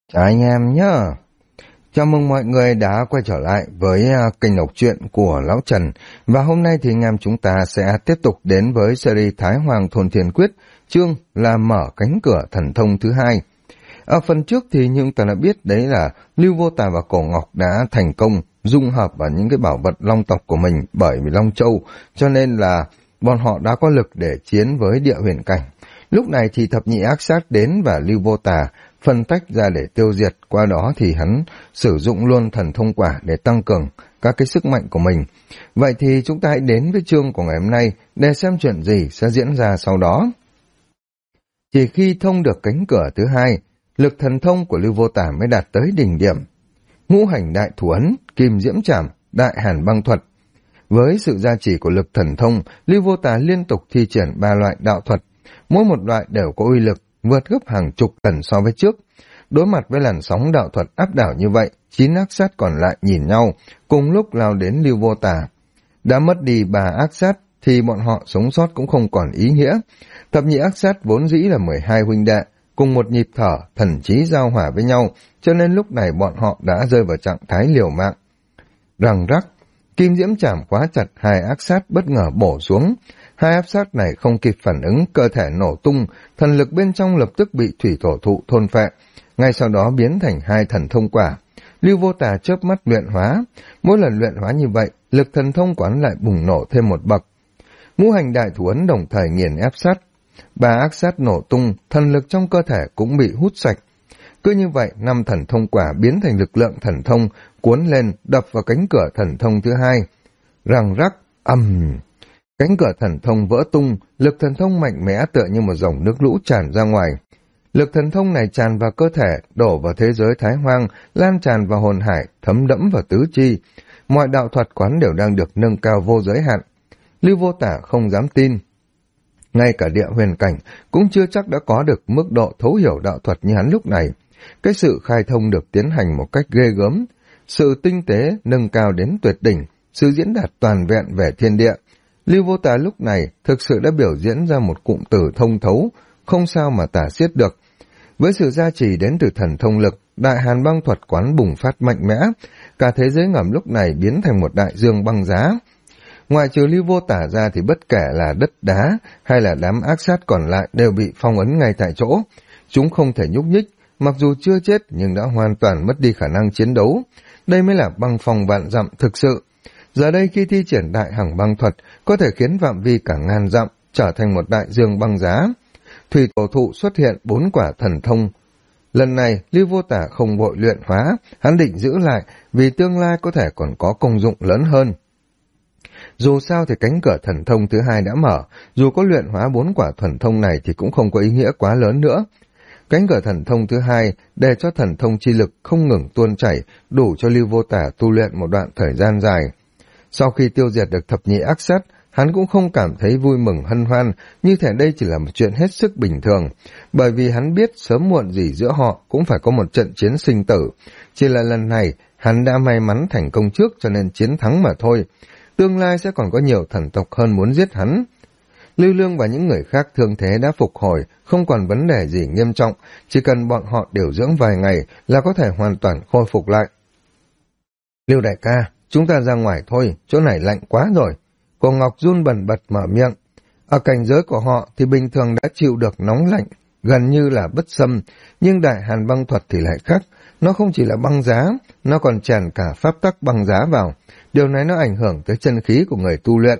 Chào anh em nhé. Chào mừng mọi người đã quay trở lại với kênh đọc truyện của Lão Trần. Và hôm nay thì anh em chúng ta sẽ tiếp tục đến với series Thái Hoàng Thôn Thiên Quyết, chương là mở cánh cửa thần thông thứ hai. Ở phần trước thì chúng ta đã biết đấy là Lưu Vô Tà và Cổ Ngọc đã thành công dung hợp vào những cái bảo vật long tộc của mình bởi vì Long Châu, cho nên là bọn họ đã có lực để chiến với địa huyền cảnh. Lúc này thì thập nhị ác sát đến và Lưu Vô Tà phân tách ra để tiêu diệt, qua đó thì hắn sử dụng luôn thần thông quả để tăng cường các cái sức mạnh của mình. Vậy thì chúng ta hãy đến với chương của ngày hôm nay để xem chuyện gì sẽ diễn ra sau đó. Chỉ khi thông được cánh cửa thứ hai, lực thần thông của Lưu Vô Tà mới đạt tới đỉnh điểm. Ngũ hành đại thủ ấn, kim diễm trảm, đại hàn băng thuật. Với sự gia trì của lực thần thông, Lưu Vô Tà liên tục thi triển 3 loại đạo thuật, mỗi một loại đều có uy lực vượt gấp hàng chục lần so với trước. Đối mặt với làn sóng đạo thuật áp đảo như vậy, 9 ác sát còn lại nhìn nhau, cùng lúc lao đến Lưu Vô Tà. Đã mất đi 3 ác sát thì bọn họ sống sót cũng không còn ý nghĩa. Thập nhị ác sát vốn dĩ là 12 huynh đệ, cùng một nhịp thở, thần trí giao hòa với nhau, cho nên lúc này bọn họ đã rơi vào trạng thái liều mạng. Răng rắc, kim diễm chảm khóa chặt 2 ác sát bất ngờ bổ xuống. 2 áp sát này không kịp phản ứng, cơ thể nổ tung, thần lực bên trong lập tức bị thủy thổ thụ thôn phệ, ngay sau đó biến thành 2 thần thông quả. Lưu Vô Tà chớp mắt luyện hóa, mỗi lần luyện hóa như vậy, lực thần thông quán lại bùng nổ thêm một bậc. Ngũ hành đại thủ ấn đồng thời nghiền ép sát, 3 ác sát nổ tung, thần lực trong cơ thể cũng bị hút sạch. Cứ như vậy, 5 thần thông quả biến thành lực lượng thần thông, cuốn lên, đập vào cánh cửa thần thông thứ hai. Răng rắc, cánh cửa thần thông vỡ tung, lực thần thông mạnh mẽ tựa như một dòng nước lũ tràn ra ngoài. Lực thần thông này tràn vào cơ thể, đổ vào thế giới Thái Hoang, lan tràn vào hồn hải, thấm đẫm vào tứ chi. Mọi đạo thuật quán đều đang được nâng cao vô giới hạn. Lưu Vô Tà không dám tin. Ngay cả địa huyền cảnh cũng chưa chắc đã có được mức độ thấu hiểu đạo thuật như hắn lúc này. Cái sự khai thông được tiến hành một cách ghê gớm, sự tinh tế nâng cao đến tuyệt đỉnh, sự diễn đạt toàn vẹn về thiên địa. Lưu Vô Tà lúc này thực sự đã biểu diễn ra một cụm từ thông thấu, không sao mà tả xiết được. Với sự gia trì đến từ thần thông lực, đại hàn băng thuật quán bùng phát mạnh mẽ, cả thế giới ngầm lúc này biến thành một đại dương băng giá. Ngoài trừ Lưu Vô Tà ra thì bất kể là đất đá hay là đám ác sát còn lại đều bị phong ấn ngay tại chỗ. Chúng không thể nhúc nhích, mặc dù chưa chết nhưng đã hoàn toàn mất đi khả năng chiến đấu. Đây mới là băng phong vạn dặm thực sự. Giờ đây khi thi triển đại hằng băng thuật có thể khiến phạm vi cả ngàn dặm trở thành một đại dương băng giá. Thủy tổ thụ xuất hiện 4 quả thần thông. Lần này Lưu Vô Tà không vội luyện hóa, hắn định giữ lại vì tương lai có thể còn có công dụng lớn hơn. Dù sao thì cánh cửa thần thông thứ hai đã mở, dù có luyện hóa 4 quả thần thông này thì cũng không có ý nghĩa quá lớn nữa. Cánh cửa thần thông thứ hai để cho thần thông chi lực không ngừng tuôn chảy, đủ cho Lưu Vô Tà tu luyện một đoạn thời gian dài. Sau khi tiêu diệt được thập nhị ác sát, hắn cũng không cảm thấy vui mừng hân hoan, như thể đây chỉ là một chuyện hết sức bình thường, bởi vì hắn biết sớm muộn gì giữa họ cũng phải có một trận chiến sinh tử. Chỉ là lần này, hắn đã may mắn thành công trước cho nên chiến thắng mà thôi. Tương lai sẽ còn có nhiều thần tộc hơn muốn giết hắn. Lưu Lương và những người khác thương thế đã phục hồi, không còn vấn đề gì nghiêm trọng, chỉ cần bọn họ điều dưỡng vài ngày là có thể hoàn toàn khôi phục lại. Lưu đại ca, chúng ta ra ngoài thôi, chỗ này lạnh quá rồi. Cô Ngọc run bần bật mở miệng. Ở cảnh giới của họ thì bình thường đã chịu được nóng lạnh, gần như là bất xâm, nhưng đại hàn băng thuật thì lại khác. Nó không chỉ là băng giá, nó còn tràn cả pháp tắc băng giá vào. Điều này nó ảnh hưởng tới chân khí của người tu luyện.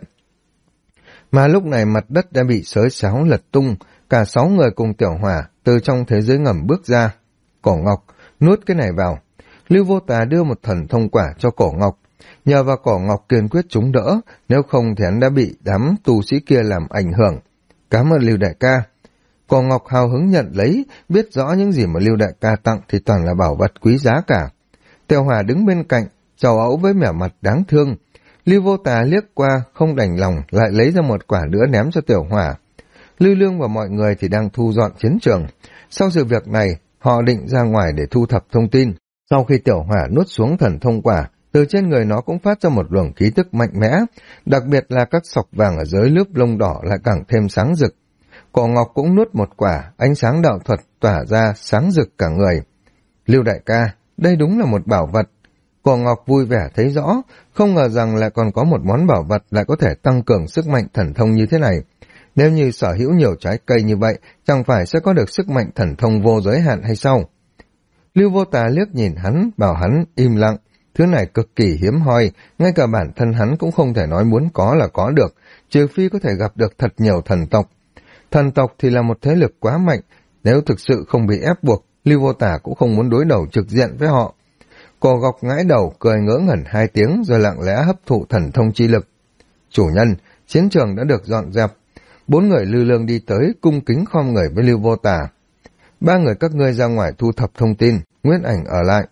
Mà lúc này mặt đất đã bị xới xáo lật tung, cả 6 người cùng Tiểu Hỏa từ trong thế giới ngầm bước ra. Cổ Ngọc, nuốt cái này vào. Lưu Vô Tà đưa một thần thông quả cho Cổ Ngọc. Nhờ vào Cổ Ngọc kiên quyết chống đỡ, nếu không thì hắn đã bị đám tu sĩ kia làm ảnh hưởng. Cảm ơn Lưu đại ca. Cổ Ngọc hào hứng nhận lấy, biết rõ những gì mà Lưu đại ca tặng thì toàn là bảo vật quý giá cả. Tiểu Hỏa đứng bên cạnh, trầu ẩu với vẻ mặt đáng thương. Lưu Vô Tà liếc qua, không đành lòng, lại lấy ra một quả nữa ném cho Tiểu Hỏa. Lưu Lương và mọi người thì đang thu dọn chiến trường. Sau sự việc này, họ định ra ngoài để thu thập thông tin. Sau khi Tiểu Hỏa nuốt xuống thần thông quả, từ trên người nó cũng phát ra một luồng khí tức mạnh mẽ, đặc biệt là các sọc vàng ở dưới lớp lông đỏ lại càng thêm sáng rực. Cổ Ngọc cũng nuốt một quả, ánh sáng đạo thuật tỏa ra sáng rực cả người. Lưu đại ca, đây đúng là một bảo vật. Cổ Ngọc vui vẻ thấy rõ, không ngờ rằng lại còn có một món bảo vật lại có thể tăng cường sức mạnh thần thông như thế này. Nếu như sở hữu nhiều trái cây như vậy, chẳng phải sẽ có được sức mạnh thần thông vô giới hạn hay sao? Lưu Vô Tà liếc nhìn hắn, bảo hắn im lặng. Thứ này cực kỳ hiếm hoi, ngay cả bản thân hắn cũng không thể nói muốn có là có được, trừ phi có thể gặp được thật nhiều thần tộc. Thần tộc thì là một thế lực quá mạnh, nếu thực sự không bị ép buộc, Lưu Vô Tà cũng không muốn đối đầu trực diện với họ. Cổ Ngọc ngãi đầu, cười ngớ ngẩn 2 tiếng rồi lặng lẽ hấp thụ thần thông chi lực. Chủ nhân, chiến trường đã được dọn dẹp. 4 người Lư Lương đi tới, cung kính khom người với Lưu Vô Tà. 3 người các ngươi ra ngoài thu thập thông tin, Nguyễn Ảnh ở lại.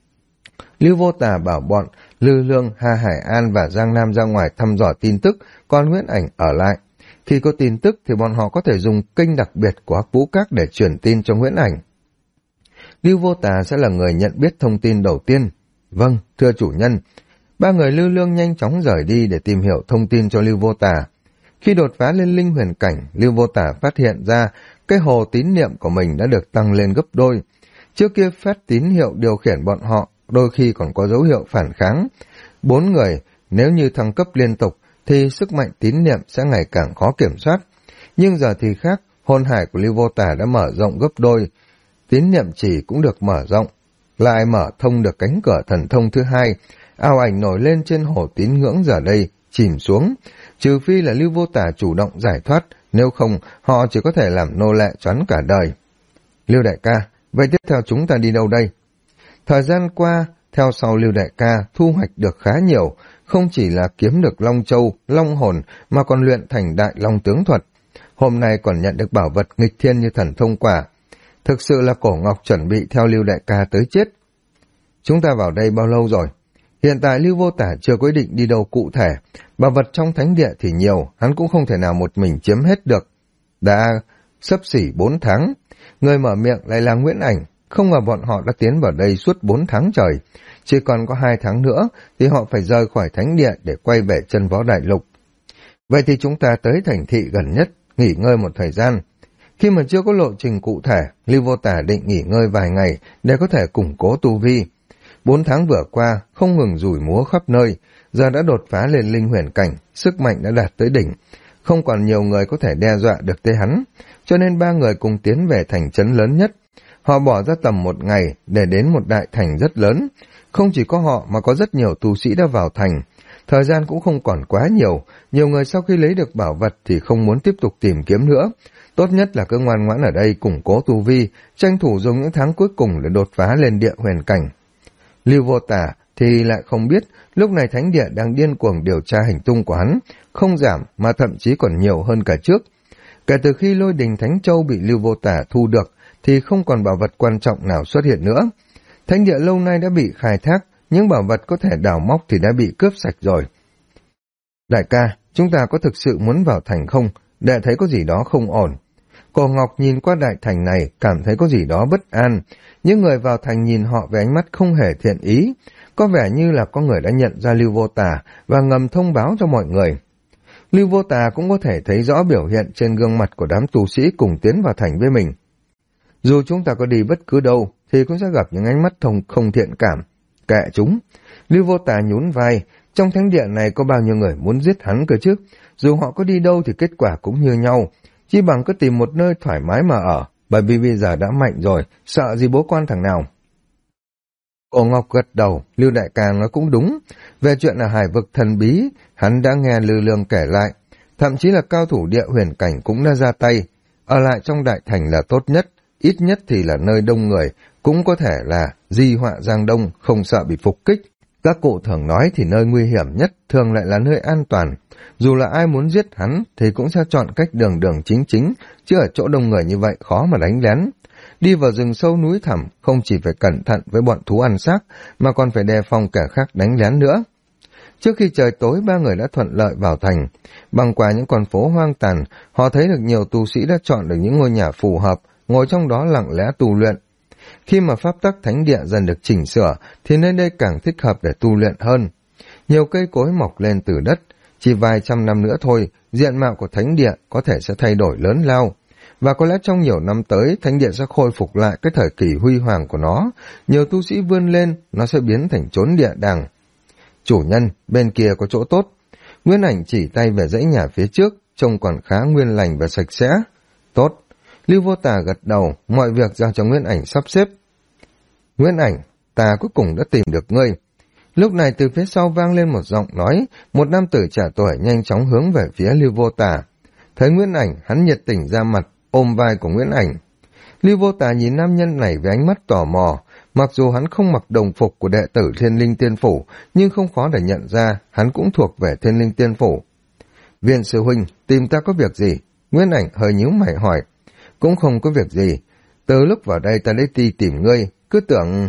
Lưu Vô Tà bảo bọn Lư Lương, Hà Hải An và Giang Nam ra ngoài thăm dò tin tức, còn Nguyễn Ảnh ở lại. Khi có tin tức thì bọn họ có thể dùng kênh đặc biệt của Hắc Vũ Các để truyền tin cho Nguyễn Ảnh. Lưu Vô Tà sẽ là người nhận biết thông tin đầu tiên. Vâng, thưa chủ nhân. 3 người Lư Lương nhanh chóng rời đi để tìm hiểu thông tin cho Lưu Vô Tà. Khi đột phá lên linh huyền cảnh, Lưu Vô Tà phát hiện ra cái hồ tín niệm của mình đã được tăng lên gấp đôi. Trước kia phát tín hiệu điều khiển bọn họ, đôi khi còn có dấu hiệu phản kháng. 4 người, nếu như thăng cấp liên tục, thì sức mạnh tín niệm sẽ ngày càng khó kiểm soát. Nhưng giờ thì khác, hồn hải của Lưu Vô Tà đã mở rộng gấp đôi, tín niệm chỉ cũng được mở rộng, lại mở thông được cánh cửa thần thông thứ 2, ảo ảnh nổi lên trên hồ tín ngưỡng giờ đây, chìm xuống. Trừ phi là Lưu Vô Tà chủ động giải thoát, nếu không, họ chỉ có thể làm nô lệ choán cả đời. Lưu đại ca, vậy tiếp theo chúng ta đi đâu đây? Thời gian qua, theo sau Lưu đại ca thu hoạch được khá nhiều, không chỉ là kiếm được Long Châu, Long Hồn, mà còn luyện thành Đại Long Tướng Thuật. Hôm nay còn nhận được bảo vật nghịch thiên như thần thông quả. Thực sự là Cổ Ngọc chuẩn bị theo Lưu đại ca tới chết. Chúng ta vào đây bao lâu rồi? Hiện tại Lưu Vô Tà chưa có ý định đi đâu cụ thể, bảo vật trong thánh địa thì nhiều, hắn cũng không thể nào một mình chiếm hết được. Đã xấp xỉ 4 tháng, người mở miệng lại là Nguyễn Ảnh, không ngờ bọn họ đã tiến vào đây suốt 4 tháng trời. Chỉ còn có 2 tháng nữa thì họ phải rời khỏi thánh địa để quay về Chân Võ Đại Lục. Vậy thì chúng ta tới thành thị gần nhất, nghỉ ngơi một thời gian. Khi mà chưa có lộ trình cụ thể, Lưu Vô Tà định nghỉ ngơi vài ngày để có thể củng cố tu vi. 4 tháng vừa qua, không ngừng rủi múa khắp nơi, giờ đã đột phá lên linh huyền cảnh, sức mạnh đã đạt tới đỉnh. Không còn nhiều người có thể đe dọa được tới hắn, cho nên 3 người cùng tiến về thành trấn lớn nhất. Họ bỏ ra tầm 1 ngày để đến một đại thành rất lớn. Không chỉ có họ mà có rất nhiều tu sĩ đã vào thành. Thời gian cũng không còn quá nhiều người sau khi lấy được bảo vật thì không muốn tiếp tục tìm kiếm nữa. Tốt nhất là cứ ngoan ngoãn ở đây củng cố tu vi, tranh thủ dùng những tháng cuối cùng để đột phá lên địa huyền cảnh. Lưu Vô Tà thì lại không biết, lúc này thánh địa đang điên cuồng điều tra hành tung của hắn, không giảm mà thậm chí còn nhiều hơn cả trước. Kể từ khi Lôi Đình Thánh Châu bị Lưu Vô Tà thu được, thì không còn bảo vật quan trọng nào xuất hiện nữa. Thánh địa lâu nay đã bị khai thác, những bảo vật có thể đào móc thì đã bị cướp sạch rồi. Đại ca, chúng ta có thực sự muốn vào thành không? Để thấy có gì đó không ổn. Cổ Ngọc nhìn qua đại thành này, cảm thấy có gì đó bất an. Những người vào thành nhìn họ với ánh mắt không hề thiện ý. Có vẻ như là có người đã nhận ra Lưu Vô Tà và ngầm thông báo cho mọi người. Lưu Vô Tà cũng có thể thấy rõ biểu hiện trên gương mặt của đám tu sĩ cùng tiến vào thành với mình. Dù chúng ta có đi bất cứ đâu, thì cũng sẽ gặp những ánh mắt không thiện cảm. Kệ chúng. Lưu Vô Tà nhún vai, trong thánh địa này có bao nhiêu người muốn giết hắn cơ chứ? Dù họ có đi đâu thì kết quả cũng như nhau. Chỉ bằng cứ tìm một nơi thoải mái mà ở, bởi vì bây giờ đã mạnh rồi, sợ gì bố quan thằng nào. Cổ Ngọc gật đầu, Lưu đại ca nói cũng đúng. Về chuyện ở hải vực thần bí, hắn đã nghe Lư Lương kể lại. Thậm chí là cao thủ địa huyền cảnh cũng đã ra tay. Ở lại trong đại thành là tốt nhất, ít nhất thì là nơi đông người, cũng có thể là di họa giang đông, không sợ bị phục kích. Các cụ thường nói thì nơi nguy hiểm nhất thường lại là nơi an toàn. Dù là ai muốn giết hắn thì cũng sẽ chọn cách đường đường chính chính, chứ ở chỗ đông người như vậy khó mà đánh lén. Đi vào rừng sâu núi thẳm không chỉ phải cẩn thận với bọn thú ăn xác mà còn phải đề phòng kẻ khác đánh lén nữa. Trước khi trời tối, 3 người đã thuận lợi vào thành. Băng qua những con phố hoang tàn, họ thấy được nhiều tu sĩ đã chọn được những ngôi nhà phù hợp, ngồi trong đó lặng lẽ tu luyện. Khi mà pháp tắc thánh địa dần được chỉnh sửa, thì nơi đây càng thích hợp để tu luyện hơn. Nhiều cây cối mọc lên từ đất, chỉ vài trăm năm nữa thôi, diện mạo của thánh địa có thể sẽ thay đổi lớn lao. và có lẽ trong nhiều năm tới, thánh điện sẽ khôi phục lại cái thời kỳ huy hoàng của nó. Nhiều tu sĩ vươn lên, nó sẽ biến thành chốn địa đàng. Chủ nhân, bên kia có chỗ tốt. Nguyên Ảnh chỉ tay về dãy nhà phía trước, trông còn khá nguyên lành và sạch sẽ. Tốt. Lưu Vô Tà gật đầu, mọi việc giao cho Nguyên Ảnh sắp xếp. Nguyên Ảnh, ta cuối cùng đã tìm được ngươi. Lúc này từ phía sau vang lên một giọng nói, một nam tử trẻ tuổi nhanh chóng hướng về phía Lưu Vô Tà. Thấy Nguyên Ảnh, hắn nhiệt tình ra mặt, ôm vai của Nguyên Ảnh. Lưu Vô Tà nhìn nam nhân này với ánh mắt tò mò, mặc dù hắn không mặc đồng phục của đệ tử Thiên Linh Tiên Phủ, nhưng không khó để nhận ra hắn cũng thuộc về Thiên Linh Tiên Phủ. Viên sư huynh, tìm ta có việc gì? Nguyên Ảnh hơi nhíu mày hỏi. Cũng không có việc gì. Từ lúc vào đây ta đã đi tìm ngươi, cứ tưởng...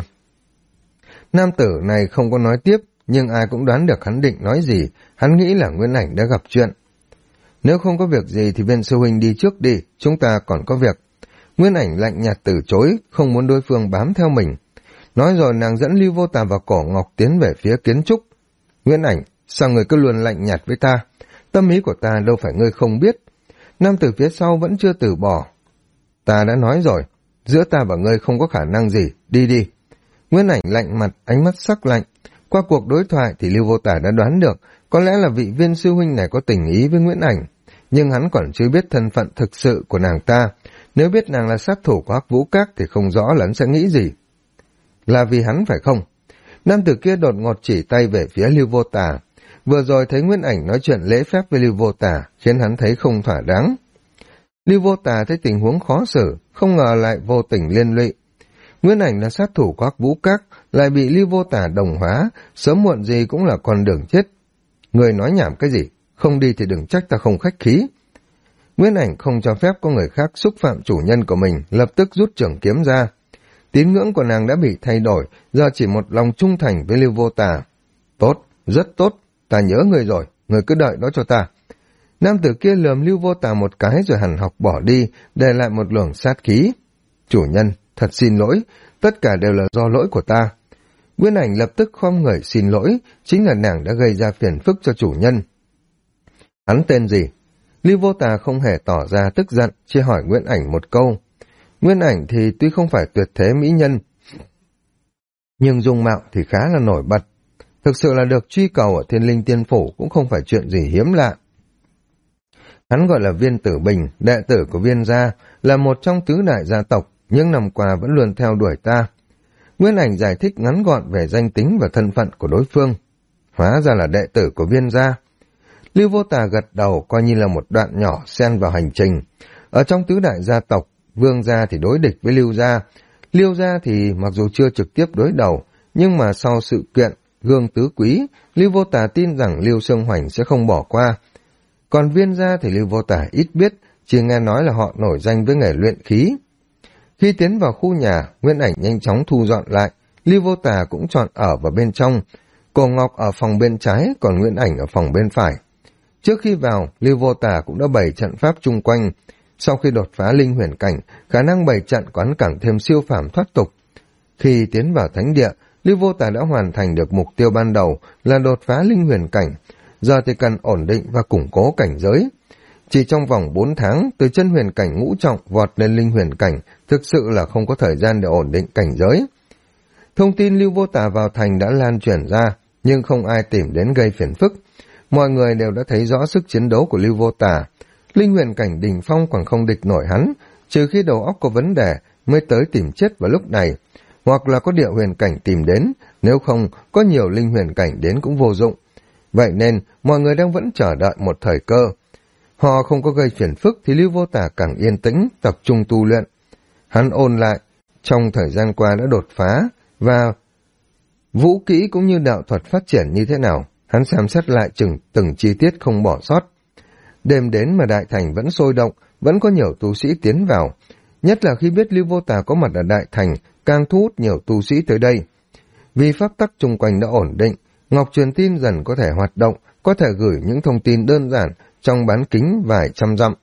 Nam tử này không có nói tiếp, nhưng ai cũng đoán được hắn định nói gì, hắn nghĩ là Nguyên Ảnh đã gặp chuyện. Nếu không có việc gì thì viên sư huynh đi trước đi, chúng ta còn có việc. Nguyên Ảnh lạnh nhạt từ chối, không muốn đối phương bám theo mình. Nói rồi nàng dẫn Lưu Vô Tà vào cổ ngọc tiến về phía kiến trúc. Nguyên Ảnh, sao người cứ luôn lạnh nhạt với ta? Tâm ý của ta đâu phải ngươi không biết. Nam tử phía sau vẫn chưa từ bỏ. Ta đã nói rồi, giữa ta và ngươi không có khả năng gì, đi đi. Nguyên Ảnh lạnh mặt, ánh mắt sắc lạnh. Qua cuộc đối thoại thì Lưu Vô Tà đã đoán được, có lẽ là vị viên sư huynh này có tình ý với Nguyên Ảnh, nhưng hắn còn chưa biết thân phận thực sự của nàng ta. Nếu biết nàng là sát thủ của Hắc Vũ Các thì không rõ là hắn sẽ nghĩ gì. Là vì hắn phải không? Nam tử kia đột ngột chỉ tay về phía Lưu Vô Tà. Vừa rồi thấy Nguyên Ảnh nói chuyện lễ phép với Lưu Vô Tà, khiến hắn thấy không thỏa đáng. Lưu Vô Tà thấy tình huống khó xử, không ngờ lại vô tình liên lụy. Nguyên Ảnh là sát thủ của Hắc Vũ Các, lại bị Lưu Vô Tà đồng hóa, sớm muộn gì cũng là con đường chết. Người nói nhảm cái gì? Không đi thì đừng trách ta không khách khí. Nguyên Ảnh không cho phép có người khác xúc phạm chủ nhân của mình, lập tức rút trường kiếm ra. Tín ngưỡng của nàng đã bị thay đổi, giờ chỉ một lòng trung thành với Lưu Vô Tà. Tốt, rất tốt, ta nhớ người rồi, người cứ đợi đó cho ta. Nam tử kia lườm Lưu Vô Tà một cái rồi hằn học bỏ đi, để lại một luồng sát khí. Chủ nhân, thật xin lỗi, tất cả đều là do lỗi của ta. Nguyên Ảnh lập tức khom người xin lỗi, chính là nàng đã gây ra phiền phức cho chủ nhân. Hắn tên gì? Lưu Vô Tà không hề tỏ ra tức giận, chỉ hỏi Nguyên Ảnh một câu. Nguyên Ảnh thì tuy không phải tuyệt thế mỹ nhân, nhưng dung mạo thì khá là nổi bật. Thực sự là được truy cầu ở Thiên Linh Tiên Phủ cũng không phải chuyện gì hiếm lạ. Hắn gọi là Viên Tử Bình, đệ tử của Viên gia, là một trong tứ đại gia tộc, nhưng năm qua vẫn luôn theo đuổi ta. Nguyên Ảnh giải thích ngắn gọn về danh tính và thân phận của đối phương. Hóa ra là đệ tử của Viên gia. Lưu Vô Tà gật đầu coi như là một đoạn nhỏ xen vào hành trình. Ở trong tứ đại gia tộc, Vương gia thì đối địch với Lưu gia. Lưu gia thì mặc dù chưa trực tiếp đối đầu, nhưng mà sau sự kiện Gương Tứ Quý, Lưu Vô Tà tin rằng Lưu Sương Hoành sẽ không bỏ qua. Còn Viên gia thì Lưu Vô Tà ít biết, chỉ nghe nói là họ nổi danh với nghề luyện khí. Khi tiến vào khu nhà, Nguyên Ảnh nhanh chóng thu dọn lại, Lưu Vô Tà cũng chọn ở vào bên trong. Cổ Ngọc ở phòng bên trái, còn Nguyên Ảnh ở phòng bên phải. Trước khi vào, Lưu Vô Tà cũng đã bày trận pháp chung quanh. Sau khi đột phá linh huyền cảnh, khả năng bày trận của hắn càng thêm siêu phàm thoát tục. Khi tiến vào thánh địa, Lưu Vô Tà đã hoàn thành được mục tiêu ban đầu là đột phá linh huyền cảnh. Giờ thì cần ổn định và củng cố cảnh giới. Chỉ trong vòng 4 tháng, từ chân huyền cảnh ngũ trọng vọt lên linh huyền cảnh, thực sự là không có thời gian để ổn định cảnh giới. Thông tin Lưu Vô Tà vào thành đã lan truyền ra, nhưng không ai tìm đến gây phiền phức. Mọi người đều đã thấy rõ sức chiến đấu của Lưu Vô Tà. Linh huyền cảnh đỉnh phong còn không địch nổi hắn, trừ khi đầu óc có vấn đề mới tới tìm chết vào lúc này, hoặc là có địa huyền cảnh tìm đến, nếu không có nhiều linh huyền cảnh đến cũng vô dụng. Vậy nên mọi người đang vẫn chờ đợi một thời cơ. Họ không có gây phiền phức thì Lưu Vô Tà càng yên tĩnh, tập trung tu luyện. Hắn ôn lại, trong thời gian qua đã đột phá, và vũ kỹ cũng như đạo thuật phát triển như thế nào. Hắn xem xét lại từng chi tiết không bỏ sót. Đêm đến mà đại thành vẫn sôi động, vẫn có nhiều tu sĩ tiến vào. Nhất là khi biết Lưu Vô Tà có mặt ở đại thành, càng thu hút nhiều tu sĩ tới đây. Vì pháp tắc chung quanh đã ổn định, Ngọc truyền tin dần có thể hoạt động, có thể gửi những thông tin đơn giản trong bán kính vài trăm dặm.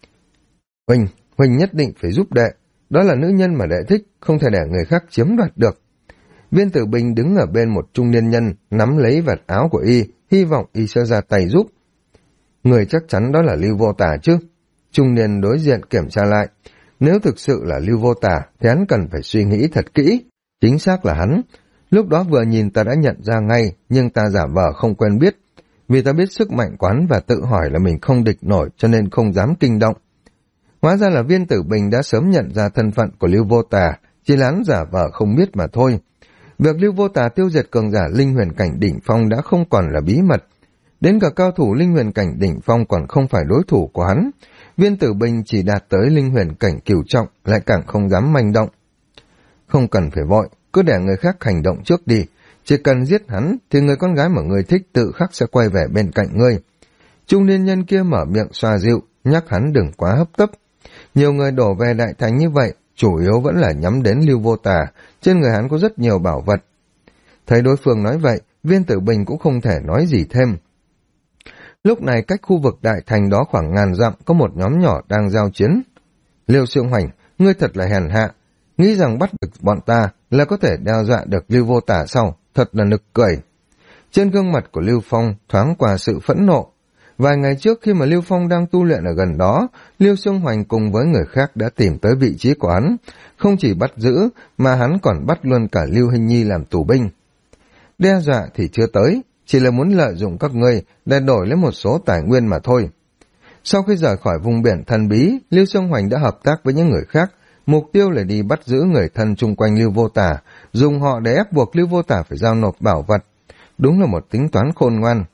Huỳnh nhất định phải giúp đệ, đó là nữ nhân mà đệ thích, không thể để người khác chiếm đoạt được. Viên Tử Bình đứng ở bên một trung niên nhân, nắm lấy vạt áo của y, hy vọng y sẽ ra tay giúp. Người chắc chắn đó là Lưu Vô Tà chứ? Trung niên đối diện kiểm tra lại. Nếu thực sự là Lưu Vô Tà thì hắn cần phải suy nghĩ thật kỹ. Chính xác là hắn. Lúc đó vừa nhìn ta đã nhận ra ngay, nhưng ta giả vờ không quen biết. Vì ta biết sức mạnh quán và tự hỏi là mình không địch nổi cho nên không dám kinh động. Hóa ra là Viên Tử Bình đã sớm nhận ra thân phận của Lưu Vô Tà, chỉ là hắn giả vờ không biết mà thôi. Việc Lưu Vô Tà tiêu diệt cường giả linh huyền cảnh đỉnh phong đã không còn là bí mật. Đến cả cao thủ linh huyền cảnh đỉnh phong còn không phải đối thủ của hắn. Viên Tử Bình chỉ đạt tới linh huyền cảnh cửu trọng, lại càng không dám manh động. Không cần phải vội, cứ để người khác hành động trước đi. Chỉ cần giết hắn thì người con gái mà người thích tự khắc sẽ quay về bên cạnh ngươi. Trung niên nhân kia mở miệng xoa dịu, nhắc hắn đừng quá hấp tấp. Nhiều người đổ về đại thành như vậy, chủ yếu vẫn là nhắm đến Lưu Vô Tà, trên người hắn có rất nhiều bảo vật. Thấy đối phương nói vậy, Viên Tử Bình cũng không thể nói gì thêm. Lúc này cách khu vực đại thành đó khoảng ngàn dặm có một nhóm nhỏ đang giao chiến. Liêu Xương Hoành, ngươi thật là hèn hạ, nghĩ rằng bắt được bọn ta là có thể đe dọa được Lưu Vô Tà sau, thật là nực cười. Trên gương mặt của Lưu Phong thoáng qua sự phẫn nộ. Vài ngày trước khi mà Lưu Phong đang tu luyện ở gần đó, Liêu Xương Hoành cùng với người khác đã tìm tới vị trí của hắn, không chỉ bắt giữ mà hắn còn bắt luôn cả Lưu Hình Nhi làm tù binh. Đe dọa thì chưa tới, chỉ là muốn lợi dụng các ngươi để đổi lấy một số tài nguyên mà thôi. Sau khi rời khỏi vùng biển thần bí, Liêu Xương Hoành đã hợp tác với những người khác, mục tiêu là đi bắt giữ người thân chung quanh Lưu Vô Tà, dùng họ để ép buộc Lưu Vô Tà phải giao nộp bảo vật. Đúng là một tính toán khôn ngoan.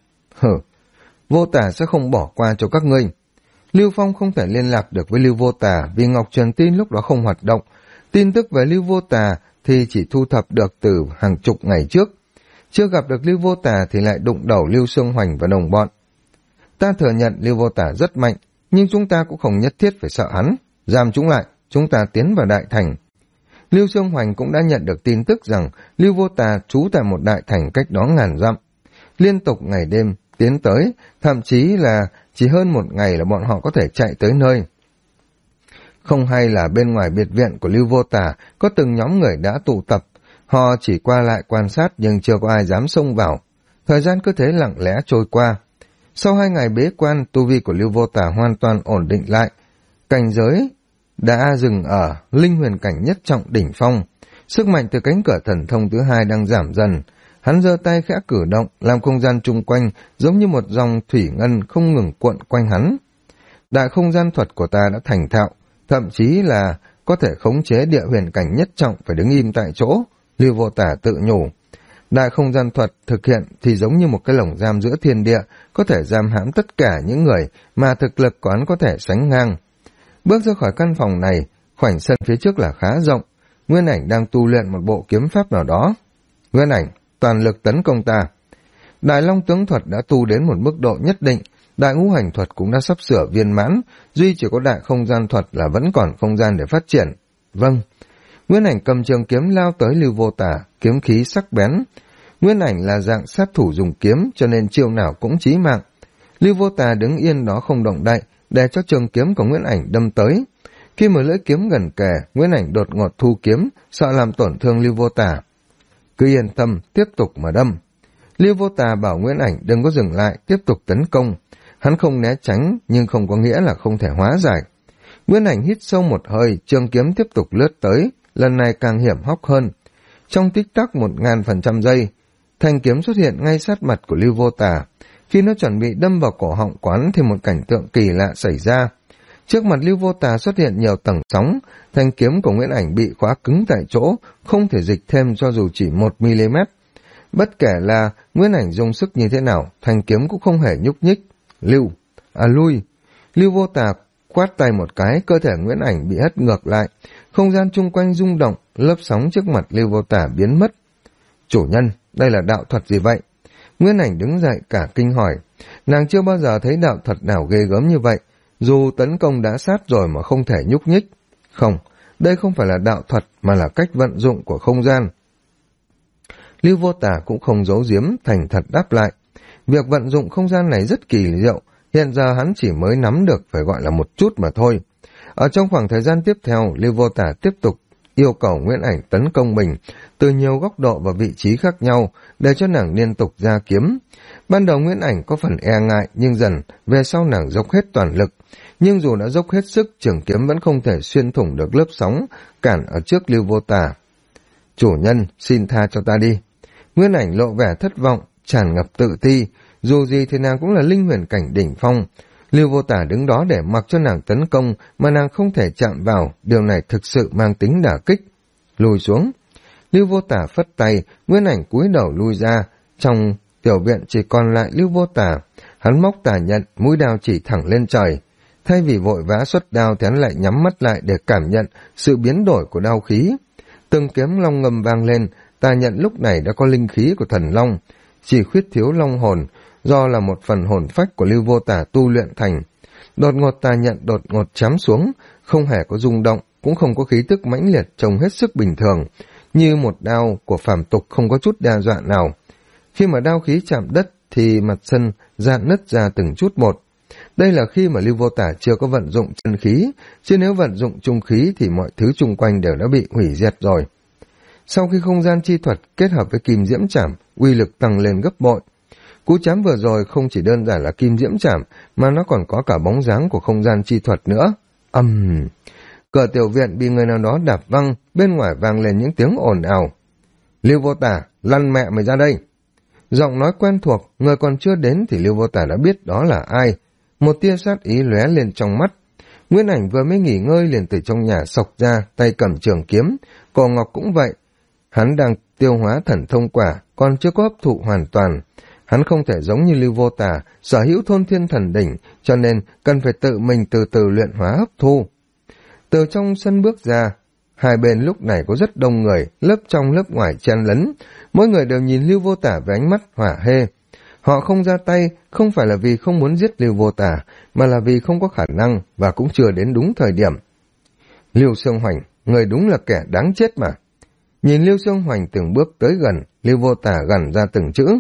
Vô Tà sẽ không bỏ qua cho các ngươi. Lưu Phong không thể liên lạc được với Lưu Vô Tà vì Ngọc Truyền Tin lúc đó không hoạt động. Tin tức về Lưu Vô Tà thì chỉ thu thập được từ hàng chục ngày trước. Chưa gặp được Lưu Vô Tà thì lại đụng đầu Lưu Xương Hoành và đồng bọn. Ta thừa nhận Lưu Vô Tà rất mạnh, nhưng chúng ta cũng không nhất thiết phải sợ hắn. Giam chúng lại, chúng ta tiến vào đại thành. Lưu Xương Hoành cũng đã nhận được tin tức rằng Lưu Vô Tà trú tại một đại thành cách đó ngàn dặm. Liên tục ngày đêm tiến tới, thậm chí là chỉ hơn một ngày là bọn họ có thể chạy tới nơi. Không hay là bên ngoài biệt viện của Lưu Vô Tà có từng nhóm người đã tụ tập, họ chỉ qua lại quan sát nhưng chưa có ai dám xông vào. Thời gian cứ thế lặng lẽ trôi qua. Sau 2 ngày bế quan, tu vi của Lưu Vô Tà hoàn toàn ổn định lại. Cảnh giới đã dừng ở linh huyền cảnh nhất trọng đỉnh phong. Sức mạnh từ cánh cửa thần thông thứ 2 đang giảm dần. Hắn giơ tay khẽ cử động, làm không gian chung quanh giống như một dòng thủy ngân không ngừng cuộn quanh hắn. Đại không gian thuật của ta đã thành thạo, thậm chí là có thể khống chế địa huyền cảnh nhất trọng phải đứng im tại chỗ. Lưu Vô Tà tự nhủ. Đại không gian thuật thực hiện thì giống như một cái lồng giam giữa thiên địa, có thể giam hãm tất cả những người mà thực lực của hắn có thể sánh ngang. Bước ra khỏi căn phòng này, khoảnh sân phía trước là khá rộng. Nguyên Ảnh đang tu luyện một bộ kiếm pháp nào đó. Nguyên Ảnh, toàn lực tấn công ta. Đại Long tướng thuật đã tu đến một mức độ nhất định, Đại Ngũ Hành thuật cũng đã sắp sửa viên mãn, duy chỉ có Đại không gian thuật là vẫn còn không gian để phát triển. Vâng. Nguyên Ảnh cầm trường kiếm lao tới Lưu Vô Tà, kiếm khí sắc bén. Nguyên Ảnh là dạng sát thủ dùng kiếm cho nên chiêu nào cũng chí mạng. Lưu Vô Tà đứng yên đó không động đậy, để cho trường kiếm của Nguyên Ảnh đâm tới. Khi mà lưỡi kiếm gần kề, Nguyên Ảnh đột ngột thu kiếm, sợ làm tổn thương Lưu Vô Tà. Cứ yên tâm, tiếp tục mà đâm. Lưu Vô Tà bảo Nguyên Ảnh đừng có dừng lại, tiếp tục tấn công. Hắn không né tránh, nhưng không có nghĩa là không thể hóa giải. Nguyên Ảnh hít sâu một hơi, trường kiếm tiếp tục lướt tới, lần này càng hiểm hóc hơn. Trong tích tắc 1000% giây, thanh kiếm xuất hiện ngay sát mặt của Lưu Vô Tà. Khi nó chuẩn bị đâm vào cổ họng quán thì một cảnh tượng kỳ lạ xảy ra. Trước mặt Lưu Vô Tà xuất hiện nhiều tầng sóng, thanh kiếm của Nguyên Ảnh bị khóa cứng tại chỗ, không thể dịch thêm cho dù chỉ 1mm. Bất kể là Nguyên Ảnh dùng sức như thế nào, thanh kiếm cũng không hề nhúc nhích. Lui! Lưu Vô Tà quát tay một cái, cơ thể Nguyên Ảnh bị hất ngược lại. Không gian chung quanh rung động, lớp sóng trước mặt Lưu Vô Tà biến mất. Chủ nhân, đây là đạo thuật gì vậy? Nguyên Ảnh đứng dậy cả kinh hỏi. Nàng chưa bao giờ thấy đạo thuật nào ghê gớm như vậy. Dù tấn công đã sát rồi mà không thể nhúc nhích. Không, đây không phải là đạo thuật mà là cách vận dụng của không gian. Lưu Vô Tà cũng không giấu giếm, thành thật đáp lại. Việc vận dụng không gian này rất kỳ diệu, hiện giờ hắn chỉ mới nắm được phải gọi là một chút mà thôi. Ở trong khoảng thời gian tiếp theo, Lưu Vô Tà tiếp tục yêu cầu Nguyễn Ảnh tấn công mình từ nhiều góc độ và vị trí khác nhau để cho nàng liên tục ra kiếm. Ban đầu Nguyễn Ảnh có phần e ngại nhưng dần về sau nàng dốc hết toàn lực. Nhưng dù đã dốc hết sức, trường kiếm vẫn không thể xuyên thủng được lớp sóng cản ở trước Lưu Vô Tà. Chủ nhân, xin tha cho ta đi. Nguyễn Ảnh lộ vẻ thất vọng, tràn ngập tự ti. Dù gì thì nàng cũng là linh huyền cảnh đỉnh phong. Lưu Vô Tà đứng đó để mặc cho nàng tấn công mà nàng không thể chạm vào, điều này thực sự mang tính đả kích. Lùi xuống. Lưu Vô Tà phất tay, Nguyễn Ảnh cúi đầu lui ra. Trong tiểu viện chỉ còn lại Lưu Vô Tà. Hắn móc tà nhận, mũi đao chỉ thẳng lên trời. Thay vì vội vã xuất đao thì hắn lại nhắm mắt lại để cảm nhận sự biến đổi của đao khí. Từng kiếm long ngầm vang lên, tà nhận lúc này đã có linh khí của thần long, chỉ khuyết thiếu long hồn, do là một phần hồn phách của Lưu Vô Tà tu luyện thành. Đột ngột tà nhận đột ngột chém xuống, không hề có rung động, cũng không có khí tức mãnh liệt, trông hết sức bình thường, như một đao của phàm tục không có chút đe dọa nào. Khi mà đao khí chạm đất thì mặt sân rạn nứt ra từng chút một. Đây là khi mà Lưu Vô Tà chưa có vận dụng chân khí, chứ nếu vận dụng trung khí thì mọi thứ chung quanh đều đã bị hủy diệt rồi. Sau khi không gian chi thuật kết hợp với kim diễm trảm, uy lực tăng lên gấp bội. Cú chém vừa rồi không chỉ đơn giản là kim diễm trảm, mà nó còn có cả bóng dáng của không gian chi thuật nữa. Cửa tiểu viện bị người nào đó đạp văng, bên ngoài vang lên những tiếng ồn ào. Lưu Vô Tà, lăn mẹ mày ra đây! Giọng nói quen thuộc, người còn chưa đến thì Lưu Vô Tà đã biết đó là ai. Một tia sát ý lóe lên trong mắt. Nguyên Ảnh vừa mới nghỉ ngơi liền từ trong nhà xộc ra, tay cầm trường kiếm, Cổ Ngọc cũng vậy. Hắn đang tiêu hóa thần thông quả, còn chưa có hấp thụ hoàn toàn. Hắn không thể giống như Lưu Vô Tà, sở hữu thôn thiên thần đỉnh, cho nên cần phải tự mình từ từ luyện hóa hấp thu. Từ trong sân bước ra, hai bên lúc này có rất đông người, lớp trong lớp ngoài chen lấn, mỗi người đều nhìn Lưu Vô Tà với ánh mắt hỏa hê. Họ không ra tay, không phải là vì không muốn giết Lưu Vô Tà, mà là vì không có khả năng và cũng chưa đến đúng thời điểm. Lưu Xương Hoành, người đúng là kẻ đáng chết mà. Nhìn Lưu Xương Hoành từng bước tới gần, Lưu Vô Tà gằn ra từng chữ.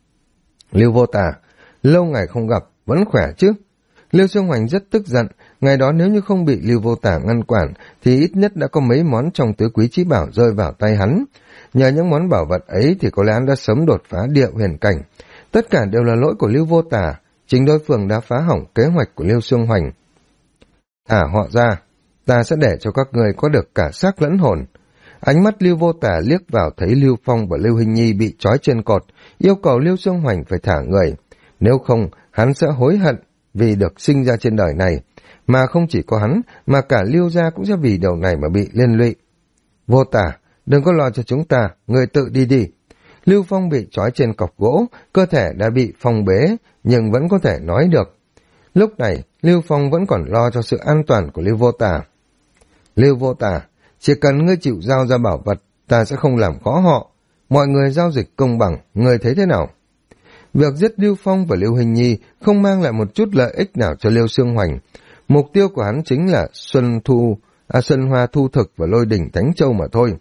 Lưu Vô Tà, lâu ngày không gặp, vẫn khỏe chứ? Lưu Xương Hoành rất tức giận, ngày đó nếu như không bị Lưu Vô Tà ngăn quản, thì ít nhất đã có mấy món trong tứ quý chí bảo rơi vào tay hắn. Nhờ những món bảo vật ấy thì có lẽ hắn đã sớm đột phá địa huyền cảnh. Tất cả đều là lỗi của Lưu Vô Tà, chính đối phương đã phá hỏng kế hoạch của Lưu Xương Hoành. Thả họ ra, ta sẽ để cho các người có được cả xác lẫn hồn. Ánh mắt Lưu Vô Tà liếc vào thấy Lưu Phong và Lưu Hình Nhi bị trói trên cột, yêu cầu Lưu Xương Hoành phải thả người. Nếu không, hắn sẽ hối hận vì được sinh ra trên đời này. Mà không chỉ có hắn, mà cả Lưu gia cũng sẽ vì điều này mà bị liên lụy. Vô Tà, đừng có lo cho chúng ta, người tự đi đi. Lưu Phong bị trói trên cọc gỗ, cơ thể đã bị phong bế, nhưng vẫn có thể nói được. Lúc này, Lưu Phong vẫn còn lo cho sự an toàn của Lưu Vô Tà. Lưu Vô Tà, chỉ cần ngươi chịu giao ra bảo vật, ta sẽ không làm khó họ. Mọi người giao dịch công bằng, ngươi thấy thế nào? Việc giết Lưu Phong và Lưu Hình Nhi không mang lại một chút lợi ích nào cho Lưu Xương Hoành. Mục tiêu của hắn chính là Xuân Hoa Thu Thực và Lôi Đỉnh Thánh Châu mà thôi.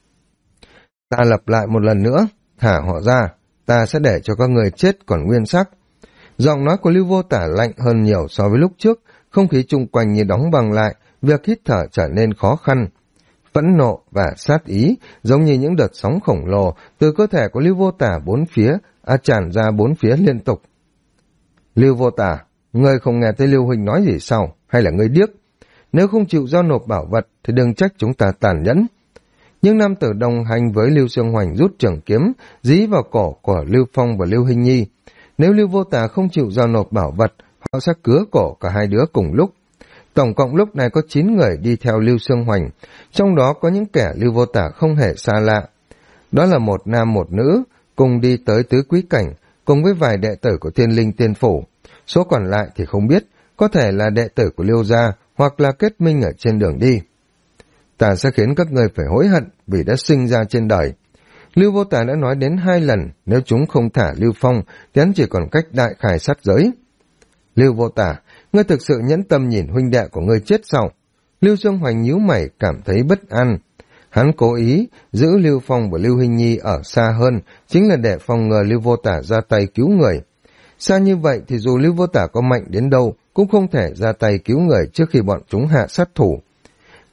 Ta lặp lại một lần nữa, thả họ ra, ta sẽ để cho các người chết còn nguyên sắc. Giọng nói của Lưu Vô Tà lạnh hơn nhiều so với lúc trước, không khí chung quanh như đóng băng lại, việc hít thở trở nên khó khăn. Phẫn nộ và sát ý, giống như những đợt sóng khổng lồ từ cơ thể của Lưu Vô Tà tràn ra bốn phía liên tục. Lưu Vô Tà, ngươi không nghe thấy Lưu Huynh nói gì sao, hay là ngươi điếc? Nếu không chịu giao nộp bảo vật thì đừng trách chúng ta tàn nhẫn. Nhưng nam tử đồng hành với Lưu Xương Hoành rút trường kiếm, dí vào cổ của Lưu Phong và Lưu Hình Nhi. Nếu Lưu Vô Tà không chịu giao nộp bảo vật, họ sẽ cứa cổ cả hai đứa cùng lúc. Tổng cộng lúc này có 9 người đi theo Lưu Xương Hoành, trong đó có những kẻ Lưu Vô Tà không hề xa lạ. Đó là một nam một nữ, cùng đi tới tứ quý cảnh, cùng với vài đệ tử của Thiên Linh Tiên Phủ. Số còn lại thì không biết, có thể là đệ tử của Lưu gia hoặc là kết minh ở trên đường đi. Ta sẽ khiến các ngươi phải hối hận vì đã sinh ra trên đời. Lưu Vô Tà đã nói đến 2 lần, nếu chúng không thả Lưu Phong thì hắn chỉ còn cách đại khai sát giới. Lưu Vô Tà, ngươi thực sự nhẫn tâm nhìn huynh đệ của ngươi chết sao? Lưu Xương Hoành nhíu mày cảm thấy bất an. Hắn cố ý giữ Lưu Phong và Lưu Hình Nhi ở xa hơn, chính là để phòng ngừa Lưu Vô Tà ra tay cứu người. Xa như vậy thì dù Lưu Vô Tà có mạnh đến đâu cũng không thể ra tay cứu người trước khi bọn chúng hạ sát thủ.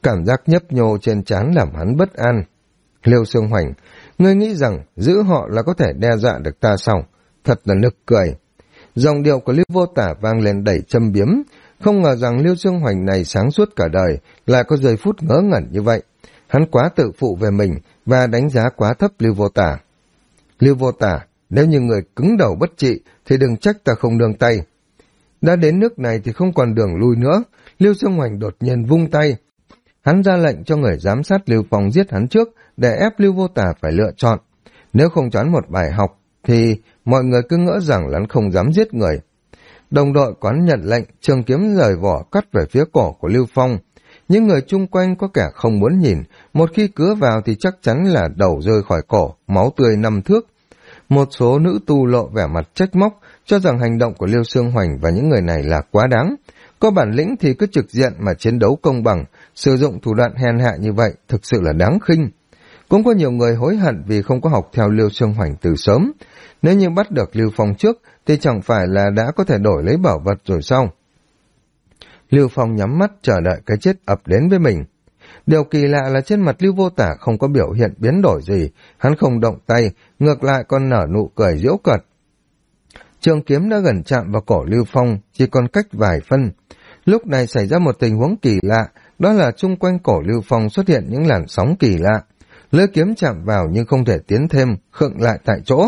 Cảm giác nhấp nhô trên trán làm hắn bất an. Liêu Xương Hoành, ngươi nghĩ rằng giữ họ là có thể đe dọa được ta sao? Thật là nực cười. Giọng điệu của Lưu Vô Tả vang lên đầy châm biếm, không ngờ rằng Liêu Xương Hoành này sáng suốt cả đời, lại có giây phút ngớ ngẩn như vậy. Hắn quá tự phụ về mình và đánh giá quá thấp Lưu Vô Tả. Lưu Vô Tả, nếu như người cứng đầu bất trị thì đừng trách ta không nương tay. Đã đến nước này thì không còn đường lui nữa. Liêu Xương Hoành đột nhiên vung tay. Hắn ra lệnh cho người giám sát Lưu Phong giết hắn trước để ép Lưu Vô Tả phải lựa chọn. Nếu không cho hắn một bài học thì mọi người cứ ngỡ rằng hắn không dám giết người. Đồng đội quán nhận lệnh, trường kiếm rời vỏ cắt về phía cổ của Lưu Phong. Những người chung quanh có kẻ không muốn nhìn, một khi cứa vào thì chắc chắn là đầu rơi khỏi cổ, máu tươi 5 thước. Một số nữ tu lộ vẻ mặt trách móc, cho rằng hành động của Liêu Xương Hoành và những người này là quá đáng. Có bản lĩnh thì cứ trực diện mà chiến đấu công bằng, sử dụng thủ đoạn hèn hạ như vậy thực sự là đáng khinh. Cũng có nhiều người hối hận vì không có học theo Liêu Xương Hoành từ sớm. Nếu như bắt được Lưu Phong trước thì chẳng phải là đã có thể đổi lấy bảo vật rồi sao? Lưu Phong nhắm mắt chờ đợi cái chết ập đến với mình. Điều kỳ lạ là trên mặt Lưu Vô Tả không có biểu hiện biến đổi gì, hắn không động tay, ngược lại còn nở nụ cười giễu cợt. Trường kiếm đã gần chạm vào cổ Lưu Phong, chỉ còn cách vài phân. Lúc này xảy ra một tình huống kỳ lạ, đó là chung quanh cổ Lưu Phong xuất hiện những làn sóng kỳ lạ. Lưỡi kiếm chạm vào nhưng không thể tiến thêm, khựng lại tại chỗ.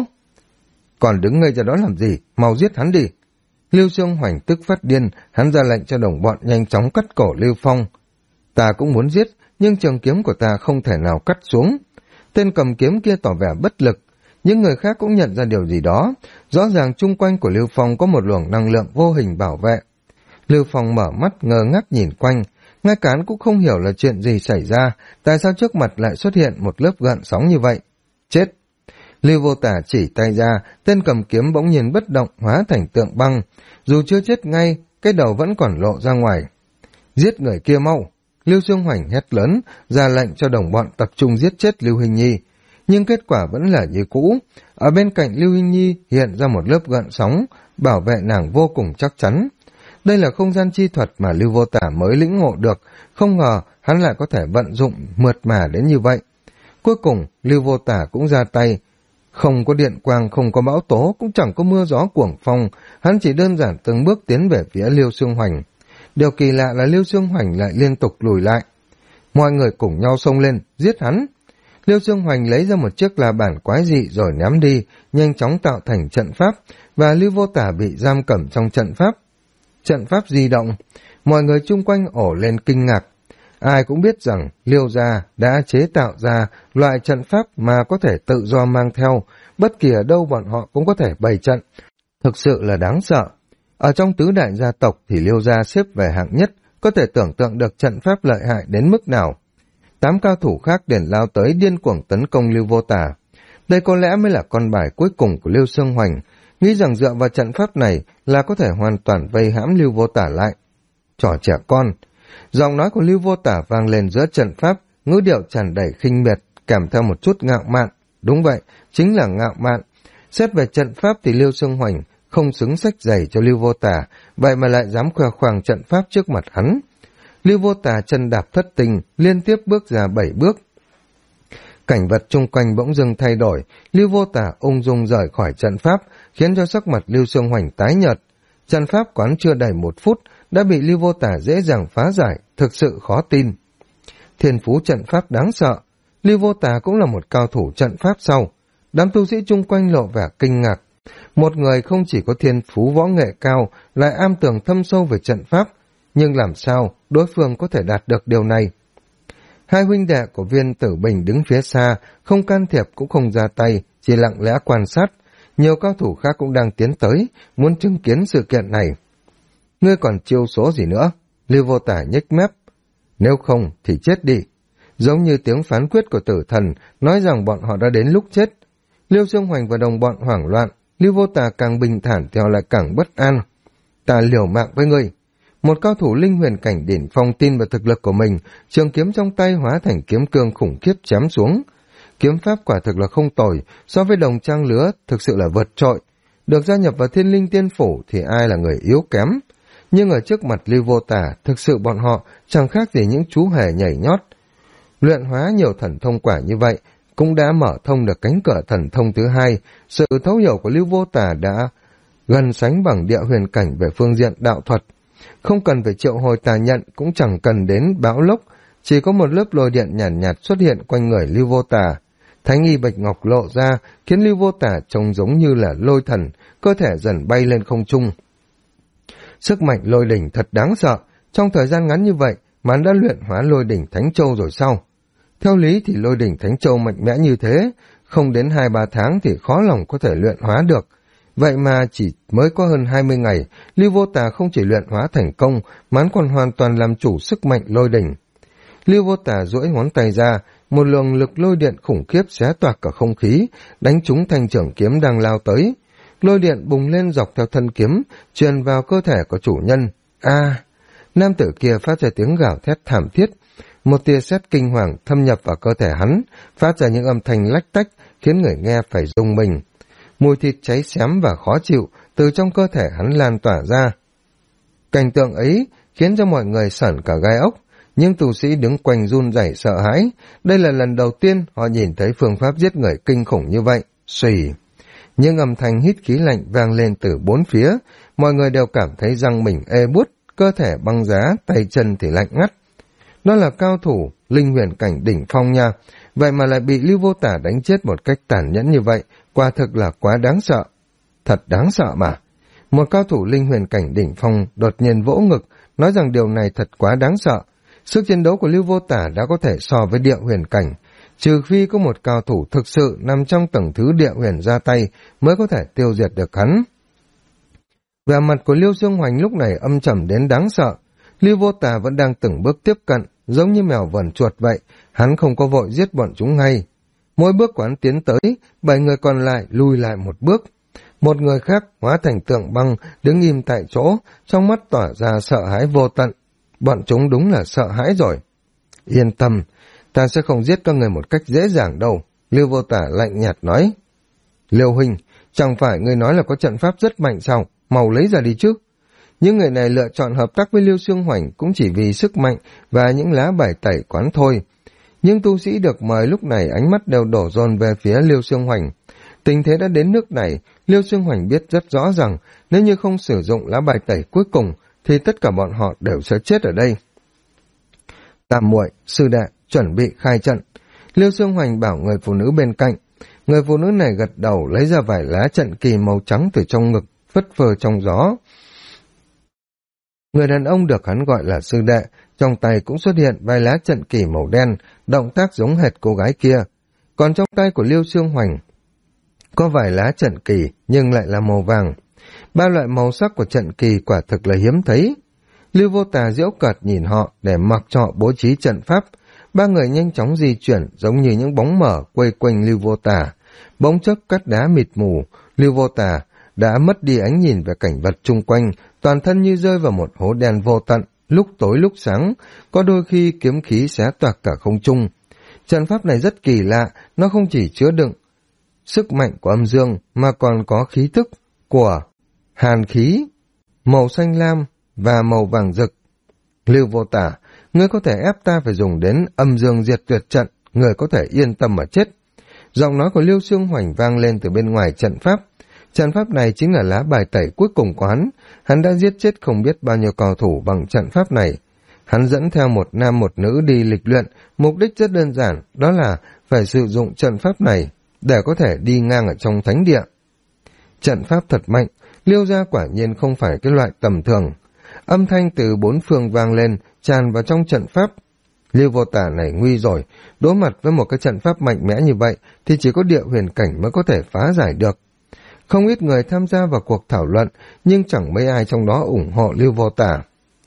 Còn đứng ngây ra đó làm gì, mau giết hắn đi. Lưu Xương Hoành tức phát điên, hắn ra lệnh cho đồng bọn nhanh chóng cắt cổ Lưu Phong. Ta cũng muốn giết, nhưng trường kiếm của ta không thể nào cắt xuống. Tên cầm kiếm kia tỏ vẻ bất lực. Những người khác cũng nhận ra điều gì đó. Rõ ràng chung quanh của Lưu Phong có một luồng năng lượng vô hình bảo vệ. Lưu Phong mở mắt ngơ ngác nhìn quanh. Ngay cả hắn cũng không hiểu là chuyện gì xảy ra. Tại sao trước mặt lại xuất hiện một lớp gợn sóng như vậy? Chết! Lưu Vô Tả chỉ tay ra, tên cầm kiếm bỗng nhiên bất động hóa thành tượng băng. Dù chưa chết ngay, cái đầu vẫn còn lộ ra ngoài. Giết người kia mau! Lưu Xương Hoành hét lớn, ra lệnh cho đồng bọn tập trung giết chết Lưu Hình Nhi. Nhưng kết quả vẫn là như cũ. Ở bên cạnh Lưu Hình Nhi hiện ra một lớp gợn sóng, bảo vệ nàng vô cùng chắc chắn. Đây là không gian chi thuật mà Lưu Vô Tả mới lĩnh ngộ được, không ngờ hắn lại có thể vận dụng mượt mà đến như vậy. Cuối cùng, Lưu Vô Tả cũng ra tay. Không có điện quang, không có bão tố, cũng chẳng có mưa gió cuồng phong, hắn chỉ đơn giản từng bước tiến về phía Liêu Xương Hoành. Điều kỳ lạ là Liêu Xương Hoành lại liên tục lùi lại. Mọi người cùng nhau xông lên, giết hắn. Liêu Xương Hoành lấy ra một chiếc la bàn quái dị rồi ném đi, nhanh chóng tạo thành trận pháp, và Lưu Vô Tả bị giam cầm trong trận pháp. Trận pháp di động, mọi người chung quanh ổ lên kinh ngạc. Ai cũng biết rằng Liêu gia đã chế tạo ra loại trận pháp mà có thể tự do mang theo, bất kỳ ở đâu bọn họ cũng có thể bày trận. Thực sự là đáng sợ. Ở trong tứ đại gia tộc thì Liêu gia xếp về hạng nhất, có thể tưởng tượng được trận pháp lợi hại đến mức nào. 8 cao thủ khác liền lao tới điên cuồng tấn công Lưu Vô Tả. Đây có lẽ mới là con bài cuối cùng của Liêu Xương Hoành, nghĩ rằng dựa vào trận pháp này là có thể hoàn toàn vây hãm Lưu Vô Tả lại. Trò trẻ con. Giọng nói của Lưu Vô Tả vang lên giữa trận pháp, ngữ điệu tràn đầy khinh miệt, kèm theo một chút ngạo mạn. Đúng vậy, chính là ngạo mạn. Xét về trận pháp thì Liêu Xương Hoành không xứng xách giày cho Lưu Vô Tả, vậy mà lại dám khoe khoang trận pháp trước mặt hắn. Lưu Vô Tả chân đạp thất tình, liên tiếp bước ra 7 bước. Cảnh vật chung quanh bỗng dưng thay đổi, Lưu Vô Tả ung dung rời khỏi trận pháp, khiến cho sắc mặt Lưu Xương Hoành tái nhợt. Trận pháp quán chưa đầy 1 phút, đã bị Lưu Vô Tả dễ dàng phá giải, thực sự khó tin. Thiên phú trận pháp đáng sợ, Lưu Vô Tả cũng là một cao thủ trận pháp sau. Đám tu sĩ chung quanh lộ vẻ kinh ngạc. Một người không chỉ có thiên phú võ nghệ cao, lại am tường thâm sâu về trận pháp, nhưng làm sao đối phương có thể đạt được điều này? Hai huynh đệ của Viên Tử Bình đứng phía xa, không can thiệp cũng không ra tay, chỉ lặng lẽ quan sát. Nhiều cao thủ khác cũng đang tiến tới, muốn chứng kiến sự kiện này. Ngươi còn chiêu số gì nữa? Lưu Vô Tả nhếch mép. Nếu không thì chết đi. Giống như tiếng phán quyết của tử thần, nói rằng bọn họ đã đến lúc chết. Liêu Xương Hoành và đồng bọn hoảng loạn, Lưu Vô Tả càng bình thản theo lại càng bất an. Ta liều mạng với ngươi. Một cao thủ linh huyền cảnh đỉnh phong tin vào thực lực của mình, trường kiếm trong tay hóa thành kiếm cương khủng khiếp chém xuống. Kiếm pháp quả thực là không tồi, so với đồng trang lứa thực sự là vượt trội. Được gia nhập vào Thiên Linh Tiên Phủ thì ai là người yếu kém. nhưng ở trước mặt Lưu Vô Tả, thực sự bọn họ chẳng khác gì những chú hề nhảy nhót. Luyện hóa nhiều thần thông quả như vậy, cũng đã mở thông được cánh cửa thần thông thứ hai. Sự thấu hiểu của Lưu Vô Tả đã gần sánh bằng địa huyền cảnh về phương diện đạo thuật. Không cần phải triệu hồi tà nhận, cũng chẳng cần đến bão lốc, chỉ có một lớp lôi điện nhàn nhạt xuất hiện quanh người Lưu Vô Tả. Thánh y bạch ngọc lộ ra, khiến Lưu Vô Tả trông giống như là lôi thần, cơ thể dần bay lên không trung. Sức mạnh lôi đỉnh thật đáng sợ, trong thời gian ngắn như vậy mà hắn đã luyện hóa lôi đỉnh Thánh Châu rồi sao? Theo lý thì lôi đỉnh Thánh Châu mạnh mẽ như thế, không đến 2-3 tháng thì khó lòng có thể luyện hóa được. Vậy mà chỉ mới có hơn 20 ngày, Lưu Vô Tả không chỉ luyện hóa thành công, mà hắn còn hoàn toàn làm chủ sức mạnh lôi đỉnh. Lưu Vô Tả duỗi ngón tay ra, một luồng lực lôi điện khủng khiếp xé toạc cả không khí, đánh trúng thanh trưởng kiếm đang lao tới. Lôi điện bùng lên dọc theo thân kiếm, truyền vào cơ thể của chủ nhân. Nam tử kia phát ra tiếng gào thét thảm thiết. Một tia sét kinh hoàng thâm nhập vào cơ thể hắn, phát ra những âm thanh lách tách, khiến người nghe phải rung mình. Mùi thịt cháy xém và khó chịu từ trong cơ thể hắn lan tỏa ra. Cảnh tượng ấy khiến cho mọi người sởn cả gai ốc, nhưng tu sĩ đứng quanh run rẩy sợ hãi. Đây là lần đầu tiên họ nhìn thấy phương pháp giết người kinh khủng như vậy. Xùy! Những âm thanh hít khí lạnh vang lên từ bốn phía, mọi người đều cảm thấy răng mình ê buốt, cơ thể băng giá, tay chân thì lạnh ngắt. Đó là cao thủ linh huyền cảnh đỉnh phong nha, vậy mà lại bị Lưu Vô Tả đánh chết một cách tàn nhẫn như vậy, quả thực là quá đáng sợ. Thật đáng sợ mà. Một cao thủ linh huyền cảnh đỉnh phong đột nhiên vỗ ngực, nói rằng điều này thật quá đáng sợ. Sức chiến đấu của Lưu Vô Tả đã có thể so với địa huyền cảnh, trừ phi có một cao thủ thực sự nằm trong tầng thứ địa huyền ra tay mới có thể tiêu diệt được hắn. Vẻ mặt của Liêu Xương Hoành lúc này âm trầm đến đáng sợ. Lưu Vô Tả vẫn đang từng bước tiếp cận, giống như mèo vờn chuột vậy, hắn không có vội giết bọn chúng ngay. Mỗi bước của hắn tiến tới, 7 người còn lại lùi lại một bước. Một người khác hóa thành tượng băng, đứng im tại chỗ, trong mắt tỏa ra sợ hãi vô tận. Bọn chúng đúng là sợ hãi rồi. Yên tâm, ta sẽ không giết các người một cách dễ dàng đâu, Lưu Vô Tả lạnh nhạt nói. Liêu huynh, chẳng phải ngươi nói là có trận pháp rất mạnh sao, mau lấy ra đi chứ. Những người này lựa chọn hợp tác với Liêu Xương Hoành cũng chỉ vì sức mạnh và những lá bài tẩy quán thôi. Nhưng tu sĩ được mời lúc này ánh mắt đều đổ dồn về phía Liêu Xương Hoành. Tình thế đã đến nước này, Liêu Xương Hoành biết rất rõ rằng nếu như không sử dụng lá bài tẩy cuối cùng thì tất cả bọn họ đều sẽ chết ở đây. Tam muội, sư đệ, chuẩn bị khai trận. Liêu Xương Hoành bảo người phụ nữ bên cạnh. Người phụ nữ này gật đầu lấy ra vài lá trận kỳ màu trắng từ trong ngực, phất phơ trong gió. Người đàn ông được hắn gọi là sư đệ, trong tay cũng xuất hiện vài lá trận kỳ màu đen, động tác giống hệt cô gái kia. Còn trong tay của Liêu Xương Hoành có vài lá trận kỳ nhưng lại là màu vàng. 3 loại màu sắc của trận kỳ quả thực là hiếm thấy. Lưu Vô Tả giễu cợt nhìn họ để mặc cho họ bố trí trận pháp. 3 người nhanh chóng di chuyển giống như những bóng mở quay quanh Lưu Vô Tả. Bóng chốc cắt đá mịt mù, Lưu Vô Tả đã mất đi ánh nhìn về cảnh vật chung quanh, toàn thân như rơi vào một hố đen vô tận, lúc tối lúc sáng, có đôi khi kiếm khí xé toạc cả không trung. Trận pháp này rất kỳ lạ, nó không chỉ chứa đựng sức mạnh của âm dương mà còn có khí thức của hàn khí, màu xanh lam và màu vàng rực. Lưu Vô Tả, ngươi có thể ép ta phải dùng đến âm dương diệt tuyệt trận, ngươi có thể yên tâm mà chết. Giọng nói của Liêu Xương Hoành vang lên từ bên ngoài trận pháp. Trận pháp này chính là lá bài tẩy cuối cùng của hắn đã giết chết không biết bao nhiêu cao thủ bằng trận pháp này. Hắn dẫn theo một nam một nữ đi lịch luyện, mục đích rất đơn giản, đó là phải sử dụng trận pháp này để có thể đi ngang ở trong thánh địa. Trận pháp thật mạnh, Liêu gia quả nhiên không phải cái loại tầm thường. Âm thanh từ bốn phương vang lên, tràn vào trong trận pháp. Liêu Vô Tả này nguy rồi, đối mặt với một cái trận pháp mạnh mẽ như vậy thì chỉ có địa huyền cảnh mới có thể phá giải được. Không ít người tham gia vào cuộc thảo luận, nhưng chẳng mấy ai trong đó ủng hộ Lưu Vô Tả.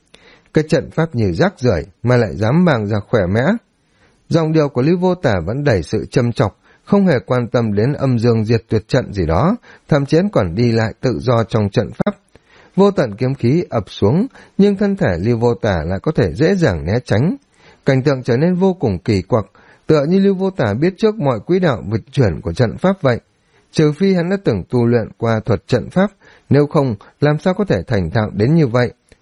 Cái trận pháp như rác rưởi mà lại dám mang ra khỏe mẽ. Giọng điệu của Lưu Vô Tả vẫn đầy sự châm chọc, không hề quan tâm đến âm dương diệt tuyệt trận gì đó, thậm chí còn đi lại tự do trong trận pháp. Vô tận kiếm khí ập xuống, nhưng thân thể Lưu Vô Tả lại có thể dễ dàng né tránh. Cảnh tượng trở nên vô cùng kỳ quặc, tựa như Lưu Vô Tả biết trước mọi quỹ đạo vận chuyển của trận pháp vậy. Trừ phi hắn đã từng tu luyện qua thuật trận pháp, nếu không làm sao có thể thành thạo đến như vậy.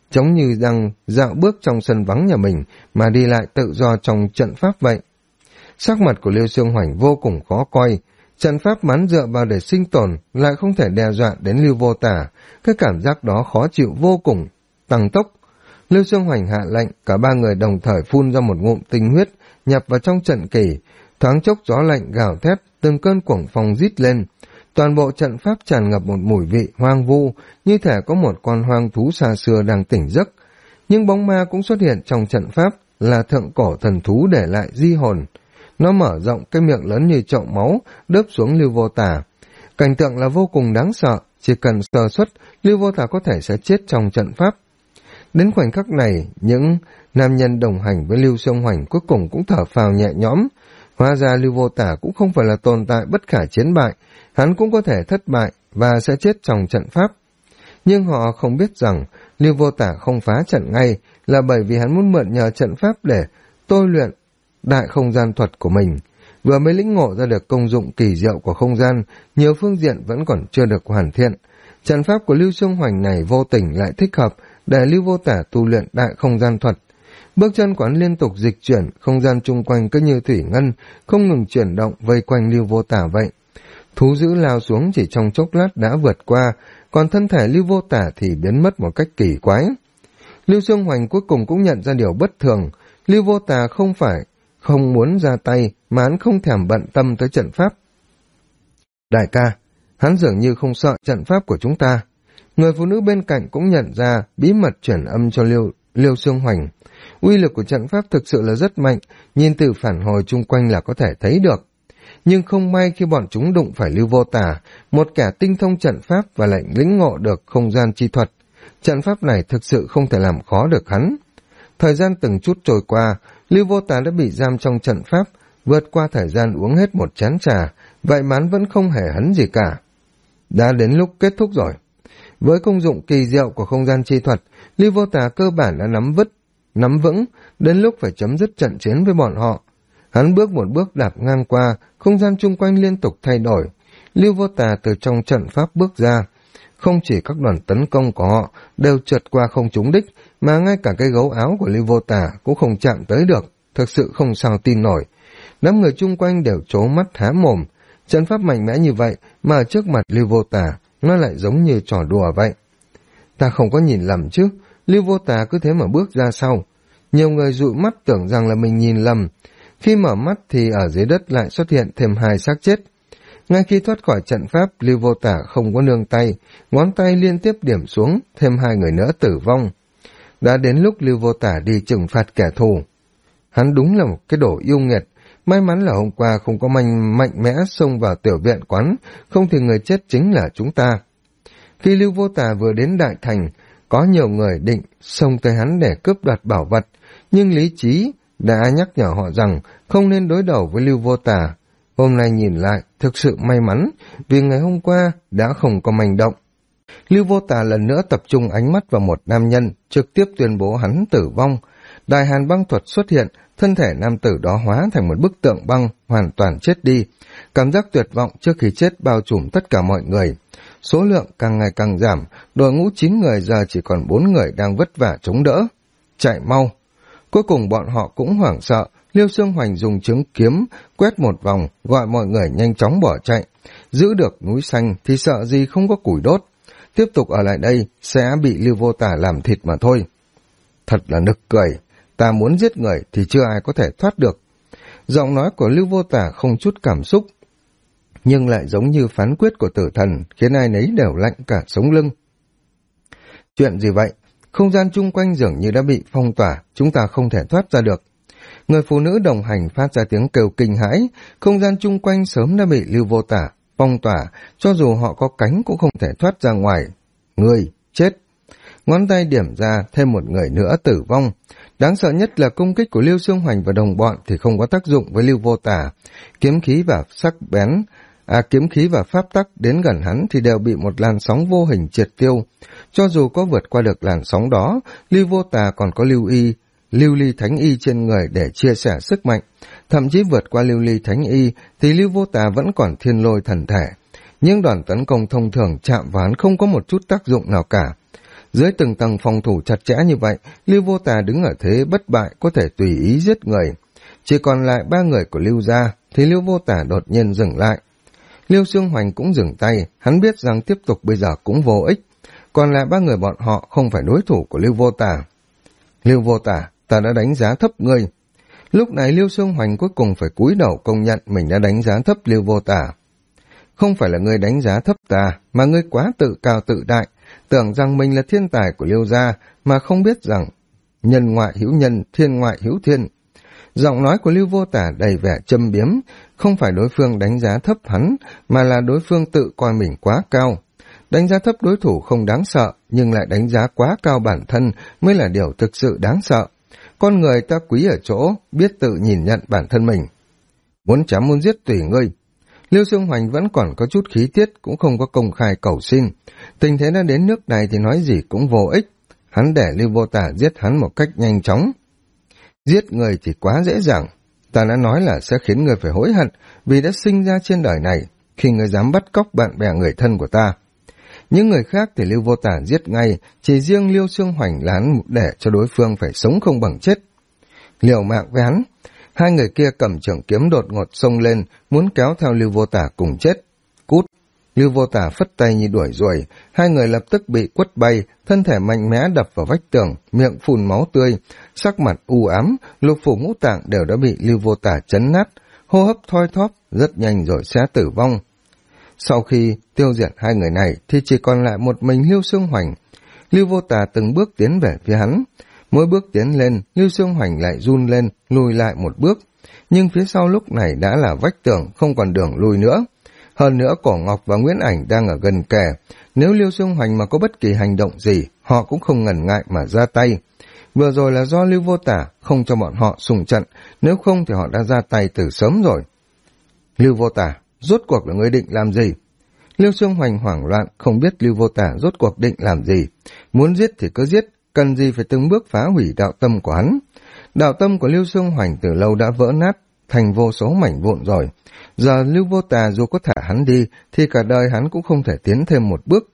giống như đang dạo bước trong sân vắng nhà mình mà đi lại tự do trong trận pháp vậy. Sắc mặt của Lưu Xương Hoành vô cùng khó coi, trận pháp mắn dựa vào để sinh tồn lại không thể đe dọa đến Lưu Vô Tả, cái cảm giác đó khó chịu vô cùng. Tăng tốc, Lưu Xương Hoành hạ lệnh, cả ba người đồng thời phun ra một ngụm tinh huyết, nhập vào trong trận kỳ, thoáng chốc gió lạnh gào thét, từng cơn cuồng phong rít lên. Toàn bộ trận pháp tràn ngập một mùi vị hoang vu, như thể có một con hoang thú xa xưa đang tỉnh giấc. Nhưng bóng ma cũng xuất hiện trong trận pháp, là thượng cổ thần thú để lại di hồn. Nó mở rộng cái miệng lớn như chậu máu, đớp xuống Lưu Vô Tả. Cảnh tượng là vô cùng đáng sợ, chỉ cần sơ suất, Lưu Vô Tả có thể sẽ chết trong trận pháp. Đến khoảnh khắc này, những nam nhân đồng hành với Lưu Xương Hoành cuối cùng cũng thở phào nhẹ nhõm. Hóa ra Lưu Vô Tả cũng không phải là tồn tại bất khả chiến bại, hắn cũng có thể thất bại và sẽ chết trong trận pháp. Nhưng họ không biết rằng Lưu Vô Tả không phá trận ngay là bởi vì hắn muốn mượn nhờ trận pháp để tôi luyện đại không gian thuật của mình. Vừa mới lĩnh ngộ ra được công dụng kỳ diệu của không gian, nhiều phương diện vẫn còn chưa được hoàn thiện. Trận pháp của Lưu Xương Hoành này vô tình lại thích hợp để Lưu Vô Tả tu luyện đại không gian thuật. Bước chân của hắn liên tục dịch chuyển, không gian chung quanh cứ như thủy ngân, không ngừng chuyển động vây quanh Lưu Vô Tả vậy. Thú dữ lao xuống chỉ trong chốc lát đã vượt qua, còn thân thể Lưu Vô Tả thì biến mất một cách kỳ quái. Lưu Xương Hoành cuối cùng cũng nhận ra điều bất thường, Lưu Vô Tả không phải không muốn ra tay, mà hắn không thèm bận tâm tới trận pháp. Đại ca, hắn dường như không sợ trận pháp của chúng ta. Người phụ nữ bên cạnh cũng nhận ra bí mật chuyển âm cho Lưu Xương Hoành. Uy lực của trận pháp thực sự là rất mạnh, nhìn từ phản hồi chung quanh là có thể thấy được. Nhưng không may khi bọn chúng đụng phải Lưu Vô Tả, một kẻ tinh thông trận pháp và lại lĩnh ngộ được không gian chi thuật. Trận pháp này thực sự không thể làm khó được hắn. Thời gian từng chút trôi qua, Lưu Vô Tả đã bị giam trong trận pháp, vượt qua thời gian uống hết một chén trà, vậy mà hắn vẫn không hề hấn gì cả. Đã đến lúc kết thúc rồi. Với công dụng kỳ diệu của không gian chi thuật, Lưu Vô Tả cơ bản đã nắm vững, đến lúc phải chấm dứt trận chiến với bọn họ. Hắn bước một bước đạp ngang qua, không gian chung quanh liên tục thay đổi. Lưu Vô Tả từ trong trận pháp bước ra. Không chỉ các đoàn tấn công của họ đều trượt qua không trúng đích, mà ngay cả cái gấu áo của Lưu Vô Tả cũng không chạm tới được, thực sự không sao tin nổi. Đám người chung quanh đều trố mắt há mồm, trận pháp mạnh mẽ như vậy mà trước mặt Lưu Vô Tả, nó lại giống như trò đùa vậy. Ta không có nhìn lầm chứ, Lưu Vô Tả cứ thế mà bước ra sau. Nhiều người dụi mắt tưởng rằng là mình nhìn lầm, khi mở mắt thì ở dưới đất lại xuất hiện thêm 2 xác chết. Ngay khi thoát khỏi trận pháp, Lưu Vô Tả không có nương tay, ngón tay liên tiếp điểm xuống, thêm 2 người nữa tử vong. Đã đến lúc Lưu Vô Tả đi trừng phạt kẻ thù. Hắn đúng là một cái đồ yêu nghiệt, may mắn là hôm qua không có mạnh mẽ xông vào tiểu viện quán, không thì người chết chính là chúng ta. Khi Lưu Vô Tả vừa đến Đại Thành, có nhiều người định xông tới hắn để cướp đoạt bảo vật, nhưng lý trí đã nhắc nhở họ rằng không nên đối đầu với Lưu Vô Tả. Hôm nay nhìn lại, thực sự may mắn, vì ngày hôm qua đã không có manh động. Lưu Vô Tả lần nữa tập trung ánh mắt vào một nam nhân, trực tiếp tuyên bố hắn tử vong. Đại hàn băng thuật xuất hiện, thân thể nam tử đó hóa thành một bức tượng băng, hoàn toàn chết đi. Cảm giác tuyệt vọng trước khi chết bao trùm tất cả mọi người. Số lượng càng ngày càng giảm, đội ngũ 9 người giờ chỉ còn 4 người đang vất vả chống đỡ. Chạy mau! Cuối cùng bọn họ cũng hoảng sợ, Lưu Xương Hoành dùng trứng kiếm quét một vòng, gọi mọi người nhanh chóng bỏ chạy. Giữ được núi xanh thì sợ gì không có củi đốt. Tiếp tục ở lại đây sẽ bị Lưu Vô Tả làm thịt mà thôi. Thật là nực cười, ta muốn giết người thì chưa ai có thể thoát được. Giọng nói của Lưu Vô Tả không chút cảm xúc, nhưng lại giống như phán quyết của tử thần, khiến ai nấy đều lạnh cả sống lưng. Chuyện gì vậy? Không gian chung quanh dường như đã bị phong tỏa, chúng ta không thể thoát ra được. Người phụ nữ đồng hành phát ra tiếng kêu kinh hãi, không gian chung quanh sớm đã bị Lưu Vô Tả phong tỏa, cho dù họ có cánh cũng không thể thoát ra ngoài. Người, chết! Ngón tay điểm ra, thêm một người nữa tử vong. Đáng sợ nhất là công kích của Lưu Xương Hoành và đồng bọn thì không có tác dụng với Lưu Vô Tả. Kiếm khí và pháp tắc đến gần hắn thì đều bị một làn sóng vô hình triệt tiêu. Cho dù có vượt qua được làn sóng đó, Lưu Vô Tả còn có lưu ly thánh y trên người để chia sẻ sức mạnh. Thậm chí vượt qua lưu ly thánh y thì Lưu Vô Tả vẫn còn thiên lôi thần thể. Nhưng đòn tấn công thông thường chạm vào hắn không có một chút tác dụng nào cả. Dưới từng tầng phòng thủ chặt chẽ như vậy, Lưu Vô Tà đứng ở thế bất bại, có thể tùy ý giết người. Chỉ còn lại 3 người của Lưu gia, thì Lưu Vô Tà đột nhiên dừng lại. Lưu Xương Hoành cũng dừng tay, hắn biết rằng tiếp tục bây giờ cũng vô ích. Còn lại 3 người bọn họ không phải đối thủ của Lưu Vô Tà. Lưu Vô Tà, ta đã đánh giá thấp ngươi. Lúc này Lưu Xương Hoành cuối cùng phải cúi đầu công nhận mình đã đánh giá thấp Lưu Vô Tà. Không phải là ngươi đánh giá thấp ta, mà ngươi quá tự cao tự đại, tưởng rằng mình là thiên tài của Lưu gia, mà không biết rằng nhân ngoại hữu nhân, thiên ngoại hữu thiên. Giọng nói của Lưu Vô Tà đầy vẻ châm biếm, không phải đối phương đánh giá thấp hắn, mà là đối phương tự coi mình quá cao. Đánh giá thấp đối thủ không đáng sợ, nhưng lại đánh giá quá cao bản thân mới là điều thực sự đáng sợ. Con người ta quý ở chỗ, biết tự nhìn nhận bản thân mình. Muốn chém muốn giết tùy ngươi. Lưu Xương Hoành vẫn còn có chút khí tiết, cũng không có công khai cầu xin. Tình thế đã đến nước này thì nói gì cũng vô ích. Hắn để Lưu Vô Tà giết hắn một cách nhanh chóng. Giết người thì quá dễ dàng. Ta đã nói là sẽ khiến người phải hối hận vì đã sinh ra trên đời này khi người dám bắt cóc bạn bè người thân của ta. Những người khác thì Lưu Vô Tà giết ngay, chỉ riêng Lưu Xương Hoành là hắn để cho đối phương phải sống không bằng chết. Liều mạng với hắn. 2 người kia cầm trường kiếm đột ngột xông lên, muốn kéo theo Lưu Vô Tà cùng chết. Cút! Lưu Vô Tà phất tay như đuổi ruồi, 2 người lập tức bị quất bay, thân thể mạnh mẽ đập vào vách tường, miệng phun máu tươi, sắc mặt u ám, lục phủ ngũ tạng đều đã bị Lưu Vô Tà chấn nát, hô hấp thoi thóp, rất nhanh rồi sẽ tử vong. Sau khi tiêu diệt 2 người này thì chỉ còn lại một mình Lưu Xương Hoành. Lưu Vô Tà từng bước tiến về phía hắn. Mỗi bước tiến lên, Lưu Xương Hoành lại run lên, lùi lại một bước. Nhưng phía sau lúc này đã là vách tường, không còn đường lùi nữa. Hơn nữa Cổ Ngọc và Nguyễn Ảnh đang ở gần kề. Nếu Lưu Xương Hoành mà có bất kỳ hành động gì, họ cũng không ngần ngại mà ra tay. Vừa rồi là do Lưu Vô Tà không cho bọn họ xung trận, nếu không thì họ đã ra tay từ sớm rồi. Lưu Vô Tà, rốt cuộc là ngươi định làm gì? Lưu Xương Hoành hoảng loạn, không biết Lưu Vô Tà rốt cuộc định làm gì. Muốn giết thì cứ giết, cần gì phải từng bước phá hủy đạo tâm của hắn. Đạo tâm của Lưu Xương Hoành từ lâu đã vỡ nát, thành vô số mảnh vụn rồi. Giờ Lưu Vô Tà dù có thả hắn đi, thì cả đời hắn cũng không thể tiến thêm một bước.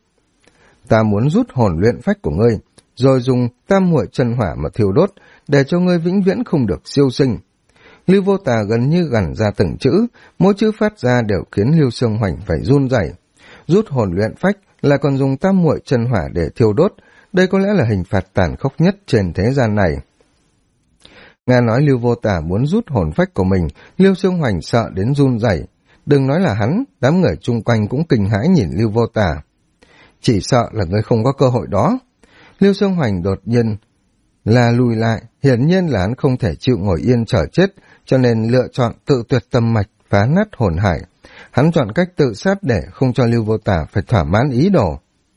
Ta muốn rút hồn luyện phách của ngươi, rồi dùng tam muội chân hỏa mà thiêu đốt, để cho ngươi vĩnh viễn không được siêu sinh. Lưu Vô Tà gần như gằn ra từng chữ, mỗi chữ phát ra đều khiến Lưu Xương Hoành phải run rẩy. Rút hồn luyện phách là còn dùng tam muội chân hỏa để thiêu đốt, đây có lẽ là hình phạt tàn khốc nhất trên thế gian này. Nghe nói Lưu Vô Tà muốn rút hồn phách của mình, Lưu Xương Hoành sợ đến run rẩy. Đừng nói là hắn, đám người chung quanh cũng kinh hãi nhìn Lưu Vô Tà. Chỉ sợ là ngươi không có cơ hội đó. Lưu Xương Hoành đột nhiên là lùi lại, hiển nhiên là hắn không thể chịu ngồi yên chờ chết, cho nên lựa chọn tự tuyệt tâm mạch, phá nát hồn hải. Hắn chọn cách tự sát để không cho Lưu Vô Tà phải thỏa mãn ý đồ.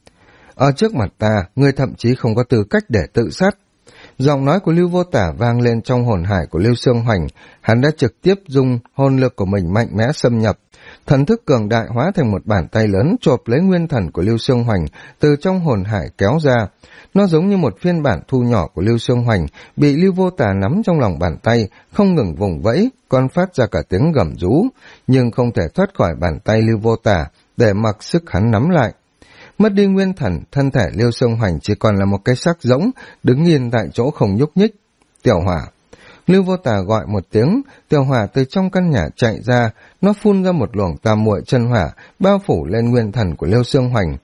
Ở trước mặt ta, ngươi thậm chí không có tư cách để tự sát. Giọng nói của Lưu Vô Tà vang lên trong hồn hải của Lưu Xương Hoành, hắn đã trực tiếp dùng hồn lực của mình mạnh mẽ xâm nhập. Thần thức cường đại hóa thành một bàn tay lớn chộp lấy nguyên thần của Lưu Xương Hoành từ trong hồn hải kéo ra. Nó giống như một phiên bản thu nhỏ của Lưu Xương Hoành, bị Lưu Vô Tà nắm trong lòng bàn tay, không ngừng vùng vẫy, còn phát ra cả tiếng gầm rú, nhưng không thể thoát khỏi bàn tay Lưu Vô Tà để mặc sức hắn nắm lại. Mất đi nguyên thần, thân thể Lưu Xương Hoành chỉ còn là một cái xác rỗng, đứng yên tại chỗ không nhúc nhích. Tiểu Hỏa. Lưu Vô Tà gọi một tiếng, Tiểu Hỏa từ trong căn nhà chạy ra, nó phun ra một luồng tam muội chân hỏa, bao phủ lên nguyên thần của Lưu Xương Hoành.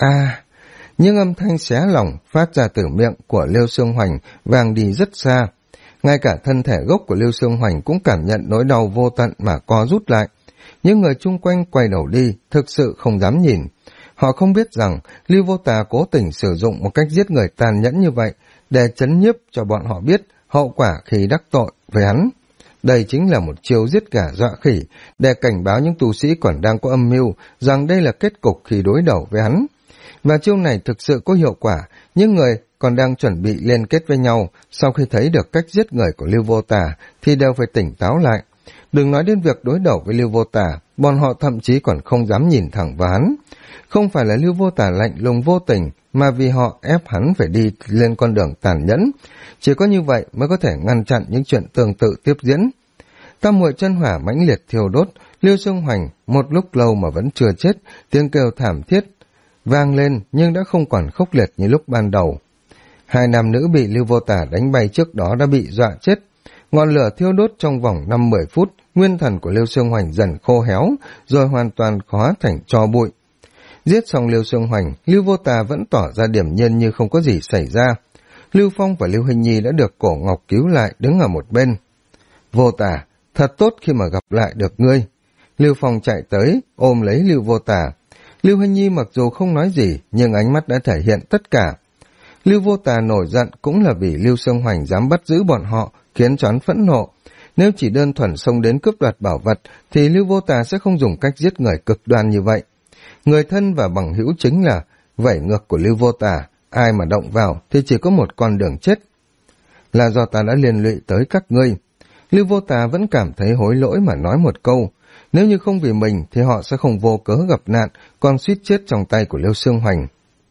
Những âm thanh xé lòng phát ra từ miệng của Lưu Xương Hoành vang đi rất xa. Ngay cả thân thể gốc của Lưu Xương Hoành cũng cảm nhận nỗi đau vô tận mà co rút lại. Những người chung quanh quay đầu đi, thực sự không dám nhìn. Họ không biết rằng Lưu Vô Tà cố tình sử dụng một cách giết người tàn nhẫn như vậy để chấn nhiếp cho bọn họ biết hậu quả khi đắc tội với hắn. Đây chính là một chiêu giết gà dọa khỉ để cảnh báo những tu sĩ còn đang có âm mưu rằng đây là kết cục khi đối đầu với hắn. Và chiêu này thực sự có hiệu quả, những người còn đang chuẩn bị liên kết với nhau sau khi thấy được cách giết người của Lưu Vô Tà thì đều phải tỉnh táo lại. Đừng nói đến việc đối đầu với Lưu Vô Tà, bọn họ thậm chí còn không dám nhìn thẳng vào hắn. Không phải là Lưu Vô Tà lạnh lùng vô tình, mà vì họ ép hắn phải đi lên con đường tàn nhẫn. Chỉ có như vậy mới có thể ngăn chặn những chuyện tương tự tiếp diễn. Tam muội chân hỏa mãnh liệt thiêu đốt, Lưu Xương Hoành một lúc lâu mà vẫn chưa chết, tiếng kêu thảm thiết vang lên nhưng đã không còn khốc liệt như lúc ban đầu. Hai nam nữ bị Lưu Vô Tả đánh bay trước đó đã bị dọa chết. Ngọn lửa thiêu đốt trong vòng 5-10 phút, nguyên thần của Lưu Xương Hoành dần khô héo, rồi hoàn toàn hóa thành tro bụi. Giết xong Lưu Xương Hoành, Lưu Vô Tà vẫn tỏ ra điểm nhiên như không có gì xảy ra. Lưu Phong và Lưu Hình Nhi đã được Cổ Ngọc cứu lại, đứng ở một bên. Vô Tà, thật tốt khi mà gặp lại được ngươi. Lưu Phong chạy tới, ôm lấy Lưu Vô Tà. Lưu Hình Nhi mặc dù không nói gì, nhưng ánh mắt đã thể hiện tất cả. Lưu Vô Tà nổi giận cũng là vì Lưu Xương Hoành dám bắt giữ bọn họ, khiến cho hắn phẫn nộ. Nếu chỉ đơn thuần xông đến cướp đoạt bảo vật, thì Lưu Vô Tà sẽ không dùng cách giết người cực đoan như vậy. Người thân và bằng hữu chính là vảy ngược của Lưu Vô Tà, ai mà động vào thì chỉ có một con đường chết. Là do ta đã liên lụy tới các ngươi. Lưu Vô Tà vẫn cảm thấy hối lỗi mà nói một câu. Nếu như không vì mình thì họ sẽ không vô cớ gặp nạn, còn suýt chết trong tay của Lưu Xương Hoành.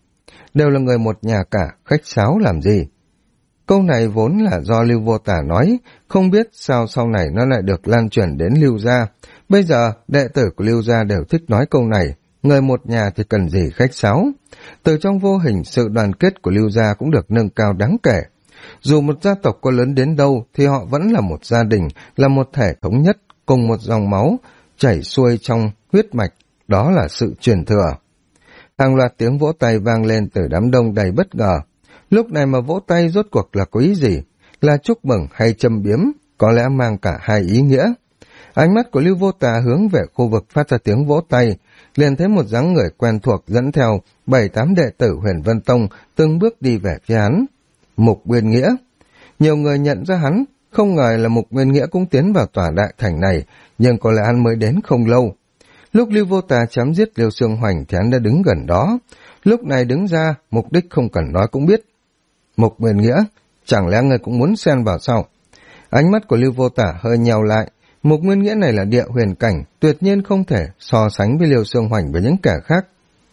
Đều là người một nhà cả, khách sáo làm gì? Câu này vốn là do Lưu Vô Tả nói, không biết sao sau này nó lại được lan truyền đến Lưu gia. Bây giờ, đệ tử của Lưu gia đều thích nói câu này, người một nhà thì cần gì khách sáo. Từ trong vô hình, sự đoàn kết của Lưu gia cũng được nâng cao đáng kể. Dù một gia tộc có lớn đến đâu thì họ vẫn là một gia đình, là một thể thống nhất, cùng một dòng máu, chảy xuôi trong huyết mạch, đó là sự truyền thừa. Hàng loạt tiếng vỗ tay vang lên từ đám đông đầy bất ngờ. Lúc này mà vỗ tay rốt cuộc là có ý gì? Là chúc mừng hay châm biếm? Có lẽ mang cả hai ý nghĩa. Ánh mắt của Lưu Vô Tà hướng về khu vực phát ra tiếng vỗ tay, liền thấy một dáng người quen thuộc dẫn theo 7-8 đệ tử Huyền Vân Tông từng bước đi về phía hắn. Mục Nguyên Nghĩa. Nhiều người nhận ra hắn, không ngờ là Mục Nguyên Nghĩa cũng tiến vào tòa đại thành này, nhưng có lẽ hắn mới đến không lâu. Lúc Lưu Vô Tà chém giết Lưu Xương Hoành thì hắn đã đứng gần đó. Lúc này đứng ra, mục đích không cần nói cũng biết. Mục Nguyên Nghĩa, chẳng lẽ người cũng muốn xen vào sao? Ánh mắt của Lưu Vô Tả hơi nheo lại. Mục Nguyên Nghĩa này là địa huyền cảnh, tuyệt nhiên không thể so sánh với Lưu Xương Hoành và những kẻ khác.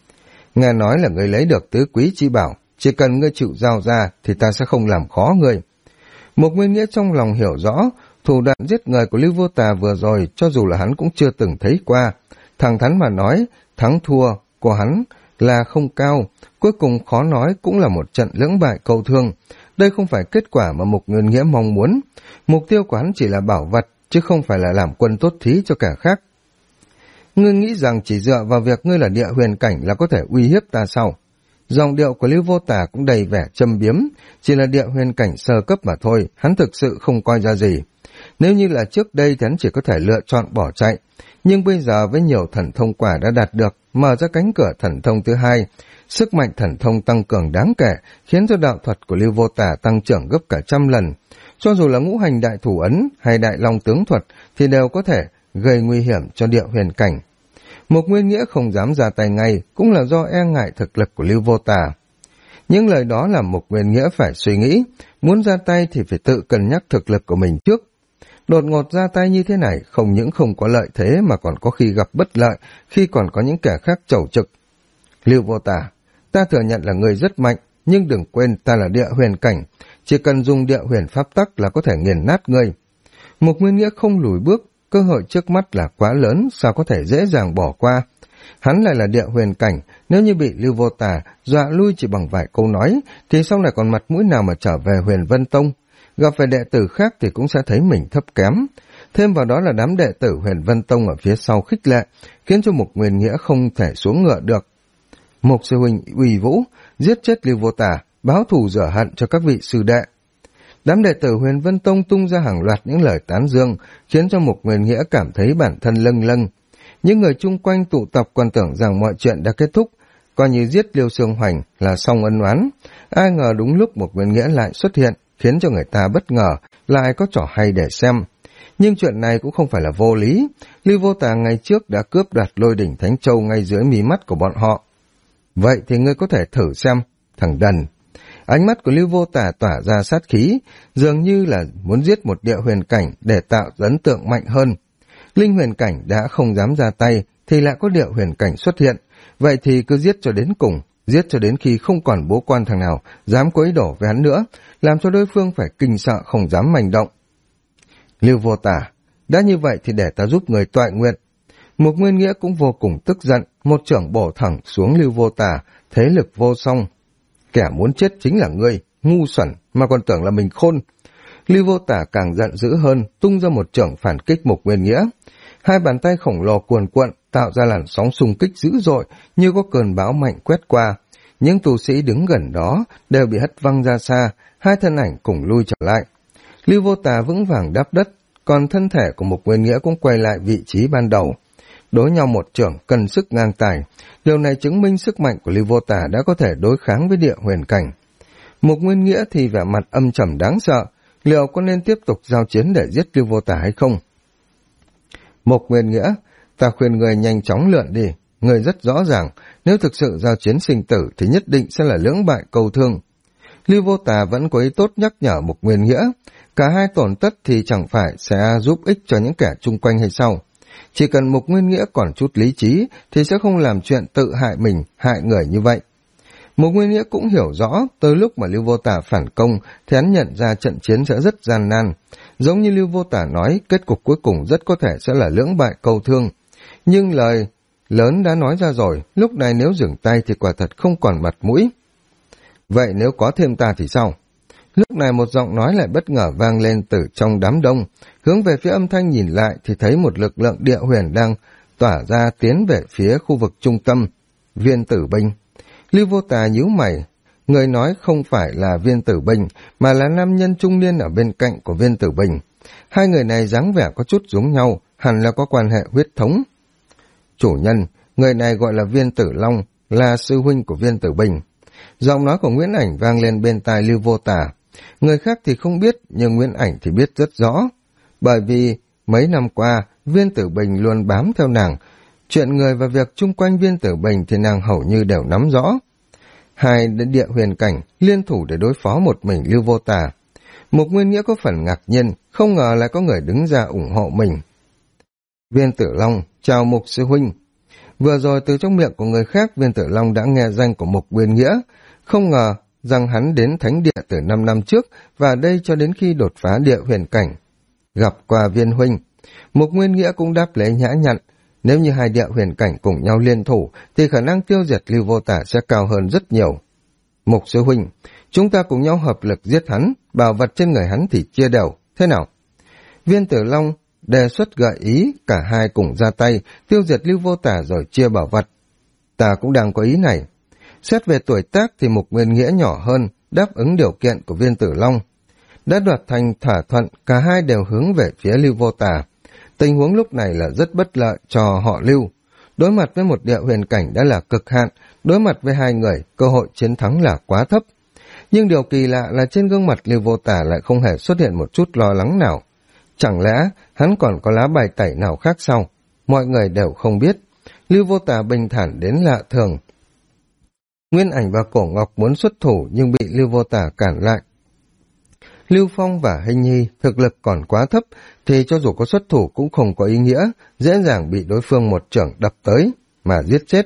Nghe nói là người lấy được tứ quý chi bảo, chỉ cần ngươi chịu giao ra thì ta sẽ không làm khó ngươi. Mục Nguyên Nghĩa trong lòng hiểu rõ, thủ đoạn giết người của Lưu Vô Tà vừa rồi cho dù là hắn cũng chưa từng thấy qua. Thẳng thắn mà nói, thắng thua của hắn là không cao, cuối cùng khó nói cũng là một trận lưỡng bại câu thương. Đây không phải kết quả mà Mục Nguyên Nghĩa mong muốn. Mục tiêu của hắn chỉ là bảo vật, chứ không phải là làm quân tốt thí cho kẻ khác. Ngươi nghĩ rằng chỉ dựa vào việc ngươi là địa huyền cảnh là có thể uy hiếp ta sao? Giọng điệu của Lưu Vô Tà cũng đầy vẻ châm biếm, chỉ là địa huyền cảnh sơ cấp mà thôi, hắn thực sự không coi ra gì. Nếu như là trước đây thì hắn chỉ có thể lựa chọn bỏ chạy, nhưng bây giờ với nhiều thần thông quả đã đạt được, mở ra cánh cửa thần thông thứ hai, sức mạnh thần thông tăng cường đáng kể, khiến cho đạo thuật của Lưu Vô Tà tăng trưởng gấp cả 100 lần. Cho dù là ngũ hành đại thủ ấn hay đại long tướng thuật thì đều có thể gây nguy hiểm cho địa huyền cảnh. Mục Nguyên Nghĩa không dám ra tay ngay cũng là do e ngại thực lực của Lưu Vô Tà. Những lời đó làm Mục Nguyên Nghĩa phải suy nghĩ, muốn ra tay thì phải tự cân nhắc thực lực của mình trước. Đột ngột ra tay như thế này không những không có lợi thế mà còn có khi gặp bất lợi, khi còn có những kẻ khác chầu trực. Lưu Vô Tà, ta thừa nhận là người rất mạnh, nhưng đừng quên ta là địa huyền cảnh, chỉ cần dùng địa huyền pháp tắc là có thể nghiền nát ngươi. Mục Nguyên Nghĩa không lùi bước, cơ hội trước mắt là quá lớn, sao có thể dễ dàng bỏ qua. Hắn lại là địa huyền cảnh, nếu như bị Lưu Vô Tà dọa lui chỉ bằng vài câu nói, thì sau này còn mặt mũi nào mà trở về Huyền Vân Tông. Gặp phải đệ tử khác thì cũng sẽ thấy mình thấp kém. Thêm vào đó là đám đệ tử Huyền Vân Tông ở phía sau khích lệ, khiến cho Mục Nguyên Nghĩa không thể xuống ngựa được. Mục sư huynh uy vũ, giết chết Lưu Vô Tà, báo thù rửa hận cho các vị sư đệ. Đám đệ tử Huyền Vân Tông tung ra hàng loạt những lời tán dương, khiến cho Mục Nguyên Nghĩa cảm thấy bản thân lâng lâng. Những người chung quanh tụ tập còn tưởng rằng mọi chuyện đã kết thúc, coi như giết Lưu Xương Hoành là xong ân oán. Ai ngờ đúng lúc Mục Nguyên Nghĩa lại xuất hiện, khiến cho người ta bất ngờ, lại có trò hay để xem. Nhưng chuyện này cũng không phải là vô lý. Lưu Vô Tà ngày trước đã cướp đoạt Lôi Đỉnh Thánh Châu ngay dưới mí mắt của bọn họ. Vậy thì ngươi có thể thử xem, thằng đần. Ánh mắt của Lưu Vô Tà tỏa ra sát khí, dường như là muốn giết một địa huyền cảnh để tạo ấn tượng mạnh hơn. Linh huyền cảnh đã không dám ra tay, thì lại có địa huyền cảnh xuất hiện. Vậy thì cứ giết cho đến cùng, giết cho đến khi không còn bố quan thằng nào dám quấy đổ với hắn nữa, làm cho đối phương phải kinh sợ không dám hành động. Lưu Vô Tà, đã như vậy thì để ta giúp người toại nguyện. Mục Nguyên Nghĩa cũng vô cùng tức giận, một chưởng bổ thẳng xuống Lưu Vô Tà, thế lực vô song. Kẻ muốn chết chính là ngươi, ngu xuẩn, mà còn tưởng là mình khôn. Lưu Vô Tà càng giận dữ hơn, tung ra một chưởng phản kích Mục Nguyên Nghĩa. Hai bàn tay khổng lồ cuồn cuộn, tạo ra làn sóng xung kích dữ dội, như có cơn bão mạnh quét qua. Những tu sĩ đứng gần đó đều bị hất văng ra xa, hai thân ảnh cùng lui trở lại. Lưu Vô Tà vững vàng đáp đất, còn thân thể của Mục Nguyên Nghĩa cũng quay lại vị trí ban đầu. Đối nhau một chưởng cần sức ngang tài, điều này chứng minh sức mạnh của Lưu Vô Tà đã có thể đối kháng với địa huyền cảnh. Mục Nguyên Nghĩa thì vẻ mặt âm trầm đáng sợ, liệu có nên tiếp tục giao chiến để giết Lưu Vô Tà hay không? Mục Nguyên Nghĩa, ta khuyên người nhanh chóng lượn đi, người rất rõ ràng, nếu thực sự giao chiến sinh tử thì nhất định sẽ là lưỡng bại câu thương. Lưu Vô Tà vẫn có ý tốt nhắc nhở Mục Nguyên Nghĩa, cả hai tổn thất thì chẳng phải sẽ giúp ích cho những kẻ chung quanh hay sao? Chỉ cần Mục Nguyên Nghĩa còn chút lý trí thì sẽ không làm chuyện tự hại mình, hại người như vậy. Mục Nguyên Nghĩa cũng hiểu rõ, tới lúc mà Lưu Vô Tà phản công thì hắn nhận ra trận chiến sẽ rất gian nan. Giống như Lưu Vô Tà nói, kết cục cuối cùng rất có thể sẽ là lưỡng bại câu thương. Nhưng lời lớn đã nói ra rồi, lúc này nếu dừng tay thì quả thật không còn mặt mũi. Vậy nếu có thêm ta thì sao? Lúc này một giọng nói lại bất ngờ vang lên từ trong đám đông. Hướng về phía âm thanh nhìn lại thì thấy một lực lượng địa huyền đang tỏa ra tiến về phía khu vực trung tâm, Viên Tử Binh. Lưu Vô Tà nhíu mày, người nói không phải là Viên Tử Binh mà là nam nhân trung niên ở bên cạnh của Viên Tử Binh. Hai người này dáng vẻ có chút giống nhau, hẳn là có quan hệ huyết thống. Chủ nhân, người này gọi là Viên Tử Long, là sư huynh của Viên Tử Binh. Giọng nói của Nguyễn Ảnh vang lên bên tai Lưu Vô Tà. Người khác thì không biết, nhưng Nguyễn Ảnh thì biết rất rõ. Bởi vì mấy năm qua, Viên Tử Bình luôn bám theo nàng. Chuyện người và việc chung quanh Viên Tử Bình thì nàng hầu như đều nắm rõ. Hai địa huyền cảnh liên thủ để đối phó một mình Lưu Vô Tà. Mục Nguyên Nghĩa có phần ngạc nhiên, không ngờ lại có người đứng ra ủng hộ mình. Viên Tử Long, chào Mục sư huynh. Vừa rồi từ trong miệng của người khác, Viên Tử Long đã nghe danh của Mục Nguyên Nghĩa. Không ngờ rằng hắn đến thánh địa từ 5 năm trước và đây cho đến khi đột phá địa huyền cảnh. Gặp qua Viên huynh, Mục Nguyên Nghĩa cũng đáp lễ nhã nhặn. Nếu như hai địa huyền cảnh cùng nhau liên thủ thì khả năng tiêu diệt Lưu Vô Tà sẽ cao hơn rất nhiều. Mục sư huynh, chúng ta cùng nhau hợp lực giết hắn, bảo vật trên người hắn thì chia đều, thế nào? Viên Tử Long đề xuất gợi ý, cả hai cùng ra tay, tiêu diệt Lưu Vô Tà rồi chia bảo vật. Ta cũng đang có ý này. Xét về tuổi tác thì Mục Nguyên Nghĩa nhỏ hơn, đáp ứng điều kiện của Viên Tử Long. Đã đoạt thành thỏa thuận, cả hai đều hướng về phía Lưu Vô Tà. Tình huống lúc này là rất bất lợi cho họ Lưu. Đối mặt với một địa huyền cảnh đã là cực hạn, đối mặt với hai người, cơ hội chiến thắng là quá thấp. Nhưng điều kỳ lạ là trên gương mặt Lưu Vô Tà lại không hề xuất hiện một chút lo lắng nào. Chẳng lẽ hắn còn có lá bài tẩy nào khác sao? Mọi người đều không biết. Lưu Vô Tà bình thản đến lạ thường. Nguyên Ảnh và Cổ Ngọc muốn xuất thủ nhưng bị Lưu Vô Tà cản lại. Lưu Phong và Hình Nhi thực lực còn quá thấp thì cho dù có xuất thủ cũng không có ý nghĩa, dễ dàng bị đối phương một chưởng đập tới mà giết chết.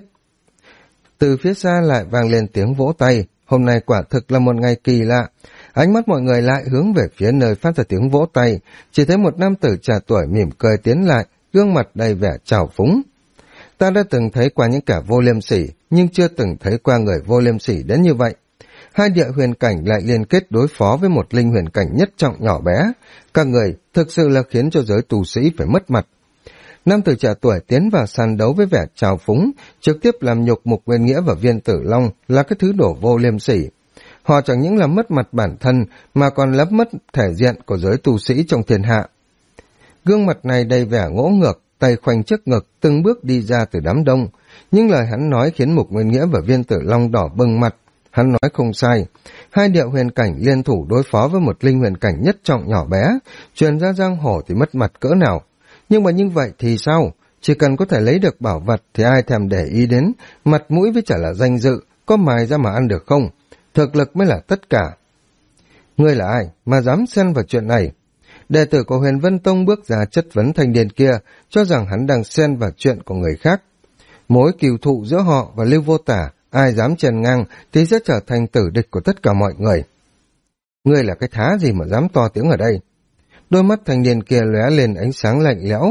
Từ phía xa lại vang lên tiếng vỗ tay, hôm nay quả thực là một ngày kỳ lạ. Ánh mắt mọi người lại hướng về phía nơi phát ra tiếng vỗ tay, chỉ thấy một nam tử trà tuổi mỉm cười tiến lại, gương mặt đầy vẻ trào phúng. Ta đã từng thấy qua những kẻ vô liêm sỉ, nhưng chưa từng thấy qua người vô liêm sỉ đến như vậy. Hai địa huyền cảnh lại liên kết đối phó với một linh huyền cảnh nhất trọng nhỏ bé. Các người thực sự là khiến cho giới tu sĩ phải mất mặt. Nam tử trẻ tuổi tiến vào sàn đấu với vẻ trào phúng, trực tiếp làm nhục Mục Nguyên Nghĩa và Viên Tử Long là cái thứ đổ vô liêm sỉ. Họ chẳng những làm mất mặt bản thân mà còn lấp mất thể diện của giới tu sĩ trong thiên hạ. Gương mặt này đầy vẻ ngỗ ngược, tay khoanh trước ngực, từng bước đi ra từ đám đông. Nhưng lời hắn nói khiến Mục Nguyên Nghĩa và Viên Tử Long đỏ bừng mặt. Hắn nói không sai, hai địa huyền cảnh liên thủ đối phó với một linh huyền cảnh nhất trọng nhỏ bé, truyền ra giang hồ thì mất mặt cỡ nào. Nhưng mà như vậy thì sao? Chỉ cần có thể lấy được bảo vật thì ai thèm để ý đến, mặt mũi với chả là danh dự, có mài ra mà ăn được không? Thực lực mới là tất cả. Ngươi là ai mà dám xen vào chuyện này? Đệ tử của Huyền Vân Tông bước ra chất vấn thanh niên kia, cho rằng hắn đang xen vào chuyện của người khác. Mối cừu thụ giữa họ và Lưu Vô Tà, ai dám chèn ngang thì sẽ trở thành tử địch của tất cả mọi người. Ngươi là cái thá gì mà dám to tiếng ở đây? Đôi mắt thanh niên kia lóe lên ánh sáng lạnh lẽo.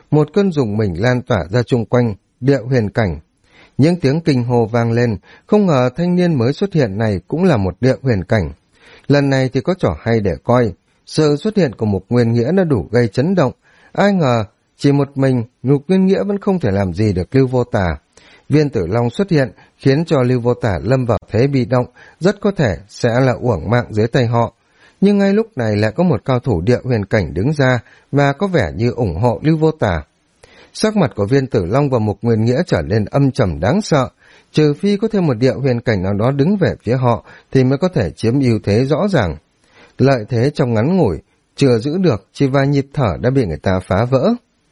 một cơn rùng mình lan tỏa ra chung quanh địa huyền cảnh. Những tiếng kinh hô vang lên, không ngờ thanh niên mới xuất hiện này cũng là một địa huyền cảnh. Lần này thì có trò hay để coi, sự xuất hiện của Mục Nguyên Nghĩa đã đủ gây chấn động. Ai ngờ, chỉ một mình, Mục Nguyên Nghĩa vẫn không thể làm gì được Lưu Vô Tà. Viên Tử Long xuất hiện khiến cho Lưu Vô Tà lâm vào thế bị động, rất có thể sẽ là uổng mạng dưới tay họ. Nhưng ngay lúc này lại có một cao thủ địa huyền cảnh đứng ra và có vẻ như ủng hộ Lưu Vô Tà. Sắc mặt của Viên Tử Long và Mục Nguyên Nghĩa trở nên âm trầm đáng sợ, trừ phi có thêm một địa huyền cảnh nào đó đứng về phía họ thì mới có thể chiếm ưu thế rõ ràng. Lợi thế trong ngắn ngủi, chưa giữ được, chỉ vài nhịp thở đã bị người ta phá vỡ.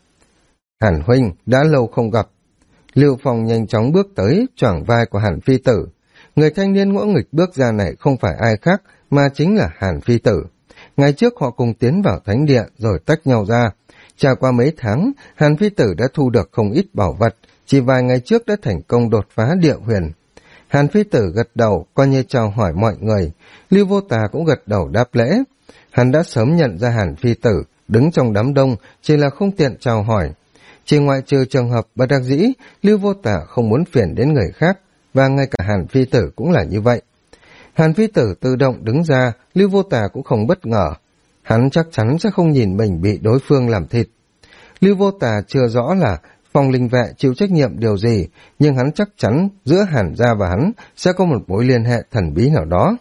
Hàn huynh, đã lâu không gặp. Lưu Phong nhanh chóng bước tới, choảng vai của Hàn Phi Tử. Người thanh niên ngỗ nghịch bước ra này không phải ai khác, mà chính là Hàn Phi Tử. Ngày trước họ cùng tiến vào thánh địa rồi tách nhau ra. Trải qua mấy tháng, Hàn Phi Tử đã thu được không ít bảo vật, chỉ vài ngày trước đã thành công đột phá địa huyền. Hàn Phi Tử gật đầu, coi như chào hỏi mọi người. Lưu Vô Tà cũng gật đầu đáp lễ. Hắn đã sớm nhận ra Hàn Phi Tử, đứng trong đám đông, chỉ là không tiện chào hỏi. Chỉ ngoại trừ trường hợp bất đắc dĩ, Lưu Vô Tà không muốn phiền đến người khác, và ngay cả Hàn Phi Tử cũng là như vậy. Hàn Phi Tử tự động đứng ra, Lưu Vô Tà cũng không bất ngờ. Hắn chắc chắn sẽ không nhìn mình bị đối phương làm thịt. Lưu Vô Tà chưa rõ là Phong Linh Vệ chịu trách nhiệm điều gì, nhưng hắn chắc chắn giữa Hàn gia và hắn sẽ có một mối liên hệ thần bí nào đó.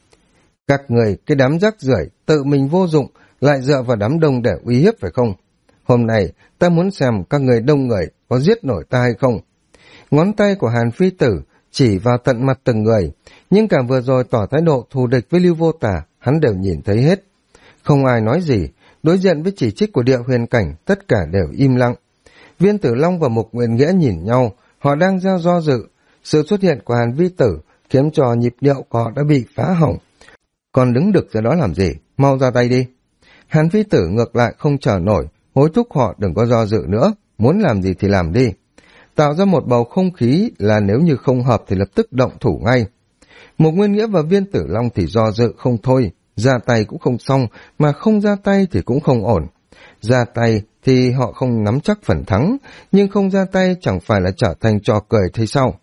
Các người, cái đám rác rưởi tự mình vô dụng, lại dựa vào đám đông để uy hiếp phải không? Hôm nay, ta muốn xem các người đông người có giết nổi ta hay không. Ngón tay của Hàn Phi Tử chỉ vào tận mặt từng người, nhưng cả vừa rồi tỏ thái độ thù địch với Lưu Vô Tà, hắn đều nhìn thấy hết. Không ai nói gì, đối diện với chỉ trích của địa huyền cảnh, tất cả đều im lặng. Viên Tử Long và Mục Nguyên Nghĩa nhìn nhau, họ đang gieo do dự. Sự xuất hiện của Hàn Phi Tử khiến cho nhịp điệu của họ đã bị phá hỏng. Còn đứng đực ra đó làm gì, mau ra tay đi. Hàn Phi Tử ngược lại không chờ nổi, hối thúc họ đừng có do dự nữa, muốn làm gì thì làm đi. Tạo ra một bầu không khí là nếu như không hợp thì lập tức động thủ ngay. Mục Nguyên Nghĩa và Viên Tử Long thì do dự không thôi, ra tay cũng không xong, mà không ra tay thì cũng không ổn. Ra tay thì họ không nắm chắc phần thắng, nhưng không ra tay chẳng phải là trở thành trò cười thế sao?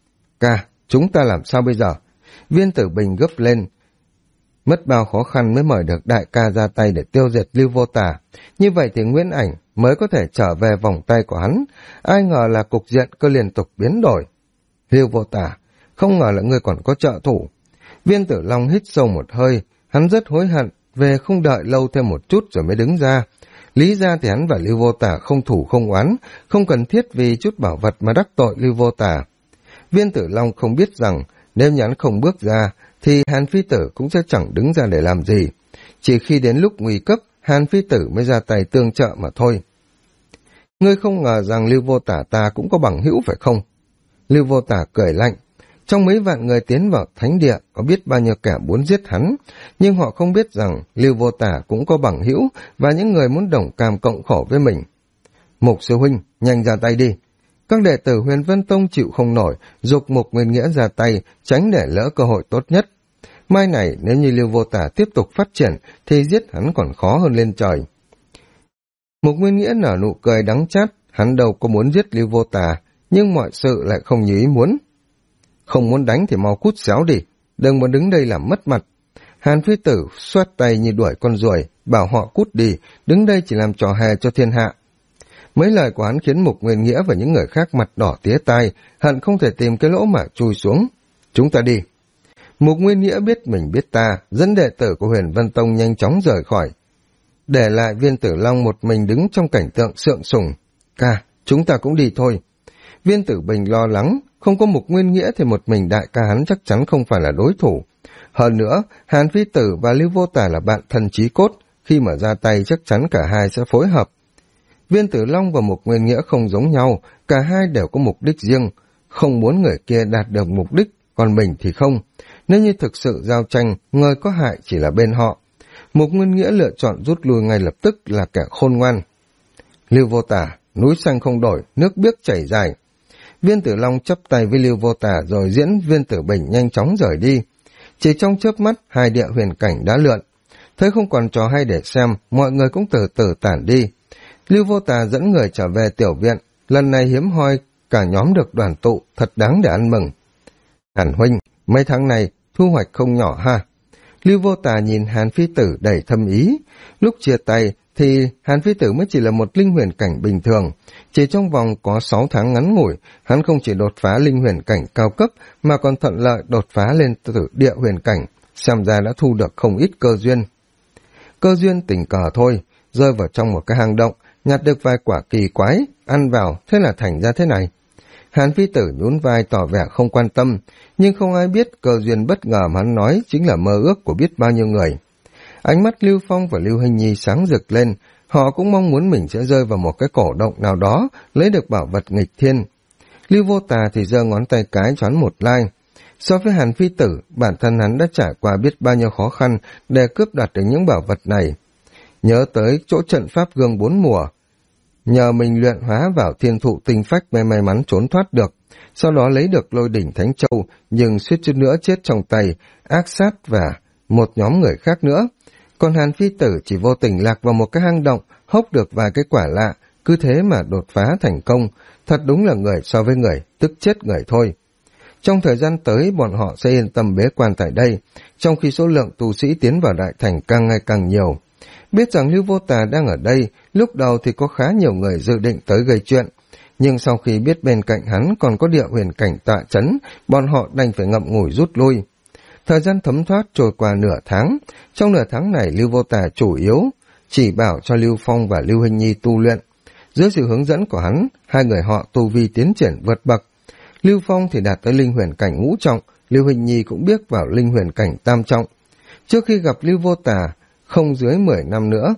Ca, chúng ta làm sao bây giờ? Viên Tử Bình gấp lên. Mất bao khó khăn mới mời được đại ca ra tay để tiêu diệt Lưu Vô Tà. Như vậy thì Nguyễn Ảnh mới có thể trở về vòng tay của hắn. Ai ngờ là cục diện cứ liên tục biến đổi. Lưu Vô Tà, không ngờ là ngươi còn có trợ thủ. Viên Tử Long hít sâu một hơi, hắn rất hối hận về không đợi lâu thêm một chút rồi mới đứng ra. Lý ra thì hắn và Lưu Vô Tà không thủ không oán, không cần thiết vì chút bảo vật mà đắc tội Lưu Vô Tà. Viên Tử Long không biết rằng nếu như hắn không bước ra thì Hàn Phi Tử cũng sẽ chẳng đứng ra để làm gì. Chỉ khi đến lúc nguy cấp, Hàn Phi Tử mới ra tay tương trợ mà thôi. Ngươi không ngờ rằng Lưu Vô Tà ta cũng có bằng hữu phải không? Lưu Vô Tà cười lạnh. Trong mấy vạn người tiến vào thánh địa có biết bao nhiêu kẻ muốn giết hắn, nhưng họ không biết rằng Lưu Vô Tà cũng có bằng hữu và những người muốn đồng cam cộng khổ với mình. Mục sư huynh, nhanh ra tay đi. Các đệ tử Huyền Vân Tông chịu không nổi, giục Mục Nguyên Nghĩa ra tay, tránh để lỡ cơ hội tốt nhất. Mai này nếu như Lưu Vô Tà tiếp tục phát triển thì giết hắn còn khó hơn lên trời. Mục Nguyên Nghĩa nở nụ cười đắng chát, hắn đâu có muốn giết Lưu Vô Tà, nhưng mọi sự lại không như ý muốn. Không muốn đánh thì mau cút xéo đi, đừng mà đứng đây làm mất mặt. Hàn Phi Tử xoát tay như đuổi con ruồi, bảo họ cút đi, đứng đây chỉ làm trò hề cho thiên hạ. Mấy lời của hắn khiến Mục Nguyên Nghĩa và những người khác mặt đỏ tía tai, hận không thể tìm cái lỗ mà chui xuống. Chúng ta đi. Mục Nguyên Nghĩa biết mình biết ta, dẫn đệ tử của Huyền Vân Tông nhanh chóng rời khỏi. Để lại Viên Tử Long một mình đứng trong cảnh tượng sượng sùng. Ca, chúng ta cũng đi thôi. Viên Tử Bình lo lắng, không có Mục Nguyên Nghĩa thì một mình đại ca hắn chắc chắn không phải là đối thủ. Hơn nữa, Hàn Phi Tử và Lưu Vô Tà là bạn thân chí cốt, khi mà ra tay chắc chắn cả hai sẽ phối hợp. Viên Tử Long và Mục Nguyên Nghĩa không giống nhau, cả hai đều có mục đích riêng, không muốn người kia đạt được mục đích, còn mình thì không. Nếu như thực sự giao tranh, người có hại chỉ là bên họ. Mục Nguyên Nghĩa lựa chọn rút lui ngay lập tức là kẻ khôn ngoan. Lưu Vô Tà, núi xanh không đổi, nước biếc chảy dài. Viên Tử Long chắp tay với Lưu Vô Tà rồi diễn Viên Tử Bình nhanh chóng rời đi. Chỉ trong chớp mắt, hai địa huyền cảnh đã lượn. Thấy không còn trò hay để xem, mọi người cũng từ từ tản đi. Lưu Vô Tà dẫn người trở về tiểu viện, lần này hiếm hoi cả nhóm được đoàn tụ, thật đáng để ăn mừng. Hàn huynh, mấy tháng này thu hoạch không nhỏ ha. Lưu Vô Tà nhìn Hàn Phi Tử đầy thâm ý. Lúc chia tay thì Hàn Phi Tử mới chỉ là một linh huyền cảnh bình thường. Chỉ trong vòng có 6 tháng ngắn ngủi, hắn không chỉ đột phá linh huyền cảnh cao cấp mà còn thuận lợi đột phá lên tử địa huyền cảnh, xem ra đã thu được không ít cơ duyên. Cơ duyên tình cờ thôi, rơi vào trong một cái hang động, nhặt được vài quả kỳ quái, ăn vào, thế là thành ra thế này. Hàn Phi Tử nhún vai tỏ vẻ không quan tâm, nhưng không ai biết cơ duyên bất ngờ mà hắn nói chính là mơ ước của biết bao nhiêu người. Ánh mắt Lưu Phong và Lưu Hình Nhi sáng rực lên, họ cũng mong muốn mình sẽ rơi vào một cái cổ động nào đó, lấy được bảo vật nghịch thiên. Lưu Vô Tà thì giơ ngón tay cái choán một lai. So với Hàn Phi Tử, bản thân hắn đã trải qua biết bao nhiêu khó khăn để cướp đoạt được những bảo vật này. Nhớ tới chỗ trận pháp gương 4 mùa, nhờ mình luyện hóa vào thiên thụ tinh phách mới may mắn trốn thoát được, sau đó lấy được Lôi đỉnh Thánh Châu, nhưng suýt chút nữa chết trong tay Ác Sát và một nhóm người khác nữa. Còn Hàn Phi Tử chỉ vô tình lạc vào một cái hang động, hốc được vài cái quả lạ, cứ thế mà đột phá thành công, thật đúng là người so với người, tức chết người thôi. Trong thời gian tới, bọn họ sẽ yên tâm bế quan tại đây, trong khi số lượng tu sĩ tiến vào đại thành càng ngày càng nhiều. Biết rằng Lưu Vô Tà đang ở đây, lúc đầu thì có khá nhiều người dự định tới gây chuyện, nhưng sau khi biết bên cạnh hắn còn có địa huyền cảnh tọa chấn, bọn họ đành phải ngậm ngùi rút lui. Thời gian thấm thoát trôi qua nửa tháng, trong nửa tháng này Lưu Vô Tà chủ yếu chỉ bảo cho Lưu Phong và Lưu Hình Nhi tu luyện. Dưới sự hướng dẫn của hắn, hai người họ tu vi tiến triển vượt bậc. Lưu Phong thì đạt tới linh huyền cảnh ngũ trọng, Lưu Hình Nhi cũng bước vào linh huyền cảnh tam trọng. Trước khi gặp Lưu Vô Tà, không dưới 10 năm nữa,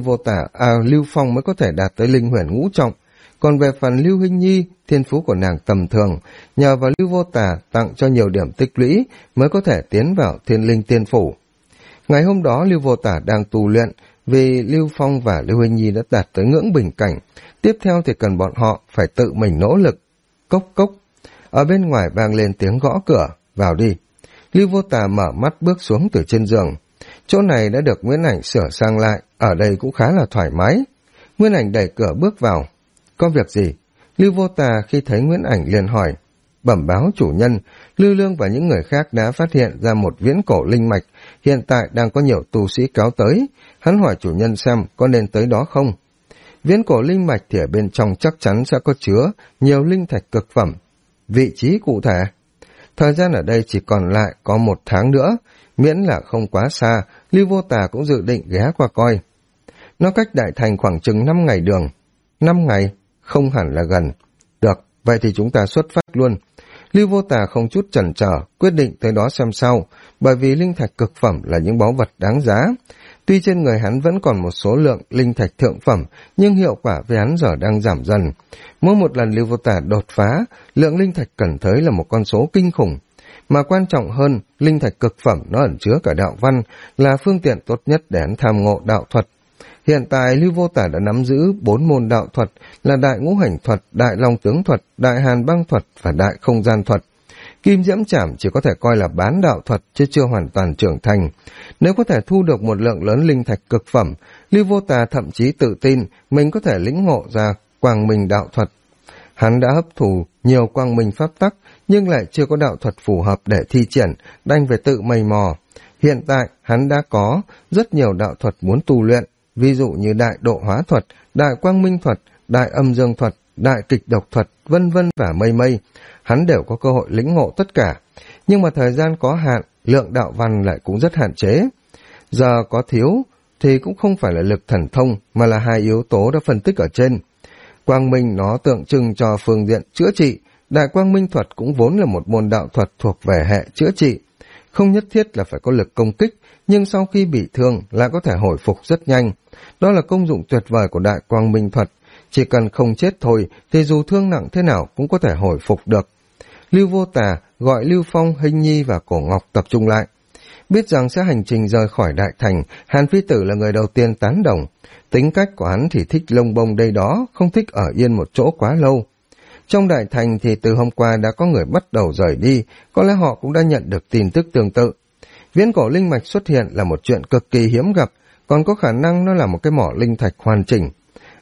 Lưu Phong mới có thể đạt tới linh huyền ngũ trọng. Còn về phần Lưu Hình Nhi, thiên phú của nàng tầm thường, nhờ vào Lưu Vô Tà tặng cho nhiều điểm tích lũy mới có thể tiến vào thiên linh tiên phủ. Ngày hôm đó Lưu Vô Tà đang tu luyện, vì Lưu Phong và Lưu Hình Nhi đã đạt tới ngưỡng bình cảnh, tiếp theo thì cần bọn họ phải tự mình nỗ lực. Cốc cốc, ở bên ngoài vang lên tiếng gõ cửa, vào đi. Lưu Vô Tà mở mắt bước xuống từ trên giường. Chỗ này đã được Nguyễn Ảnh sửa sang lại, ở đây cũng khá là thoải mái. Nguyễn Ảnh đẩy cửa bước vào. Có việc gì? Lưu Vô Tà khi thấy Nguyễn Ảnh liền hỏi. Bẩm báo chủ nhân, Lưu Lương và những người khác đã phát hiện ra một viễn cổ linh mạch, hiện tại đang có nhiều tu sĩ kéo tới. Hắn hỏi chủ nhân xem có nên tới đó không? Viễn cổ linh mạch thì ở bên trong chắc chắn sẽ có chứa nhiều linh thạch cực phẩm. Vị trí cụ thể? Thời gian ở đây chỉ còn lại có 1 tháng nữa, miễn là không quá xa, Lưu Vô Tà cũng dự định ghé qua coi. Nó cách đại thành khoảng chừng 5 ngày đường. 5 ngày? Không hẳn là gần. Được, vậy thì chúng ta xuất phát luôn. Lưu Vô Tà không chút chần chờ, quyết định tới đó xem sau, bởi vì linh thạch cực phẩm là những báu vật đáng giá. Tuy trên người hắn vẫn còn một số lượng linh thạch thượng phẩm, nhưng hiệu quả với hắn giờ đang giảm dần. Mỗi một lần Lưu Vô Tà đột phá, lượng linh thạch cần tới là một con số kinh khủng. Mà quan trọng hơn, linh thạch cực phẩm nó ẩn chứa cả đạo văn, là phương tiện tốt nhất để hắn tham ngộ đạo thuật. Hiện tại Lưu Vô Tà đã nắm giữ 4 môn đạo thuật là Đại Ngũ Hành Thuật, Đại Long Tướng Thuật, Đại Hàn Băng Thuật và Đại Không Gian Thuật. Kim Diễm Trảm chỉ có thể coi là bán đạo thuật chứ chưa hoàn toàn trưởng thành. Nếu có thể thu được một lượng lớn linh thạch cực phẩm, Lưu Vô Tà thậm chí tự tin mình có thể lĩnh ngộ ra Quang Minh đạo thuật. Hắn đã hấp thụ nhiều Quang Minh pháp tắc nhưng lại chưa có đạo thuật phù hợp để thi triển, đành phải tự mày mò. Hiện tại hắn đã có rất nhiều đạo thuật muốn tu luyện, ví dụ như Đại Độ Hóa Thuật, Đại Quang Minh Thuật, Đại Âm Dương Thuật, Đại Kịch Độc Thuật, vân vân và mây mây. Hắn đều có cơ hội lĩnh ngộ tất cả, nhưng mà thời gian có hạn, lượng đạo văn lại cũng rất hạn chế. Giờ có thiếu thì cũng không phải là lực thần thông, mà là 2 yếu tố đã phân tích ở trên. Quang Minh nó tượng trưng cho phương diện chữa trị, Đại Quang Minh Thuật cũng vốn là một môn đạo thuật thuộc về hệ chữa trị. Không nhất thiết là phải có lực công kích, nhưng sau khi bị thương lại có thể hồi phục rất nhanh. Đó là công dụng tuyệt vời của Đại Quang Minh Thuật. Chỉ cần không chết thôi thì dù thương nặng thế nào cũng có thể hồi phục được. Lưu Vô Tà gọi Lưu Phong, Hình Nhi và Cổ Ngọc tập trung lại. Biết rằng sẽ hành trình rời khỏi đại thành, Hàn Phi Tử là người đầu tiên tán đồng. Tính cách của hắn thì thích lông bông đây đó, không thích ở yên một chỗ quá lâu. Trong đại thành thì từ hôm qua đã có người bắt đầu rời đi, có lẽ họ cũng đã nhận được tin tức tương tự. Viễn cổ linh mạch xuất hiện là một chuyện cực kỳ hiếm gặp, còn có khả năng nó là một cái mỏ linh thạch hoàn chỉnh.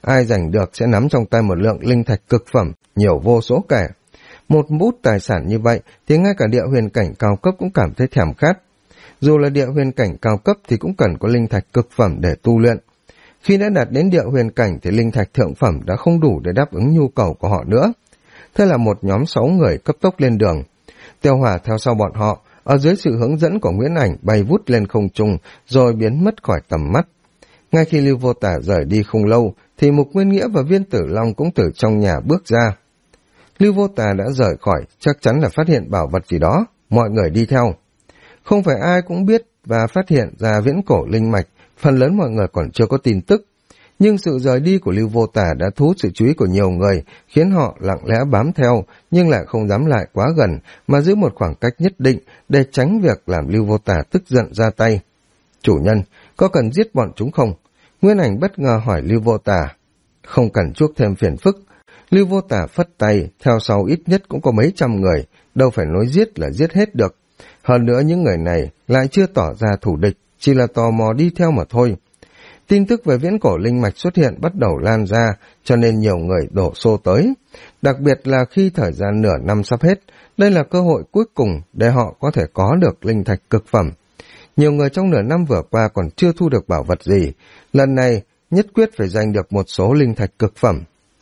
ai giành được sẽ nắm trong tay một lượng linh thạch cực phẩm, nhiều vô số kể. Một bút tài sản như vậy thì ngay cả địa huyền cảnh cao cấp cũng cảm thấy thèm khát. Dù là địa huyền cảnh cao cấp thì cũng cần có linh thạch cực phẩm để tu luyện. Khi đã đạt đến địa huyền cảnh thì linh thạch thượng phẩm đã không đủ để đáp ứng nhu cầu của họ nữa. Thế là một nhóm 6 người cấp tốc lên đường. Tiêu Hỏa theo sau bọn họ, ở dưới sự hướng dẫn của Nguyễn Ảnh bay vút lên không trung rồi biến mất khỏi tầm mắt. Ngay khi Lưu Vô Tả rời đi không lâu thì Mục Nguyên Nghĩa và Viên Tử Long cũng từ trong nhà bước ra. Lưu Vô Tả đã rời khỏi, chắc chắn là phát hiện bảo vật gì đó, mọi người đi theo. Không phải ai cũng biết và phát hiện ra viễn cổ linh mạch, phần lớn mọi người còn chưa có tin tức. Nhưng sự rời đi của Lưu Vô Tả đã thu hút sự chú ý của nhiều người, khiến họ lặng lẽ bám theo, nhưng lại không dám lại quá gần, mà giữ một khoảng cách nhất định để tránh việc làm Lưu Vô Tả tức giận ra tay. Chủ nhân, có cần giết bọn chúng không? Nguyên Ảnh bất ngờ hỏi Lưu Vô Tả. Không cần chuốc thêm phiền phức. Lưu Vô Tả phất tay, theo sau ít nhất cũng có mấy trăm người, đâu phải nói giết là giết hết được. Hơn nữa những người này lại chưa tỏ ra thù địch, chỉ là tò mò đi theo mà thôi. Tin tức về viễn cổ linh mạch xuất hiện bắt đầu lan ra, cho nên nhiều người đổ xô tới. Đặc biệt là khi thời gian nửa năm sắp hết, đây là cơ hội cuối cùng để họ có thể có được linh thạch cực phẩm. Nhiều người trong nửa năm vừa qua còn chưa thu được bảo vật gì, lần này nhất quyết phải giành được một số linh thạch cực phẩm.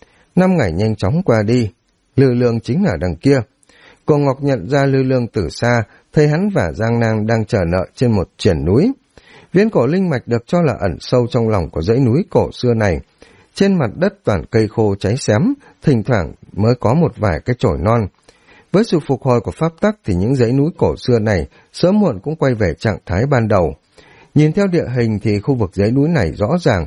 5 ngày nhanh chóng qua đi, Lư Lương chính là đằng kia. Cô Ngọc nhận ra Lư Lương từ xa, thấy hắn và Giang Nang đang chờ nợ trên một triển núi. Viễn cổ linh mạch được cho là ẩn sâu trong lòng của dãy núi cổ xưa này. Trên mặt đất toàn cây khô cháy xém, thỉnh thoảng mới có một vài cái chồi non. Với sự phục hồi của pháp tắc thì những dãy núi cổ xưa này sớm muộn cũng quay về trạng thái ban đầu. Nhìn theo địa hình thì khu vực dãy núi này rõ ràng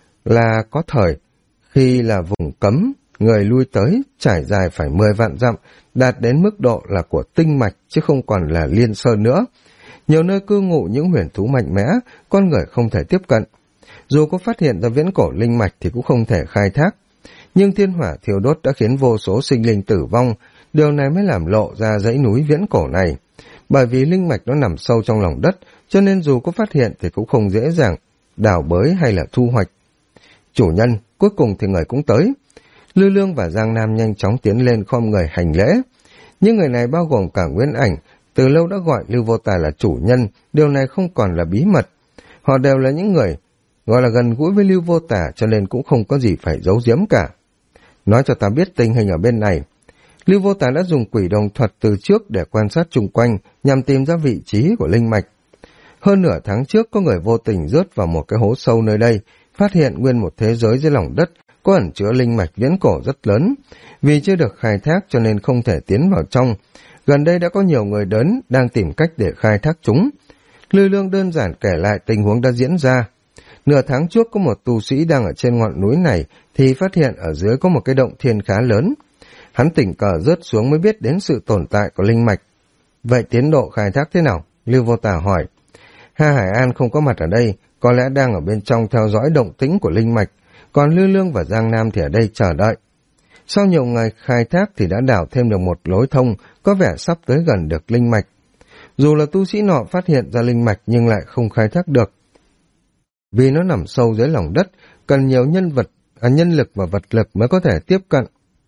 là có thời khi là vùng cấm, người lui tới trải dài phải 10 vạn dặm, đạt đến mức độ là của tinh mạch chứ không còn là liên sơn nữa. Nhiều nơi cư ngụ những huyền thú mạnh mẽ, con người không thể tiếp cận. Dù có phát hiện ra viễn cổ linh mạch thì cũng không thể khai thác. Nhưng thiên hỏa thiêu đốt đã khiến vô số sinh linh tử vong, điều này mới làm lộ ra dãy núi viễn cổ này. Bởi vì linh mạch nó nằm sâu trong lòng đất, cho nên dù có phát hiện thì cũng không dễ dàng đào bới hay là thu hoạch. Chủ nhân, cuối cùng thì người cũng tới. Lư Lương và Giang Nam nhanh chóng tiến lên khom người hành lễ. Những người này bao gồm cả Nguyễn Ảnh, từ lâu đã gọi Lưu Vô Tả là chủ nhân, điều này không còn là bí mật. Họ đều là những người gọi là gần gũi với Lưu Vô Tả, cho nên cũng không có gì phải giấu giếm cả. Nói cho ta biết tình hình ở bên này. Lưu Vô Tả đã dùng quỷ đồng thuật từ trước để quan sát chung quanh, nhằm tìm ra vị trí của linh mạch. Hơn nửa tháng trước có người vô tình rớt vào một cái hố sâu nơi đây, phát hiện nguyên một thế giới dưới lòng đất có ẩn chứa linh mạch viễn cổ rất lớn. Vì chưa được khai thác cho nên không thể tiến vào trong. Gần đây đã có nhiều người đến đang tìm cách để khai thác chúng. Lư Lương đơn giản kể lại tình huống đã diễn ra. Nửa tháng trước có một tu sĩ đang ở trên ngọn núi này thì phát hiện ở dưới có một cái động thiên khá lớn. Hắn tình cờ rớt xuống mới biết đến sự tồn tại của linh mạch. Vậy tiến độ khai thác thế nào? Lưu Vô Tả hỏi. Hà Hải An không có mặt ở đây, có lẽ đang ở bên trong theo dõi động tĩnh của linh mạch, còn Lư Lương và Giang Nam thì ở đây chờ đợi. Sau nhiều ngày khai thác thì đã đào thêm được một lối thông, có vẻ sắp tới gần được linh mạch. Dù là tu sĩ nọ phát hiện ra linh mạch nhưng lại không khai thác được. Vì nó nằm sâu dưới lòng đất, cần nhiều nhân lực và vật lực mới có thể tiếp cận.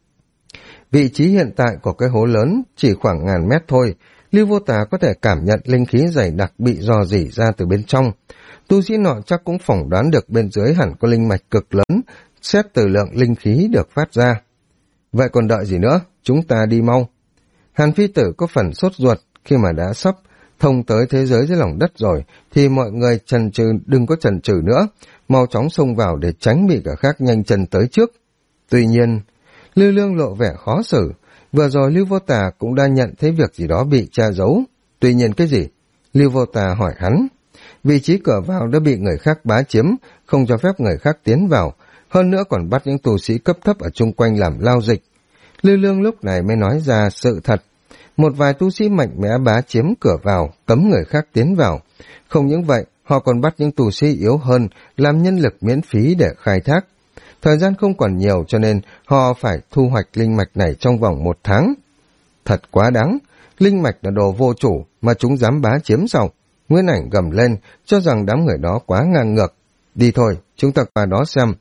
Vị trí hiện tại của cái hố lớn chỉ khoảng ngàn mét thôi, Lưu Vô Tả có thể cảm nhận linh khí dày đặc bị rò rỉ ra từ bên trong. Tu sĩ nọ chắc cũng phỏng đoán được bên dưới hẳn có linh mạch cực lớn, xét từ lượng linh khí được phát ra. Vậy còn đợi gì nữa, chúng ta đi mau. Hàn Phi Tử có phần sốt ruột khi mà đã sắp thông tới thế giới dưới lòng đất rồi, thì mọi người đừng có chần chừ nữa, mau chóng xông vào để tránh bị cả khác nhanh chân tới trước. Tuy nhiên, Lư Lương lộ vẻ khó xử, vừa rồi Lưu Vô Tả cũng đã nhận thấy việc gì đó bị che giấu. Tuy nhiên cái gì? Lưu Vô Tả hỏi hắn. Vị trí cửa vào đã bị người khác bá chiếm, không cho phép người khác tiến vào, hơn nữa còn bắt những tu sĩ cấp thấp ở chung quanh làm lao dịch. Lư Lương lúc này mới nói ra sự thật. Một vài tu sĩ mạnh mẽ bá chiếm cửa vào, cấm người khác tiến vào. Không những vậy, họ còn bắt những tu sĩ yếu hơn, làm nhân lực miễn phí để khai thác. Thời gian không còn nhiều cho nên họ phải thu hoạch linh mạch này trong vòng 1 tháng. Thật quá đáng, linh mạch là đồ vô chủ mà chúng dám bá chiếm sao? Nguyên Ảnh gầm lên, cho rằng đám người đó quá ngang ngược. Đi thôi, chúng ta qua đó xem.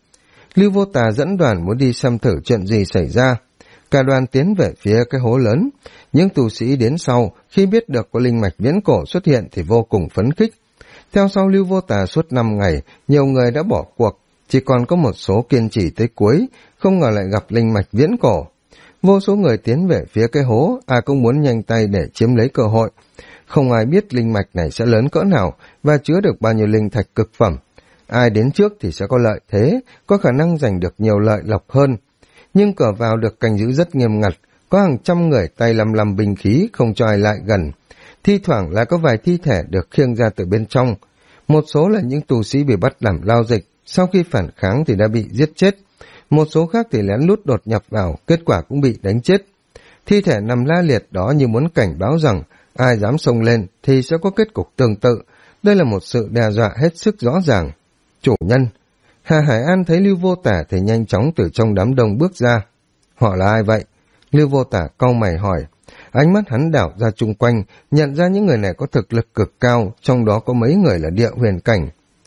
Lưu Vô Tà dẫn đoàn muốn đi xem thử chuyện gì xảy ra. Cả đoàn tiến về phía cái hố lớn. Những tu sĩ đến sau, khi biết được có linh mạch viễn cổ xuất hiện thì vô cùng phấn khích. Theo sau Lưu Vô Tà suốt 5 ngày, nhiều người đã bỏ cuộc, chỉ còn có một số kiên trì tới cuối, không ngờ lại gặp linh mạch viễn cổ. Vô số người tiến về phía cái hố, ai cũng muốn nhanh tay để chiếm lấy cơ hội. Không ai biết linh mạch này sẽ lớn cỡ nào và chứa được bao nhiêu linh thạch cực phẩm. Ai đến trước thì sẽ có lợi thế, có khả năng giành được nhiều lợi lộc hơn. Nhưng cửa vào được canh giữ rất nghiêm ngặt, có hàng trăm người tay lăm binh khí không cho ai lại gần. Thi thoảng lại có vài thi thể được khiêng ra từ bên trong. Một số là những tù sĩ bị bắt làm lao dịch, sau khi phản kháng thì đã bị giết chết. Một số khác thì lén lút đột nhập vào, kết quả cũng bị đánh chết. Thi thể nằm la liệt đó như muốn cảnh báo rằng ai dám xông lên thì sẽ có kết cục tương tự. Đây là một sự đe dọa hết sức rõ ràng. Chủ nhân. Hà Hải An thấy Lưu Vô Tả thì nhanh chóng từ trong đám đông bước ra. Họ là ai vậy? Lưu Vô Tả cau mày hỏi. Ánh mắt hắn đảo ra chung quanh, nhận ra những người này có thực lực cực cao, trong đó có mấy người là địa huyền cảnh.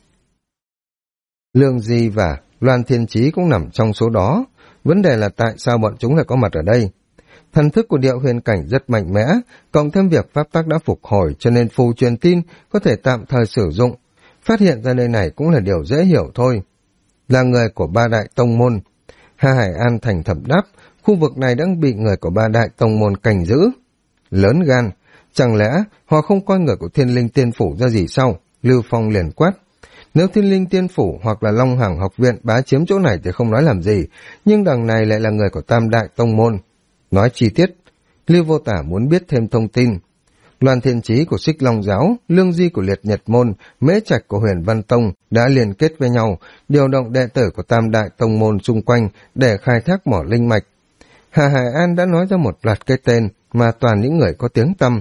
Lương Di và Loan Thiên Chí cũng nằm trong số đó. Vấn đề là tại sao bọn chúng lại có mặt ở đây? Thần thức của địa huyền cảnh rất mạnh mẽ, cộng thêm việc pháp tắc đã phục hồi cho nên phù truyền tin có thể tạm thời sử dụng. Phát hiện ra nơi này cũng là điều dễ hiểu thôi. Là người của ba đại tông môn. Hà Hải An thành thẩm đáp, khu vực này đang bị người của ba đại tông môn canh giữ. Lớn gan, chẳng lẽ họ không coi người của Thiên Linh Tiên Phủ ra gì sao? Lưu Phong liền quát. Nếu Thiên Linh Tiên Phủ hoặc là Long Hằng học viện bá chiếm chỗ này thì không nói làm gì, nhưng đằng này lại là người của tam đại tông môn. Nói chi tiết, Lưu Vô Tả muốn biết thêm thông tin. Loan Thiên Chí của Xích Long Giáo, Lương Di của Liệt Nhật Môn, Mễ Trạch của Huyền Văn Tông đã liên kết với nhau, điều động đệ tử của tam đại tông môn xung quanh để khai thác mỏ linh mạch. Hà Hải An đã nói ra một loạt cái tên mà toàn những người có tiếng tăm.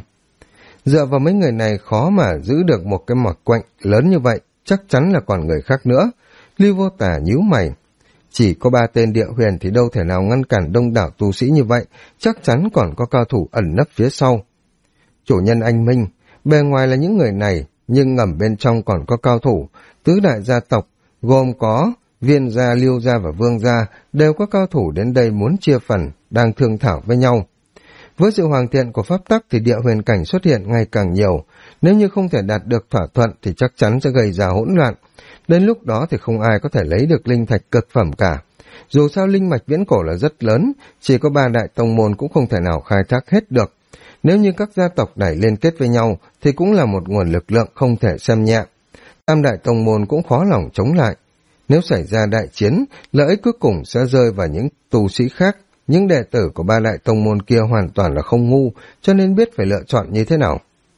Dựa vào mấy người này khó mà giữ được một cái mỏ quạnh lớn như vậy, chắc chắn là còn người khác nữa. Lưu Vô Tả nhíu mày. Chỉ có 3 tên địa huyền thì đâu thể nào ngăn cản đông đảo tu sĩ như vậy, chắc chắn còn có cao thủ ẩn nấp phía sau. Chủ nhân anh minh, bề ngoài là những người này, nhưng ngầm bên trong còn có cao thủ, tứ đại gia tộc, gồm có Viên gia, Liêu gia và Vương gia, đều có cao thủ đến đây muốn chia phần, đang thương thảo với nhau. Với sự hoàn thiện của pháp tắc thì địa huyền cảnh xuất hiện ngày càng nhiều, nếu như không thể đạt được thỏa thuận thì chắc chắn sẽ gây ra hỗn loạn. Đến lúc đó thì không ai có thể lấy được linh thạch cực phẩm cả. Dù sao linh mạch viễn cổ là rất lớn, chỉ có 3 đại tông môn cũng không thể nào khai thác hết được. Nếu như các gia tộc này liên kết với nhau thì cũng là một nguồn lực lượng không thể xem nhẹ. Tam đại tông môn cũng khó lòng chống lại. Nếu xảy ra đại chiến, lợi ích cuối cùng sẽ rơi vào những tu sĩ khác. Những đệ tử của 3 đại tông môn kia hoàn toàn là không ngu, cho nên biết phải lựa chọn như thế nào.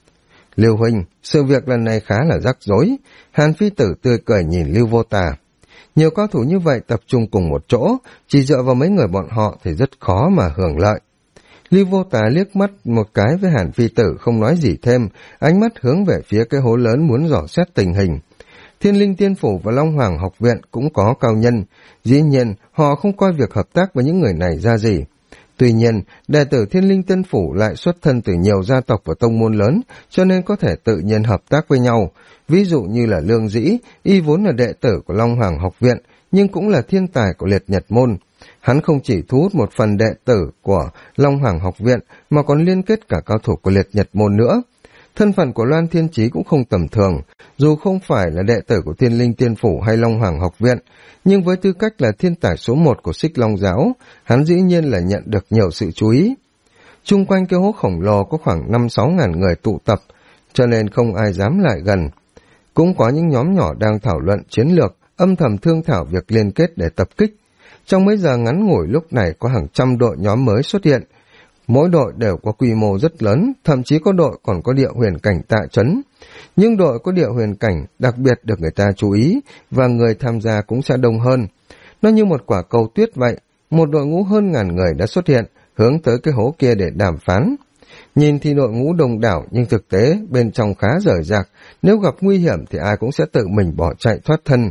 Lưu huynh, sự việc lần này khá là rắc rối. Hàn Phi Tử tươi cười nhìn Lưu Vô Tà. Nhiều cao thủ như vậy tập trung cùng một chỗ, chỉ dựa vào mấy người bọn họ thì rất khó mà hưởng lợi. Lưu Vô Tà liếc mắt một cái với Hàn Phi Tử không nói gì thêm, ánh mắt hướng về phía cái hố lớn muốn dò xét tình hình. Thiên Linh Tiên Phủ và Long Hoàng học viện cũng có cao nhân, dĩ nhiên họ không coi việc hợp tác với những người này ra gì. Tuy nhiên, đệ tử Thiên Linh Tiên Phủ lại xuất thân từ nhiều gia tộc và tông môn lớn, cho nên có thể tự nhiên hợp tác với nhau. Ví dụ như là Lương Dĩ, y vốn là đệ tử của Long Hoàng học viện, nhưng cũng là thiên tài của Liệt Nhật Môn. Hắn không chỉ thu hút một phần đệ tử của Long Hoàng học viện, mà còn liên kết cả cao thủ của Liệt Nhật Môn nữa. Thân phận của Loan Thiên Chí cũng không tầm thường, dù không phải là đệ tử của Thiên Linh Tiên Phủ hay Long Hoàng học viện, nhưng với tư cách là thiên tài số 1 của Xích Long Giáo, hắn dĩ nhiên là nhận được nhiều sự chú ý. Chung quanh cái hố khổng lồ có khoảng 5-6 ngàn người tụ tập, cho nên không ai dám lại gần. Cũng có những nhóm nhỏ đang thảo luận chiến lược, âm thầm thương thảo việc liên kết để tập kích. Trong mấy giờ ngắn ngủi lúc này có hàng trăm đội nhóm mới xuất hiện. Mỗi đội đều có quy mô rất lớn, thậm chí có đội còn có địa huyền cảnh tại trấn. Nhưng đội có địa huyền cảnh đặc biệt được người ta chú ý và người tham gia cũng sẽ đông hơn. Nó như một quả cầu tuyết vậy, một đội ngũ hơn ngàn người đã xuất hiện, hướng tới cái hố kia để đàm phán. Nhìn thì đội ngũ đông đảo nhưng thực tế bên trong khá rời rạc, nếu gặp nguy hiểm thì ai cũng sẽ tự mình bỏ chạy thoát thân.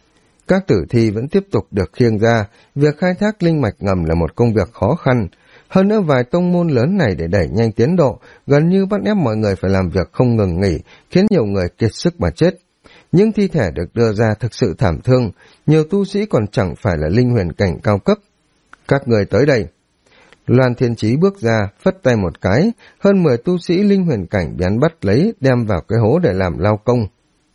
Các tử thi vẫn tiếp tục được khiêng ra, việc khai thác linh mạch ngầm là một công việc khó khăn. Hơn nữa vài tông môn lớn này để đẩy nhanh tiến độ, gần như bắt ép mọi người phải làm việc không ngừng nghỉ, khiến nhiều người kiệt sức mà chết. Những thi thể được đưa ra thực sự thảm thương, nhiều tu sĩ còn chẳng phải là linh huyền cảnh cao cấp. Các người tới đây. Loan Thiên Chí bước ra, phất tay một cái, hơn 10 tu sĩ linh huyền cảnh bén bắt lấy, đem vào cái hố để làm lao công.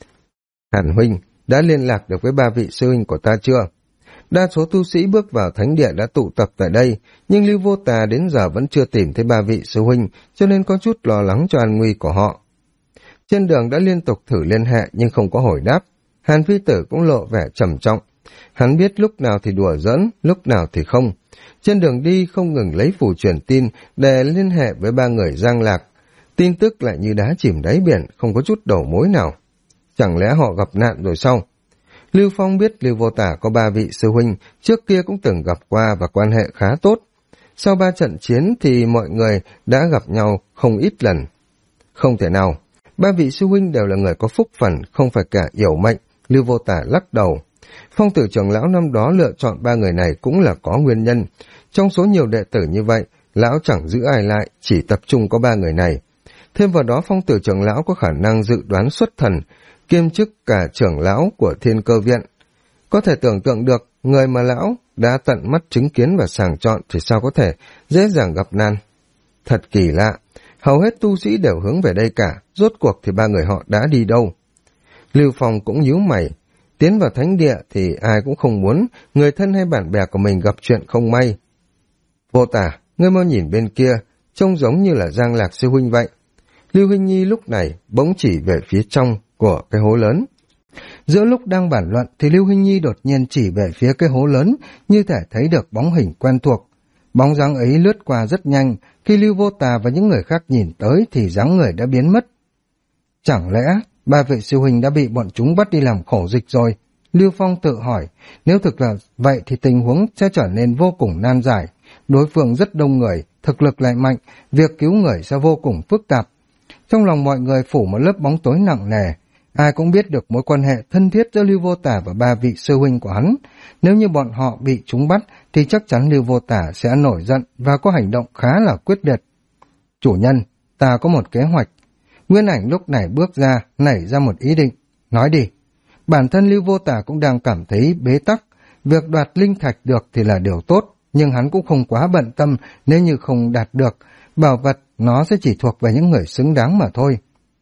Hàn huynh, đã liên lạc được với 3 vị sư huynh của ta chưa? Đa số tu sĩ bước vào thánh địa đã tụ tập tại đây, nhưng Lưu Vô Tà đến giờ vẫn chưa tìm thấy 3 vị sư huynh, cho nên có chút lo lắng cho an nguy của họ. Trên đường đã liên tục thử liên hệ nhưng không có hồi đáp. Hàn Phi Tử cũng lộ vẻ trầm trọng. Hắn biết lúc nào thì đùa giỡn, lúc nào thì không. Trên đường đi không ngừng lấy phù truyền tin để liên hệ với 3 người Giang Lạc. Tin tức lại như đá chìm đáy biển, không có chút đầu mối nào. Chẳng lẽ họ gặp nạn rồi sao? Lưu Phong biết Lưu Vô Tả có 3 vị sư huynh, trước kia cũng từng gặp qua và quan hệ khá tốt. Sau 3 trận chiến thì mọi người đã gặp nhau không ít lần. Không thể nào, 3 vị sư huynh đều là người có phúc phần, không phải cả yểu mệnh. Lưu Vô Tả lắc đầu. Phong tử trưởng lão năm đó lựa chọn 3 người này cũng là có nguyên nhân. Trong số nhiều đệ tử như vậy, lão chẳng giữ ai lại, chỉ tập trung có 3 người này. Thêm vào đó phong tử trưởng lão có khả năng dự đoán xuất thần, kiêm chức cả trưởng lão của Thiên Cơ Viện. Có thể tưởng tượng được, người mà lão đã tận mắt chứng kiến và sàng chọn thì sao có thể dễ dàng gặp nan. Thật kỳ lạ, hầu hết tu sĩ đều hướng về đây cả, rốt cuộc thì 3 người họ đã đi đâu? Lưu Phong cũng nhíu mày, tiến vào thánh địa thì ai cũng không muốn người thân hay bạn bè của mình gặp chuyện không may. Vô Tả, ngươi mau nhìn bên kia, trông giống như là Giang Lạc sư huynh vậy. Lưu Huynh Nhi lúc này bỗng chỉ về phía trong của cái hố lớn. Giữa lúc đang bàn luận thì Lưu Huynh Nhi đột nhiên chỉ về phía cái hố lớn, như thể thấy được bóng hình quen thuộc. Bóng dáng ấy lướt qua rất nhanh, khi Lưu Vô Tà và những người khác nhìn tới thì dáng người đã biến mất. Chẳng lẽ 3 vị sư huynh đã bị bọn chúng bắt đi làm khổ dịch rồi? Lưu Phong tự hỏi, nếu thực là vậy thì tình huống sẽ trở nên vô cùng nan giải. Đối phương rất đông người, thực lực lại mạnh, việc cứu người sẽ vô cùng phức tạp. Trong lòng mọi người phủ một lớp bóng tối nặng nề, ai cũng biết được mối quan hệ thân thiết giữa Lưu Vô Tả và 3 vị sư huynh của hắn. Nếu như bọn họ bị chúng bắt thì chắc chắn Lưu Vô Tả sẽ nổi giận và có hành động khá là quyết liệt. Chủ nhân, ta có một kế hoạch. Nguyên Ảnh lúc này bước ra, nảy ra một ý định. Nói đi. Bản thân Lưu Vô Tả cũng đang cảm thấy bế tắc. Việc đoạt linh thạch được thì là điều tốt, nhưng hắn cũng không quá bận tâm nếu như không đạt được. Bảo vật nó sẽ chỉ thuộc về những người xứng đáng mà thôi.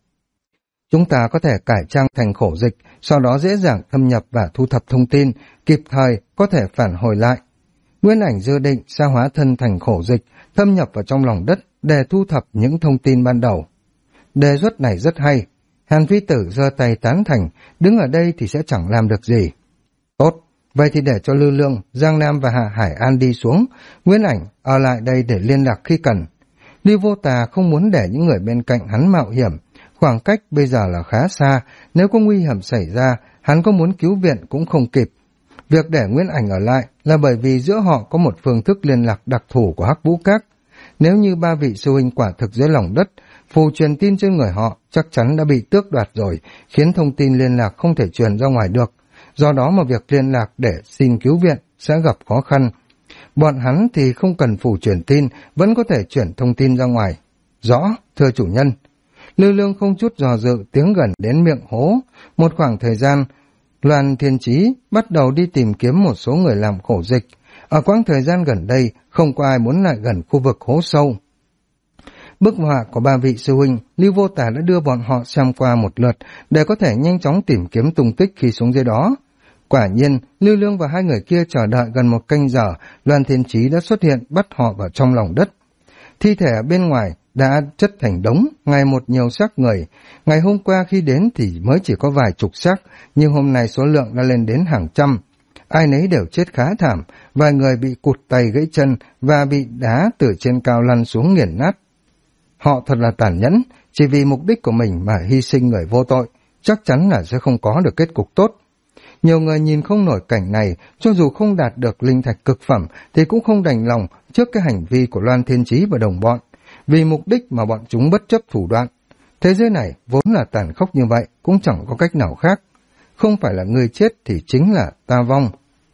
Chúng ta có thể cải trang thành khổ dịch, sau đó dễ dàng thâm nhập và thu thập thông tin, kịp thời có thể phản hồi lại. Nguyên Ảnh dự định sẽ hóa thân thành khổ dịch, thâm nhập vào trong lòng đất để thu thập những thông tin ban đầu. Đề xuất này rất hay. Hàn Phi Tử giơ tay tán thành, đứng ở đây thì sẽ chẳng làm được gì. Tốt, vậy thì để cho Lư Lương, Giang Nam và Hạ Hải An đi xuống, Nguyên Ảnh ở lại đây để liên lạc khi cần. Lưu Vô Tà không muốn để những người bên cạnh hắn mạo hiểm, khoảng cách bây giờ là khá xa, nếu có nguy hiểm xảy ra, hắn có muốn cứu viện cũng không kịp. Việc để Nguyên Ảnh ở lại là bởi vì giữa họ có một phương thức liên lạc đặc thù của Hắc Vũ Các. Nếu như 3 vị sư huynh quả thực dưới lòng đất, phù truyền tin trên người họ chắc chắn đã bị tước đoạt rồi, khiến thông tin liên lạc không thể truyền ra ngoài được. Do đó mà việc liên lạc để xin cứu viện sẽ gặp khó khăn. Bọn hắn thì không cần phù truyền tin, vẫn có thể chuyển thông tin ra ngoài. Rõ, thưa chủ nhân. Lư Lương không chút dò dự tiến gần đến miệng hố. Một khoảng thời gian, Loan Thiên Chí bắt đầu đi tìm kiếm một số người làm khổ dịch. Ở quãng thời gian gần đây, không có ai muốn lại gần khu vực hố sâu. Bức họa của 3 vị sư huynh, Lưu Vô Tả đã đưa bọn họ xem qua một lượt để có thể nhanh chóng tìm kiếm tung tích khi xuống dưới đó. Quả nhiên, Lưu Lương và 2 người kia chờ đợi gần 1 canh giờ, Loan Thiên Chí đã xuất hiện bắt họ vào trong lòng đất. Thi thể ở bên ngoài đã chất thành đống, ngày một nhiều xác người. Ngày hôm qua khi đến thì mới chỉ có vài chục xác, nhưng hôm nay số lượng đã lên đến hàng trăm. Ai nấy đều chết khá thảm, vài người bị cụt tay gãy chân và bị đá từ trên cao lăn xuống nghiền nát. Họ thật là tàn nhẫn, chỉ vì mục đích của mình mà hy sinh người vô tội, chắc chắn là sẽ không có được kết cục tốt. Nhiều người nhìn không nổi cảnh này, cho dù không đạt được linh thạch cực phẩm thì cũng không đành lòng trước cái hành vi của Loan Thiên Chí và đồng bọn, vì mục đích mà bọn chúng bất chấp thủ đoạn. Thế giới này vốn là tàn khốc như vậy, cũng chẳng có cách nào khác. Không phải là người chết thì chính là ta vong.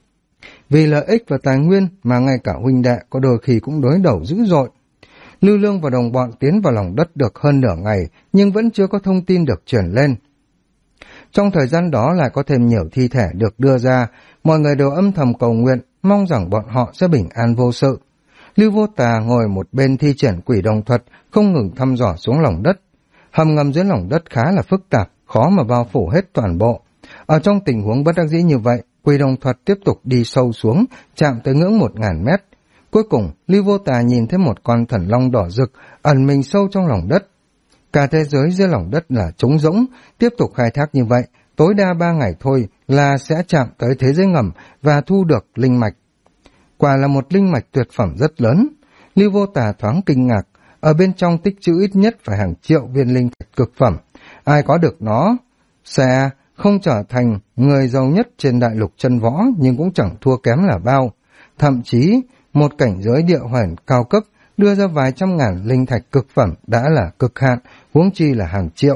Vì lợi ích và tài nguyên mà ngay cả huynh đệ có đôi khi cũng đối đầu dữ dội. Lưu Lương và đồng bọn tiến vào lòng đất được hơn nửa ngày, nhưng vẫn chưa có thông tin được truyền lên. Trong thời gian đó lại có thêm nhiều thi thể được đưa ra, mọi người đều âm thầm cầu nguyện, mong rằng bọn họ sẽ bình an vô sự. Lưu Vô Tà ngồi một bên thi triển quỷ đồng thuật, không ngừng thăm dò xuống lòng đất. Hầm ngầm dưới lòng đất khá là phức tạp, khó mà bao phủ hết toàn bộ. Ở trong tình huống bất đắc dĩ như vậy, quỷ đồng thuật tiếp tục đi sâu xuống, chạm tới ngưỡng 1000 mét. Cuối cùng, Lưu Vô Tà nhìn thấy một con thần long đỏ rực ẩn mình sâu trong lòng đất. Cả thế giới dưới lòng đất là trống rỗng, tiếp tục khai thác như vậy, tối đa 3 ngày thôi là sẽ chạm tới thế giới ngầm và thu được linh mạch. Quả là một linh mạch tuyệt phẩm rất lớn. Lưu Vô Tà thoáng kinh ngạc, ở bên trong tích trữ ít nhất phải hàng triệu viên linh thạch cực phẩm. Ai có được nó sẽ không trở thành người giàu nhất trên đại lục chân võ, nhưng cũng chẳng thua kém là bao. Thậm chí, một cảnh giới địa huyền cao cấp đưa ra vài trăm ngàn linh thạch cực phẩm đã là cực hạn, huống chi là hàng triệu.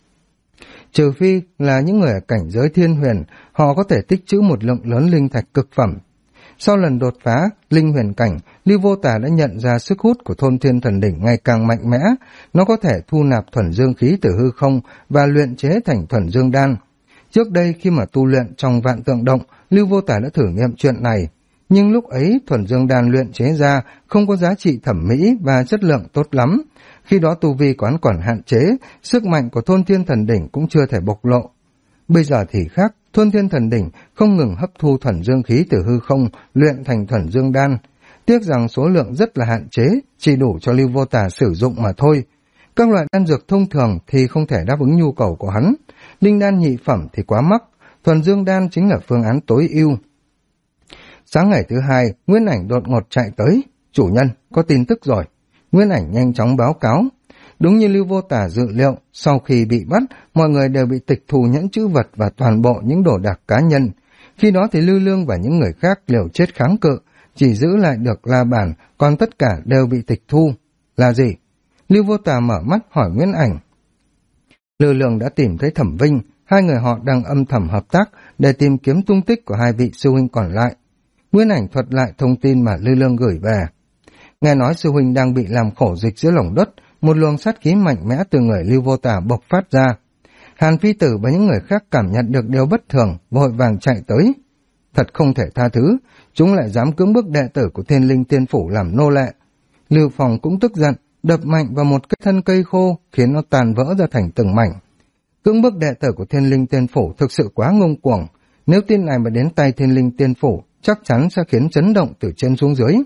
Trừ phi là những người ở cảnh giới thiên huyền, họ có thể tích trữ một lượng lớn linh thạch cực phẩm. Sau lần đột phá linh huyền cảnh, Lưu Vô Tà đã nhận ra sức hút của thôn thiên thần đỉnh ngày càng mạnh mẽ, nó có thể thu nạp thuần dương khí từ hư không và luyện chế thành thuần dương đan. Trước đây khi mà tu luyện trong vạn tượng động, Lưu Vô Tà đã thử nghiệm chuyện này, nhưng lúc ấy thuần dương đan luyện chế ra không có giá trị thẩm mỹ và chất lượng tốt lắm. Khi đó tu vi quán còn hạn chế, sức mạnh của thôn thiên thần đỉnh cũng chưa thể bộc lộ. Bây giờ thì khác, thôn thiên thần đỉnh không ngừng hấp thu thuần dương khí từ hư không, luyện thành thuần dương đan. Tiếc rằng số lượng rất là hạn chế, chỉ đủ cho Lưu Vô Tà sử dụng mà thôi. Các loại đan dược thông thường thì không thể đáp ứng nhu cầu của hắn. Linh đan nhị phẩm thì quá mắc, thuần dương đan chính là phương án tối ưu. Sáng ngày thứ hai, Nguyên Ảnh đột ngột chạy tới. Chủ nhân, có tin tức rồi. Nguyên Ảnh nhanh chóng báo cáo. Đúng như Lưu Vô Tà dự liệu, sau khi bị bắt, mọi người đều bị tịch thu nhẫn chữ vật và toàn bộ những đồ đạc cá nhân. Khi đó thì Lưu Lương và những người khác liều chết kháng cự, chỉ giữ lại được la bàn, còn tất cả đều bị tịch thu. Là gì? Lưu Vô Tà mở mắt hỏi Nguyên Ảnh. Lưu Lương đã tìm thấy Thẩm Vinh, hai người họ đang âm thầm hợp tác để tìm kiếm tung tích của hai vị sư huynh còn lại. Nguyên Ảnh thuật lại thông tin mà Lưu Lương gửi về. Nghe nói sư huynh đang bị làm khổ dịch dưới lòng đất, một luồng sát khí mạnh mẽ từ người Lưu Vô Tà bộc phát ra. Hàn Phi Tử và những người khác cảm nhận được điều bất thường, vội vàng chạy tới. Thật không thể tha thứ, chúng lại dám cưỡng bức đệ tử của Thiên Linh Tiên Phủ làm nô lệ. Lưu Phong cũng tức giận, đập mạnh vào một cái thân cây khô, khiến nó tàn vỡ ra thành từng mảnh. Cưỡng bức đệ tử của Thiên Linh Tiên Phủ thực sự quá ngông cuồng, nếu tin này mà đến tay Thiên Linh Tiên Phủ, chắc chắn sẽ khiến chấn động từ trên xuống dưới.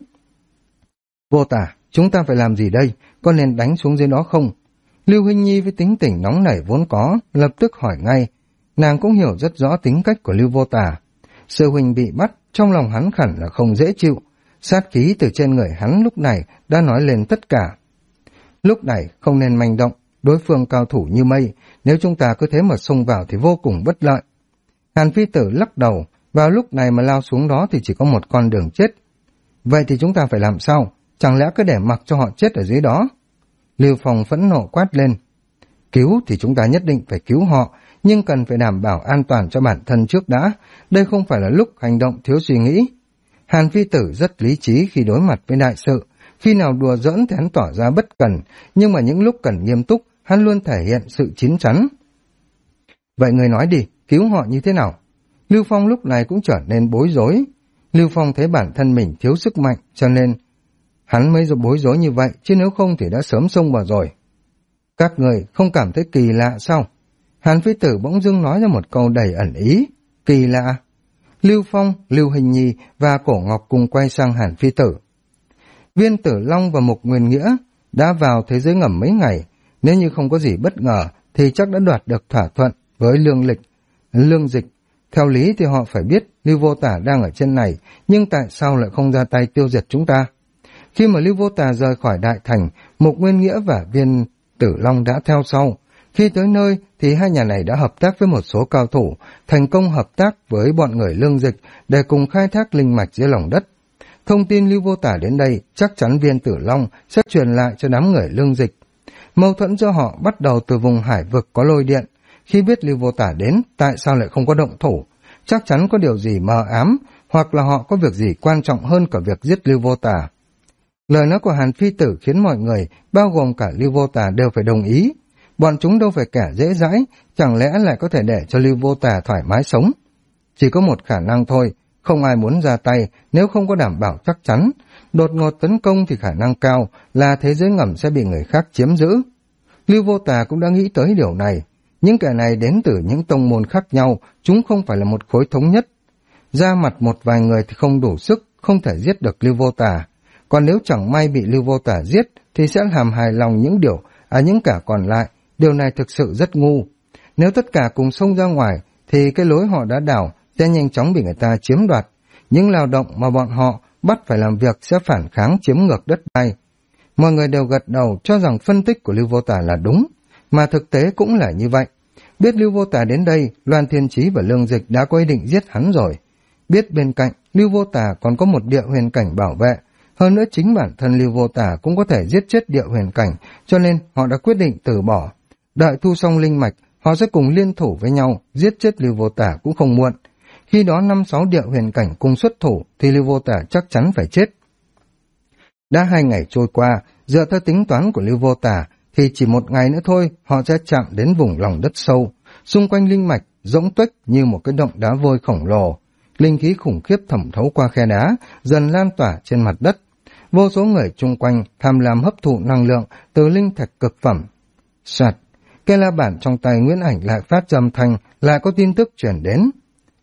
Vô Tà, chúng ta phải làm gì đây? Có nên đánh xuống dưới đó không? Lưu Hinh Nhi với tính tình nóng nảy vốn có, lập tức hỏi ngay. Nàng cũng hiểu rất rõ tính cách của Lưu Vô Tà. Sư huynh bị bắt, trong lòng hắn hẳn là không dễ chịu. Sát khí từ trên người hắn lúc này đã nói lên tất cả. Lúc này không nên manh động, đối phương cao thủ như mây, nếu chúng ta cứ thế mà xông vào thì vô cùng bất lợi. Hàn Phi Tử lắc đầu, vào lúc này mà lao xuống đó thì chỉ có một con đường chết. Vậy thì chúng ta phải làm sao? Chẳng lẽ cứ để mặc cho họ chết ở dưới đó? Lưu Phong phẫn nộ quát lên. Cứu thì chúng ta nhất định phải cứu họ, nhưng cần phải đảm bảo an toàn cho bản thân trước đã. Đây không phải là lúc hành động thiếu suy nghĩ. Hàn Phi Tử rất lý trí khi đối mặt với đại sự. Khi nào đùa giỡn thì hắn tỏ ra bất cần, nhưng mà những lúc cần nghiêm túc, hắn luôn thể hiện sự chín chắn. Vậy người nói đi, cứu họ như thế nào? Lưu Phong lúc này cũng trở nên bối rối. Lưu Phong thấy bản thân mình thiếu sức mạnh, cho nên hắn mới bối rối như vậy, chứ nếu không thì đã sớm xông vào rồi. Các người không cảm thấy kỳ lạ sao? Hàn Phi Tử bỗng dưng nói ra một câu đầy ẩn ý. Kỳ lạ? Lưu Phong, Lưu Hình Nhi và Cổ Ngọc cùng quay sang Hàn Phi Tử. Viên Tử Long và Mục Nguyên Nghĩa đã vào thế giới ngầm mấy ngày, nếu như không có gì bất ngờ thì chắc đã đoạt được thỏa thuận với Lương Dịch. Theo lý thì họ phải biết Lưu Vô Tà đang ở trên này, nhưng tại sao lại không ra tay tiêu diệt chúng ta? Khi mà Lưu Vô Tà rời khỏi đại thành, Mục Nguyên Nghĩa và Viên Tử Long đã theo sau. Khi tới nơi thì hai nhà này đã hợp tác với một số cao thủ, thành công hợp tác với bọn người Lương Dịch để cùng khai thác linh mạch dưới lòng đất. Thông tin Lưu Vô Tà đến đây, chắc chắn Viên Tử Long sẽ truyền lại cho đám người Lương Dịch. Mâu thuẫn giữa họ bắt đầu từ vùng hải vực có lôi điện. Khi biết Lưu Vô Tà đến, tại sao lại không có động thủ? Chắc chắn có điều gì mờ ám, hoặc là họ có việc gì quan trọng hơn cả việc giết Lưu Vô Tà. Lời nói của Hàn Phi Tử khiến mọi người, bao gồm cả Lưu Vô Tà đều phải đồng ý. bọn chúng đâu phải kẻ dễ dãi, chẳng lẽ lại có thể để cho Lưu Vô Tà thoải mái sống? Chỉ có một khả năng thôi, không ai muốn ra tay nếu không có đảm bảo chắc chắn. Đột ngột tấn công thì khả năng cao là thế giới ngầm sẽ bị người khác chiếm giữ. Lưu Vô Tà cũng đã nghĩ tới điều này. Những kẻ này đến từ những tông môn khác nhau, chúng không phải là một khối thống nhất. Ra mặt một vài người thì không đủ sức, không thể giết được Lưu Vô Tà. Còn nếu chẳng may bị Lưu Vô Tà giết thì sẽ làm hài lòng những kẻ còn lại. Điều này thực sự rất ngu. Nếu tất cả cùng xông ra ngoài thì cái lối họ đã đào sẽ nhanh chóng bị người ta chiếm đoạt. Những lao động mà bọn họ bắt phải làm việc sẽ phản kháng chiếm ngược đất đai. Mọi người đều gật đầu cho rằng phân tích của Lưu Vô Tà là đúng, mà thực tế cũng là như vậy. Biết Lưu Vô Tà đến đây, Loan Thiên Chí và Lương Dịch đã có ý định giết hắn rồi. Biết bên cạnh Lưu Vô Tà còn có một địa huyền cảnh bảo vệ, hơn nữa chính bản thân Lưu Vô Tà cũng có thể giết chết địa huyền cảnh, cho nên họ đã quyết định từ bỏ. Đợi thu xong linh mạch, họ sẽ cùng liên thủ với nhau, giết chết Lưu Vô Tà cũng không muộn. Khi đó 5-6 địa huyền cảnh cùng xuất thủ thì Lưu Vô Tà chắc chắn phải chết. Đã 2 ngày trôi qua, dựa theo tính toán của Lưu Vô Tà thì chỉ 1 ngày nữa thôi họ sẽ chạm đến vùng lòng đất sâu. Xung quanh linh mạch rỗng tuếch như một cái động đá vôi khổng lồ. Linh khí khủng khiếp thẩm thấu qua khe đá, dần lan tỏa trên mặt đất. Vô số người chung quanh tham lam hấp thụ năng lượng từ linh thạch cực phẩm. Soạt, cây la bản trong tay Nguyễn Ảnh lại phát ra âm thanh, lại có tin tức truyền đến.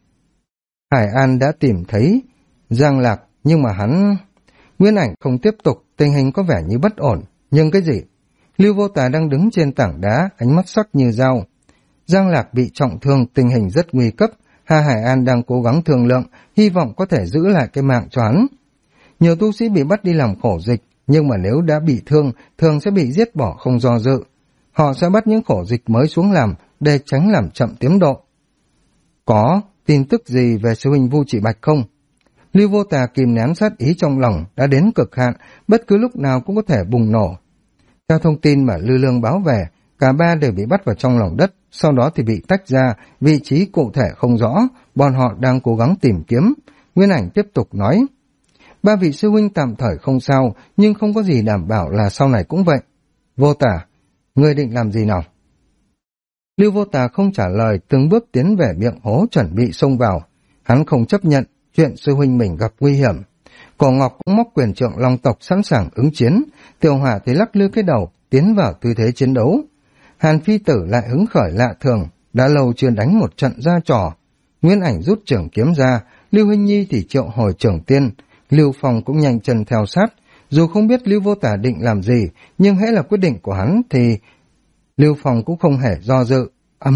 Hải An đã tìm thấy Giang Lạc, nhưng mà Nguyễn Ảnh không tiếp tục, tình hình có vẻ như bất ổn. Nhưng cái gì? Lưu Vô Tà đang đứng trên tảng đá, ánh mắt sắc như dao. Giang Lạc bị trọng thương, tình hình rất nguy cấp. Hà Hải An đang cố gắng thương lượng, hy vọng có thể giữ lại cái mạng cho hắn. Nhiều tu sĩ bị bắt đi làm khổ dịch, nhưng mà nếu đã bị thương, thường sẽ bị giết bỏ không do dự. Họ sẽ bắt những khổ dịch mới xuống làm, để tránh làm chậm tiến độ. Có tin tức gì về sư huynh Vu Chỉ Bạch không? Lưu Vô Tà kìm nén sát ý trong lòng đã đến cực hạn, bất cứ lúc nào cũng có thể bùng nổ. Theo thông tin mà Lư Lương báo về, cả ba đều bị bắt vào trong lòng đất, sau đó thì bị tách ra, vị trí cụ thể không rõ, bọn họ đang cố gắng tìm kiếm. Nguyên Ảnh tiếp tục nói, 3 vị sư huynh tạm thời không sao, nhưng không có gì đảm bảo là sau này cũng vậy. Vô Tà, ngươi định làm gì nào? Lưu Vô Tà không trả lời, từng bước tiến về miệng hố chuẩn bị xông vào. Hắn không chấp nhận chuyện sư huynh mình gặp nguy hiểm. Cổ Ngọc cũng móc quyền trượng Long tộc sẵn sàng ứng chiến. Tiểu Hỏa thì lắc lư cái đầu, tiến vào tư thế chiến đấu. Hàn Phi Tử lại hứng khởi lạ thường, đã lâu chưa đánh một trận ra trò. Nguyên Ảnh rút trường kiếm ra, Lưu Huynh Nhi thì triệu hồi trường tiên. Lưu Phong cũng nhanh chân theo sát. Dù không biết Lưu Vô Tà định làm gì, nhưng hễ là quyết định của hắn thì Lưu Phong cũng không hề do dự.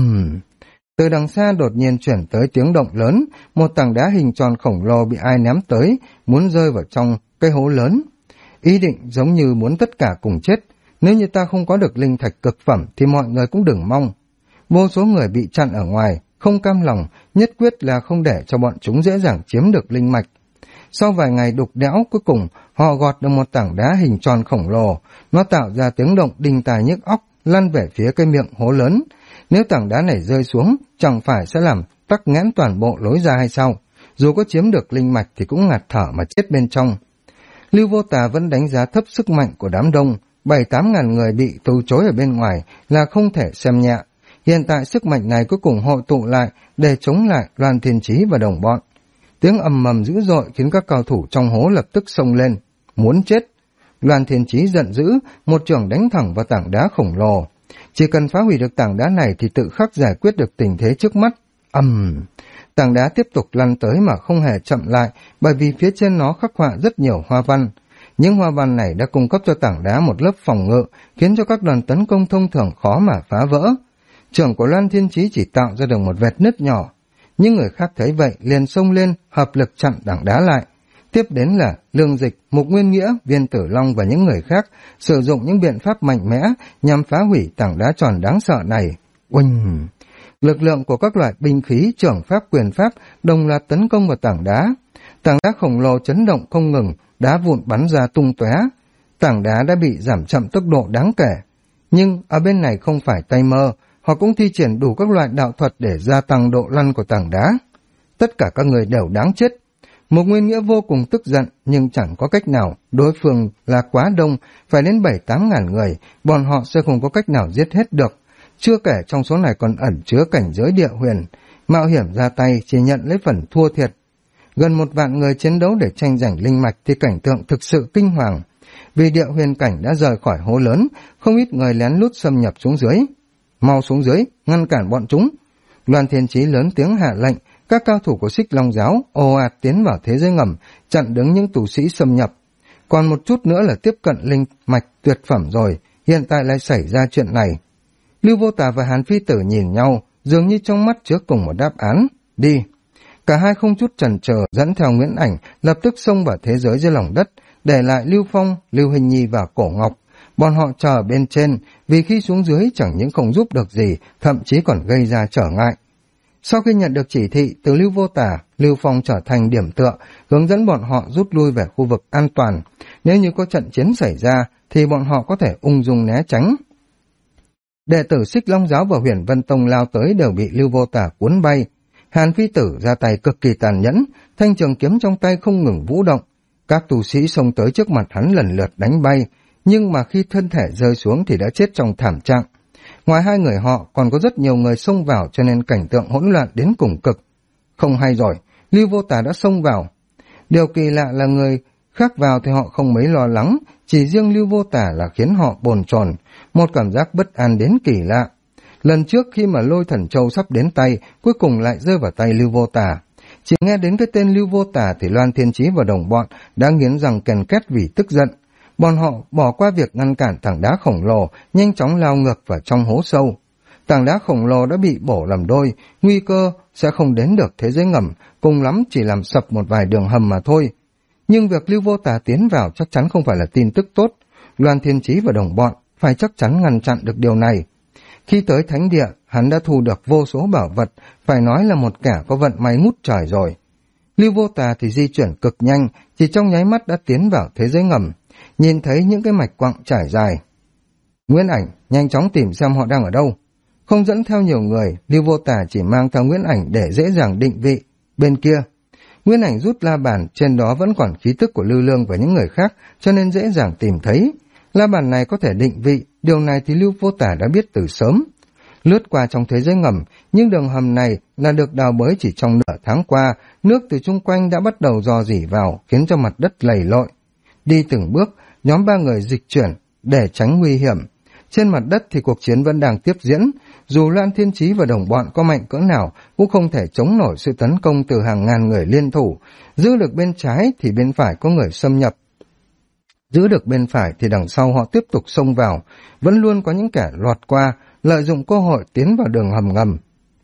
Từ đằng xa đột nhiên chuyển tới tiếng động lớn, một tảng đá hình tròn khổng lồ bị ai ném tới, muốn rơi vào trong cái hố lớn. Ý định giống như muốn tất cả cùng chết. Nếu như ta không có được linh thạch cực phẩm thì mọi người cũng đừng mong. Vô số người bị chặn ở ngoài, không cam lòng, nhất quyết là không để cho bọn chúng dễ dàng chiếm được linh mạch. Sau vài ngày đục đẽo, cuối cùng họ gọt được một tảng đá hình tròn khổng lồ. Nó tạo ra tiếng động đinh tai nhức óc, lăn về phía cái miệng hố lớn. Nếu tảng đá này rơi xuống, chẳng phải sẽ làm tắc nghẽn toàn bộ lối ra hay sao? Dù có chiếm được linh mạch thì cũng ngạt thở mà chết bên trong. Lưu Vô Tà vẫn đánh giá thấp sức mạnh của đám đông. 7-8 ngàn người bị từ chối ở bên ngoài là không thể xem nhẹ. Hiện tại sức mạnh này cuối cùng hội tụ lại để chống lại Loan Thiên Chí và đồng bọn. Tiếng ầm ầm dữ dội khiến các cao thủ trong hố lập tức xông lên. Muốn chết! Loan Thiên Chí giận dữ, một chưởng đánh thẳng vào tảng đá khổng lồ. Chỉ cần phá hủy được tảng đá này thì tự khắc giải quyết được tình thế trước mắt. Tảng đá tiếp tục lăn tới mà không hề chậm lại, bởi vì phía trên nó khắc họa rất nhiều hoa văn. Những hoa văn này đã cung cấp cho tảng đá một lớp phòng ngự, khiến cho các đòn tấn công thông thường khó mà phá vỡ. Chưởng của Loan Thiên Chí chỉ tạo ra được một vệt nứt nhỏ. Những người khác thấy vậy liền xông lên, hợp lực chặn tảng đá lại. Tiếp đến là Lương Dịch, Mục Nguyên Nghĩa, Viên Tử Long và những người khác sử dụng những biện pháp mạnh mẽ nhằm phá hủy tảng đá tròn đáng sợ này. Uỳnh! Lực lượng của các loại binh khí, chưởng pháp, quyền pháp đồng loạt tấn công vào tảng đá. Tảng đá khổng lồ chấn động không ngừng, đá vụn bắn ra tung tóe. Tảng đá đã bị giảm chậm tốc độ đáng kể. Nhưng ở bên này không phải tay mơ, họ cũng thi triển đủ các loại đạo thuật để gia tăng độ lăn của tảng đá. Tất cả các người đều đáng chết. Một Nguyên Nghĩa vô cùng tức giận, nhưng chẳng có cách nào, đối phương là quá đông, phải đến 7-8 ngàn người, bọn họ sẽ không có cách nào giết hết được. Chưa kể trong số này còn ẩn chứa cảnh giới địa huyền, mạo hiểm ra tay chỉ nhận lấy phần thua thiệt. Gần 1 vạn người chiến đấu để tranh giành linh mạch thì cảnh tượng thực sự kinh hoàng. Vì địa huyền cảnh đã rời khỏi hố lớn, không ít người lén lút xâm nhập xuống dưới. Mau xuống dưới, ngăn cản bọn chúng. Loan Thiên Chí lớn tiếng hạ lệnh, các cao thủ của Xích Long giáo ồ ạt tiến vào thế giới ngầm, chặn đứng những tù sĩ xâm nhập. Còn một chút nữa là tiếp cận linh mạch tuyệt phẩm rồi, hiện tại lại xảy ra chuyện này. Lưu Vô Tà và Hàn Phi Tử nhìn nhau, dường như trong mắt chứa cùng một đáp án, đi. Cả hai không chút chần chờ dẫn theo Nguyễn Ảnh lập tức xông vào thế giới dưới lòng đất, để lại Lưu Phong, Lưu Hình Nhi và Cổ Ngọc. Bọn họ chờ bên trên, vì khi xuống dưới chẳng những không giúp được gì, thậm chí còn gây ra trở ngại. Sau khi nhận được chỉ thị từ Lưu Vô Tà, Lưu Phong trở thành điểm tựa, hướng dẫn bọn họ rút lui về khu vực an toàn. Nếu như có trận chiến xảy ra, thì bọn họ có thể ung dung né tránh. Đệ tử Xích Long giáo và Huyền Vân Tông lao tới đều bị Lưu Vô Tà cuốn bay. Hàn Phi Tử ra tay cực kỳ tàn nhẫn, thanh trường kiếm trong tay không ngừng vũ động. Các tù sĩ xông tới trước mặt hắn lần lượt đánh bay, nhưng mà khi thân thể rơi xuống thì đã chết trong thảm trạng. Ngoài hai người họ còn có rất nhiều người xông vào, cho nên cảnh tượng hỗn loạn đến cùng cực. Không hay rồi, Lưu Vô Tà đã xông vào. Điều kỳ lạ là người khác vào thì họ không mấy lo lắng, chỉ riêng Lưu Vô Tà là khiến họ bồn chồn, một cảm giác bất an đến kỳ lạ. Lần trước khi mà Lôi Thần Châu sắp đến tay, cuối cùng lại rơi vào tay Lưu Vô Tà. Chỉ nghe đến cái tên Lưu Vô Tà thì Loan Thiên Chí và đồng bọn đã nghiến răng ken két vì tức giận. Bọn họ bỏ qua việc ngăn cản tảng đá khổng lồ, nhanh chóng lao ngược vào trong hố sâu. Tảng đá khổng lồ đã bị bổ làm đôi, nguy cơ sẽ không đến được thế giới ngầm, cùng lắm chỉ làm sập một vài đường hầm mà thôi. Nhưng việc Lưu Vô Tà tiến vào chắc chắn không phải là tin tức tốt. Loan Thiên Chí và đồng bọn phải chắc chắn ngăn chặn được điều này. Khi tới thánh địa, hắn đã thu được vô số bảo vật, phải nói là một kẻ có vận may ngút trời rồi. Lưu Vô Tà thì di chuyển cực nhanh, chỉ trong nháy mắt đã tiến vào thế giới ngầm, nhìn thấy những cái mạch quặng trải dài. Nguyễn Ảnh nhanh chóng tìm xem họ đang ở đâu. Không dẫn theo nhiều người, Lưu Vô Tà chỉ mang theo Nguyễn Ảnh để dễ dàng định vị. Bên kia, Nguyễn Ảnh rút la bàn, trên đó vẫn còn khí tức của Lưu Lương và những người khác, cho nên dễ dàng tìm thấy. La bàn này có thể định vị, điều này thì Lưu Vô Tà đã biết từ sớm. Lướt qua trong thế giới ngầm, nhưng đường hầm này là được đào bới chỉ trong nửa tháng qua, nước từ chung quanh đã bắt đầu rò rỉ vào, khiến cho mặt đất lầy lội. Đi từng bước, nhóm 3 người dịch chuyển để tránh nguy hiểm. Trên mặt đất thì cuộc chiến vẫn đang tiếp diễn, dù Loan Thiên Chí và đồng bọn có mạnh cỡ nào cũng không thể chống nổi sự tấn công từ hàng ngàn người liên thủ. Giữ được bên trái thì bên phải có người xâm nhập. Giữ được bên phải thì đằng sau họ tiếp tục xông vào, vẫn luôn có những kẻ lọt qua, lợi dụng cơ hội tiến vào đường hầm ngầm.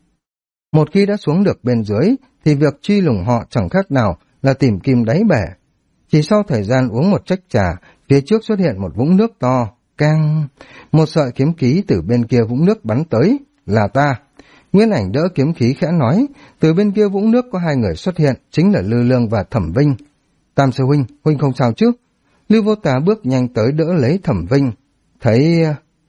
Một khi đã xuống được bên dưới thì việc truy lùng họ chẳng khác nào là tìm kim đáy bể. Chỉ sau thời gian uống một chách trà, phía trước xuất hiện một vũng nước to, cang, một sợi kiếm khí từ bên kia vũng nước bắn tới, là ta. Nguyên Ảnh đỡ kiếm khí khẽ nói, từ bên kia vũng nước có 2 người xuất hiện, chính là Lư Lương và Thẩm Vinh. Tam sư huynh, huynh không sao chứ? Lưu Vô Tà bước nhanh tới đỡ lấy Thẩm Vinh, thấy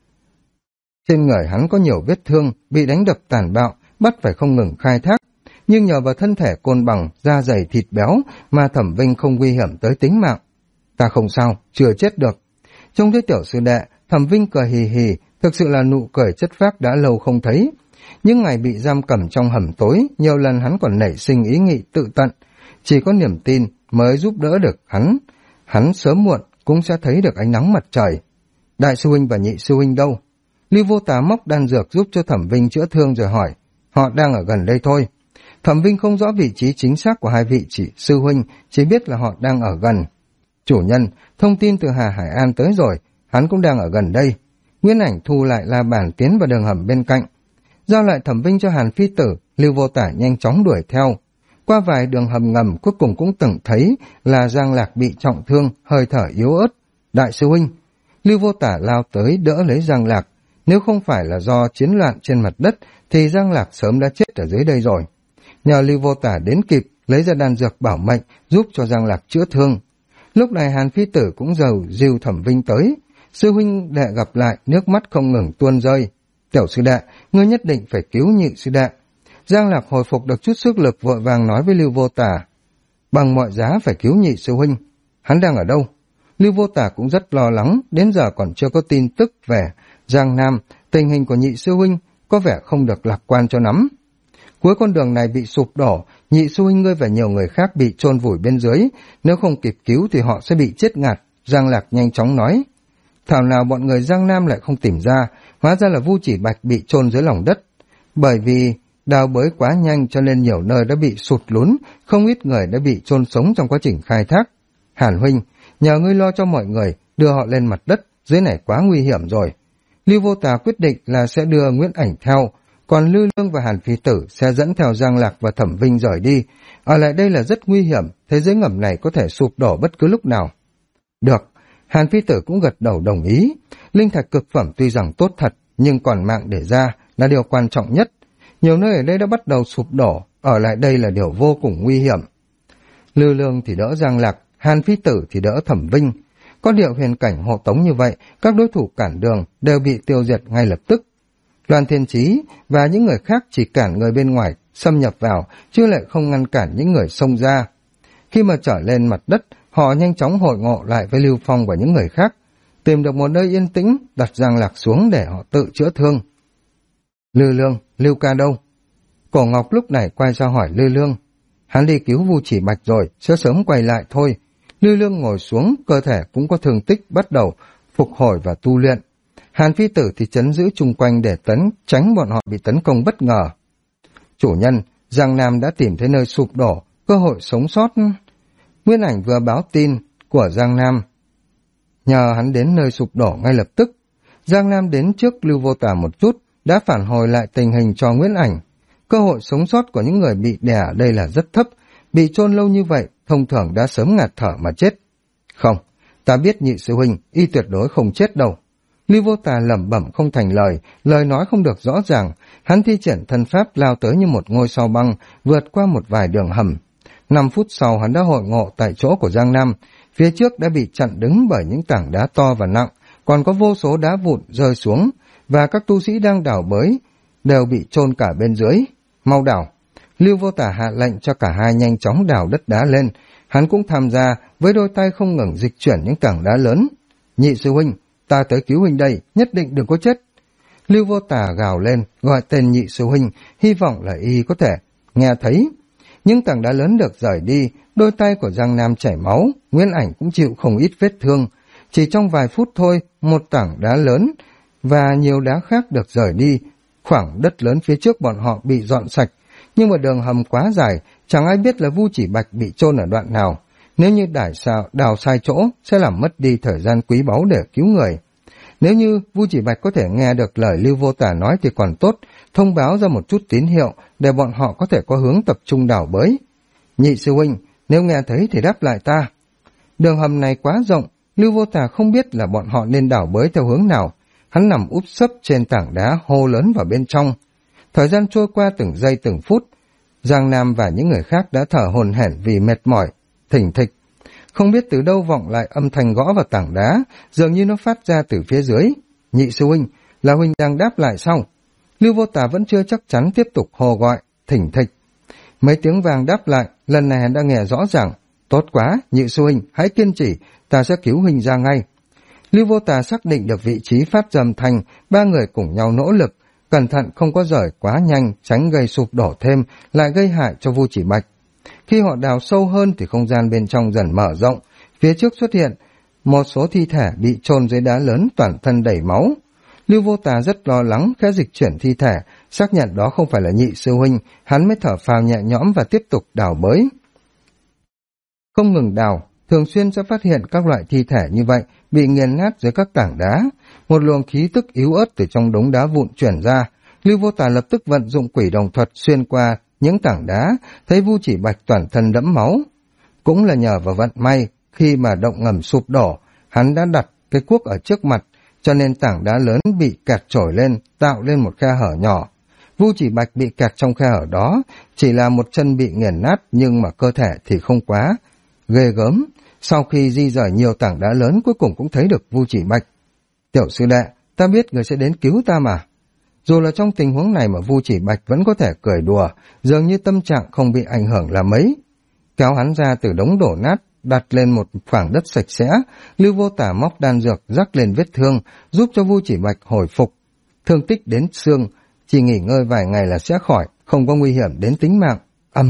trên người hắn có nhiều vết thương, bị đánh đập tàn bạo, bắt phải không ngừng khai thác. Nhưng nhờ vào thân thể côn bằng, da dày thịt béo mà Thẩm Vinh không nguy hiểm tới tính mạng. Ta không sao, chưa chết được. Trông thấy tiểu sư đệ, Thẩm Vinh cười hì hì, thực sự là nụ cười chất phác đã lâu không thấy. Những ngày bị giam cầm trong hầm tối, nhiều lần hắn còn nảy sinh ý nghĩ tự tận. Chỉ có niềm tin mới giúp đỡ được hắn. Hắn sớm muộn cũng sẽ thấy được ánh nắng mặt trời. Đại sư huynh và nhị sư huynh đâu? Lưu Vô Tà móc đan dược giúp cho Thẩm Vinh chữa thương rồi hỏi. Họ đang ở gần đây thôi. Thẩm Vinh không rõ vị trí chính xác của 2 vị sư huynh, chỉ biết là họ đang ở gần. Chủ nhân, thông tin từ Hà Hải An tới rồi, hắn cũng đang ở gần đây. Nguyên Ảnh thu lại la bàn tiến vào đường hầm bên cạnh. Giao lại Thẩm Vinh cho Hàn Phi Tử, Lưu Vô Tà nhanh chóng đuổi theo. Qua vài đường hầm ngầm cuối cùng cũng từng thấy là Giang Lạc bị trọng thương, hơi thở yếu ớt. Đại sư huynh, Lưu Vô Tà lao tới đỡ lấy Giang Lạc. Nếu không phải là do chiến loạn trên mặt đất thì Giang Lạc sớm đã chết ở dưới đây rồi. Nhờ Lưu Vô Tà đến kịp lấy ra đan dược bảo mệnh giúp cho Giang Lạc chữa thương. Lúc này Hàn Phi Tử cũng dìu Thẩm Vinh tới. Sư huynh đệ gặp lại, nước mắt không ngừng tuôn rơi. Tiểu sư đệ, ngươi nhất định phải cứu nhị sư đệ. Giang Lạc hồi phục được chút sức lực, vội vàng nói với Lưu Vô Tà. Bằng mọi giá phải cứu nhị sư huynh. Hắn đang ở đâu? Lưu Vô Tà cũng rất lo lắng, đến giờ còn chưa có tin tức về Giang Nam, tình hình của nhị sư huynh có vẻ không được lạc quan cho lắm. Cuối con đường này bị sụp đổ, nhị sư huynh ngươi và nhiều người khác bị chôn vùi bên dưới, nếu không kịp cứu thì họ sẽ bị chết ngạt. Giang Lạc nhanh chóng nói. Thảo nào bọn người Giang Nam lại không tìm ra, hóa ra là Vu Chỉ Bạch bị chôn dưới lòng đất. Bởi vì đào bới quá nhanh cho nên nhiều nơi đã bị sụt lún, không ít người đã bị chôn sống trong quá trình khai thác. Hàn huynh, nhờ ngươi lo cho mọi người, đưa họ lên mặt đất, dưới này quá nguy hiểm rồi. Lưu Vô Tà quyết định là sẽ đưa Nguyễn Ảnh theo, còn Lư Lương và Hàn Phi Tử sẽ dẫn theo Giang Lạc và Thẩm Vinh rời đi. Ở lại đây là rất nguy hiểm, thế giới ngầm này có thể sụp đổ bất cứ lúc nào. Được, Hàn Phi Tử cũng gật đầu đồng ý. Linh thạch cực phẩm tuy rằng tốt thật, nhưng còn mạng để ra là điều quan trọng nhất. Nhiều nơi ở đây đã bắt đầu sụp đổ, ở lại đây là điều vô cùng nguy hiểm. Lư Lương thì đỡ Giang Lạc, Hàn Phi Tử thì đỡ Thẩm Vinh. Có điệu huyền cảnh hộ tống như vậy, các đối thủ cản đường đều bị tiêu diệt ngay lập tức. Loan Thiên Chí và những người khác chỉ cản người bên ngoài xâm nhập vào, chứ lại không ngăn cản những người xông ra. Khi mà trở lên mặt đất, họ nhanh chóng hội ngộ lại với Lưu Phong và những người khác, tìm được một nơi yên tĩnh, đặt Giang Lạc xuống để họ tự chữa thương. Lư Lương, Lưu ca đâu? Cổ Ngọc lúc này quay ra hỏi Lư Lương. Hắn đi cứu Vu Chỉ Bạch rồi, sẽ sớm quay lại thôi. Lư Lương ngồi xuống, cơ thể cũng có thương tích, bắt đầu phục hồi và tu luyện. Hàn Phi Tử thì trấn giữ chung quanh để tránh bọn họ bị tấn công bất ngờ. Chủ nhân, Giang Nam đã tìm thấy nơi sụp đổ, cơ hội sống sót. Nguyên Ảnh vừa báo tin của Giang Nam, nhờ hắn đến nơi sụp đổ ngay lập tức. Giang Nam đến trước Lưu Vô Tà một chút, đã phản hồi lại tình hình cho Nguyễn Ảnh. Cơ hội sống sót của những người bị đè ở đây là rất thấp, bị chôn lâu như vậy, thông thường đã sớm ngạt thở mà chết. Không, ta biết nhị sư huynh, y tuyệt đối không chết đâu. Lưu Vô Tà lẩm bẩm không thành lời nói không được rõ ràng, hắn thi triển thân pháp lao tới như một ngôi sao băng, vượt qua một vài đường hầm. 5 phút sau hắn đã hội ngộ tại chỗ của Giang Nam, phía trước đã bị chặn đứng bởi những tảng đá to và nặng, còn có vô số đá vụn rơi xuống, và các tu sĩ đang đào bới đều bị chôn cả bên dưới. Mau đào! Lưu Vô Tà hạ lệnh cho cả hai nhanh chóng đào đất đá lên, hắn cũng tham gia với đôi tay không ngừng dịch chuyển những tảng đá lớn. Nhị sư huynh, ta tới cứu huynh đây, nhất định đừng có chết. Lưu Vô Tà gào lên, gọi tên nhị sư huynh, hy vọng là y có thể nghe thấy. Những tảng đá lớn được rời đi, đôi tay của Giang Nam chảy máu, Nguyên Ảnh cũng chịu không ít vết thương. Chỉ trong vài phút thôi, một tảng đá lớn và nhiều đá khác được rời đi, khoảng đất lớn phía trước bọn họ bị dọn sạch. Nhưng mà đường hầm quá dài, chẳng ai biết là Vu Chỉ Bạch bị chôn ở đoạn nào. Nếu như đào sai chỗ, sẽ làm mất đi thời gian quý báu để cứu người. Nếu như Vu Chỉ Bạch có thể nghe được lời Lưu Vô Tà nói thì còn tốt, thông báo ra một chút tín hiệu để bọn họ có thể có hướng tập trung đào bới. Nhị sư huynh, nếu nghe thấy thì đáp lại ta. Đường hầm này quá rộng, Lưu Vô Tà không biết là bọn họ nên đào bới theo hướng nào. Hắn nằm úp sấp trên tảng đá hô lớn vào bên trong. Thời gian trôi qua từng giây từng phút, Giang Nam và những người khác đã thở hổn hển vì mệt mỏi, thỉnh thịch. Không biết từ đâu vọng lại âm thanh gõ vào tảng đá, dường như nó phát ra từ phía dưới. Nhị sư huynh, là huynh đang đáp lại sau. Lưu Vô Tà vẫn chưa chắc chắn tiếp tục hô gọi, thỉnh thịch. Mấy tiếng vang đáp lại, lần này hắn đã nghe rõ ràng. Tốt quá, nhị sư huynh, hãy kiên trì, ta sẽ cứu huynh ra ngay. Lưu Vô Tà xác định được vị trí phát ra âm thanh, ba người cùng nhau nỗ lực, cẩn thận không có rời quá nhanh, tránh gây sụp đổ thêm, lại gây hại cho Vu Chỉ Bạch. Khi họ đào sâu hơn thì không gian bên trong dần mở rộng, phía trước xuất hiện một số thi thể bị chôn dưới đá lớn, toàn thân đầy máu. Lưu Vô Tà rất lo lắng, khẽ dịch chuyển thi thể, xác nhận đó không phải là nhị sư huynh, hắn mới thở phào nhẹ nhõm và tiếp tục đào bới. Không ngừng đào, thường xuyên sẽ phát hiện các loại thi thể như vậy bị nghiền nát dưới các tảng đá. Một luồng khí tức yếu ớt từ trong đống đá vụn chuyển ra, Lưu Vô Tà lập tức vận dụng quỷ đồng thuật xuyên qua những tảng đá, thấy Vu Chỉ Bạch toàn thân đẫm máu. Cũng là nhờ vào vận may, khi mà động ngầm sụp đổ, hắn đã đặt cái cuốc ở trước mặt, cho nên tảng đá lớn bị kẹt trồi lên, tạo lên một khe hở nhỏ. Vu Chỉ Bạch bị kẹt trong khe hở đó, chỉ là một chân bị nghiền nát, nhưng mà cơ thể thì không quá ghê gớm. Sau khi di rời nhiều tảng đá lớn, cuối cùng cũng thấy được Vu Chỉ Bạch. Tiểu sư đệ, ta biết người sẽ đến cứu ta mà. Dù là trong tình huống này mà Vu Chỉ Bạch vẫn có thể cười đùa, dường như tâm trạng không bị ảnh hưởng là mấy. Kéo hắn ra từ đống đổ nát, đặt lên một khoảng đất sạch sẽ. Lưu Vô Tả móc đan dược rắc lên vết thương, giúp cho Vu Chỉ Bạch hồi phục thương tích đến xương, chỉ nghỉ ngơi vài ngày là sẽ khỏi, không có nguy hiểm đến tính mạng.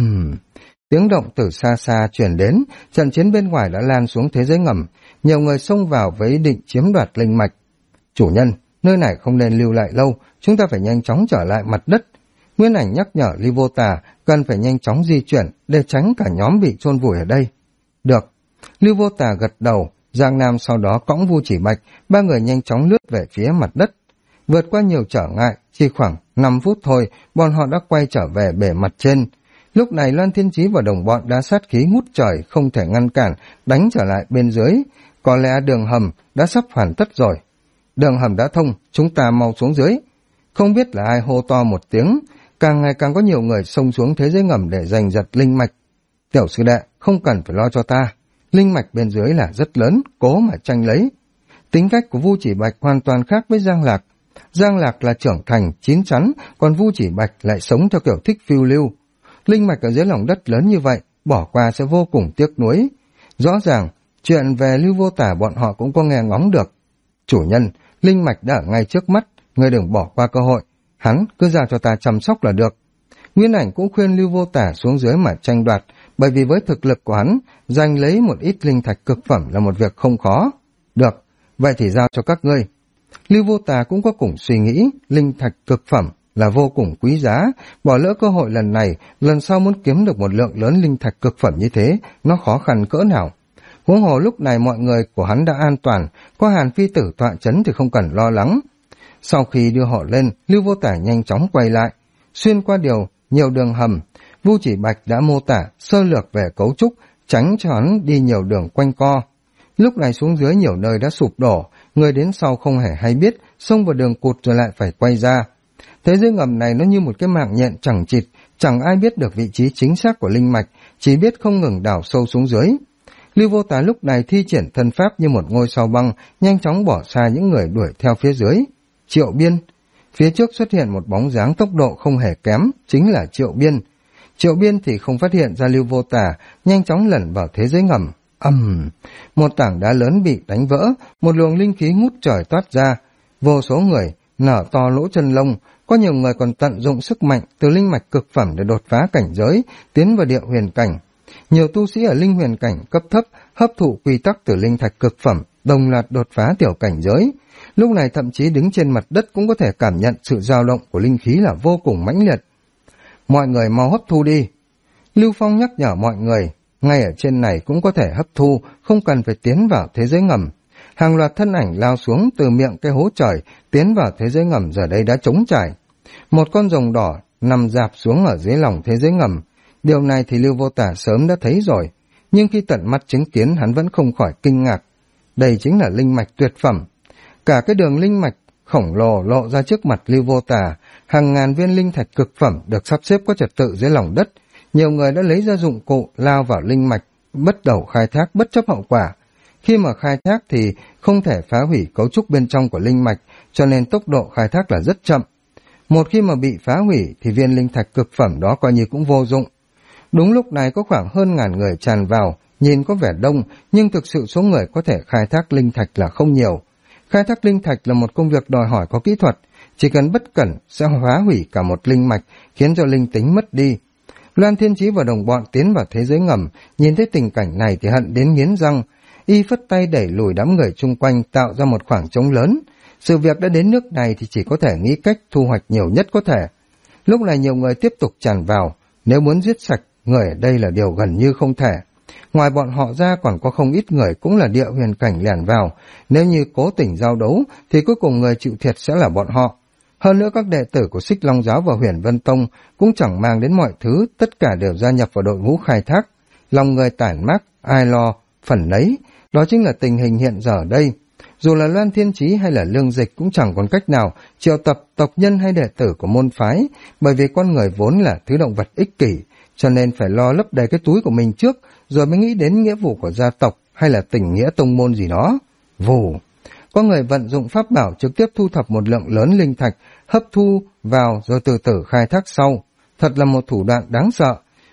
Tiếng động từ xa xa truyền đến, trận chiến bên ngoài đã lan xuống thế giới ngầm, nhiều người xông vào với ý định chiếm đoạt linh mạch. Chủ nhân, nơi này không nên lưu lại lâu, chúng ta phải nhanh chóng trở lại mặt đất. Nguyên Ảnh nhắc nhở Lưu Vô Tà cần phải nhanh chóng di chuyển để tránh cả nhóm bị chôn vùi ở đây. Được. Lưu Vô Tà gật đầu, Giang Nam sau đó cõng Vu Chỉ Bạch, ba người nhanh chóng lướt về phía mặt đất. Vượt qua nhiều trở ngại, chỉ khoảng 5 phút thôi, bọn họ đã quay trở về bề mặt trên. Lúc này Loan Thiên Chí và đồng bọn đã sát khí ngút trời, không thể ngăn cản, đánh trở lại bên dưới. Có lẽ đường hầm đã sắp hoàn tất rồi. Đường hầm đã thông, chúng ta mau xuống dưới. Không biết là ai hô to một tiếng, càng ngày càng có nhiều người xông xuống thế giới ngầm để giành giật linh mạch. Tiểu sư đệ, không cần phải lo cho ta. Linh mạch bên dưới là rất lớn, cố mà tranh lấy. Tính cách của Vu Chỉ Bạch hoàn toàn khác với Giang Lạc. Giang Lạc là trưởng thành, chín chắn, còn Vu Chỉ Bạch lại sống theo kiểu thích phiêu lưu. Linh mạch ở dưới lòng đất lớn như vậy, bỏ qua sẽ vô cùng tiếc nuối. Rõ ràng, chuyện về Lưu Vô Tả bọn họ cũng có nghe ngóng được. Chủ nhân, linh mạch đã ở ngay trước mắt, ngươi đừng bỏ qua cơ hội. Hắn cứ giao cho ta chăm sóc là được. Nguyên Ảnh cũng khuyên Lưu Vô Tả xuống dưới mà tranh đoạt, bởi vì với thực lực của hắn, giành lấy một ít linh thạch cực phẩm là một việc không khó. Được, vậy thì giao cho các ngươi. Lưu Vô Tà cũng có cùng suy nghĩ, linh thạch cực phẩm là vô cùng quý giá, bỏ lỡ cơ hội lần này, lần sau muốn kiếm được một lượng lớn linh thạch cực phẩm như thế, nó khó khăn cỡ nào. Huống hồ lúc này mọi người của hắn đã an toàn, có Hàn Phi Tử tọa chấn thì không cần lo lắng. Sau khi đưa họ lên, Lưu Vô Tả nhanh chóng quay lại, xuyên qua nhiều đường hầm. Vu Chỉ Bạch đã mô tả sơ lược về cấu trúc, tránh cho hắn đi nhiều đường quanh co. Lúc này xuống dưới nhiều nơi đã sụp đổ, người đến sau không hề hay biết, xông vào đường cụt rồi lại phải quay ra. Thế giới ngầm này nó như một cái mạng nhện chẳng chịt, chẳng ai biết được vị trí chính xác của linh mạch, chỉ biết không ngừng đào sâu xuống dưới. Lưu Vô Tà lúc này thi triển thân pháp như một ngôi sao băng, nhanh chóng bỏ xa những người đuổi theo phía dưới. Triệu Biên. Phía trước xuất hiện một bóng dáng tốc độ không hề kém, chính là Triệu Biên. Triệu Biên thì không phát hiện ra Lưu Vô Tà, nhanh chóng lẩn vào thế giới ngầm. Một tảng đá lớn bị đánh vỡ, một luồng linh khí ngút trời toát ra. Vô số người nở to lỗ chân lông, có nhiều người còn tận dụng sức mạnh từ linh mạch cực phẩm để đột phá cảnh giới, tiến vào địa huyền cảnh. Nhiều tu sĩ ở linh huyền cảnh cấp thấp hấp thụ quy tắc từ linh thạch cực phẩm, đồng loạt đột phá tiểu cảnh giới. Lúc này thậm chí đứng trên mặt đất cũng có thể cảm nhận sự dao động của linh khí là vô cùng mãnh liệt. Mọi người mau hấp thu đi. Lưu Phong nhắc nhở mọi người, ngay ở trên này cũng có thể hấp thu, không cần phải tiến vào thế giới ngầm. Hàng loạt thân ảnh lao xuống từ miệng cái hố trời, tiến vào thế giới ngầm giờ đây đã trống trải. Một con rồng đỏ nằm rạp xuống ở dưới lòng thế giới ngầm. Điều này thì Lưu Vô Tả sớm đã thấy rồi, nhưng khi tận mắt chứng kiến hắn vẫn không khỏi kinh ngạc. Đây chính là linh mạch tuyệt phẩm. Cả cái đường linh mạch khổng lồ lộ ra trước mặt Lưu Vô Tả, hàng ngàn viên linh thạch cực phẩm được sắp xếp có trật tự dưới lòng đất. Nhiều người đã lấy ra dụng cụ lao vào linh mạch, bắt đầu khai thác bất chấp hậu quả. Khi mà khai thác thì không thể phá hủy cấu trúc bên trong của linh mạch, cho nên tốc độ khai thác là rất chậm. Một khi mà bị phá hủy thì viên linh thạch cực phẩm đó coi như cũng vô dụng. Đúng lúc này có khoảng hơn ngàn người tràn vào, nhìn có vẻ đông, nhưng thực sự số người có thể khai thác linh thạch là không nhiều. Khai thác linh thạch là một công việc đòi hỏi có kỹ thuật, chỉ cần bất cẩn sẽ phá hủy cả một linh mạch, khiến cho linh tính mất đi. Loan Thiên Chí và đồng bọn tiến vào thế giới ngầm, nhìn thấy tình cảnh này thì hận đến nghiến răng. Y phất tay đẩy lùi đám người chung quanh, tạo ra một khoảng trống lớn. Sự việc đã đến nước này thì chỉ có thể nghĩ cách thu hoạch nhiều nhất có thể. Lúc này nhiều người tiếp tục tràn vào, nếu muốn giết sạch người ở đây là điều gần như không thể. Ngoài bọn họ ra còn có không ít người cũng là địa huyền cảnh lẻn vào, nếu như cố tình giao đấu thì cuối cùng người chịu thiệt sẽ là bọn họ. Hơn nữa các đệ tử của Xích Long Giáo và Huyền Vân Tông cũng chẳng mang đến mọi thứ, tất cả đều gia nhập vào đội ngũ khai thác. Lòng người tản mát, ai lo, phần nấy, đó chính là tình hình hiện giờ đây. Dù là Loan Thiên Chí hay là Lương Dịch cũng chẳng còn cách nào triệu tập tộc nhân hay đệ tử của môn phái, bởi vì con người vốn là thứ động vật ích kỷ, cho nên phải lo lấp đầy cái túi của mình trước, rồi mới nghĩ đến nghĩa vụ của gia tộc hay là tình nghĩa tông môn gì đó. Vù! Có người vận dụng pháp bảo trực tiếp thu thập một lượng lớn linh thạch, hấp thu vào rồi từ từ khai thác sau. Thật là một thủ đoạn đáng sợ.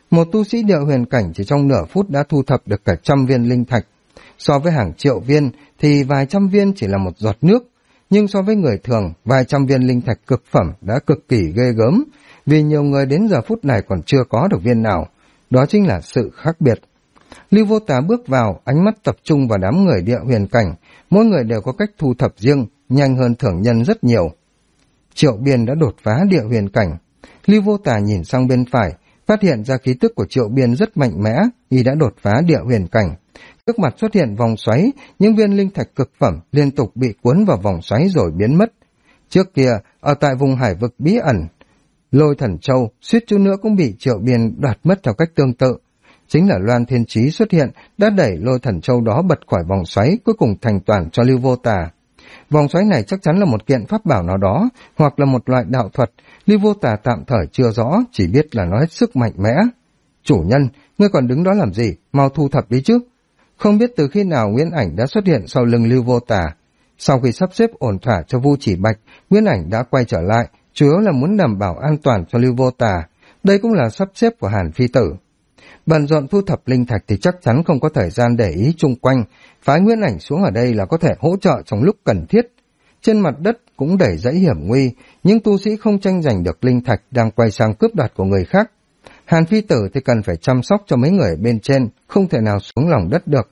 Một tu sĩ địa huyền cảnh chỉ trong nửa phút đã thu thập được cả 100 viên linh thạch. So với hàng triệu viên thì vài trăm viên chỉ là một giọt nước, nhưng so với người thường, vài trăm viên linh thạch cực phẩm đã cực kỳ ghê gớm, vì nhiều người đến giờ phút này còn chưa có được viên nào. Đó chính là sự khác biệt. Lưu Vô Tà bước vào, ánh mắt tập trung vào đám người địa huyền cảnh, mỗi người đều có cách thu thập riêng, nhanh hơn thường nhân rất nhiều. Triệu Biên đã đột phá địa huyền cảnh. Lưu Vô Tà nhìn sang bên phải, phát hiện ra khí tức của Triệu Biên rất mạnh mẽ, y đã đột phá địa huyền cảnh. Trước mặt xuất hiện vòng xoáy, những viên linh thạch cực phẩm liên tục bị cuốn vào vòng xoáy rồi biến mất. Trước kia, ở tại vùng hải vực bí ẩn, Lôi Thần Châu suýt chút nữa cũng bị Triệu Biên đoạt mất theo cách tương tự. Chính là Loan Thiên Chí xuất hiện đã đẩy Lôi Thần Châu đó bật khỏi vòng xoáy, cuối cùng thành toàn cho Lưu Vô Tà. Vòng xoáy này chắc chắn là một kiện pháp bảo nào đó, hoặc là một loại đạo thuật. Lưu Vô Tà tạm thời chưa rõ, chỉ biết là nó hết sức mạnh mẽ. Chủ nhân, ngươi còn đứng đó làm gì? Mau thu thập đi chứ. Không biết từ khi nào Nguyễn Ảnh đã xuất hiện sau lưng Lưu Vô Tà. Sau khi sắp xếp ổn thỏa cho Vu Chỉ Bạch, Nguyễn Ảnh đã quay trở lại, chủ yếu là muốn đảm bảo an toàn cho Lưu Vô Tà. Đây cũng là sắp xếp của Hàn Phi Tử. Bận rộn thu thập linh thạch thì chắc chắn không có thời gian để ý chung quanh, phái Nguyễn Ảnh xuống ở đây là có thể hỗ trợ trong lúc cần thiết. Trên mặt đất cũng đầy dãy hiểm nguy, những tu sĩ không tranh giành được linh thạch đang quay sang cướp đoạt của người khác. Hàn Phi Tử thì cần phải chăm sóc cho mấy người bên trên, không thể nào xuống lòng đất được.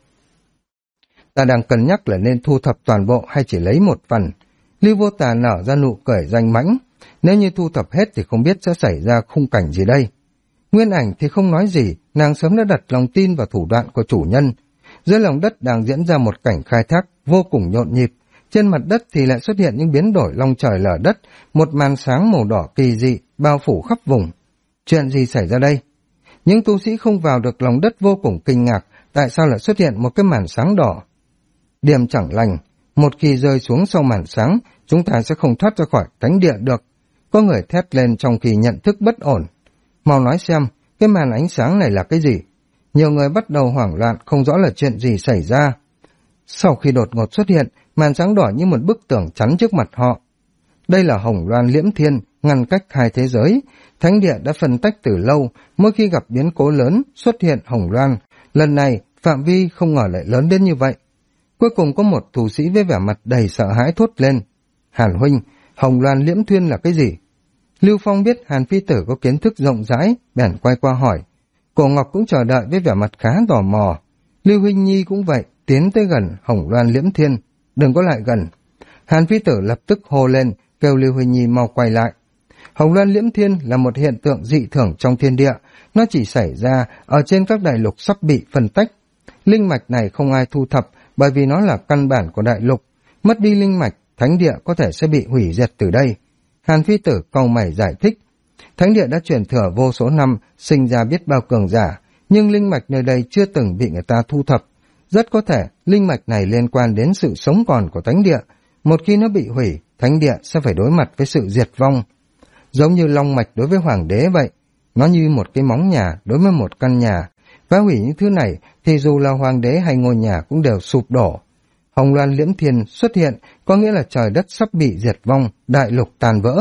Ta đang cân nhắc là nên thu thập toàn bộ hay chỉ lấy một phần. Lưu Vô Tà nở ra nụ cười danh mãnh, nếu như thu thập hết thì không biết sẽ xảy ra khung cảnh gì đây. Nguyên Ảnh thì không nói gì, nàng sớm đã đặt lòng tin vào thủ đoạn của chủ nhân. Dưới lòng đất đang diễn ra một cảnh khai thác vô cùng nhộn nhịp, trên mặt đất thì lại xuất hiện những biến đổi long trời lở đất, một màn sáng màu đỏ kỳ dị bao phủ khắp vùng. Chuyện gì xảy ra đây? Những tu sĩ không vào được lòng đất vô cùng kinh ngạc, tại sao lại xuất hiện một cái màn sáng đỏ? Điểm chẳng lành, một khi rơi xuống sau màn sáng, chúng ta sẽ không thoát ra khỏi thánh địa được. Có người thét lên trong khi nhận thức bất ổn. Mau nói xem, cái màn ánh sáng này là cái gì? Nhiều người bắt đầu hoảng loạn, không rõ là chuyện gì xảy ra. Sau khi đột ngột xuất hiện, màn sáng đỏ như một bức tường chắn trước mặt họ. Đây là Hồng Loan Liễm Thiên, ngăn cách hai thế giới. Thánh địa đã phân tách từ lâu, mỗi khi gặp biến cố lớn, xuất hiện Hồng Loan. Lần này, phạm vi không ngờ lại lớn đến như vậy. Cuối cùng có một thủ sĩ với vẻ mặt đầy sợ hãi thốt lên. Hàn huynh, Hồng Loan Liễm Thiên là cái gì? Lưu Phong biết Hàn Phi Tử có kiến thức rộng rãi, bèn quay qua hỏi. Cổ Ngọc cũng chờ đợi với vẻ mặt khá tò mò. Lưu Huynh Nhi cũng vậy, tiến tới gần Hồng Loan Liễm Thiên. Đừng có lại gần. Hàn Phi Tử lập tức hô lên, kêu Lưu Huynh Nhi mau quay lại. Hồng Loan Liễm Thiên là một hiện tượng dị thường trong thiên địa, nó chỉ xảy ra ở trên các đại lục sắp bị phân tách. Linh mạch này không ai thu thập bởi vì nó là căn bản của đại lục. Mất đi linh mạch, thánh địa có thể sẽ bị hủy diệt từ đây. Hàn Phi Tử cau mày giải thích. Thánh địa đã truyền thừa vô số năm, sinh ra biết bao cường giả, nhưng linh mạch nơi đây chưa từng bị người ta thu thập. Rất có thể linh mạch này liên quan đến sự sống còn của thánh địa. Một khi nó bị hủy, thánh địa sẽ phải đối mặt với sự diệt vong. Giống như long mạch đối với hoàng đế vậy, nó như một cái móng nhà đối với một căn nhà. Phá hủy những thứ này thì dù là hoàng đế hay ngôi nhà cũng đều sụp đổ. Hồng Loan Liễm Thiên xuất hiện có nghĩa là trời đất sắp bị diệt vong, đại lục tàn vỡ.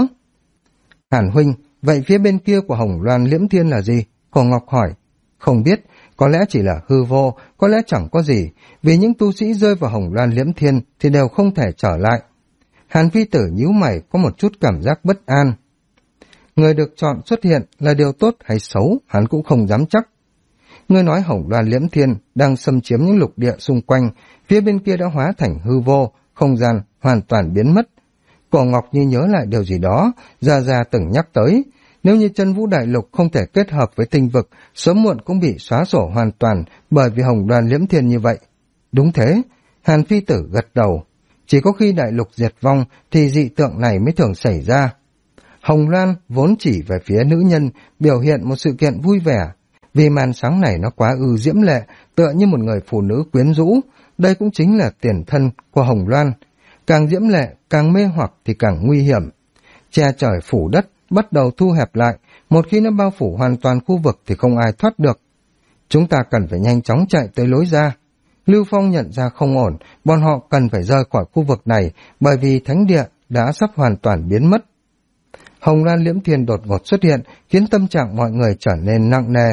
Hàn huynh, vậy phía bên kia của Hồng Loan Liễm Thiên là gì? Cổ Ngọc hỏi. Không biết, có lẽ chỉ là hư vô, có lẽ chẳng có gì, vì những tu sĩ rơi vào Hồng Loan Liễm Thiên thì đều không thể trở lại. Hàn Phi Tử nhíu mày có một chút cảm giác bất an. Người được chọn xuất hiện là điều tốt hay xấu, hắn cũng không dám chắc. Ngươi nói Hồng Loan Liễm Thiên đang xâm chiếm những lục địa xung quanh, phía bên kia đã hóa thành hư vô, không gian hoàn toàn biến mất. Cổ Ngọc như nhớ lại điều gì đó, Gia từng nhắc tới, nếu như chân vũ đại lục không thể kết hợp với tinh vực, sớm muộn cũng bị xóa sổ hoàn toàn bởi vì Hồng Loan Liễm Thiên như vậy. Đúng thế, Hàn Phi Tử gật đầu, chỉ có khi đại lục diệt vong thì dị tượng này mới thường xảy ra. Hồng Loan vốn chỉ về phía nữ nhân, biểu hiện một sự kiện vui vẻ, vì màn sáng này nó quá ư diễm lệ, tựa như một người phụ nữ quyến rũ, đây cũng chính là tiền thân của Hồng Loan. Càng diễm lệ, càng mê hoặc thì càng nguy hiểm. Che trời phủ đất, bắt đầu thu hẹp lại, một khi nó bao phủ hoàn toàn khu vực thì không ai thoát được. Chúng ta cần phải nhanh chóng chạy tới lối ra. Lưu Phong nhận ra không ổn, bọn họ cần phải rời khỏi khu vực này, bởi vì thánh địa đã sắp hoàn toàn biến mất. Hồng Loan Liễm Thiên đột ngột xuất hiện, khiến tâm trạng mọi người trở nên nặng nề.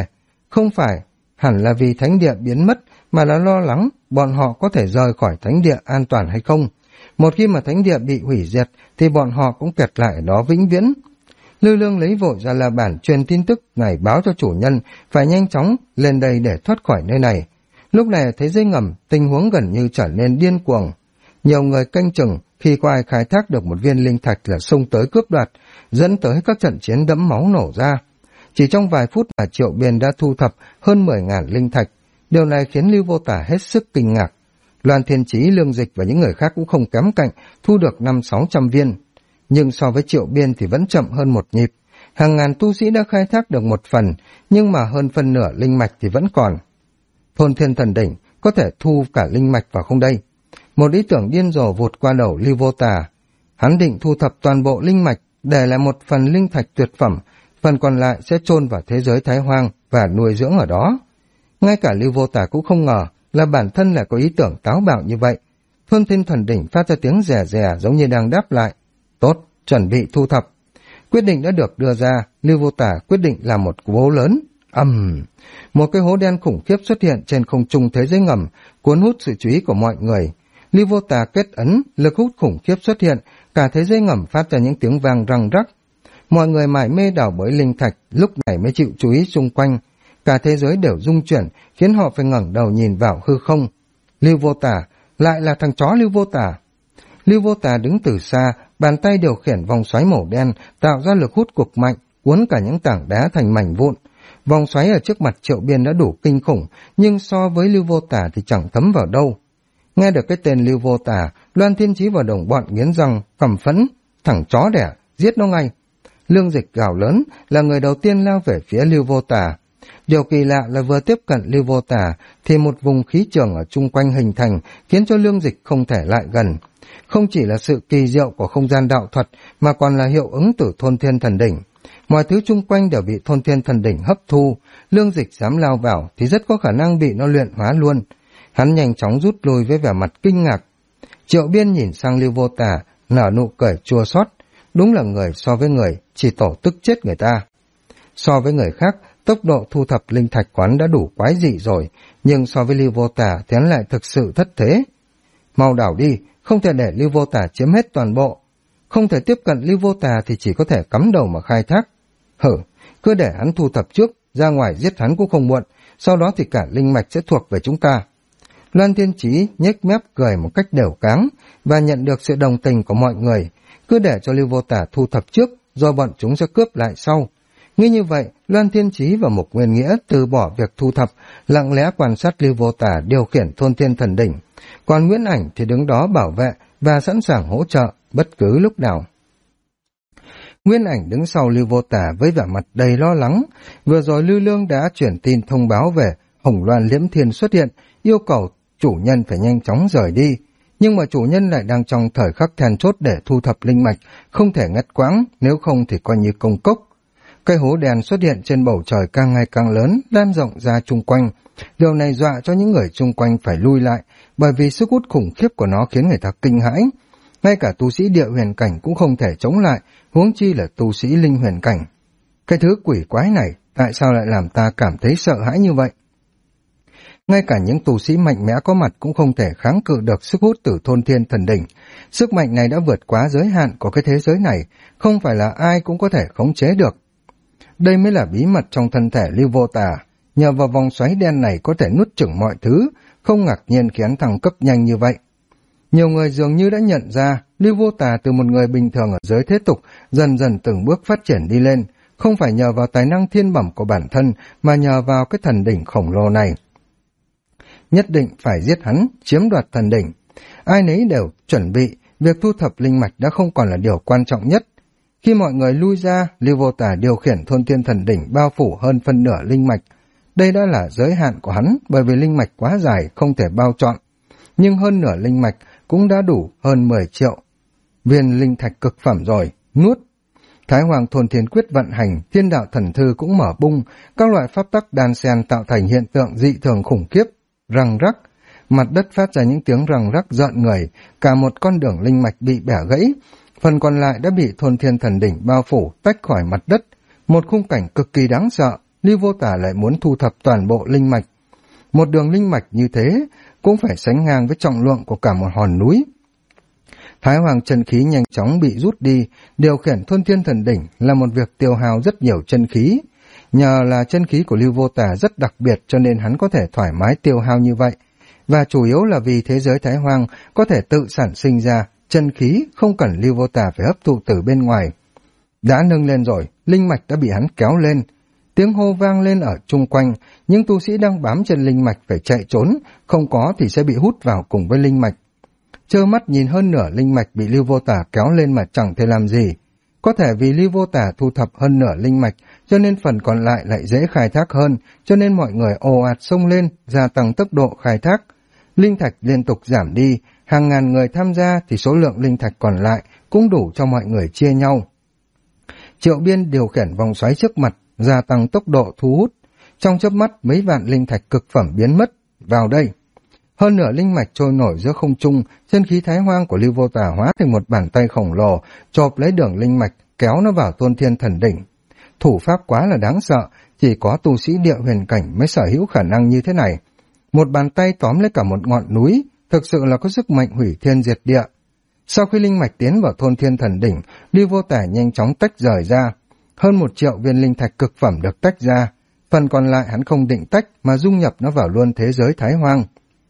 Không phải hẳn là vì thánh địa biến mất, mà là lo lắng bọn họ có thể rời khỏi thánh địa an toàn hay không. Một khi mà thánh địa bị hủy diệt thì bọn họ cũng kẹt lại ở đó vĩnh viễn. Lưu Lương lấy vội ra la bản truyền tin tức này báo cho chủ nhân phải nhanh chóng lên đây để thoát khỏi nơi này. Lúc này thấy dưới ngầm tình huống gần như trở nên điên cuồng. Nhiều người canh chừng, khi có ai khai thác được một viên linh thạch là xông tới cướp đoạt, dẫn tới các trận chiến đẫm máu nổ ra. Chỉ trong vài phút mà Triệu Biên đã thu thập hơn 10.000 linh thạch. Điều này khiến Lưu Vô Tả hết sức kinh ngạc. Loan Thiên Chí, Lương Dịch và những người khác cũng không kém cạnh, thu được 500-600 viên. Nhưng so với Triệu Biên thì vẫn chậm hơn một nhịp. Hàng ngàn tu sĩ đã khai thác được một phần, nhưng mà hơn phân nửa linh mạch thì vẫn còn. Thôn Thiên Thần Đỉnh có thể thu cả linh mạch vào không đây? Một ý tưởng điên rồ vụt qua đầu Lưu Vô Tả. Hắn định thu thập toàn bộ linh mạch, để lại một phần linh thạch tuyệt phẩm, phần còn lại sẽ chôn vào thế giới Thái Hoang và nuôi dưỡng ở đó. Ngay cả Lưu Vô Tả cũng không ngờ là bản thân lại có ý tưởng táo bạo như vậy. Thôn Thiên Thần Đỉnh phát ra tiếng rè rè giống như đang đáp lại. Tốt, chuẩn bị thu thập. Quyết định đã được đưa ra, Lưu Vô Tả quyết định làm một cú hố lớn. Một cái hố đen khủng khiếp xuất hiện trên không trung thế giới ngầm, cuốn hút sự chú ý của mọi người. Lưu Vô Tả kết ấn, lực hút khủng khiếp xuất hiện, cả thế giới ngầm phát ra những tiếng vang răng rắc. Mọi người mải mê đào bới linh thạch, lúc này mới chịu chú ý xung quanh. Cả thế giới đều rung chuyển, khiến họ phải ngẩng đầu nhìn vào hư không. Lưu Vô Tả, lại là thằng chó Lưu Vô Tả. Lưu Vô Tả đứng từ xa, bàn tay điều khiển vòng xoáy màu đen, tạo ra lực hút cực mạnh, cuốn cả những tảng đá thành mảnh vụn. Vòng xoáy ở trước mặt Triệu Biên đã đủ kinh khủng, nhưng so với Lưu Vô Tả thì chẳng thấm vào đâu. Nghe được cái tên Lưu Vô Tả, Loan Thiên Chí và đồng bọn nghiến răng, căm phẫn, thằng chó đẻ, giết nó ngay. Lương Dịch gào lớn, là người đầu tiên lao về phía Lưu Vô Tả. Điều kỳ lạ là vừa tiếp cận Lưu Vô Tả thì một vùng khí trường ở chung quanh hình thành, khiến cho Lương Dịch không thể lại gần. Không chỉ là sự kỳ diệu của không gian đạo thuật, mà còn là hiệu ứng từ Thôn Thiên Thần Đỉnh. Mọi thứ chung quanh đều bị Thôn Thiên Thần Đỉnh hấp thu, Lương Dịch dám lao vào thì rất có khả năng bị nó luyện hóa luôn. Hắn nhanh chóng rút lui với vẻ mặt kinh ngạc. Triệu Biên nhìn sang Lưu Vô Tả, nở nụ cười chua xót. Đúng là người so với người, chỉ tổ tức chết người ta. So với người khác, tốc độ thu thập linh thạch quán đã đủ quái dị rồi, nhưng so với Lưu Vô Tả thì hắn lại thực sự thất thế. Mau đảo đi, không thể để Lưu Vô Tả chiếm hết toàn bộ. Không thể tiếp cận Lưu Vô Tả thì chỉ có thể cắm đầu mà khai thác. Cứ để hắn thu thập trước, ra ngoài giết hắn cũng không muộn, sau đó thì cả linh mạch sẽ thuộc về chúng ta. Loan Thiên Chí nhếch mép cười một cách đều cáng và nhận được sự đồng tình của mọi người. Cứ để cho Lưu Vô Tả thu thập trước, rồi bọn chúng sẽ cướp lại sau. Nghĩ như vậy, Loan Thiên Chí và Mục Nguyên Nghĩa từ bỏ việc thu thập, lặng lẽ quan sát Lưu Vô Tả điều khiển Thôn Thiên Thần Đỉnh. Còn Nguyễn Ảnh thì đứng đó bảo vệ và sẵn sàng hỗ trợ bất cứ lúc nào. Nguyên Ảnh đứng sau Lưu Vô Tả với vẻ mặt đầy lo lắng. Vừa rồi Lưu Lương đã chuyển tin thông báo về Hồng Loan Liễm Thiên xuất hiện, yêu cầu chủ nhân phải nhanh chóng rời đi. Nhưng mà chủ nhân lại đang trong thời khắc then chốt để thu thập linh mạch, không thể ngắt quãng, nếu không thì coi như công cốc. Cây hố đen xuất hiện trên bầu trời càng ngày càng lớn, lan rộng ra chung quanh. Điều này dọa cho những người chung quanh phải lui lại, bởi vì sức hút khủng khiếp của nó khiến người ta kinh hãi. Ngay cả tu sĩ địa huyền cảnh cũng không thể chống lại, huống chi là tu sĩ linh huyền cảnh. Cái thứ quỷ quái này, tại sao lại làm ta cảm thấy sợ hãi như vậy? Ngay cả những tu sĩ mạnh mẽ có mặt cũng không thể kháng cự được sức hút từ Thôn Thiên Thần Đỉnh. Sức mạnh này đã vượt quá giới hạn của cái thế giới này, không phải là ai cũng có thể khống chế được. Đây mới là bí mật trong thân thể Lưu Vô Tả. Nhờ vào vòng xoáy đen này có thể nuốt chửng mọi thứ, không ngạc nhiên khiến thăng cấp nhanh như vậy. Nhiều người dường như đã nhận ra Lưu Vô Tả từ một người bình thường ở giới thế tục dần dần từng bước phát triển đi lên, không phải nhờ vào tài năng thiên bẩm của bản thân mà nhờ vào cái thần đỉnh khổng lồ này. Nhất định phải giết hắn, chiếm đoạt thần đỉnh. Ai nấy đều chuẩn bị, việc thu thập linh mạch đã không còn là điều quan trọng nhất. Khi mọi người lui ra, Lưu Vô Tả điều khiển Thôn Thiên Thần Đỉnh bao phủ hơn phân nửa linh mạch. Đây đã là giới hạn của hắn, bởi vì linh mạch quá dài không thể bao trọn. Nhưng hơn nửa linh mạch cũng đã đủ hơn 10 triệu viên linh thạch cực phẩm rồi, nuốt. Thái Hoàng Thôn Thiên Quyết vận hành, Thiên Đạo Thần Thư cũng mở bung, các loại pháp tắc đan xen tạo thành hiện tượng dị thường khủng khiếp, răng rắc. Mặt đất phát ra những tiếng răng rắc rợn người, cả một con đường linh mạch bị bẻ gãy, phần còn lại đã bị Thôn Thiên Thần Đỉnh bao phủ tách khỏi mặt đất, một khung cảnh cực kỳ đáng sợ. Lưu Vô Tả lại muốn thu thập toàn bộ linh mạch. Một đường linh mạch như thế cũng phải sánh ngang với trọng lượng của cả một hòn núi. Thái Hoàng chân khí nhanh chóng bị rút đi, điều khiển Thôn Thiên Thần Đỉnh là một việc tiêu hao rất nhiều chân khí. Nhờ là chân khí của Lưu Vô Tả rất đặc biệt cho nên hắn có thể thoải mái tiêu hao như vậy. Và chủ yếu là vì thế giới Thái Hoàng có thể tự sản sinh ra chân khí, không cần Lưu Vô Tả phải hấp thụ từ bên ngoài. Đã nâng lên rồi, linh mạch đã bị hắn kéo lên. Tiếng hô vang lên ở chung quanh, những tu sĩ đang bám trên linh mạch phải chạy trốn, không có thì sẽ bị hút vào cùng với linh mạch. Trơ mắt nhìn hơn nửa linh mạch bị Lưu Vô Tả kéo lên mà chẳng thể làm gì. Có thể vì Lưu Vô Tả thu thập hơn nửa linh mạch, cho nên phần còn lại lại dễ khai thác hơn, cho nên mọi người ồ ạt xông lên, gia tăng tốc độ khai thác. Linh thạch liên tục giảm đi, hàng ngàn người tham gia thì số lượng linh thạch còn lại cũng đủ cho mọi người chia nhau. Triệu Biên điều khiển vòng xoáy trước mặt, gia tăng tốc độ thu hút. Trong chớp mắt mấy vạn linh thạch cực phẩm biến mất. Vào đây. Hơn nửa linh mạch trôi nổi giữa không trung, chân khí Thái Hoang của Lưu Vô Tả hóa thành một bàn tay khổng lồ, chộp lấy đường linh mạch, kéo nó vào Thôn Thiên Thần Đỉnh. Thủ pháp quá là đáng sợ, chỉ có tu sĩ địa huyền cảnh mới sở hữu khả năng như thế này. Một bàn tay tóm lấy cả một ngọn núi, thực sự là có sức mạnh hủy thiên diệt địa. Sau khi linh mạch tiến vào Thôn Thiên Thần Đỉnh, Lưu Vô Tả nhanh chóng tách rời ra. Hơn 1 triệu viên linh thạch cực phẩm được tách ra, phần còn lại hắn không định tách mà dung nhập nó vào luôn thế giới Thái Hoang.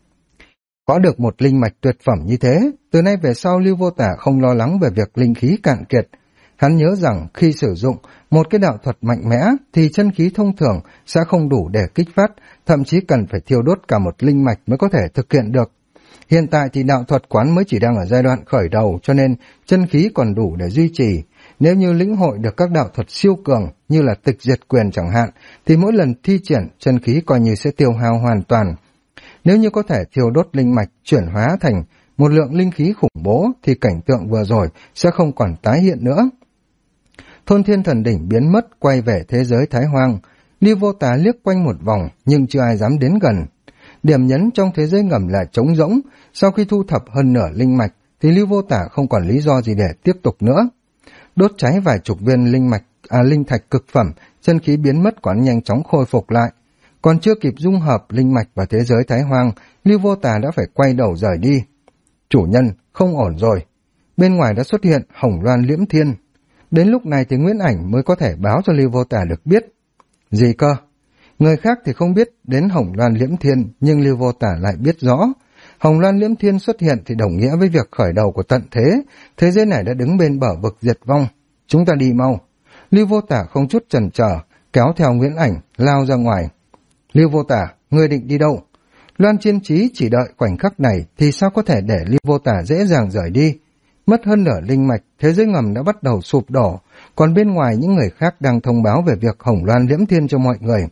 Có được một linh mạch tuyệt phẩm như thế, từ nay về sau Lưu Vô Tả không lo lắng về việc linh khí cạn kiệt. Hắn nhớ rằng khi sử dụng một cái đạo thuật mạnh mẽ thì chân khí thông thường sẽ không đủ để kích phát, thậm chí cần phải thiêu đốt cả một linh mạch mới có thể thực hiện được. Hiện tại thì đạo thuật quán mới chỉ đang ở giai đoạn khởi đầu cho nên chân khí còn đủ để duy trì. Nếu như lĩnh hội được các đạo thuật siêu cường như là tịch diệt quyền chẳng hạn thì mỗi lần thi triển chân khí coi như sẽ tiêu hao hoàn toàn. Nếu như có thể thiêu đốt linh mạch chuyển hóa thành một lượng linh khí khủng bố thì cảnh tượng vừa rồi sẽ không còn tái hiện nữa. Thôn Thiên Thần Đỉnh biến mất quay về thế giới Thái Hoang. Lưu Vô Tả liếc quanh một vòng nhưng chưa ai dám đến gần. Điểm nhấn trong thế giới ngầm là trống rỗng. Sau khi thu thập hơn nửa linh mạch thì Lưu Vô Tả không còn lý do gì để tiếp tục nữa. Đốt cháy vài chục viên linh thạch cực phẩm, chân khí biến mất quán nhanh chóng khôi phục lại. Còn chưa kịp dung hợp linh mạch vào thế giới Thái Hoang, Lưu Vô Tả đã phải quay đầu rời đi. Chủ nhân, không ổn rồi. Bên ngoài đã xuất hiện Hồng Loan Liễm Thiên. Đến lúc này thì Nguyễn Ảnh mới có thể báo cho Lưu Vô Tả được biết. Gì cơ? Người khác thì không biết đến Hồng Loan Liễm Thiên, nhưng Lưu Vô Tả lại biết rõ. Hồng Loan Liễm Thiên xuất hiện thì đồng nghĩa với việc khởi đầu của tận thế. Thế giới này đã đứng bên bờ vực diệt vong. Chúng ta đi mau. Lưu Vô Tả không chút chần chờ, kéo theo Nguyễn Ảnh, lao ra ngoài. Lưu Vô Tả, ngươi định đi đâu? Loan Chiên Trí chỉ đợi khoảnh khắc này thì sao có thể để Lưu Vô Tả dễ dàng rời đi. Mất hơn nửa linh mạch, thế giới ngầm đã bắt đầu sụp đổ, còn bên ngoài những người khác đang thông báo về việc Hồng Loan Liễm Thiên cho mọi người.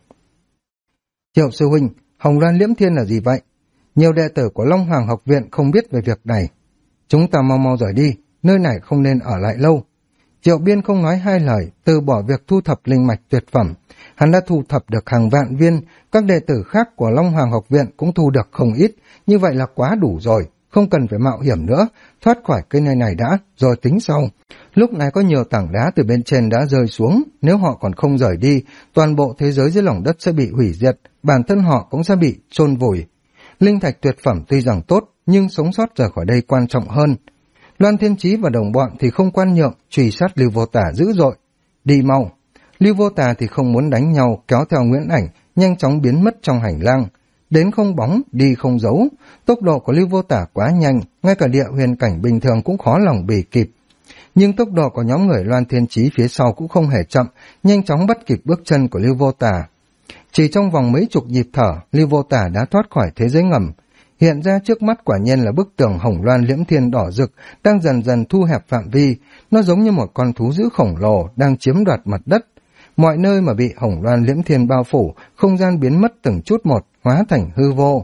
Triệu sư huynh, Hồng Loan Liễm Thiên là gì vậy? Nhiều đệ tử của Long Hoàng học viện không biết về việc này. Chúng ta mau mau rời đi, nơi này không nên ở lại lâu. Triệu Biên không nói hai lời, từ bỏ việc thu thập linh mạch tuyệt phẩm. Hắn đã thu thập được hàng vạn viên, các đệ tử khác của Long Hoàng học viện cũng thu được không ít, như vậy là quá đủ rồi, không cần phải mạo hiểm nữa, thoát khỏi cái nơi này đã, rồi tính sau. Lúc này có nhiều tảng đá từ bên trên đã rơi xuống, nếu họ còn không rời đi, toàn bộ thế giới dưới lòng đất sẽ bị hủy diệt, bản thân họ cũng sẽ bị chôn vùi. Linh thạch tuyệt phẩm tuy rằng tốt, nhưng sống sót rời khỏi đây quan trọng hơn. Loan Thiên Chí và đồng bọn thì không quan nhượng, truy sát Lưu Vô Tả dữ dội. Đi mau. Lưu Vô Tả thì không muốn đánh nhau, kéo theo Nguyễn Ảnh, nhanh chóng biến mất trong hành lang. Đến không bóng, đi không dấu. Tốc độ của Lưu Vô Tả quá nhanh, ngay cả địa huyền cảnh bình thường cũng khó lòng bì kịp. Nhưng tốc độ của nhóm người Loan Thiên Chí phía sau cũng không hề chậm, nhanh chóng bắt kịp bước chân của Lưu Vô Tả. Chỉ trong vòng mấy chục nhịp thở, Lưu Vô Tả đã thoát khỏi thế giới ngầm. Hiện ra trước mắt quả nhiên là bức tường Hồng Loan Liễm Thiên đỏ rực đang dần dần thu hẹp phạm vi, nó giống như một con thú dữ khổng lồ đang chiếm đoạt mặt đất. Mọi nơi mà bị Hồng Loan Liễm Thiên bao phủ, không gian biến mất từng chút một, hóa thành hư vô.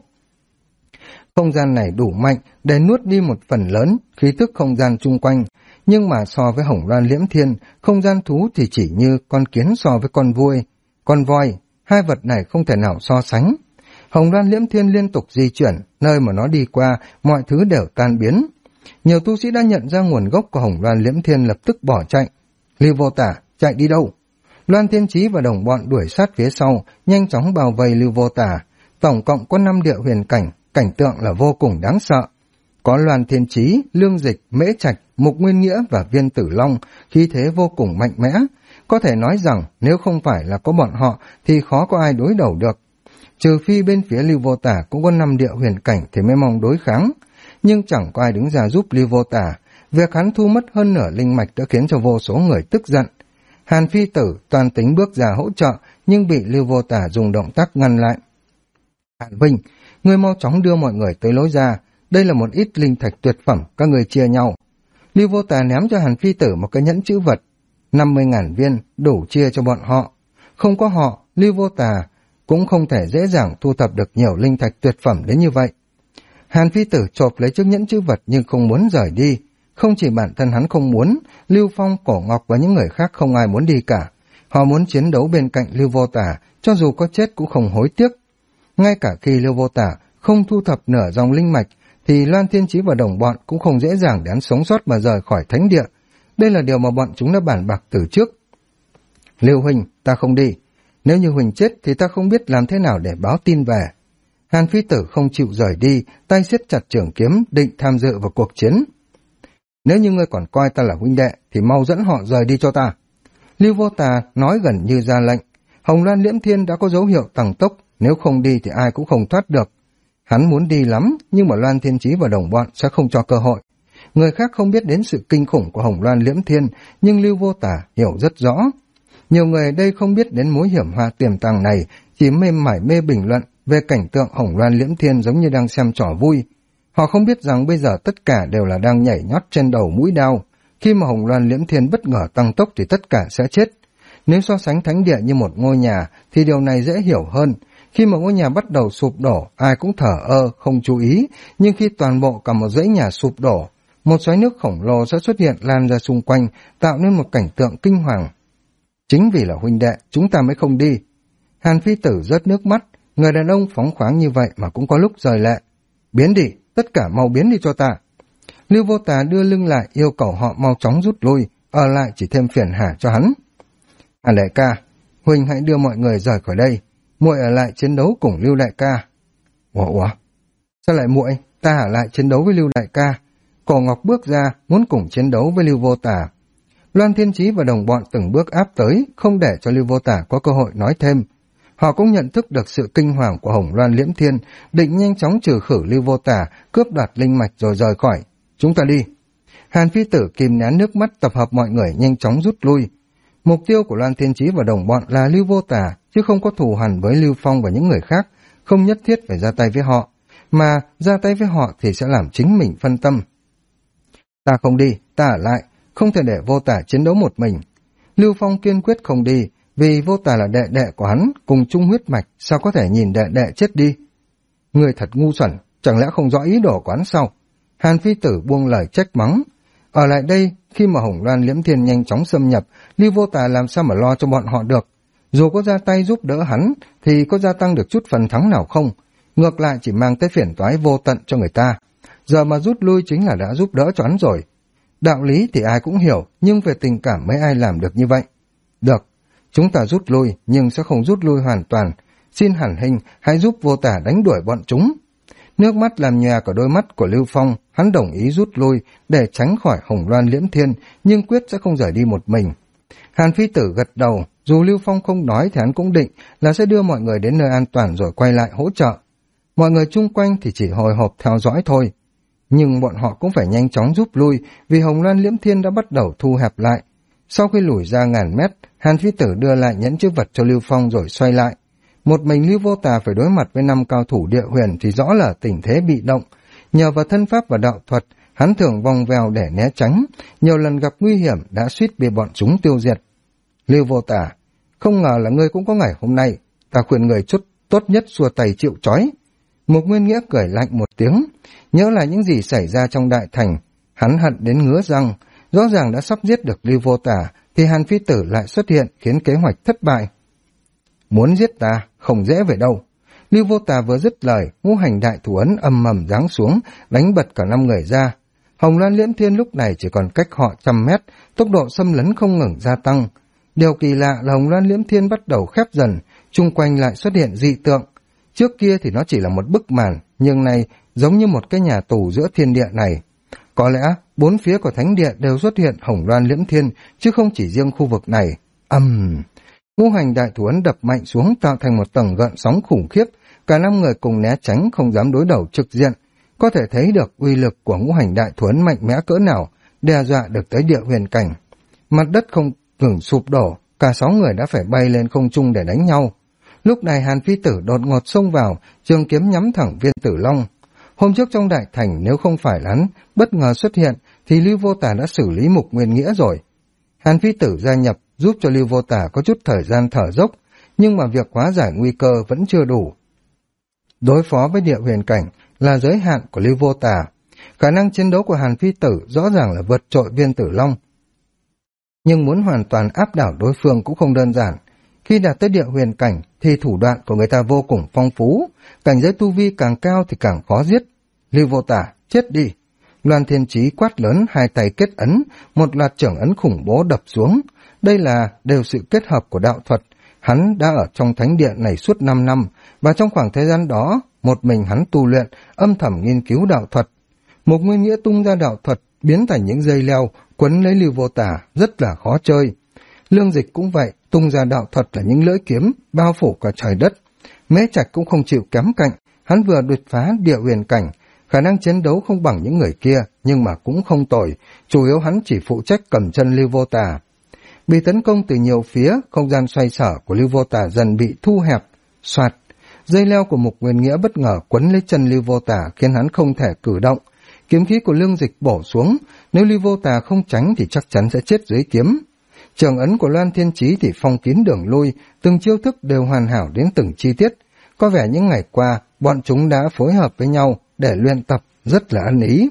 Không gian này đủ mạnh để nuốt đi một phần lớn khí tức không gian chung quanh, nhưng mà so với Hồng Loan Liễm Thiên, không gian thú thì chỉ như con kiến so với con vuôi, con voi, hai vật này không thể nào so sánh. Hồng Loan Liễm Thiên liên tục di chuyển, nơi mà nó đi qua, mọi thứ đều tan biến. Nhiều tu sĩ đã nhận ra nguồn gốc của Hồng Loan Liễm Thiên lập tức bỏ chạy. Lưu Vô Tả, chạy đi đâu? Loan Thiên Chí và đồng bọn đuổi sát phía sau, nhanh chóng bao vây Lưu Vô Tà. Tổng cộng có 5 địa huyền cảnh, cảnh tượng là vô cùng đáng sợ. Có Loan Thiên Chí, Lương Dịch, Mễ Trạch, Mục Nguyên Nghĩa và Viên Tử Long, khí thế vô cùng mạnh mẽ. Có thể nói rằng nếu không phải là có bọn họ thì khó có ai đối đầu được. Trừ phi bên phía Lưu Vô Tà cũng có 5 địa huyền cảnh thì mới mong đối kháng. Nhưng chẳng có ai đứng ra giúp Lưu Vô Tà. Việc hắn thu mất hơn nửa linh mạch đã khiến cho vô số người tức giận. Hàn Phi Tử toàn tính bước ra hỗ trợ nhưng bị Lưu Vô Tà dùng động tác ngăn lại. Hàn Vinh, ngươi mau chóng đưa mọi người tới lối ra. Đây là một ít linh thạch tuyệt phẩm, các người chia nhau. Lưu Vô Tà ném cho Hàn Phi Tử một cái nhẫn chữ vật. 50.000 viên đủ chia cho bọn họ. Không có họ, Lưu Vô Tà cũng không thể dễ dàng thu thập được nhiều linh thạch tuyệt phẩm đến như vậy. Hàn Phi Tử chộp lấy chiếc nhẫn chữ vật nhưng không muốn rời đi. Không chỉ bản thân hắn không muốn, Lưu Phong, Cổ Ngọc và những người khác không ai muốn đi cả. Họ muốn chiến đấu bên cạnh Lưu Vô Tà, cho dù có chết cũng không hối tiếc. Ngay cả khi Lưu Vô Tà không thu thập nửa dòng linh mạch, thì Loan Thiên Chí và đồng bọn cũng không dễ dàng để hắn sống sót mà rời khỏi thánh địa. Đây là điều mà bọn chúng đã bàn bạc từ trước. Lưu huynh, ta không đi. Nếu như huynh chết thì ta không biết làm thế nào để báo tin về. Hàn Phi Tử không chịu rời đi, tay siết chặt trường kiếm, định tham dự vào cuộc chiến. Nếu như ngươi còn coi ta là huynh đệ, thì mau dẫn họ rời đi cho ta. Lưu Vô Tà nói gần như ra lệnh. Hồng Loan Liễm Thiên đã có dấu hiệu tăng tốc, nếu không đi thì ai cũng không thoát được. Hắn muốn đi lắm, nhưng mà Loan Thiên Chí và đồng bọn sẽ không cho cơ hội. Người khác không biết đến sự kinh khủng của Hồng Loan Liễm Thiên, nhưng Lưu Vô Tà hiểu rất rõ. Nhiều người ở đây không biết đến mối hiểm họa tiềm tàng này, chỉ mải mê bình luận về cảnh tượng Hồng Loan Liễm Thiên giống như đang xem trò vui. Họ không biết rằng bây giờ tất cả đều là đang nhảy nhót trên đầu mũi đao. Khi mà Hồng Loan Liễm Thiên bất ngờ tăng tốc thì tất cả sẽ chết. Nếu so sánh thánh địa như một ngôi nhà thì điều này dễ hiểu hơn. Khi mà ngôi nhà bắt đầu sụp đổ, ai cũng thở ơ, không chú ý. Nhưng khi toàn bộ cả một dãy nhà sụp đổ, một xoáy nước khổng lồ sẽ xuất hiện lan ra xung quanh, tạo nên một cảnh tượng kinh hoàng. Chính vì là huynh đệ, chúng ta mới không đi. Hàn Phi Tử rớt nước mắt, người đàn ông phóng khoáng như vậy mà cũng có lúc rời lệ. Biến đi, tất cả mau biến đi cho ta. Lưu Vô Tà đưa lưng lại yêu cầu họ mau chóng rút lui, ở lại chỉ thêm phiền hà cho hắn. Hàn đại ca, huynh hãy đưa mọi người rời khỏi đây, muội ở lại chiến đấu cùng Lưu đại ca. Ủa, sao lại muội? Ta ở lại chiến đấu với Lưu đại ca. Cổ Ngọc bước ra, muốn cùng chiến đấu với Lưu Vô Tà. Loan Thiên Chí và đồng bọn từng bước áp tới, không để cho Lưu Vô Tà có cơ hội nói thêm. Họ cũng nhận thức được sự kinh hoàng của Hồng Loan Liễm Thiên, định nhanh chóng trừ khử Lưu Vô Tà, cướp đoạt linh mạch rồi rời khỏi. Chúng ta đi. Hàn Phi Tử kìm nén nước mắt tập hợp mọi người nhanh chóng rút lui. Mục tiêu của Loan Thiên Chí và đồng bọn là Lưu Vô Tà, chứ không có thù hằn với Lưu Phong và những người khác, không nhất thiết phải ra tay với họ, mà ra tay với họ thì sẽ làm chính mình phân tâm. Ta không đi, ta ở lại, không thể để Vô Tà chiến đấu một mình. Lưu Phong kiên quyết không đi, vì Vô Tà là đệ đệ của hắn, cùng chung huyết mạch, sao có thể nhìn đệ đệ chết đi. Người thật ngu xuẩn, chẳng lẽ không rõ ý đồ của hắn sao? Hàn Phi Tử buông lời trách mắng. Ở lại đây, khi mà Hồng Loan Liễm Thiên nhanh chóng xâm nhập, Lưu Vô Tà làm sao mà lo cho bọn họ được. Dù có ra tay giúp đỡ hắn, thì có gia tăng được chút phần thắng nào không? Ngược lại chỉ mang tới phiền toái vô tận cho người ta. Giờ mà rút lui chính là đã giúp đỡ cho hắn rồi. Đạo lý thì ai cũng hiểu, nhưng về tình cảm mấy ai làm được như vậy. Được, chúng ta rút lui, nhưng sẽ không rút lui hoàn toàn. Xin Hàn Hình hãy giúp Vô Tà đánh đuổi bọn chúng. Nước mắt làm nhòe cả đôi mắt của Lưu Phong, hắn đồng ý rút lui để tránh khỏi Hồng Loan Liễm Thiên, nhưng quyết sẽ không rời đi một mình. Hàn Phi Tử gật đầu, dù Lưu Phong không nói thì hắn cũng định là sẽ đưa mọi người đến nơi an toàn rồi quay lại hỗ trợ. Mọi người chung quanh thì chỉ hồi hộp theo dõi thôi. Nhưng bọn họ cũng phải nhanh chóng rút lui vì Hồng Loan Liễm Thiên đã bắt đầu thu hẹp lại. Sau khi lùi ra ngàn mét, Hàn Phi Tử đưa lại nhẫn chữ vật cho Lưu Phong rồi xoay lại. Một mình Lưu Vô Tà phải đối mặt với 5 cao thủ địa huyền thì rõ là tình thế bị động. Nhờ vào thân pháp và đạo thuật, hắn thường vòng vèo để né tránh, nhiều lần gặp nguy hiểm đã suýt bị bọn chúng tiêu diệt. Lưu Vô Tà, không ngờ là ngươi cũng có ngày hôm nay, ta khuyên người tốt nhất xua tay chịu trói. Mục Nguyên Nghĩa cười lạnh một tiếng, nhớ lại những gì xảy ra trong đại thành, hắn hận đến ngứa răng, rõ ràng đã sắp giết được Lưu Vô Tà, thì Hàn Phi Tử lại xuất hiện khiến kế hoạch thất bại. Muốn giết ta, không dễ về đâu. Lưu Vô Tà vừa dứt lời, ngũ hành đại thủ ấn âm ầm giáng xuống, đánh bật cả 5 người ra. Hồng Loan Liễm Thiên lúc này chỉ còn cách họ 100 mét, tốc độ xâm lấn không ngừng gia tăng. Điều kỳ lạ là hồng loan liễm thiên bắt đầu khép dần, chung quanh lại xuất hiện dị tượng. Trước kia thì nó chỉ là một bức màn, nhưng nay giống như một cái nhà tù giữa thiên địa này. Có lẽ bốn phía của thánh địa đều xuất hiện hồng loan liễm thiên, chứ không chỉ riêng khu vực này. Ngũ hành đại thủ ấn đập mạnh xuống tạo thành một tầng gợn sóng khủng khiếp, cả 5 người cùng né tránh không dám đối đầu trực diện. Có thể thấy được uy lực của ngũ hành đại thủ ấn mạnh mẽ cỡ nào, đe dọa được tới địa huyền cảnh. Mặt đất không ngừng sụp đổ, cả 6 người đã phải bay lên không trung để đánh nhau. Lúc này Hàn Phi Tử đột ngột xông vào, trường kiếm nhắm thẳng Viên Tử Long. Hôm trước trong đại thành nếu không phải hắn bất ngờ xuất hiện thì Lưu Vô Tà đã xử lý Mục Nguyên Nghĩa rồi. Hàn Phi Tử gia nhập giúp cho Lưu Vô Tà có chút thời gian thở dốc, nhưng mà việc hóa giải nguy cơ vẫn chưa đủ. Đối phó với địa huyền cảnh là giới hạn của Lưu Vô Tà. Khả năng chiến đấu của Hàn Phi Tử rõ ràng là vượt trội Viên Tử Long. Nhưng muốn hoàn toàn áp đảo đối phương cũng không đơn giản. Khi đạt tới địa huyền cảnh thì thủ đoạn của người ta vô cùng phong phú, cảnh giới tu vi càng cao thì càng khó giết. Lưu Vô Tà, chết đi! Loan Thiên Chí quát lớn, hai tay kết ấn, một loạt trưởng ấn khủng bố đập xuống. Đây là đều sự kết hợp của đạo thuật. Hắn đã ở trong thánh địa này suốt 5 năm, và trong khoảng thời gian đó, một mình hắn tu luyện, âm thầm nghiên cứu đạo thuật. Một Nguyên Nghĩa tung ra đạo thuật, biến thành những dây leo, quấn lấy Lưu Vô Tà, rất là khó chơi. Lương Dịch cũng vậy, tung ra đạo thuật là những lưỡi kiếm, bao phủ cả trời đất. Mễ Trạch cũng không chịu kém cạnh, hắn vừa đột phá địa huyền cảnh, khả năng chiến đấu không bằng những người kia, nhưng mà cũng không tồi, chủ yếu hắn chỉ phụ trách cầm chân Lưu Vô Tà. Bị tấn công từ nhiều phía, không gian xoay sở của Lưu Vô Tà dần bị thu hẹp, soạt. Dây leo của Mục Nguyên Nghĩa bất ngờ quấn lấy chân Lưu Vô Tà khiến hắn không thể cử động. Kiếm khí của Lương Dịch bổ xuống, nếu Lưu Vô Tà không tránh thì chắc chắn sẽ chết dưới kiếm. Trường ấn của Loan Thiên Chí thì phong kín đường lui, từng chiêu thức đều hoàn hảo đến từng chi tiết. Có vẻ những ngày qua, bọn chúng đã phối hợp với nhau để luyện tập rất là ăn ý.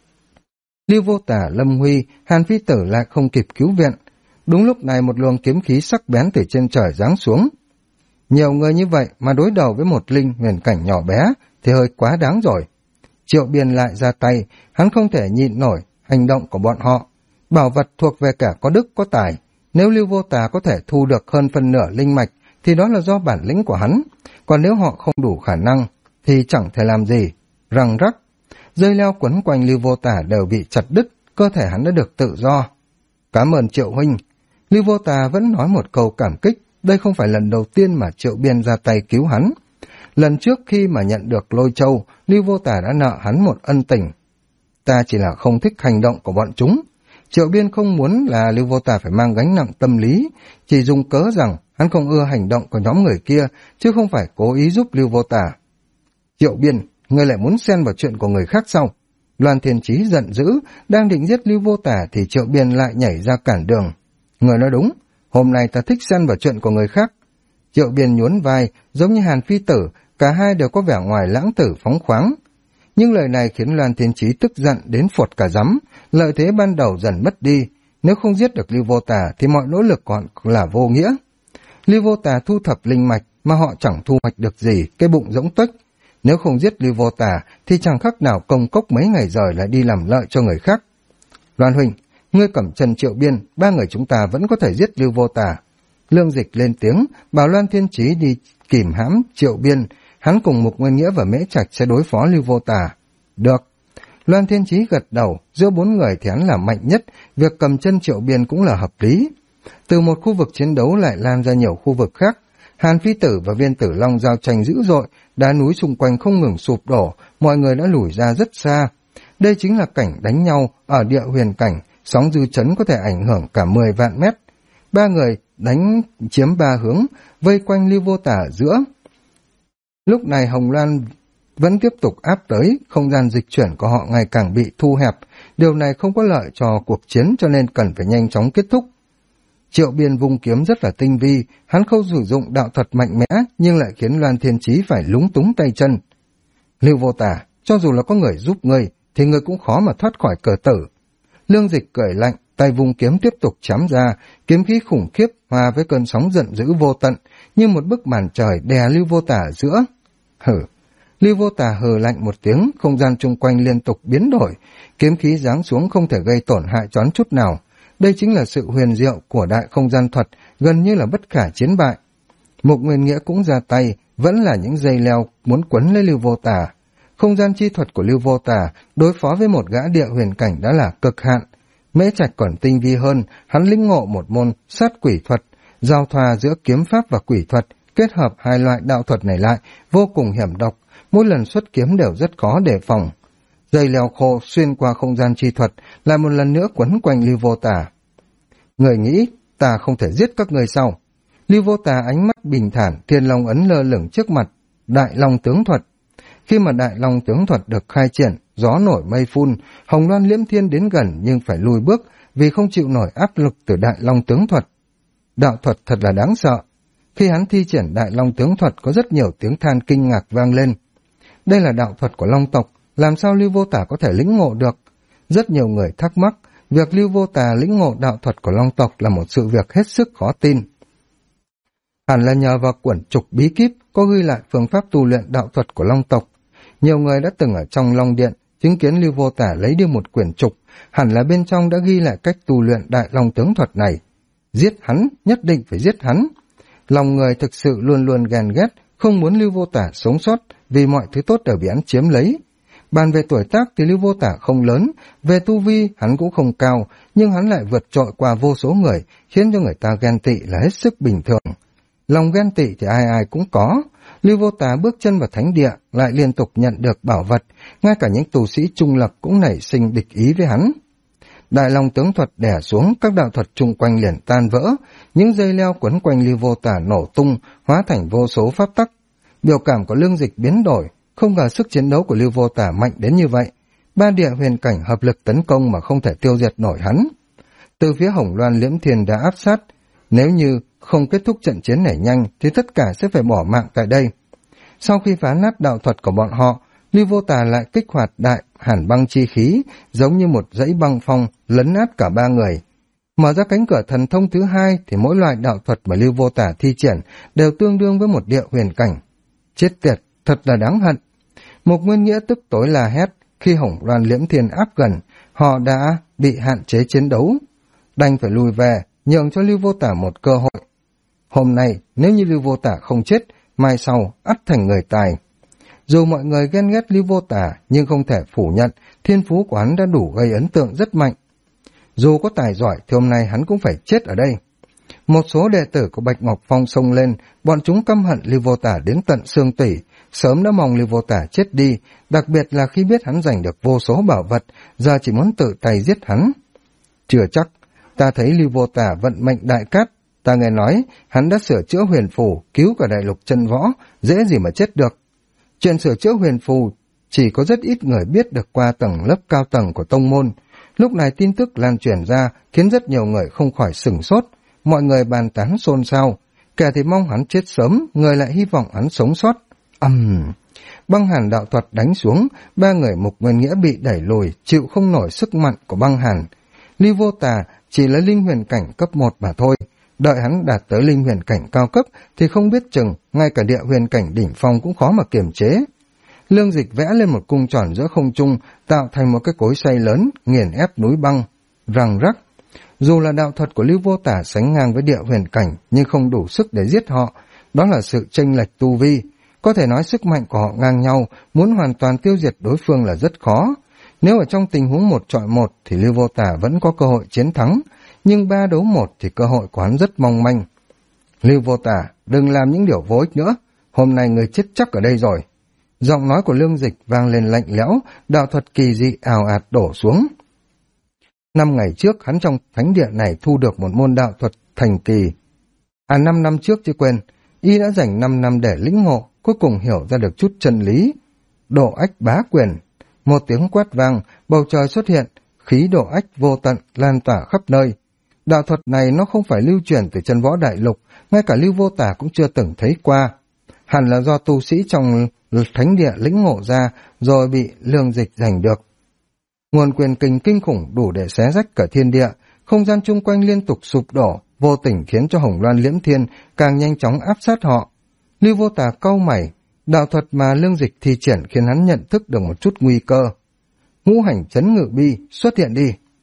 Lưu Vô Tà, Lâm Huy, Hàn Phi Tử lại không kịp cứu viện. Đúng lúc này một luồng kiếm khí sắc bén từ trên trời giáng xuống. Nhiều người như vậy mà đối đầu với một linh huyền cảnh nhỏ bé thì hơi quá đáng rồi. Triệu Biên lại ra tay, hắn không thể nhịn nổi hành động của bọn họ. Bảo vật thuộc về kẻ có đức có tài, nếu Lưu Vô Tà có thể thu được hơn phân nửa linh mạch thì đó là do bản lĩnh của hắn, còn nếu họ không đủ khả năng thì chẳng thể làm gì. Răng rắc, dây leo quấn quanh Lưu Vô Tà đều bị chặt đứt, cơ thể hắn đã được tự do. Cảm ơn Triệu huynh. Lưu Vô Tà vẫn nói một câu cảm kích, đây không phải lần đầu tiên mà Triệu Biên ra tay cứu hắn. Lần trước khi mà nhận được Lôi Châu, Lưu Vô Tà đã nợ hắn một ân tình. Ta chỉ là không thích hành động của bọn chúng. Triệu Biên không muốn là Lưu Vô Tà phải mang gánh nặng tâm lý, chỉ dùng cớ rằng hắn không ưa hành động của nhóm người kia, chứ không phải cố ý giúp Lưu Vô Tà. Triệu Biên, ngươi lại muốn xen vào chuyện của người khác sao? Loan Thiên Chí giận dữ, đang định giết Lưu Vô Tà thì Triệu Biên lại nhảy ra cản đường. Người nói đúng, hôm nay ta thích xen vào chuyện của người khác. Triệu Biên nhún vai, giống như Hàn Phi Tử, cả hai đều có vẻ ngoài lãng tử phóng khoáng. Nhưng lời này khiến Loan Thiên Chí tức giận đến phột cả rắm, lợi thế ban đầu dần mất đi. Nếu không giết được Lưu Vô Tà thì mọi nỗ lực còn là vô nghĩa. Lưu Vô Tà thu thập linh mạch mà họ chẳng thu hoạch được gì, cái bụng rỗng tuếch. Nếu không giết Lưu Vô Tà thì chẳng khác nào công cốc mấy ngày rồi lại đi làm lợi cho người khác. Loan huynh, ngươi cầm chân Triệu Biên, ba người chúng ta vẫn có thể giết Lưu Vô Tà. Lương Dịch lên tiếng, bảo Loan Thiên Chí đi kìm hãm Triệu Biên, hắn cùng Mục Nguyên Nghĩa và Mễ Trạch sẽ đối phó Lưu Vô Tà. Được. Loan Thiên Chí gật đầu, giữa 4 người thì hắn là mạnh nhất, việc cầm chân Triệu Biên cũng là hợp lý. Từ một khu vực chiến đấu lại lan ra nhiều khu vực khác, Hàn Phi Tử và Viên Tử Long giao tranh dữ dội, đá núi xung quanh không ngừng sụp đổ, mọi người đã lùi ra rất xa. Đây chính là cảnh đánh nhau ở địa huyền cảnh, sóng dư chấn có thể ảnh hưởng cả 10 vạn mét. Ba người đánh chiếm 3 hướng, vây quanh Lưu Vô Tà ở giữa. Lúc này Hồng Loan vẫn tiếp tục áp tới, không gian dịch chuyển của họ ngày càng bị thu hẹp. Điều này không có lợi cho cuộc chiến cho nên cần phải nhanh chóng kết thúc. Triệu Biên vung kiếm rất là tinh vi, hắn không sử dụng đạo thuật mạnh mẽ nhưng lại khiến Loan Thiên Chí phải lúng túng tay chân. Lưu Vô Tà, cho dù là có người giúp ngươi thì ngươi cũng khó mà thoát khỏi cờ tử. Lương Dịch cười lạnh, tay vung kiếm tiếp tục chém ra, kiếm khí khủng khiếp hòa với cơn sóng giận dữ vô tận, như một bức màn trời đè Lưu Vô Tà ở giữa. Hử! Lưu Vô Tà hừ lạnh một tiếng, không gian chung quanh liên tục biến đổi, kiếm khí giáng xuống không thể gây tổn hại choán chút nào. Đây chính là sự huyền diệu của đại không gian thuật, gần như là bất khả chiến bại. Mục Nguyên Nghĩa cũng ra tay, vẫn là những dây leo muốn quấn lấy Lưu Vô Tà. Không gian chi thuật của Lưu Vô Tà đối phó với một gã địa huyền cảnh đã là cực hạn. Mễ Trạch còn tinh vi hơn, hắn lĩnh ngộ một môn sát quỷ thuật, giao thoa giữa kiếm pháp và quỷ thuật, kết hợp hai loại đạo thuật này lại, vô cùng hiểm độc, mỗi lần xuất kiếm đều rất khó đề phòng. Dây leo khô xuyên qua không gian chi thuật, lại một lần nữa quấn quanh Lưu Vô Tà. Người nghĩ, ta không thể giết các người sao? Lưu Vô Tà ánh mắt bình thản, thiên long ấn lơ lửng trước mặt, đại long tướng thuật. Khi mà đại long tướng thuật được khai triển, gió nổi mây phun, Hồng Loan Liễm Thiên đến gần nhưng phải lùi bước vì không chịu nổi áp lực từ đại long tướng thuật. Đạo thuật thật là đáng sợ. Khi hắn thi triển đại long tướng thuật có rất nhiều tiếng than kinh ngạc vang lên. Đây là đạo thuật của long tộc, làm sao Lưu Vô Tà có thể lĩnh ngộ được? Rất nhiều người thắc mắc, việc Lưu Vô Tà lĩnh ngộ đạo thuật của long tộc là một sự việc hết sức khó tin. Hẳn là nhờ vào quyển trục bí kíp có ghi lại phương pháp tu luyện đạo thuật của long tộc. Nhiều người đã từng ở trong Long Điện chứng kiến Lưu Vô Tà lấy đi một quyển trục, hẳn là bên trong đã ghi lại cách tu luyện đại long tướng thuật này. Giết hắn, nhất định phải giết hắn. Lòng người thực sự luôn luôn ghen ghét, không muốn Lưu Vô Tà sống sót vì mọi thứ tốt đều bị hắn chiếm lấy. Bàn về tuổi tác thì Lưu Vô Tà không lớn, về tu vi hắn cũng không cao, nhưng hắn lại vượt trội qua vô số người, khiến cho người ta ghen tị là hết sức bình thường. Lòng ghen tị thì ai ai cũng có. Lưu Vô Tà bước chân vào thánh địa, lại liên tục nhận được bảo vật, ngay cả những tu sĩ trung lập cũng nảy sinh địch ý với hắn. Đại long tướng thuật đè xuống, các đạo thuật chung quanh liền tan vỡ, những dây leo quấn quanh Lưu Vô Tà nổ tung, hóa thành vô số pháp tắc. Biểu cảm của Lương Dịch biến đổi, không ngờ sức chiến đấu của Lưu Vô Tà mạnh đến như vậy. Ba địa huyền cảnh hợp lực tấn công mà không thể tiêu diệt nổi hắn. Từ phía Hồng Loan Liễm Thiên đã áp sát, nếu như không kết thúc trận chiến này nhanh thì tất cả sẽ phải bỏ mạng tại đây. Sau khi phá nát đạo thuật của bọn họ, Lưu Vô Tà lại kích hoạt đại hàn băng chi khí, giống như một dãy băng phong lấn át cả ba người. Mở ra cánh cửa thần thông thứ hai thì mỗi loại đạo thuật mà Lưu Vô Tà thi triển đều tương đương với một địa huyền cảnh. Chết tiệt, thật là đáng hận. Mục Nguyên Nghĩa tức tối la hét, khi Hồng Loan Liễm Thiên áp gần, họ đã bị hạn chế chiến đấu, đành phải lùi về, nhường cho Lưu Vô Tà một cơ hội. Hôm nay, nếu như Lưu Vô Tà không chết, mai sau ắt thành người tài. Dù mọi người ghen ghét Lưu Vô Tà, nhưng không thể phủ nhận thiên phú của hắn đã đủ gây ấn tượng rất mạnh. Dù có tài giỏi thì hôm nay hắn cũng phải chết ở đây. Một số đệ tử của Bạch Ngọc Phong xông lên, bọn chúng căm hận Lưu Vô Tà đến tận xương tủy, sớm đã mong Lưu Vô Tà chết đi, đặc biệt là khi biết hắn giành được vô số bảo vật, giờ chỉ muốn tự tay giết hắn. Chưa chắc, ta thấy Lưu Vô Tà vận mệnh đại cát, ta nghe nói hắn đã sửa chữa huyền phù, cứu cả đại lục chân võ, dễ gì mà chết được. Chuyện sửa chữa huyền phù chỉ có rất ít người biết được qua tầng lớp cao tầng của tông môn. Lúc này tin tức lan truyền ra khiến rất nhiều người không khỏi sửng sốt, mọi người bàn tán xôn xao, kẻ thì mong hắn chết sớm, người lại hy vọng hắn sống sót. Băng hàn đạo thuật đánh xuống, ba người Mục Nguyên Nghĩa bị đẩy lùi, chịu không nổi sức mạnh của băng hàn. Lưu Vô Tà chỉ là linh huyền cảnh cấp 1 mà thôi, đợi hắn đạt tới linh huyền cảnh cao cấp thì không biết chừng ngay cả địa huyền cảnh đỉnh phong cũng khó mà kiềm chế. Lương Dịch vẽ lên một cung tròn giữa không trung, tạo thành một cái cối xay lớn, nghiền ép núi băng, răng rắc. Dù là đạo thuật của Lưu Vô Tà sánh ngang với địa huyền cảnh, nhưng không đủ sức để giết họ, đó là sự chênh lệch tu vi. Có thể nói sức mạnh của họ ngang nhau, muốn hoàn toàn tiêu diệt đối phương là rất khó. Nếu ở trong tình huống 1 chọi 1 thì Lưu Vô Tà vẫn có cơ hội chiến thắng, nhưng 3 đấu 1 thì cơ hội của hắn rất mong manh. Lưu Vô Tà, đừng làm những điều vô ích nữa, hôm nay người chết chắc ở đây rồi. Giọng nói của Lương Dịch vang lên lạnh lẽo, đạo thuật kỳ dị ào ạt đổ xuống. 5 ngày trước, hắn trong thánh địa này thu được một môn đạo thuật thành kỳ. 5 năm trước chứ quên, y đã dành 5 năm để lĩnh ngộ, cuối cùng hiểu ra được chút chân lý. Độ ách bá quyền. Một tiếng quát vang, bầu trời xuất hiện, khí độ ách vô tận lan tỏa khắp nơi. Đạo thuật này nó không phải lưu truyền từ chân võ đại lục, ngay cả Lưu Vô Tà cũng chưa từng thấy qua. Hẳn là do tu sĩ trong thánh địa lĩnh ngộ ra, rồi bị Lương Dịch giành được. Nguồn quyền kình kinh khủng đủ để xé rách cả thiên địa, không gian chung quanh liên tục sụp đổ, vô tình khiến cho Hồng Loan Liễm Thiên càng nhanh chóng áp sát họ. Lưu Vô Tà cau mày, đạo thuật mà Lương Dịch thi triển khiến hắn nhận thức được một chút nguy cơ. Ngũ hành chấn ngự bi xuất hiện đi.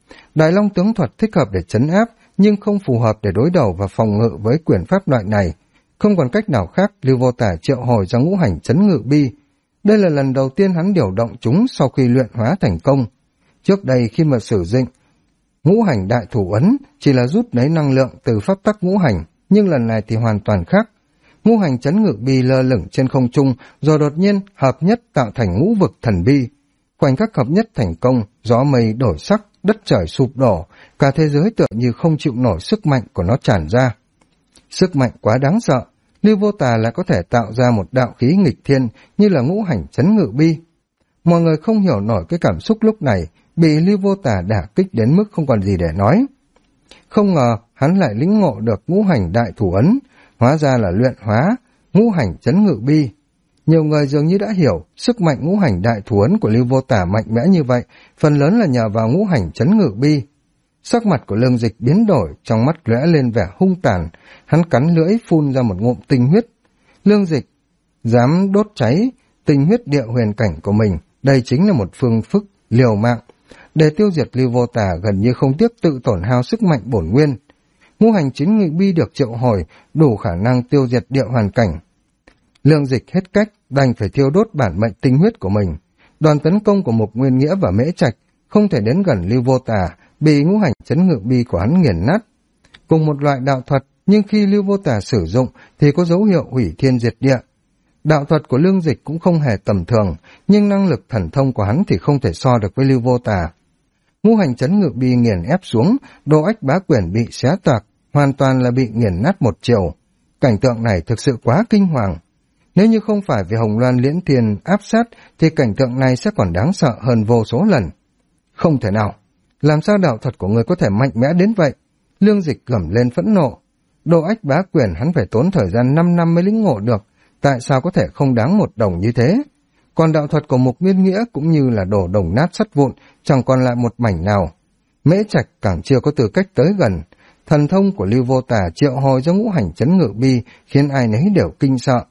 Đại Long tướng thuật thích hợp để trấn áp, nhưng không phù hợp để đối đầu và phòng ngự với quyền pháp loại này. Không còn cách nào khác, Lưu Vô Tả triệu hồi ra ngũ hành trấn ngự bi. Đây là lần đầu tiên hắn điều động chúng sau khi luyện hóa thành công. Trước đây khi mà sử dụng ngũ hành đại thủ ấn chỉ là rút lấy năng lượng từ pháp tắc ngũ hành, nhưng lần này thì hoàn toàn khác. Ngũ hành trấn ngự bi lơ lửng trên không trung, rồi đột nhiên hợp nhất tạo thành ngũ vực thần bi. Khoảnh khắc hợp nhất thành công, gió mây đổi sắc, đất trời sụp đổ, cả thế giới tựa như không chịu nổi sức mạnh của nó tràn ra. Sức mạnh quá đáng sợ, Lưu Vô Tà lại có thể tạo ra một đạo khí nghịch thiên như là ngũ hành trấn ngự bi. Mọi người không hiểu nổi cái cảm xúc lúc này, bị Lưu Vô Tà đả kích đến mức không còn gì để nói. Không ngờ hắn lại lĩnh ngộ được ngũ hành đại thủ ấn, hóa ra là luyện hóa ngũ hành trấn ngự bi. Nhiều người dường như đã hiểu sức mạnh ngũ hành đại thủ ấn của Lưu Vô Tả mạnh mẽ như vậy, phần lớn là nhờ vào ngũ hành trấn ngự bi. Sắc mặt của Lương Dịch biến đổi, trong mắt lóe lên vẻ hung tàn, hắn cắn lưỡi phun ra một ngụm tinh huyết. Lương Dịch dám đốt cháy tinh huyết địa huyền cảnh của mình, đây chính là một phương phức liều mạng. Để tiêu diệt Lưu Vô Tả gần như không tiếc tự tổn hao sức mạnh bổn nguyên. Ngũ hành trấn ngự bi được triệu hồi, đủ khả năng tiêu diệt địa hoàn cảnh. Lương Dịch hết cách, đành phải thiêu đốt bản mệnh tinh huyết của mình. Đoàn tấn công của Mục Nguyên Nghĩa và Mễ Trạch không thể đến gần Lưu Vô Tả, bị ngũ hành trấn ngự bi của hắn nghiền nát. Cùng một loại đạo thuật, nhưng khi Lưu Vô Tả sử dụng thì có dấu hiệu hủy thiên diệt địa. Đạo thuật của Lương Dịch cũng không hề tầm thường, nhưng năng lực thần thông của hắn thì không thể so được với Lưu Vô Tả. Ngũ hành trấn ngự bi nghiền ép xuống, Đồ Ách Bá Quyển bị xé toạc, hoàn toàn là bị nghiền nát một chiều. Cảnh tượng này thực sự quá kinh hoàng. Nếu như không phải vì Hồng Loan Liễn Thiên áp sát thì cảnh tượng này sẽ còn đáng sợ hơn vô số lần. Không thể nào, làm sao đạo thuật của người có thể mạnh mẽ đến vậy? Lương Dịch gầm lên phẫn nộ. Đồ Ách Bá Quyền hắn phải tốn thời gian 5 năm mới lĩnh ngộ được, tại sao có thể không đáng một đồng như thế? Còn đạo thuật của Mục Nguyên Nghĩa cũng như là đổ đồng nát sắt vụn, chẳng còn lại một mảnh nào. Mễ Trạch càng chưa có tư cách tới gần. Thần thông của Lưu Vô Tả triệu hồi do ngũ hành trấn ngự bi khiến ai nấy đều kinh sợ.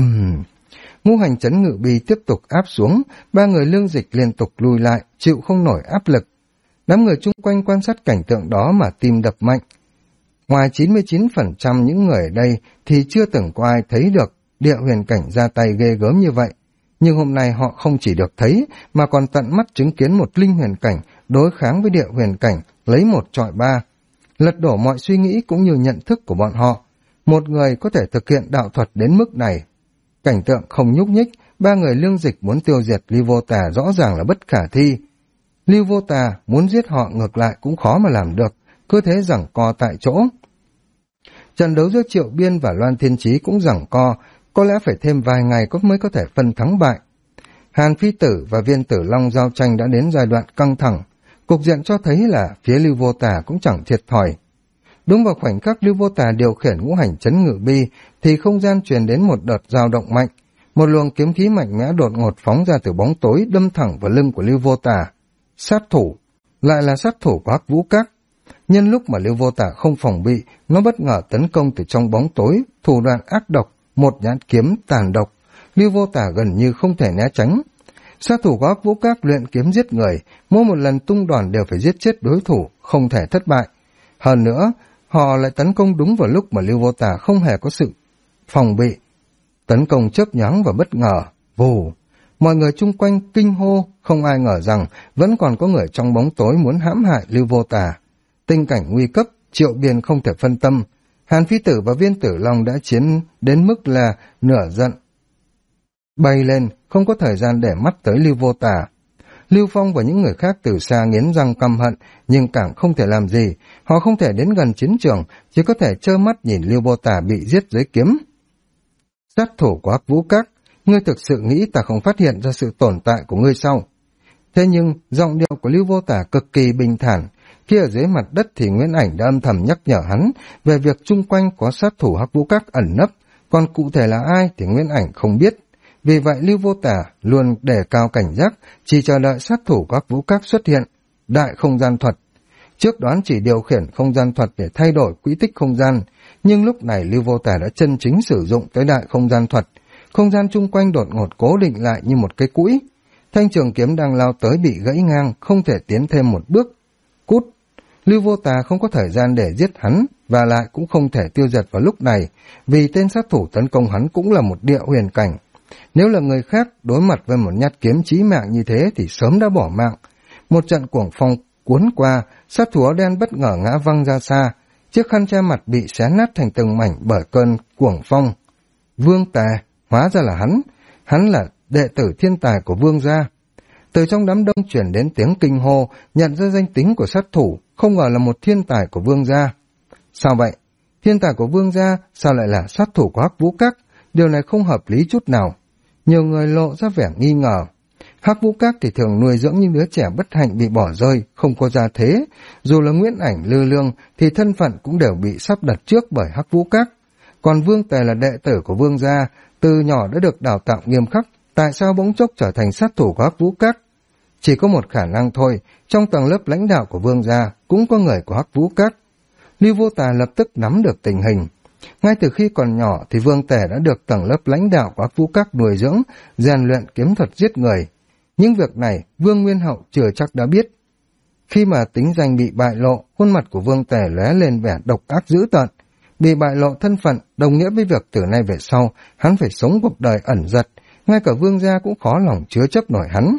Ngũ hành trấn ngự bi tiếp tục áp xuống, ba người Lương Dịch liên tục lùi lại, chịu không nổi áp lực. Đám người chung quanh quan sát cảnh tượng đó mà tim đập mạnh. Ngoài 99% những người ở đây thì chưa từng có ai thấy được địa huyền cảnh ra tay ghê gớm như vậy. Nhưng hôm nay họ không chỉ được thấy mà còn tận mắt chứng kiến một linh huyền cảnh đối kháng với địa huyền cảnh, lấy 1 chọi 3. Lật đổ mọi suy nghĩ cũng như nhận thức của bọn họ. Một người có thể thực hiện đạo thuật đến mức này. Cảnh tượng không nhúc nhích, ba người Lương Dịch muốn tiêu diệt Lưu Vô Tà rõ ràng là bất khả thi. Lưu Vô Tà muốn giết họ ngược lại cũng khó mà làm được, cứ thế giằng co tại chỗ. Trận đấu giữa Triệu Biên và Loan Thiên Chí cũng giằng co, có lẽ phải thêm vài ngày mới có thể phân thắng bại. Hàn Phi Tử và Viên Tử Long giao tranh đã đến giai đoạn căng thẳng, cục diện cho thấy là phía Lưu Vô Tà cũng chẳng thiệt thòi. Đúng vào khoảnh khắc Lưu Vô Tà điều khiển ngũ hành trấn ngự bi thì không gian truyền đến một đợt dao động mạnh, một luồng kiếm khí mạnh mẽ đột ngột phóng ra từ bóng tối đâm thẳng vào lưng của Lưu Vô Tà. Sát thủ, lại là sát thủ của Hắc Vũ Các. Nhân lúc mà Lưu Vô Tà không phòng bị, nó bất ngờ tấn công từ trong bóng tối, thủ đoạn ác độc, một nhát kiếm tàn độc. Lưu Vô Tà gần như không thể né tránh. Sát thủ của Hắc Vũ Các luyện kiếm giết người, mỗi một lần tung đòn đều phải giết chết đối thủ, không thể thất bại. Hơn nữa, họ lại tấn công đúng vào lúc mà Lưu Vô Tà không hề có sự phòng bị. Tấn công chớp nhoáng và bất ngờ, vù. Mọi người chung quanh kinh hô, không ai ngờ rằng vẫn còn có người trong bóng tối muốn hãm hại Lưu Vô Tà. Tình cảnh nguy cấp, Triệu Biên không thể phân tâm. Hàn Phi Tử và Viên Tử Long đã chiến đến mức là nửa giận. Bay lên, không có thời gian để mắt tới Lưu Vô Tà. Lưu Phong và những người khác từ xa nghiến răng căm hận, nhưng càng không thể làm gì. Họ không thể đến gần chiến trường, chỉ có thể trơ mắt nhìn Lưu Vô Tà bị giết dưới kiếm. Sát thủ của Hắc Vũ Các, ngươi thực sự nghĩ ta không phát hiện ra sự tồn tại của ngươi sao? Thế nhưng, giọng điệu của Lưu Vô Tà cực kỳ bình thản. Khi ở dưới mặt đất thì Nguyễn Ảnh đã âm thầm nhắc nhở hắn về việc chung quanh có sát thủ Hắc Vũ Các ẩn nấp, còn cụ thể là ai thì Nguyễn Ảnh không biết. Vì vậy Lưu Vô Tà luôn đề cao cảnh giác, chỉ chờ đợi sát thủ của Hắc Vũ Các xuất hiện. Đại không gian thuật. Trước đoán chỉ điều khiển không gian thuật để thay đổi quỹ tích không gian, nhưng lúc này Lưu Vô Tà đã chân chính sử dụng tới đại không gian thuật. Không gian chung quanh đột ngột cố định lại như một cái cũi. Thanh trường kiếm đang lao tới bị gãy ngang, không thể tiến thêm một bước. Cút! Lưu Vô Tà không có thời gian để giết hắn, và lại cũng không thể tiêu diệt vào lúc này, vì tên sát thủ tấn công hắn cũng là một địa huyền cảnh. Nếu là người khác đối mặt với một nhát kiếm chí mạng như thế thì sớm đã bỏ mạng. Một trận cuồng phong cuốn qua, sát thủ áo đen bất ngờ ngã văng ra xa, chiếc khăn che mặt bị xé nát thành từng mảnh bởi cơn cuồng phong. Vương Tà, hóa ra là hắn là đệ tử thiên tài của Vương gia. Từ trong đám đông truyền đến tiếng kinh hô, nhận ra danh tính của sát thủ, không ngờ là một thiên tài của Vương gia. Sao vậy? Thiên tài của Vương gia sao lại là sát thủ của Hắc Vũ Các? Điều này không hợp lý chút nào. Nhiều người lộ ra vẻ nghi ngờ. Hắc Vũ Các thì thường nuôi dưỡng những đứa trẻ bất hạnh bị bỏ rơi, không có gia thế. Dù là Nguyễn Ảnh, Lư Lương thì thân phận cũng đều bị sắp đặt trước bởi Hắc Vũ Các. Còn Vương Tề là đệ tử của Vương gia, từ nhỏ đã được đào tạo nghiêm khắc, tại sao bỗng chốc trở thành sát thủ của Hắc Vũ Các? Chỉ có một khả năng thôi, trong tầng lớp lãnh đạo của Vương gia cũng có người của Hắc Vũ Các. Lưu Vô Tà lập tức nắm được tình hình. Ngay từ khi còn nhỏ thì Vương Tề đã được tầng lớp lãnh đạo của Hắc Vũ Các nuôi dưỡng, rèn luyện kiếm thuật giết người. Nhưng việc này Vương Nguyên Hậu chưa chắc đã biết. Khi mà tính danh bị bại lộ, khuôn mặt của Vương Tề lóe lên vẻ độc ác dữ tợn. Bị bại lộ thân phận đồng nghĩa với việc từ nay về sau hắn phải sống cuộc đời ẩn giật, ngay cả Vương gia cũng khó lòng chứa chấp nổi hắn.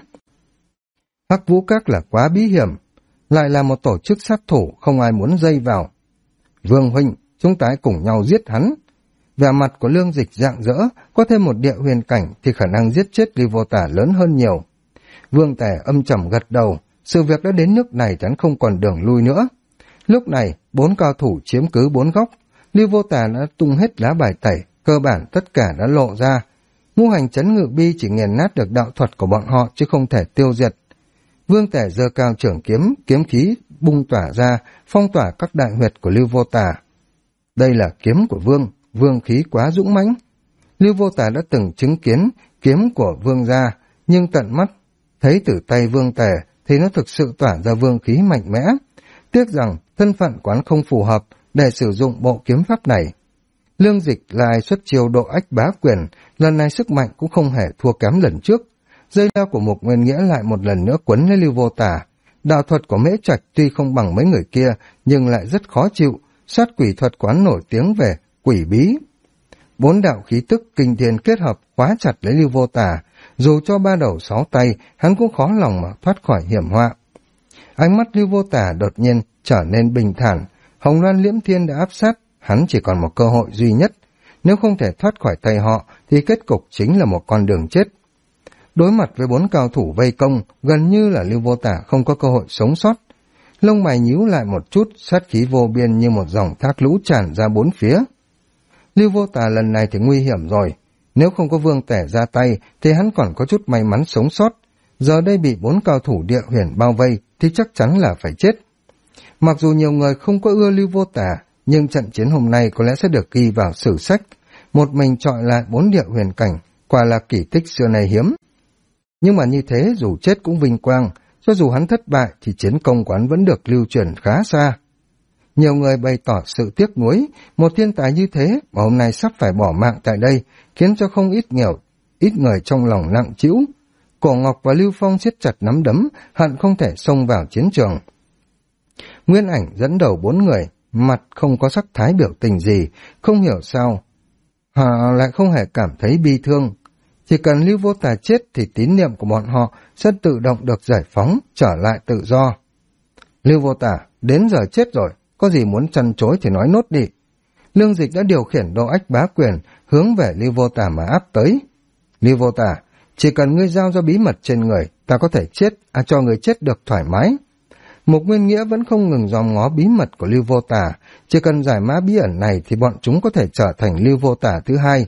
Hắc Vũ Các là quá bí hiểm, lại là một tổ chức sát thủ không ai muốn dây vào. Vương huynh, chúng ta cùng nhau giết hắn. Vẻ mặt của Lương Dịch rạng rỡ, có thêm một địa huyền cảnh thì khả năng giết chết Lưu Vô Tà lớn hơn nhiều. Vương Tề âm trầm gật đầu, sự việc đã đến nước này chắn không còn đường lui nữa. Lúc này, 4 cao thủ chiếm cứ 4 góc, Lưu Vô Tà đã tung hết lá bài tẩy, cơ bản tất cả đã lộ ra. Ngũ hành chấn ngự bi chỉ nghiền nát được đạo thuật của bọn họ chứ không thể tiêu diệt. Vương Tề giơ cao trưởng kiếm, kiếm khí bung tỏa ra, phong tỏa các đại huyệt của Lưu Vô Tà. Đây là kiếm của Vương khí quá dũng mãnh. Lưu Vô Tà đã từng chứng kiến kiếm của Vương gia, nhưng tận mắt thấy từ tay Vương Tề thì nó thực sự tỏa ra vương khí mạnh mẽ. Tiếc rằng thân phận quán không phù hợp để sử dụng bộ kiếm pháp này. Lương Dịch lại xuất chiêu độ ách bá quyền, lần này sức mạnh cũng không hề thua kém lần trước. Dây leo của Mục Nguyên Nghĩa lại một lần nữa quấn lấy Lưu Vô Tà. Đạo thuật của Mễ Trạch tuy không bằng mấy người kia, nhưng lại rất khó chịu. Sát quỷ thuật quán nổi tiếng về quỷ bí. 4 đạo khí tức kinh thiên kết hợp khóa chặt lấy Lưu Vô Tà. Dù cho 3 đầu 6 tay, hắn cũng khó lòng mà thoát khỏi hiểm họa. Ánh mắt Lưu Vô Tà đột nhiên trở nên bình thản. Hồng Loan Liễm Thiên đã áp sát, hắn chỉ còn một cơ hội duy nhất. Nếu không thể thoát khỏi tay họ, thì kết cục chính là một con đường chết. Đối mặt với 4 cao thủ vây công, gần như là Lưu Vô Tà không có cơ hội sống sót. Lông mày nhíu lại một chút, sát khí vô biên như một dòng thác lũ tràn ra 4 phía. Lưu Vô Tà lần này thì nguy hiểm rồi. Nếu không có Vương Tể ra tay, thì hắn còn có chút may mắn sống sót. Giờ đây bị 4 cao thủ địa huyền bao vây, thì chắc chắn là phải chết. Mặc dù nhiều người không có ưa Lưu Vô Tà, nhưng trận chiến hôm nay có lẽ sẽ được ghi vào sử sách. Một mình chọi lại 4 địa huyền cảnh, quả là kỳ tích xưa nay hiếm. Nhưng mà như thế dù chết cũng vinh quang, cho dù hắn thất bại thì chiến công của hắn vẫn được lưu truyền khá xa. Nhiều người bày tỏ sự tiếc nuối, một thiên tài như thế mà hôm nay sắp phải bỏ mạng tại đây, khiến cho không ít người trong lòng nặng trĩu. Cổ Ngọc và Lưu Phong siết chặt nắm đấm, hận không thể xông vào chiến trường. Nguyên Ảnh dẫn đầu 4 người, mặt không có sắc thái biểu tình gì, không hiểu sao họ lại không hề cảm thấy bi thương. Chỉ cần Lưu Vô Tà chết thì tín niệm của bọn họ sẽ tự động được giải phóng, trở lại tự do. Lưu Vô Tà, đến giờ chết rồi, có gì muốn chăn chối thì nói nốt đi. Lương Dịch đã điều khiển độ ách bá quyền, hướng về Lưu Vô Tà mà áp tới. Lưu Vô Tà, chỉ cần ngươi giao ra bí mật trên người, ta có thể cho người chết được thoải mái. Mục Nguyên Nghĩa vẫn không ngừng dòm ngó bí mật của Lưu Vô Tà, chỉ cần giải mã bí ẩn này thì bọn chúng có thể trở thành Lưu Vô Tà thứ hai.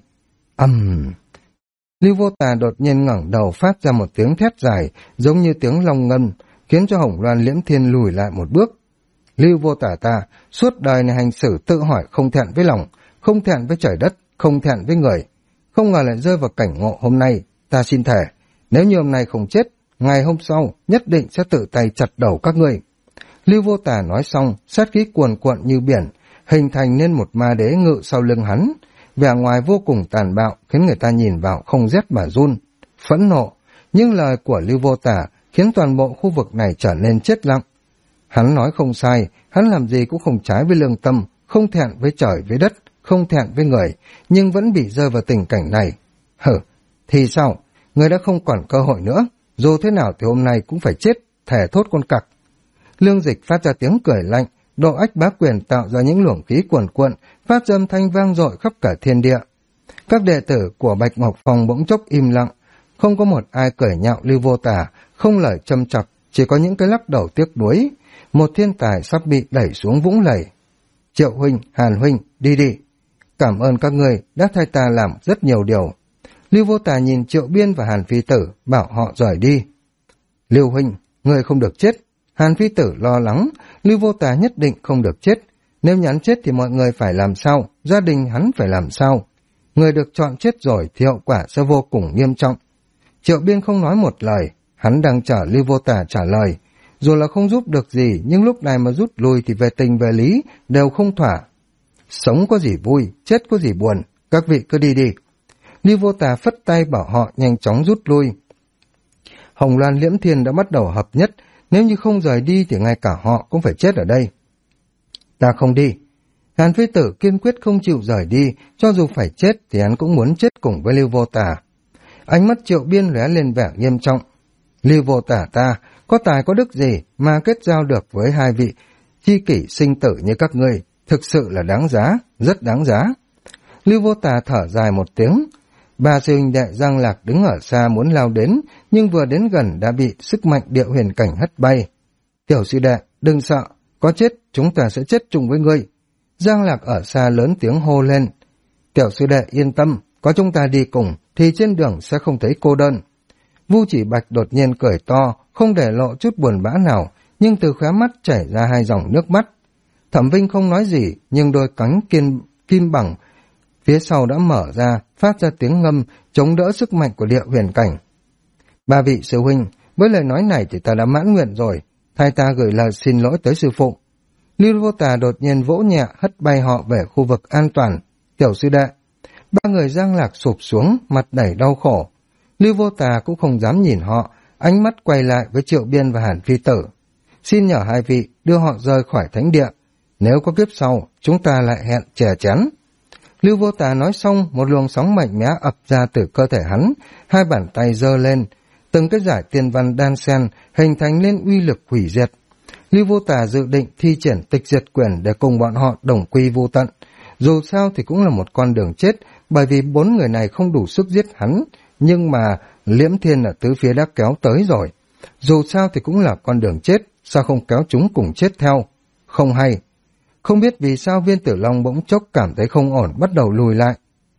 Lưu Vô Tà đột nhiên ngẩng đầu phát ra một tiếng thét dài, giống như tiếng long ngân, khiến cho Hồng Loan Liễm Thiên lùi lại một bước. Lưu Vô Tà ta, suốt đời này hành xử tự hỏi không thẹn với lòng, không thẹn với trời đất, không thẹn với người. Không ngờ lại rơi vào cảnh ngộ hôm nay, ta xin thề, nếu như hôm nay không chết, ngày hôm sau nhất định sẽ tự tay chặt đầu các ngươi. Lưu Vô Tà nói xong, sát khí cuồn cuộn như biển, hình thành nên một ma đế ngự sau lưng hắn. Vẻ ngoài vô cùng tàn bạo khiến người ta nhìn vào không rét mà run. Phẫn nộ, nhưng lời của Lưu Vô Tà khiến toàn bộ khu vực này trở nên chết lặng. Hắn nói không sai, hắn làm gì cũng không trái với lương tâm, không thẹn với trời với đất, không thẹn với người, nhưng vẫn bị rơi vào tình cảnh này. Thì sao? Người đã không còn cơ hội nữa, dù thế nào thì hôm nay cũng phải chết, thề thốt con cặc. Lương Dịch phát ra tiếng cười lạnh, Độ Ách Bá Quyền tạo ra những luồng khí cuồn cuộn, phát ra âm thanh vang dội khắp cả thiên địa. Các đệ tử của Bạch Ngọc Phong bỗng chốc im lặng, không có một ai cười nhạo Lưu Vô Tà, không lời châm chọc, chỉ có những cái lắc đầu tiếc nuối. Một thiên tài sắp bị đẩy xuống vũng lầy. Triệu huynh, Hàn huynh, đi đi. Cảm ơn các người đã thay ta làm rất nhiều điều. Lưu Vô Tà nhìn Triệu Biên và Hàn Phi Tử, bảo họ rời đi. Lưu huynh, người không được chết. Hàn Phi Tử lo lắng, Lưu Vô Tà nhất định không được chết. Nếu nhắn chết thì mọi người phải làm sao, gia đình hắn phải làm sao. Người được chọn chết rồi thì hậu quả sẽ vô cùng nghiêm trọng. Triệu Biên không nói một lời, hắn đang chờ Lưu Vô Tà trả lời. Dù là không giúp được gì, nhưng lúc này mà rút lui thì về tình về lý đều không thỏa. Sống có gì vui, chết có gì buồn, các vị cứ đi đi. Lưu Vô Tà phất tay bảo họ nhanh chóng rút lui. Hồng Loan Liễm Thiên đã bắt đầu hợp nhất, nếu như không rời đi thì ngay cả họ cũng phải chết ở đây. Ta không đi. Hàn Phi Tử kiên quyết không chịu rời đi, cho dù phải chết thì hắn cũng muốn chết cùng với Lưu Vô Tà. Ánh mắt Triệu Biên lóe lên vẻ nghiêm trọng. Lưu Vô Tà ta, có tài có đức gì mà kết giao được với hai vị chi kỷ sinh tử như các ngươi, thực sự là đáng giá, rất đáng giá. Lưu Vô Tà thở dài một tiếng. Ba sư huynh đệ Giang Lạc đứng ở xa muốn lao đến, nhưng vừa đến gần đã bị sức mạnh địa huyền cảnh hất bay. Tiểu sư đệ, đừng sợ, có chết chúng ta sẽ chết chung với ngươi. Giang Lạc ở xa lớn tiếng hô lên. Tiểu sư đệ yên tâm, có chúng ta đi cùng thì trên đường sẽ không thấy cô đơn. Vu Chỉ Bạch đột nhiên cười to, không để lộ chút buồn bã nào, nhưng từ khóe mắt chảy ra hai dòng nước mắt. Thẩm Vinh không nói gì, nhưng đôi cánh kim bằng phía sau đã mở ra, phát ra tiếng ngâm, chống đỡ sức mạnh của địa huyền cảnh. Ba vị sư huynh, với lời nói này thì ta đã mãn nguyện rồi, thay ta gửi lời xin lỗi tới sư phụ. Lưu Vô Tà đột nhiên vỗ nhẹ hất bay họ về khu vực an toàn. Tiểu sư đệ. Ba người Giang Lạc sụp xuống, mặt đầy đau khổ. Lưu Vô Tà cũng không dám nhìn họ, ánh mắt quay lại với Triệu Biên và Hàn Phi Tử. Xin nhờ hai vị đưa họ rời khỏi thánh địa. Nếu có kiếp sau, chúng ta lại hẹn chè chén. Lưu Vô Tà nói xong, một luồng sóng mạnh mẽ ập ra từ cơ thể hắn, hai bàn tay giơ lên, từng cái giải tiên văn đan xen hình thành lên uy lực hủy diệt. Lưu Vô Tà dự định thi triển tịch diệt quyền để cùng bọn họ đồng quy vô tận. Dù sao thì cũng là một con đường chết, bởi vì bốn người này không đủ sức giết hắn, nhưng mà Liễm Thiên ở tứ phía đã kéo tới rồi. Dù sao thì cũng là con đường chết, sao không kéo chúng cùng chết theo? Không hay. Không biết vì sao Viên Tử Long bỗng chốc cảm thấy không ổn, bắt đầu lùi lại.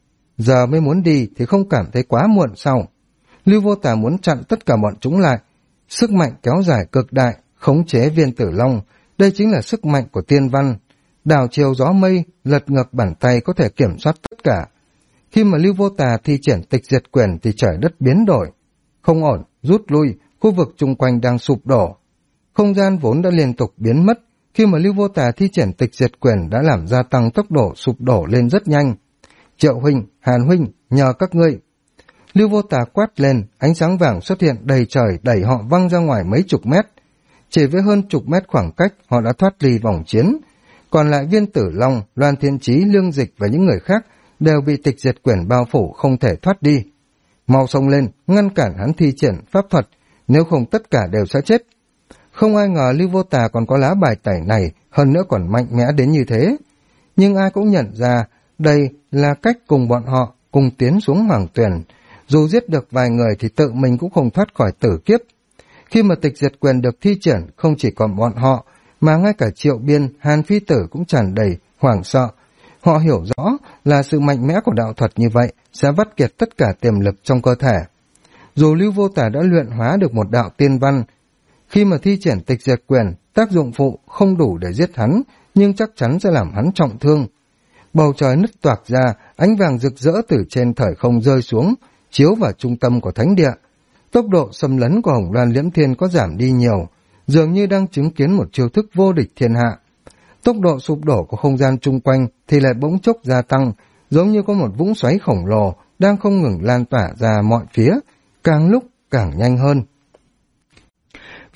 Giờ mới muốn đi thì không cảm thấy quá muộn sao? Lưu Vô Tà muốn chặn tất cả bọn chúng lại. Sức mạnh kéo dài cực đại, khống chế Viên Tử Long. Đây chính là sức mạnh của tiên văn. Đảo chiều gió mây, lật ngược bàn tay có thể kiểm soát tất cả. Khi mà Lưu Vô Tà thi triển tịch diệt quyền thì trời đất biến đổi. Không ổn, rút lui, khu vực chung quanh đang sụp đổ. Không gian vốn đã liên tục biến mất, khi mà Lưu Vô Tà thi triển tịch diệt quyền đã làm gia tăng tốc độ sụp đổ lên rất nhanh. Triệu huynh, Hàn huynh, nhờ các ngươi. Lưu Vô Tà quát lên, ánh sáng vàng xuất hiện đầy trời đẩy họ văng ra ngoài mấy chục mét. Chỉ với hơn chục mét khoảng cách, họ đã thoát ly vòng chiến. Còn lại Viên Tử Long, Loan Thiên Chí, Lương Dịch và những người khác đều bị tịch diệt quyền bao phủ không thể thoát đi. Mau xông lên, ngăn cản hắn thi triển pháp thuật, nếu không tất cả đều sẽ chết. Không ai ngờ Lưu Vô Tà còn có lá bài tẩy này, hơn nữa còn mạnh mẽ đến như thế. Nhưng ai cũng nhận ra đây là cách cùng bọn họ cùng tiến xuống hoàng tuyển. Dù giết được vài người thì tự mình cũng không thoát khỏi tử kiếp. Khi mà tịch diệt quyền được thi triển, không chỉ còn bọn họ, mà ngay cả Triệu Biên, Hàn Phi Tử cũng tràn đầy hoảng sợ. Họ hiểu rõ là sự mạnh mẽ của đạo thuật như vậy sẽ vắt kiệt tất cả tiềm lực trong cơ thể. Dù Lưu Vô Tà đã luyện hóa được một đạo tiên văn, khi mà thi triển tịch diệt quyền, tác dụng phụ không đủ để giết hắn, nhưng chắc chắn sẽ làm hắn trọng thương. Bầu trời nứt toạc ra, ánh vàng rực rỡ từ trên thời không rơi xuống, chiếu vào trung tâm của thánh địa. Tốc độ xâm lấn của Hồng Loan Liễm Thiên có giảm đi nhiều, dường như đang chứng kiến một chiêu thức vô địch thiên hạ. Tốc độ sụp đổ của không gian chung quanh thì lại bỗng chốc gia tăng, giống như có một vũng xoáy khổng lồ đang không ngừng lan tỏa ra mọi phía, càng lúc càng nhanh hơn.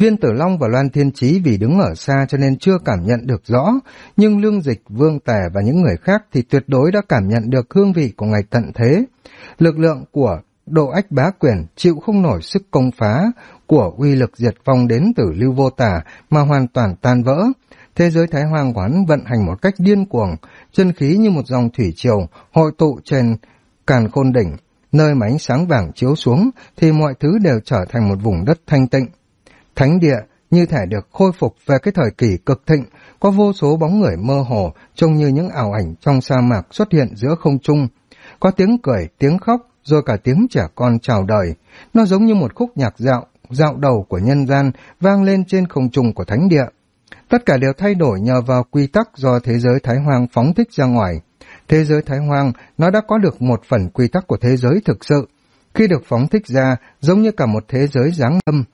Viên Tử Long và Loan Thiên Chí vì đứng ở xa cho nên chưa cảm nhận được rõ, nhưng Lương Dịch, Vương Tề và những người khác thì tuyệt đối đã cảm nhận được hương vị của ngày tận thế. Lực lượng của Độ Ách Bá Quyền chịu không nổi sức công phá của uy lực diệt vong đến từ Lưu Vô Tả mà hoàn toàn tan vỡ. Thế giới Thái Hoang quán vận hành một cách điên cuồng, chân khí như một dòng thủy triều hội tụ trên Càn Khôn đỉnh, nơi mà ánh sáng vàng chiếu xuống thì mọi thứ đều trở thành một vùng đất thanh tịnh. Thánh địa như thể được khôi phục về cái thời kỳ cực thịnh, có vô số bóng người mơ hồ trông như những ảo ảnh trong sa mạc xuất hiện giữa không trung. Có tiếng cười, tiếng khóc, rồi cả tiếng trẻ con chào đời. Nó giống như một khúc nhạc dạo đầu của nhân gian vang lên trên không trung của thánh địa. Tất cả đều thay đổi nhờ vào quy tắc do thế giới Thái Hoang phóng thích ra ngoài. Thế giới Thái Hoang nó đã có được một phần quy tắc của thế giới thực sự. Khi được phóng thích ra, giống như cả một thế giới giáng lâm.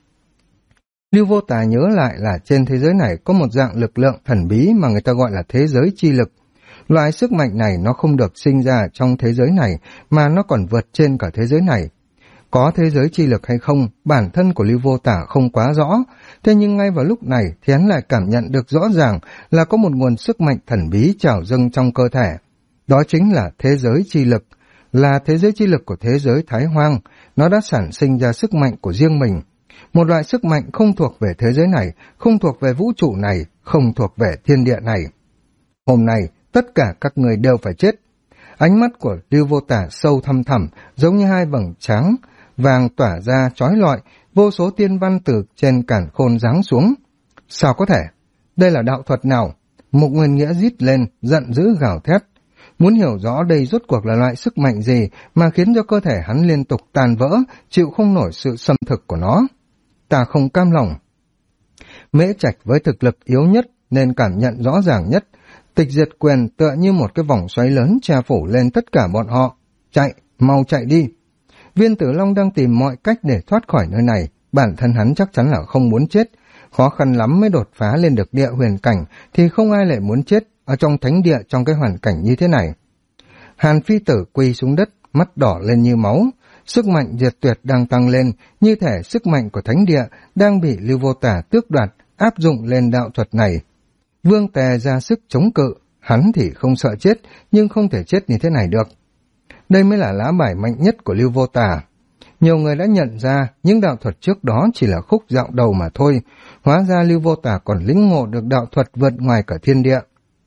Lưu Vô Tà nhớ lại là trên thế giới này có một dạng lực lượng thần bí mà người ta gọi là thế giới chi lực. Loại sức mạnh này nó không được sinh ra trong thế giới này mà nó còn vượt trên cả thế giới này. Có thế giới chi lực hay không, bản thân của Lưu Vô Tả không quá rõ, thế nhưng ngay vào lúc này thì hắn lại cảm nhận được rõ ràng là có một nguồn sức mạnh thần bí trào dâng trong cơ thể. Đó chính là thế giới chi lực, là thế giới chi lực của thế giới Thái Hoang, nó đã sản sinh ra sức mạnh của riêng mình. Một loại sức mạnh không thuộc về thế giới này, không thuộc về vũ trụ này, không thuộc về thiên địa này. Hôm nay, tất cả các người đều phải chết. Ánh mắt của Lưu Vô Tả sâu thăm thẳm, giống như hai vầng trắng vàng tỏa ra chói lọi, vô số tiên văn từ trên Càn Khôn giáng xuống. Sao có thể? Đây là đạo thuật nào? Mục Nguyên Nghĩa rít lên, giận dữ gào thét. Muốn hiểu rõ đây rốt cuộc là loại sức mạnh gì mà khiến cho cơ thể hắn liên tục tan vỡ, chịu không nổi sự xâm thực của nó. Ta không cam lòng. Mễ Trạch với thực lực yếu nhất nên cảm nhận rõ ràng nhất. Tịch diệt quyền tựa như một cái vòng xoáy lớn che phủ lên tất cả bọn họ. Chạy, mau chạy đi. Viên Tử Long đang tìm mọi cách để thoát khỏi nơi này. Bản thân hắn chắc chắn là không muốn chết. Khó khăn lắm mới đột phá lên được địa huyền cảnh thì không ai lại muốn chết ở trong thánh địa trong cái hoàn cảnh như thế này. Hàn Phi Tử quỳ xuống đất, mắt đỏ lên như máu. Sức mạnh diệt tuyệt đang tăng lên, như thể sức mạnh của thánh địa đang bị Lưu Vô Tả tước đoạt, áp dụng lên đạo thuật này. Vương Tề ra sức chống cự, hắn thì không sợ chết, nhưng không thể chết như thế này được. Đây mới là lá bài mạnh nhất của Lưu Vô Tả. Nhiều người đã nhận ra những đạo thuật trước đó chỉ là khúc dạo đầu mà thôi, hóa ra Lưu Vô Tả còn lĩnh ngộ được đạo thuật vượt ngoài cả thiên địa.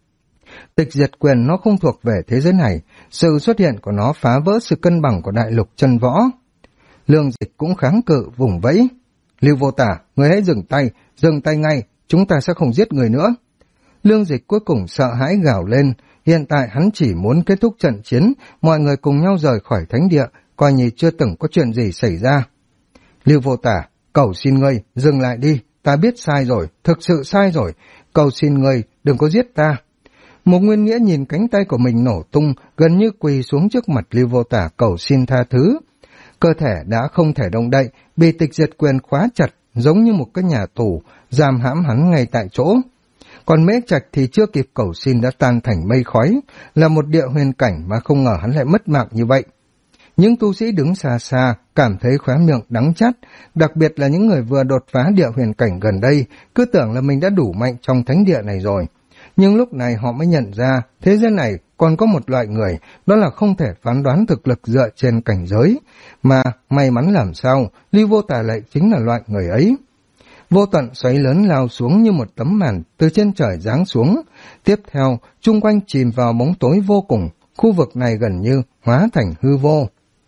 Tịch diệt quyền nó không thuộc về thế giới này, sự xuất hiện của nó phá vỡ sự cân bằng của đại lục chân võ. Lương Dịch cũng kháng cự vùng vẫy. Lưu Vô Tả, người hãy dừng tay ngay, chúng ta sẽ không giết người nữa. Lương Dịch cuối cùng sợ hãi gào lên, hiện tại hắn chỉ muốn kết thúc trận chiến, mọi người cùng nhau rời khỏi thánh địa, coi như chưa từng có chuyện gì xảy ra. Lưu Vô Tả, cầu xin ngươi, dừng lại đi, ta biết sai rồi, thực sự sai rồi, cầu xin ngươi, đừng có giết ta. Một Nguyên Nghĩa nhìn cánh tay của mình nổ tung, gần như quỳ xuống trước mặt Lưu Vô Tả cầu xin tha thứ. Cơ thể đã không thể động đậy, bị tịch diệt quyền khóa chặt, giống như một cái nhà tù, giam hãm hắn ngay tại chỗ. Còn Mễ Trạch thì chưa kịp cầu xin đã tan thành mây khói, là một địa huyền cảnh mà không ngờ hắn lại mất mạng như vậy. Những tu sĩ đứng xa xa, cảm thấy khóe miệng đắng chát, đặc biệt là những người vừa đột phá địa huyền cảnh gần đây, cứ tưởng là mình đã đủ mạnh trong thánh địa này rồi. Nhưng lúc này họ mới nhận ra, thế gian này còn có một loại người, đó là không thể phán đoán thực lực dựa trên cảnh giới, mà may mắn làm sao, Lưu Vô Tả lại chính là loại người ấy. Vô tận xoáy lớn lao xuống như một tấm màn từ trên trời giáng xuống, tiếp theo chung quanh chìm vào bóng tối vô cùng, khu vực này gần như hóa thành hư vô.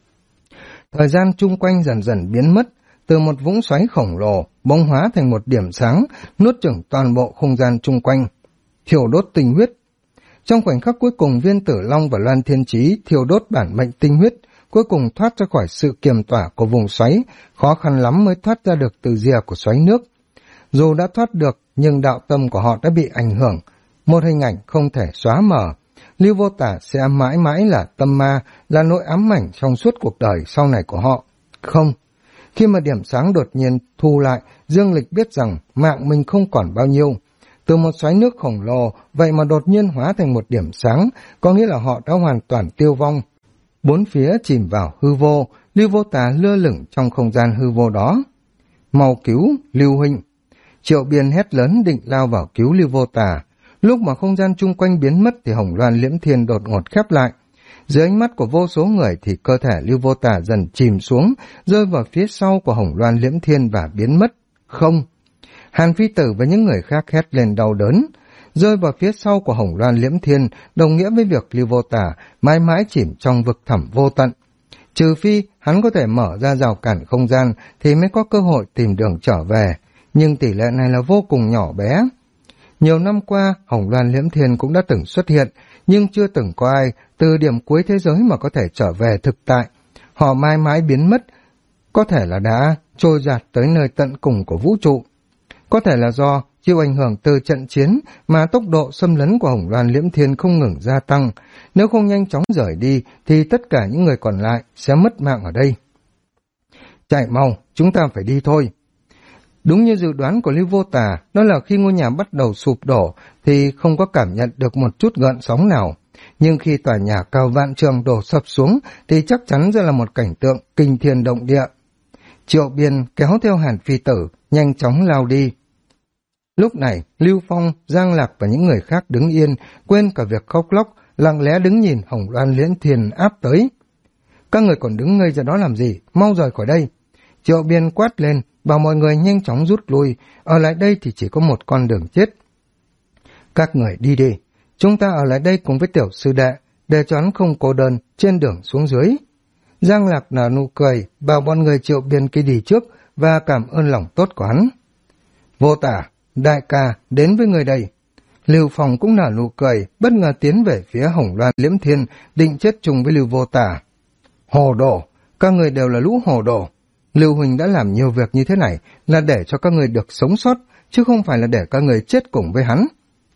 Thời gian chung quanh dần dần biến mất, từ một vũng xoáy khổng lồ bỗng hóa thành một điểm sáng, nuốt chửng toàn bộ không gian chung quanh. Thiêu đốt tinh huyết. Trong khoảnh khắc cuối cùng, Viên Tử Long và Loan Thiên Chí thiêu đốt bản mệnh tinh huyết, cuối cùng thoát ra khỏi sự kiềm tỏa của vùng xoáy, khó khăn lắm mới thoát ra được từ rìa của xoáy nước. Dù đã thoát được, nhưng đạo tâm của họ đã bị ảnh hưởng, một hình ảnh không thể xóa mờ. Lưu Vô Tả sẽ mãi mãi là tâm ma, là nỗi ám ảnh trong suốt cuộc đời sau này của họ. Không, khi mà điểm sáng đột nhiên thu lại, Dương Lịch biết rằng mạng mình không còn bao nhiêu. Từ một xoáy nước khổng lồ, vậy mà đột nhiên hóa thành một điểm sáng, có nghĩa là họ đã hoàn toàn tiêu vong. Bốn phía chìm vào hư vô, Lưu Vô Tả lơ lửng trong không gian hư vô đó. Mau cứu, Lưu huynh! Triệu Biên hét lớn định lao vào cứu Lưu Vô Tà. Lúc mà không gian chung quanh biến mất thì Hồng Loan Liễm Thiên đột ngột khép lại. Dưới ánh mắt của vô số người thì cơ thể Lưu Vô Tà dần chìm xuống, rơi vào phía sau của Hồng Loan Liễm Thiên và biến mất. Không! Hàn Phi Tử và những người khác hét lên đau đớn. Rơi vào phía sau của Hồng Loan Liễm Thiên đồng nghĩa với việc Lưu Vô Tà mãi mãi chìm trong vực thẳm vô tận. Trừ phi hắn có thể mở ra rào cản không gian thì mới có cơ hội tìm đường trở về, nhưng tỷ lệ này là vô cùng nhỏ bé. Nhiều năm qua, Hồng Loan Liễm Thiên cũng đã từng xuất hiện, nhưng chưa từng có ai từ điểm cuối thế giới mà có thể trở về thực tại. Họ mãi mãi biến mất, có thể là đã trôi dạt tới nơi tận cùng của vũ trụ. Có thể là do chịu ảnh hưởng từ trận chiến mà tốc độ xâm lấn của Hồng Loan Liễm Thiên không ngừng gia tăng. Nếu không nhanh chóng rời đi thì tất cả những người còn lại sẽ mất mạng ở đây. Chạy mau, chúng ta phải đi thôi. Đúng như dự đoán của Lưu Vô Tà, đó là khi ngôi nhà bắt đầu sụp đổ thì không có cảm nhận được một chút gợn sóng nào. Nhưng khi tòa nhà cao vạn trượng đổ sập xuống thì chắc chắn sẽ là một cảnh tượng kinh thiên động địa. Triệu Biên kéo theo Hàn Phi Tử, nhanh chóng lao đi. Lúc này, Lưu Phong, Giang Lạc và những người khác đứng yên, quên cả việc khóc lóc, lặng lẽ đứng nhìn Hồng Loan Liễm Thiên áp tới. Các người còn đứng ngây ra đó làm gì? Mau rời khỏi đây! Triệu Biên quát lên, bảo mọi người nhanh chóng rút lui, ở lại đây thì chỉ có một con đường chết. Các người đi đi, chúng ta ở lại đây cùng với tiểu sư đệ, để cho hắn không cô đơn trên đường xuống dưới. Giang Lạc nở nụ cười, bảo bọn người Triệu Biên kia đi trước và cảm ơn lòng tốt của hắn. Vô Tà, đại ca, đến với người đây. Lưu Phong cũng nở nụ cười, bất ngờ tiến về phía Hồng Loan Liễm Thiên, định chết chung với Lưu Vô Tà. Hồ đồ, các người đều là lũ hồ đồ. Lưu Huỳnh đã làm nhiều việc như thế này là để cho các người được sống sót, chứ không phải là để các người chết cùng với hắn.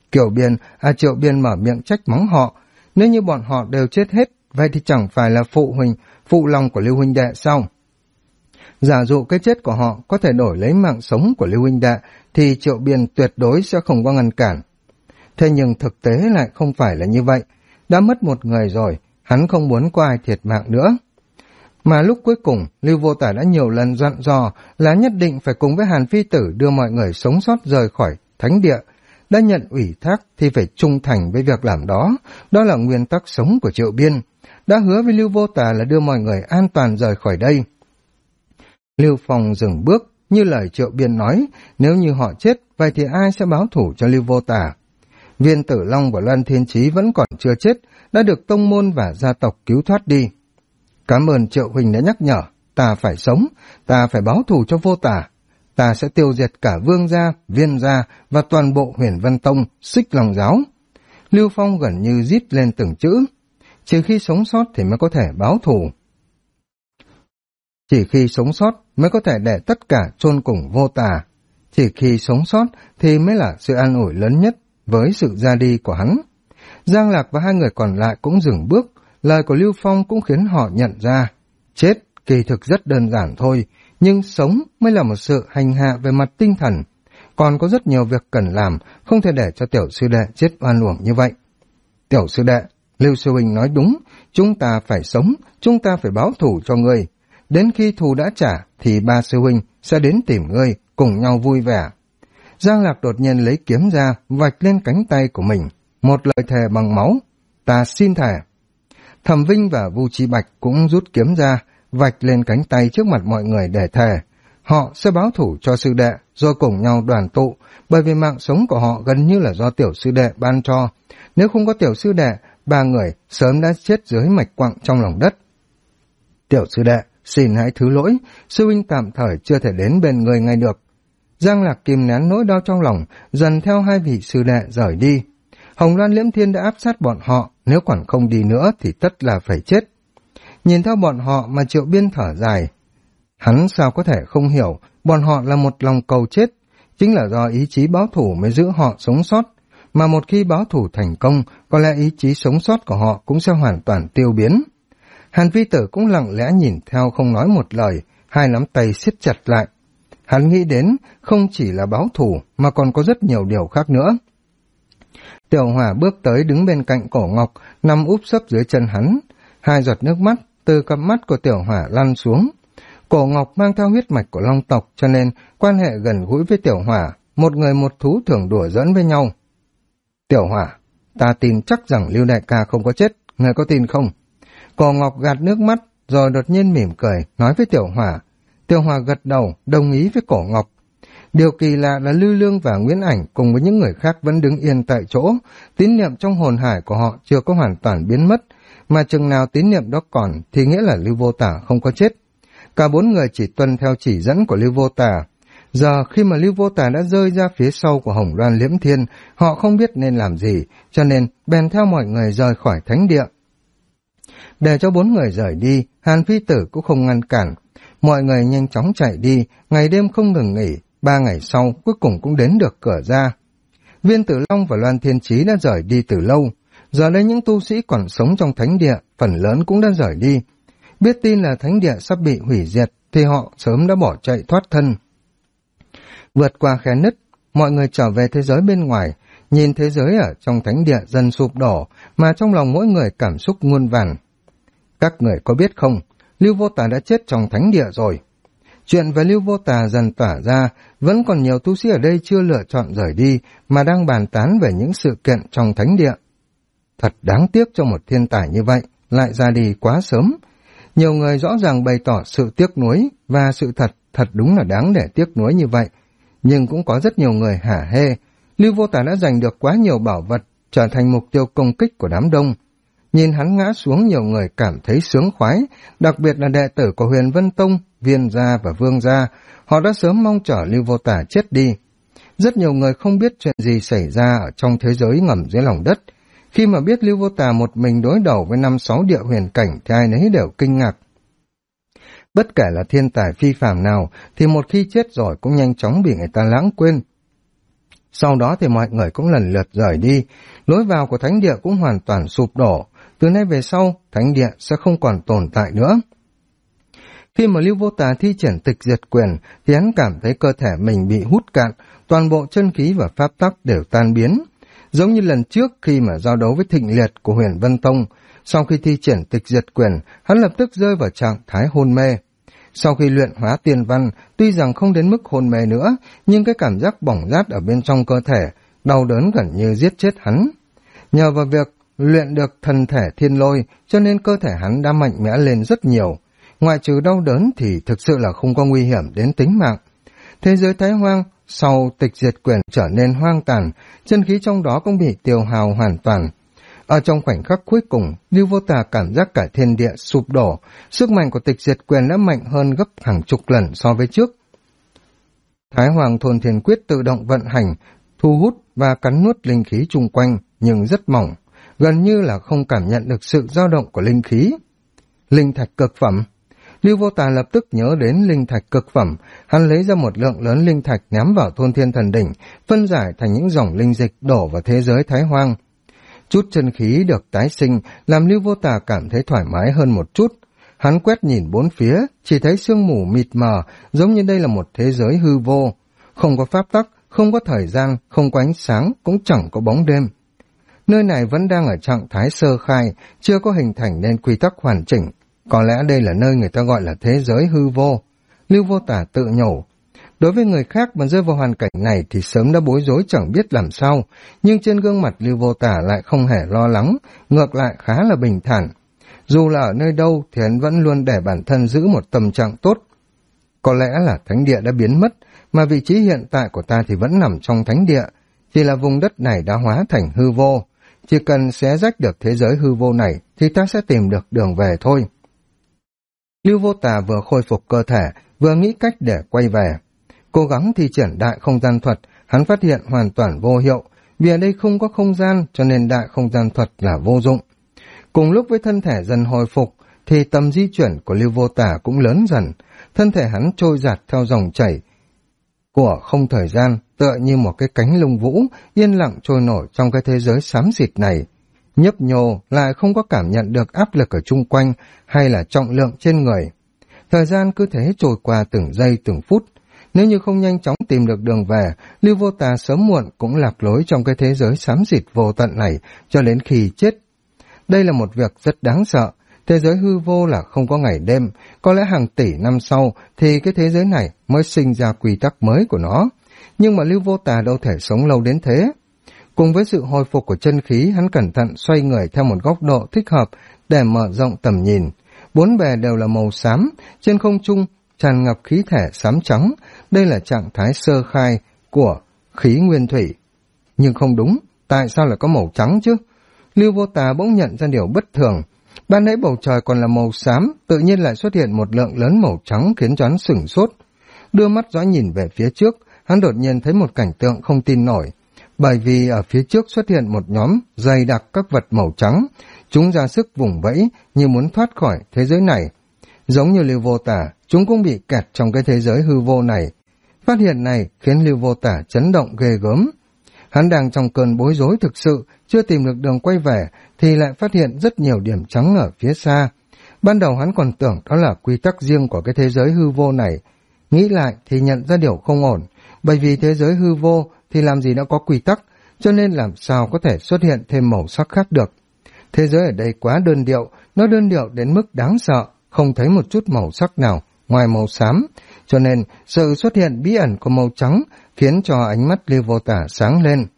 Triệu Biên mở miệng trách mắng họ. Nếu như bọn họ đều chết hết, vậy thì chẳng phải là phụ lòng của Lưu Huynh đệ sao? Giả dụ cái chết của họ có thể đổi lấy mạng sống của Lưu Huynh đệ, thì Triệu Biên tuyệt đối sẽ không có ngăn cản. Thế nhưng thực tế lại không phải là như vậy. Đã mất một người rồi, hắn không muốn có ai thiệt mạng nữa. Mà lúc cuối cùng, Lưu Vô Tà đã nhiều lần dặn dò là nhất định phải cùng với Hàn Phi Tử đưa mọi người sống sót rời khỏi thánh địa. Đã nhận ủy thác thì phải trung thành với việc làm đó, đó là nguyên tắc sống của Triệu Biên. Đã hứa với Lưu Vô Tà là đưa mọi người an toàn rời khỏi đây. Lưu Phong dừng bước, như lời Triệu Biên nói, nếu như họ chết, vậy thì ai sẽ báo thủ cho Lưu Vô Tà? Viên Tử Long và Loan Thiên Chí vẫn còn chưa chết, đã được tông môn và gia tộc cứu thoát đi. Cảm ơn Triệu Huỳnh đã nhắc nhở, ta phải sống, ta phải báo thù cho Vô Tà. Ta sẽ tiêu diệt cả Vương gia, Viên gia và toàn bộ Huyền Vân Tông, Xích Long giáo. Lưu Phong gần như rít lên từng chữ. Chỉ khi sống sót thì mới có thể báo thù. Chỉ khi sống sót mới có thể để tất cả chôn cùng Vô Tà. Chỉ khi sống sót thì mới là sự an ủi lớn nhất với sự ra đi của hắn. Giang Lạc và hai người còn lại cũng dừng bước. Lời của Lưu Phong cũng khiến họ nhận ra, chết kỳ thực rất đơn giản thôi, nhưng sống mới là một sự hành hạ về mặt tinh thần. Còn có rất nhiều việc cần làm, không thể để cho tiểu sư đệ chết oan uổng như vậy. Tiểu sư đệ, Lưu Sư Huynh nói đúng, chúng ta phải sống, chúng ta phải báo thù cho ngươi. Đến khi thù đã trả, thì ba sư huynh sẽ đến tìm ngươi, cùng nhau vui vẻ. Giang Lạc đột nhiên lấy kiếm ra, vạch lên cánh tay của mình. Một lời thề bằng máu, ta xin thề. Thẩm Vinh và Vu Chi Bạch cũng rút kiếm ra, vạch lên cánh tay trước mặt mọi người để thề. Họ sẽ báo thủ cho sư đệ, rồi cùng nhau đoàn tụ, bởi vì mạng sống của họ gần như là do tiểu sư đệ ban cho. Nếu không có tiểu sư đệ, ba người sớm đã chết dưới mạch quặng trong lòng đất. Tiểu sư đệ, xin hãy thứ lỗi, sư huynh tạm thời chưa thể đến bên người ngay được. Giang Lạc kìm nén nỗi đau trong lòng, dần theo hai vị sư đệ rời đi. Hồng Loan Liễm Thiên đã áp sát bọn họ, nếu còn không đi nữa thì tất là phải chết. Nhìn theo bọn họ mà Triệu Biên thở dài. Hắn sao có thể không hiểu, bọn họ là một lòng cầu chết, chính là do ý chí báo thủ mới giữ họ sống sót. Mà một khi báo thủ thành công, có lẽ ý chí sống sót của họ cũng sẽ hoàn toàn tiêu biến. Hàn Phi Tử cũng lặng lẽ nhìn theo không nói một lời, hai nắm tay siết chặt lại. Hắn nghĩ đến không chỉ là báo thù mà còn có rất nhiều điều khác nữa. Tiểu Hỏa bước tới đứng bên cạnh Cổ Ngọc, nằm úp sấp dưới chân hắn. Hai giọt nước mắt từ cặp mắt của Tiểu Hỏa lăn xuống. Cổ Ngọc mang theo huyết mạch của Long tộc cho nên quan hệ gần gũi với Tiểu Hỏa, một người một thú thường đùa giỡn với nhau. Tiểu Hỏa, ta tin chắc rằng Lưu đại ca không có chết, người có tin không? Cổ Ngọc gạt nước mắt, rồi đột nhiên mỉm cười, nói với Tiểu Hỏa. Tiểu Hỏa gật đầu, đồng ý với Cổ Ngọc. Điều kỳ lạ là Lưu Lương và Nguyễn Ảnh cùng với những người khác vẫn đứng yên tại chỗ, tín niệm trong hồn hải của họ chưa có hoàn toàn biến mất, mà chừng nào tín niệm đó còn thì nghĩa là Lưu Vô Tả không có chết. Cả bốn người chỉ tuân theo chỉ dẫn của Lưu Vô Tả. Giờ khi mà Lưu Vô Tả đã rơi ra phía sau của Hồng Loan Liễm Thiên, họ không biết nên làm gì, cho nên bèn theo mọi người rời khỏi thánh địa. Để cho bốn người rời đi, Hàn Phi Tử cũng không ngăn cản. Mọi người nhanh chóng chạy đi, ngày đêm không ngừng nghỉ, 3 ngày sau cuối cùng cũng đến được cửa ra. Viên Tử Long và Loan Thiên Chí đã rời đi từ lâu. Giờ đây những tu sĩ còn sống trong thánh địa, phần lớn cũng đã rời đi. Biết tin là thánh địa sắp bị hủy diệt, thì họ sớm đã bỏ chạy thoát thân. Vượt qua khe nứt, mọi người trở về thế giới bên ngoài, nhìn thế giới ở trong thánh địa dần sụp đổ, mà trong lòng mỗi người cảm xúc muôn vàn. Các người có biết không, Lưu Vô Tà đã chết trong thánh địa rồi. Chuyện về Lưu Vô Tà dần tỏa ra, vẫn còn nhiều tu sĩ ở đây chưa lựa chọn rời đi, mà đang bàn tán về những sự kiện trong thánh địa. Thật đáng tiếc cho một thiên tài như vậy, lại ra đi quá sớm. Nhiều người rõ ràng bày tỏ sự tiếc nuối, và sự thật đúng là đáng để tiếc nuối như vậy. Nhưng cũng có rất nhiều người hả hê. Lưu Vô Tà đã giành được quá nhiều bảo vật, trở thành mục tiêu công kích của đám đông. Nhìn hắn ngã xuống, nhiều người cảm thấy sướng khoái, đặc biệt là đệ tử của Huyền Vân Tông, Viên gia và Vương gia, họ đã sớm mong chờ Lưu Vô Tà chết đi. Rất nhiều người không biết chuyện gì xảy ra ở trong thế giới ngầm dưới lòng đất. Khi mà biết Lưu Vô Tà một mình đối đầu với 5-6 địa huyền cảnh thì ai nấy đều kinh ngạc. Bất kể là thiên tài phi phàm nào thì một khi chết rồi cũng nhanh chóng bị người ta lãng quên. Sau đó thì mọi người cũng lần lượt rời đi, lối vào của thánh địa cũng hoàn toàn sụp đổ. Từ nay về sau, thánh địa sẽ không còn tồn tại nữa. Khi mà Lưu Vô Tà thi triển tịch diệt quyền thì hắn cảm thấy cơ thể mình bị hút cạn, toàn bộ chân khí và pháp tắc đều tan biến. Giống như lần trước khi mà giao đấu với Thịnh Liệt của Huyền Vân Tông, sau khi thi triển tịch diệt quyền, hắn lập tức rơi vào trạng thái hôn mê. Sau khi luyện hóa tiên văn, tuy rằng không đến mức hôn mê nữa, nhưng cái cảm giác bỏng rát ở bên trong cơ thể, đau đớn gần như giết chết hắn. Nhờ vào việc luyện được thần thể thiên lôi, cho nên cơ thể hắn đã mạnh mẽ lên rất nhiều. Ngoại trừ đau đớn thì thực sự là không có nguy hiểm đến tính mạng. Thế giới Thái Hoang sau tịch diệt quyền trở nên hoang tàn, chân khí trong đó cũng bị tiêu hao hoàn toàn. Ở trong khoảnh khắc cuối cùng, Lưu Vô Tà cảm giác cả thiên địa sụp đổ, sức mạnh của tịch diệt quyền đã mạnh hơn gấp hàng chục lần so với trước. Thái Hoàng Thôn Thiên Quyết tự động vận hành, thu hút và cắn nuốt linh khí chung quanh, nhưng rất mỏng, gần như là không cảm nhận được sự dao động của linh khí. Linh thạch cực phẩm. Lưu Vô Tà lập tức nhớ đến linh thạch cực phẩm, hắn lấy ra một lượng lớn linh thạch ném vào Thôn Thiên Thần Đỉnh, phân giải thành những dòng linh dịch đổ vào thế giới Thái Hoang. Chút chân khí được tái sinh làm Lưu Vô Tà cảm thấy thoải mái hơn một chút. Hắn quét nhìn bốn phía, chỉ thấy sương mù mịt mờ, giống như đây là một thế giới hư vô. Không có pháp tắc, không có thời gian, không có ánh sáng, cũng chẳng có bóng đêm. Nơi này vẫn đang ở trạng thái sơ khai, chưa có hình thành nên quy tắc hoàn chỉnh. Có lẽ đây là nơi người ta gọi là thế giới hư vô. Lưu Vô Tà tự nhủ. Đối với người khác mà rơi vào hoàn cảnh này thì sớm đã bối rối chẳng biết làm sao, nhưng trên gương mặt Lưu Vô Tà lại không hề lo lắng, ngược lại khá là bình thản. Dù là ở nơi đâu thì hắn vẫn luôn để bản thân giữ một tâm trạng tốt. Có lẽ là thánh địa đã biến mất, mà vị trí hiện tại của ta thì vẫn nằm trong thánh địa, chỉ là vùng đất này đã hóa thành hư vô. Chỉ cần xé rách được thế giới hư vô này thì ta sẽ tìm được đường về thôi. Lưu Vô Tà vừa khôi phục cơ thể, vừa nghĩ cách để quay về. Cố gắng thi triển đại không gian thuật, hắn phát hiện hoàn toàn vô hiệu, vì ở đây không có không gian cho nên đại không gian thuật là vô dụng. Cùng lúc với thân thể dần hồi phục, thì tầm di chuyển của Lưu Vô Tà cũng lớn dần, thân thể hắn trôi dạt theo dòng chảy của không thời gian, tựa như một cái cánh lông vũ, yên lặng trôi nổi trong cái thế giới xám xịt này. Nhấp nhô lại không có cảm nhận được áp lực ở chung quanh hay là trọng lượng trên người. Thời gian cứ thế trôi qua từng giây từng phút. Nếu như không nhanh chóng tìm được đường về, Lưu Vô Tà sớm muộn cũng lạc lối trong cái thế giới xám xịt vô tận này cho đến khi chết. Đây là một việc rất đáng sợ. Thế giới hư vô là không có ngày đêm, có lẽ hàng tỷ năm sau thì cái thế giới này mới sinh ra quy tắc mới của nó. nhưng mà Lưu Vô Tà đâu thể sống lâu đến thế. Cùng với sự hồi phục của chân khí, hắn cẩn thận xoay người theo một góc độ thích hợp để mở rộng tầm nhìn. Bốn bề đều là màu xám, trên không trung tràn ngập khí thể xám trắng, đây là trạng thái sơ khai của khí nguyên thủy. Nhưng không đúng, tại sao lại có màu trắng chứ? Lưu Vô Tà bỗng nhận ra điều bất thường. Ban nãy bầu trời còn là màu xám, tự nhiên lại xuất hiện một lượng lớn màu trắng khiến cho hắn sửng sốt. Đưa mắt dõi nhìn về phía trước, hắn đột nhiên thấy một cảnh tượng không tin nổi. Bởi vì ở phía trước xuất hiện một nhóm dày đặc các vật màu trắng, chúng ra sức vùng vẫy như muốn thoát khỏi thế giới này. Giống như Lưu Vô Tà, chúng cũng bị kẹt trong cái thế giới hư vô này. Phát hiện này khiến Lưu Vô Tà chấn động ghê gớm. Hắn đang trong cơn bối rối thực sự, chưa tìm được đường quay về, thì lại phát hiện rất nhiều điểm trắng ở phía xa. Ban đầu hắn còn tưởng đó là quy tắc riêng của cái thế giới hư vô này. Nghĩ lại thì nhận ra điều không ổn, bởi vì thế giới hư vô thì làm gì đã có quy tắc, cho nên làm sao có thể xuất hiện thêm màu sắc khác được. Thế giới ở đây quá đơn điệu, nó đơn điệu đến mức đáng sợ, không thấy một chút màu sắc nào ngoài màu xám, cho nên sự xuất hiện bí ẩn của màu trắng khiến cho ánh mắt Lưu Vô Tà sáng lên.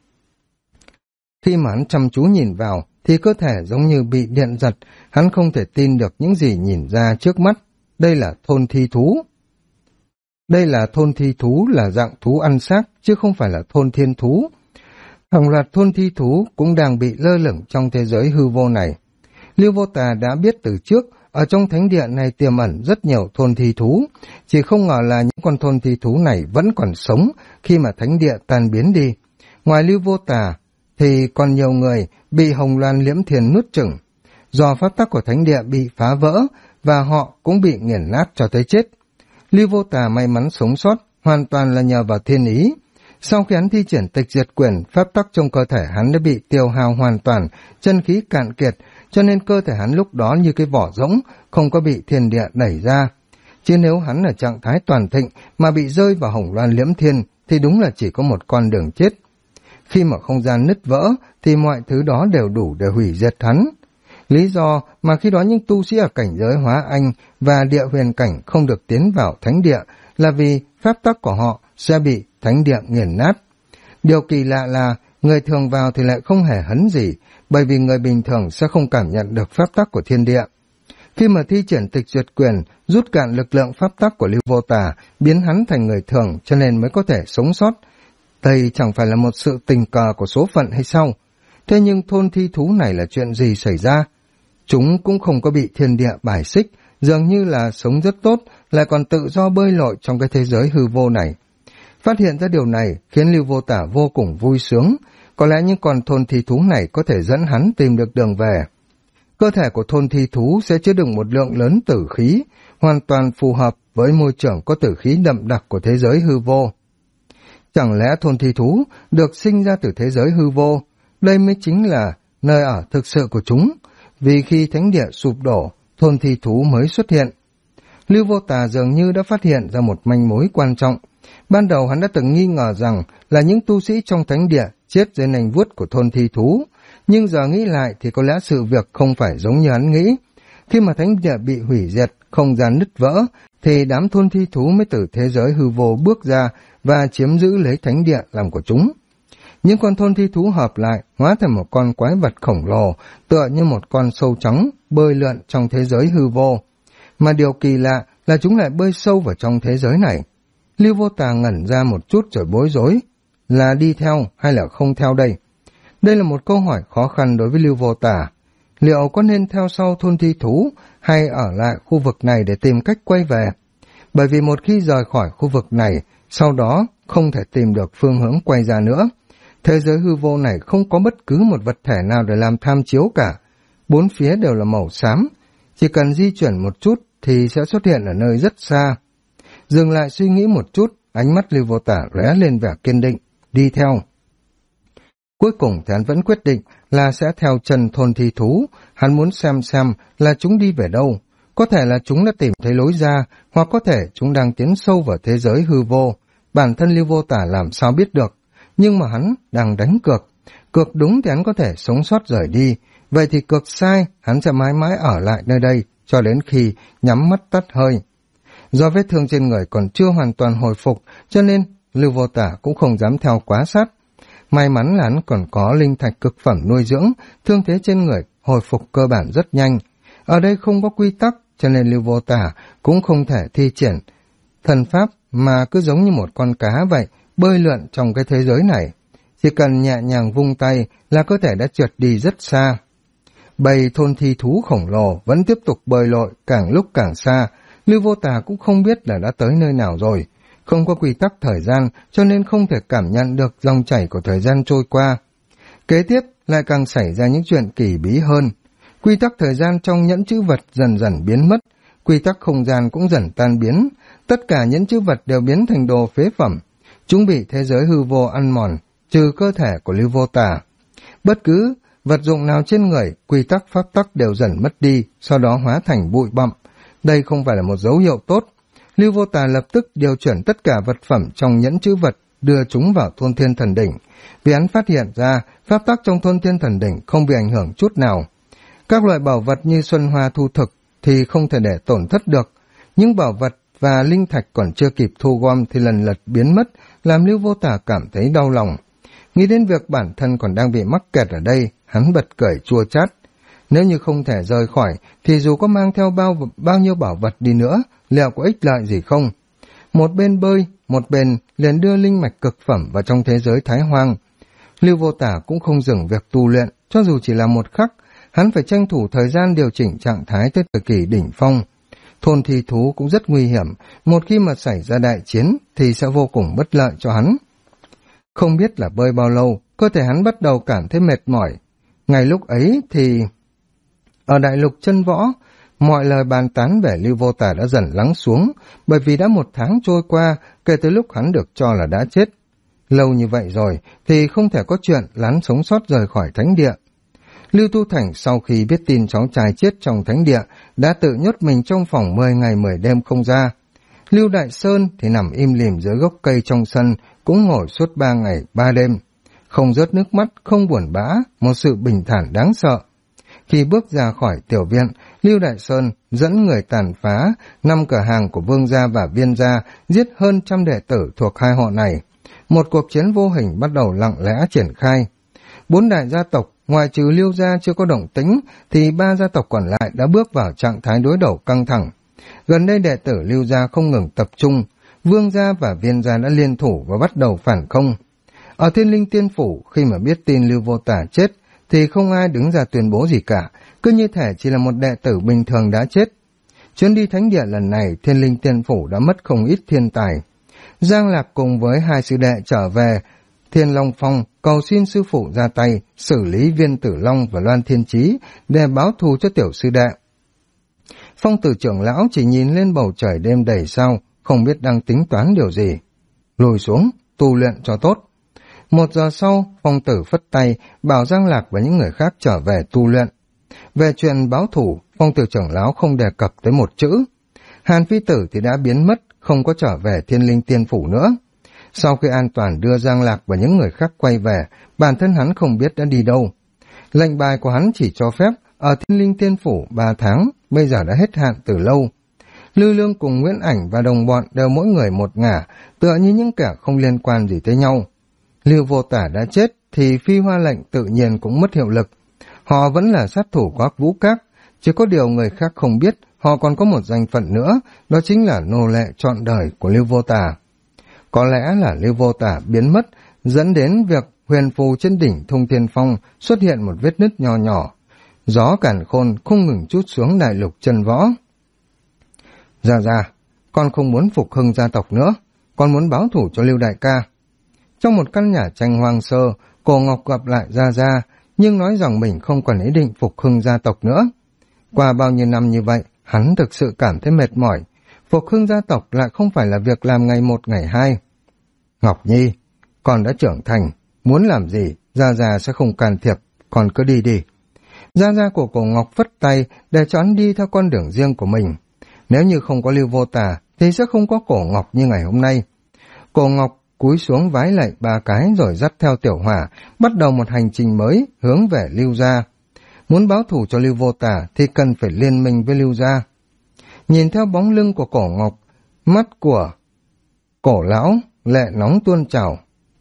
Khi mà hắn chăm chú nhìn vào thì cơ thể giống như bị điện giật, hắn không thể tin được những gì nhìn ra trước mắt. Đây là thôn thi thú. Đây là thôn thi thú, là dạng thú ăn xác, chứ không phải là thôn thiên thú. Hàng loạt thôn thi thú cũng đang bị lơ lửng trong thế giới hư vô này. Lưu Vô Tà đã biết từ trước, ở trong thánh địa này tiềm ẩn rất nhiều thôn thi thú, chỉ không ngờ là những con thôn thi thú này vẫn còn sống khi mà thánh địa tan biến đi. Ngoài Lưu Vô Tà thì còn nhiều người bị Hồng Loan Liễm Thiền nuốt chửng. Do pháp tắc của thánh địa bị phá vỡ và họ cũng bị nghiền nát cho tới chết. Lưu Vô Tà may mắn sống sót hoàn toàn là nhờ vào thiên ý. Sau khi hắn thi triển tịch diệt quyền, pháp tắc trong cơ thể hắn đã bị tiêu hao hoàn toàn, chân khí cạn kiệt, cho nên cơ thể hắn lúc đó như cái vỏ rỗng, không có bị thiên địa đẩy ra. Chứ nếu hắn ở trạng thái toàn thịnh mà bị rơi vào Hồng Loan Liễm Thiên thì đúng là chỉ có một con đường chết. Khi mà không gian nứt vỡ thì mọi thứ đó đều đủ để hủy diệt hắn. Lý do mà khi đó những tu sĩ ở cảnh giới hóa anh và địa huyền cảnh không được tiến vào thánh địa là vì pháp tắc của họ sẽ bị thánh địa nghiền nát. Điều kỳ lạ là người thường vào thì lại không hề hấn gì, bởi vì người bình thường sẽ không cảm nhận được pháp tắc của thiên địa. Khi mà thi triển tịch diệt quyền, rút cạn lực lượng pháp tắc của Lưu Vô Tà, biến hắn thành người thường cho nên mới có thể sống sót. Đây chẳng phải là một sự tình cờ của số phận hay sao? Thế nhưng thôn thi thú này là chuyện gì xảy ra? Chúng cũng không có bị thiên địa bài xích, dường như là sống rất tốt, lại còn tự do bơi lội trong cái thế giới hư vô này. Phát hiện ra điều này khiến Lưu Vô Tà vô cùng vui sướng, có lẽ những con thôn thi thú này có thể dẫn hắn tìm được đường về. Cơ thể của thôn thi thú sẽ chứa đựng một lượng lớn tử khí, hoàn toàn phù hợp với môi trường có tử khí đậm đặc của thế giới hư vô. Chẳng lẽ thôn thi thú được sinh ra từ thế giới hư vô, đây mới chính là nơi ở thực sự của chúng, vì khi thánh địa sụp đổ, thôn thi thú mới xuất hiện. Lưu Vô Tà dường như đã phát hiện ra một manh mối quan trọng. Ban đầu hắn đã từng nghi ngờ rằng là những tu sĩ trong thánh địa chết dưới nành vuốt của thôn thi thú, nhưng giờ nghĩ lại thì có lẽ sự việc không phải giống như hắn nghĩ. Khi mà thánh địa bị hủy diệt, không gian nứt vỡ, thì đám thôn thi thú mới từ thế giới hư vô bước ra và chiếm giữ lấy thánh địa làm của chúng. Những con thôn thi thú hợp lại, hóa thành một con quái vật khổng lồ, tựa như một con sâu trắng, bơi lượn trong thế giới hư vô. Mà điều kỳ lạ là chúng lại bơi sâu vào trong thế giới này. Lưu Vô Tà ngẩn ra một chút rồi bối rối, là đi theo hay là không theo đây? Đây là một câu hỏi khó khăn đối với Lưu Vô Tà. Liệu có nên theo sau thôn thi thú hay ở lại khu vực này để tìm cách quay về? Bởi vì một khi rời khỏi khu vực này, sau đó không thể tìm được phương hướng quay ra nữa. Thế giới hư vô này không có bất cứ một vật thể nào để làm tham chiếu cả. Bốn phía đều là màu xám. Chỉ cần di chuyển một chút thì sẽ xuất hiện ở nơi rất xa. Dừng lại suy nghĩ một chút, ánh mắt Lưu Vô Tà lóe lên vẻ kiên định, đi theo. Cuối cùng thì hắn vẫn quyết định là sẽ theo chân thôn thi thú. Hắn muốn xem là chúng đi về đâu. Có thể là chúng đã tìm thấy lối ra, hoặc có thể chúng đang tiến sâu vào thế giới hư vô. Bản thân Lưu Vô Tà làm sao biết được. Nhưng mà hắn đang đánh cược. Cược đúng thì hắn có thể sống sót rời đi. Vậy thì cược sai, hắn sẽ mãi mãi ở lại nơi đây cho đến khi nhắm mắt tắt hơi. Do vết thương trên người còn chưa hoàn toàn hồi phục, cho nên Lưu Vô Tả cũng không dám theo quá sát. May mắn là hắn còn có linh thạch cực phẩm nuôi dưỡng, thương thế trên người hồi phục cơ bản rất nhanh. Ở đây không có quy tắc, cho nên Lưu Vô Tả cũng không thể thi triển thần pháp mà cứ giống như một con cá vậy, bơi lượn trong cái thế giới này. Chỉ cần nhẹ nhàng vung tay là cơ thể đã trượt đi rất xa. Bầy thôn thi thú khổng lồ vẫn tiếp tục bơi lội càng lúc càng xa. Lưu Vô Tả cũng không biết là đã tới nơi nào rồi. Không có quy tắc thời gian cho nên không thể cảm nhận được dòng chảy của thời gian trôi qua. Kế tiếp lại càng xảy ra những chuyện kỳ bí hơn. Quy tắc thời gian trong nhẫn chữ vật dần dần biến mất, quy tắc không gian cũng dần tan biến. Tất cả nhẫn chữ vật đều biến thành đồ phế phẩm. Chúng bị thế giới hư vô ăn mòn, trừ cơ thể của Lưu Vô Tả. Bất cứ vật dụng nào trên người, quy tắc pháp tắc đều dần mất đi, sau đó hóa thành bụi bặm. Đây không phải là một dấu hiệu tốt. Lưu Vô Tả lập tức điều chuyển tất cả vật phẩm trong nhẫn chữ vật, đưa chúng vào thôn thiên thần đỉnh. Vì hắn phát hiện ra, pháp tắc trong thôn thiên thần đỉnh không bị ảnh hưởng chút nào. Các loại bảo vật như xuân hoa thu thực thì không thể để tổn thất được. Những bảo vật và linh thạch còn chưa kịp thu gom thì lần lượt biến mất, làm Lưu Vô Tả cảm thấy đau lòng. Nghĩ đến việc bản thân còn đang bị mắc kẹt ở đây, hắn bật cười chua chát. Nếu như không thể rời khỏi, thì dù có mang theo bao nhiêu bảo vật đi nữa, liệu có ích lợi gì không? Một bên bơi, một bên liền đưa linh mạch cực phẩm vào trong thế giới Thái Hoang. Lưu Vô Tả cũng không dừng việc tu luyện, cho dù chỉ là một khắc, hắn phải tranh thủ thời gian điều chỉnh trạng thái tới thời kỳ đỉnh phong. Thôn thi thú cũng rất nguy hiểm, một khi mà xảy ra đại chiến thì sẽ vô cùng bất lợi cho hắn. Không biết là bơi bao lâu, cơ thể hắn bắt đầu cảm thấy mệt mỏi. Ngay lúc ấy thì ở đại lục chân võ, mọi lời bàn tán về Lưu Vô Tả đã dần lắng xuống, bởi vì đã 1 tháng trôi qua kể từ lúc hắn được cho là đã chết. Lâu như vậy rồi thì không thể có chuyện hắn sống sót rời khỏi thánh địa. Lưu Tu Thành sau khi biết tin cháu trai chết trong thánh địa đã tự nhốt mình trong phòng 10 ngày 10 đêm không ra. Lưu Đại Sơn thì nằm im lìm dưới gốc cây trong sân, cũng ngồi suốt 3 ngày 3 đêm. Không rớt nước mắt, không buồn bã, một sự bình thản đáng sợ. Khi bước ra khỏi tiểu viện, Lưu Đại Sơn dẫn người tàn phá 5 cửa hàng của Vương gia và Viên gia, giết hơn 100 đệ tử thuộc 2 họ này. Một cuộc chiến vô hình bắt đầu lặng lẽ triển khai. 4 đại gia tộc, ngoài trừ Lưu gia chưa có động tĩnh, thì 3 gia tộc còn lại đã bước vào trạng thái đối đầu căng thẳng. Gần đây đệ tử Lưu gia không ngừng tập trung, Vương gia và Viên gia đã liên thủ và bắt đầu phản công. Ở Thiên Linh Tiên Phủ, khi mà biết tin Lưu Vô Tả chết, thì không ai đứng ra tuyên bố gì cả, cứ như thể chỉ là một đệ tử bình thường đã chết. Chuyến đi thánh địa lần này, Thiên Linh Tiên Phủ đã mất không ít thiên tài. Giang Lạc cùng với 2 sư đệ trở về Thiên Long Phong, cầu xin sư phụ ra tay, xử lý Viên Tử Long và Loan Thiên Chí để báo thù cho tiểu sư đệ. Phong Tử trưởng lão chỉ nhìn lên bầu trời đêm đầy sao, không biết đang tính toán điều gì. Lùi xuống, tu luyện cho tốt. 1 giờ sau, Phong Tử phất tay, bảo Giang Lạc và những người khác trở về tu luyện. Về chuyện báo thù, Phong Tử trưởng lão không đề cập tới một chữ. Hàn Phi Tử thì đã biến mất, không có trở về Thiên Linh Tiên Phủ nữa. Sau khi an toàn đưa Giang Lạc và những người khác quay về, bản thân hắn không biết đã đi đâu. Lệnh bài của hắn chỉ cho phép ở Thiên Linh Tiên Phủ 3 tháng, bây giờ đã hết hạn từ lâu. Lư Lương cùng Nguyễn Ảnh và đồng bọn đều mỗi người một ngả, tựa như những kẻ không liên quan gì tới nhau. Lưu Vô Tả đã chết thì phi hoa lệnh tự nhiên cũng mất hiệu lực. Họ vẫn là sát thủ của Hắc Vũ Các, chỉ có điều người khác không biết họ còn có một danh phận nữa, đó chính là nô lệ trọn đời của Lưu Vô Tả. Có lẽ là Lưu Vô Tả biến mất, dẫn đến việc huyền phù trên đỉnh Thông Thiên Phong xuất hiện một vết nứt nho nhỏ. Gió càn khôn không ngừng trút xuống đại lục chân võ. Ra, con không muốn phục hưng gia tộc nữa, con muốn báo thù cho Lưu đại ca. Trong một căn nhà tranh hoang sơ, Cổ Ngọc gặp lại Ra, nhưng nói rằng mình không còn ý định phục hưng gia tộc nữa. Qua bao nhiêu năm như vậy, hắn thực sự cảm thấy mệt mỏi. Phục hưng gia tộc lại không phải là việc làm ngày 1 ngày 2. Ngọc Nhi, con đã trưởng thành, muốn làm gì, Ra sẽ không can thiệp, con cứ đi đi. Ra của Cổ Ngọc phất tay để cho hắn đi theo con đường riêng của mình. Nếu như không có Lưu Vô Tả, thì sẽ không có Cổ Ngọc như ngày hôm nay. Cổ Ngọc cúi xuống vái lạy 3 cái rồi dắt theo Tiểu Hỏa, bắt đầu một hành trình mới hướng về Lưu gia. Muốn báo thù cho Lưu Vô Tả thì cần phải liên minh với Lưu gia. Nhìn theo bóng lưng của Cổ Ngọc, mắt của Cổ lão lệ nóng tuôn trào.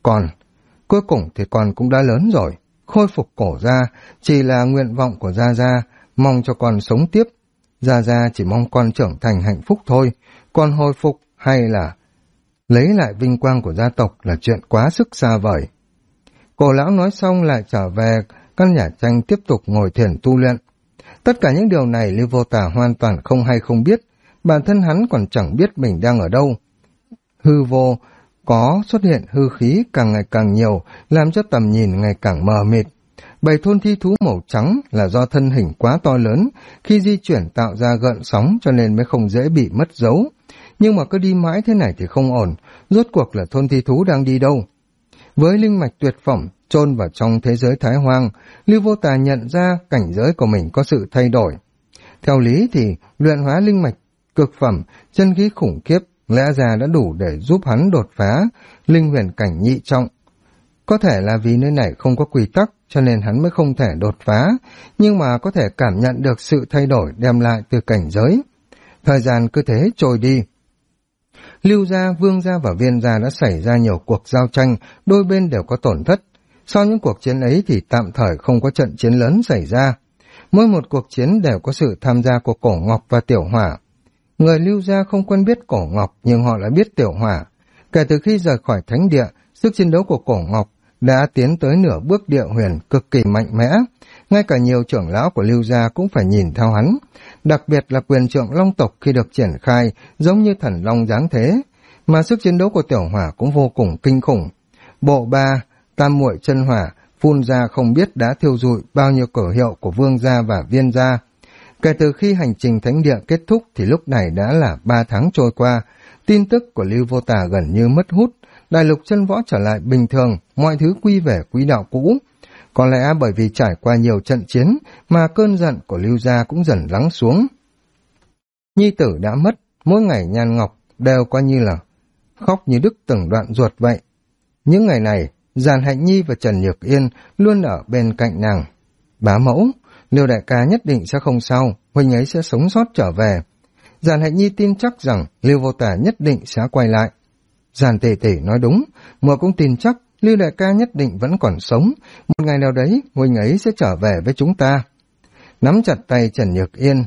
Cuối cùng thì con cũng đã lớn rồi, khôi phục cổ gia chỉ là nguyện vọng của Gia Gia, mong cho con sống tiếp. Gia Gia chỉ mong con trưởng thành hạnh phúc thôi, còn hồi phục hay là lấy lại vinh quang của gia tộc là chuyện quá sức xa vời. Cổ lão nói xong lại trở về căn nhà tranh tiếp tục ngồi thiền tu luyện. Tất cả những điều này Lưu Vô Tà hoàn toàn không hay không biết, bản thân hắn còn chẳng biết mình đang ở đâu. Hư vô có xuất hiện hư khí càng ngày càng nhiều, làm cho tầm nhìn ngày càng mờ mịt. Bầy thôn thi thú màu trắng là do thân hình quá to lớn, khi di chuyển tạo ra gợn sóng cho nên mới không dễ bị mất dấu. Nhưng mà cứ đi mãi thế này thì không ổn, rốt cuộc là thôn thi thú đang đi đâu? Với linh mạch tuyệt phẩm chôn vào trong thế giới Thái Hoang, Lưu Vô Tà nhận ra cảnh giới của mình có sự thay đổi. Theo lý thì luyện hóa linh mạch cực phẩm, chân khí khủng khiếp lẽ ra đã đủ để giúp hắn đột phá linh huyền cảnh nhị trọng. Có thể là vì nơi này không có quy tắc cho nên hắn mới không thể đột phá, nhưng mà có thể cảm nhận được sự thay đổi đem lại từ cảnh giới. Thời gian cứ thế trôi đi. Lưu gia, Vương gia và Viên gia đã xảy ra nhiều cuộc giao tranh, đôi bên đều có tổn thất. Sau những cuộc chiến ấy thì tạm thời không có trận chiến lớn xảy ra. Mỗi một cuộc chiến đều có sự tham gia của Cổ Ngọc và Tiểu Hỏa. Người Lưu gia không quen biết Cổ Ngọc nhưng họ lại biết Tiểu Hỏa. Kể từ khi rời khỏi thánh địa, sức chiến đấu của Cổ Ngọc đã tiến tới nửa bước địa huyền cực kỳ mạnh mẽ. Ngay cả nhiều trưởng lão của Lưu gia cũng phải nhìn theo hắn. Đặc biệt là quyền trượng long tộc khi được triển khai giống như thần long giáng thế. Mà sức chiến đấu của Tiểu Hỏa cũng vô cùng kinh khủng. Bộ ba, tam muội chân hỏa, phun ra không biết đã thiêu rụi bao nhiêu cửa hiệu của Vương gia và Viên gia. Kể từ khi hành trình thánh địa kết thúc thì lúc này đã là 3 tháng trôi qua. Tin tức của Lưu Vô Tà gần như mất hút. Đại lục chân võ trở lại bình thường, mọi thứ quy về quỹ đạo cũ. Có lẽ bởi vì trải qua nhiều trận chiến mà cơn giận của Lưu gia cũng dần lắng xuống. Nhi tử đã mất, mỗi ngày Nhan Ngọc đều coi như là khóc như đứt từng đoạn ruột vậy. Những ngày này, Giàn Hạnh Nhi và Trần Nhược Yên luôn ở bên cạnh nàng. Bá mẫu, Lưu đại ca nhất định sẽ không sao, huynh ấy sẽ sống sót trở về. Giàn Hạnh Nhi tin chắc rằng Lưu Vô Tà nhất định sẽ quay lại. Giàn Tỷ Tỷ nói đúng, muội cũng tin chắc Lưu đại ca nhất định vẫn còn sống, một ngày nào đấy huynh ấy sẽ trở về với chúng ta. Nắm chặt tay Trần Nhược Yên.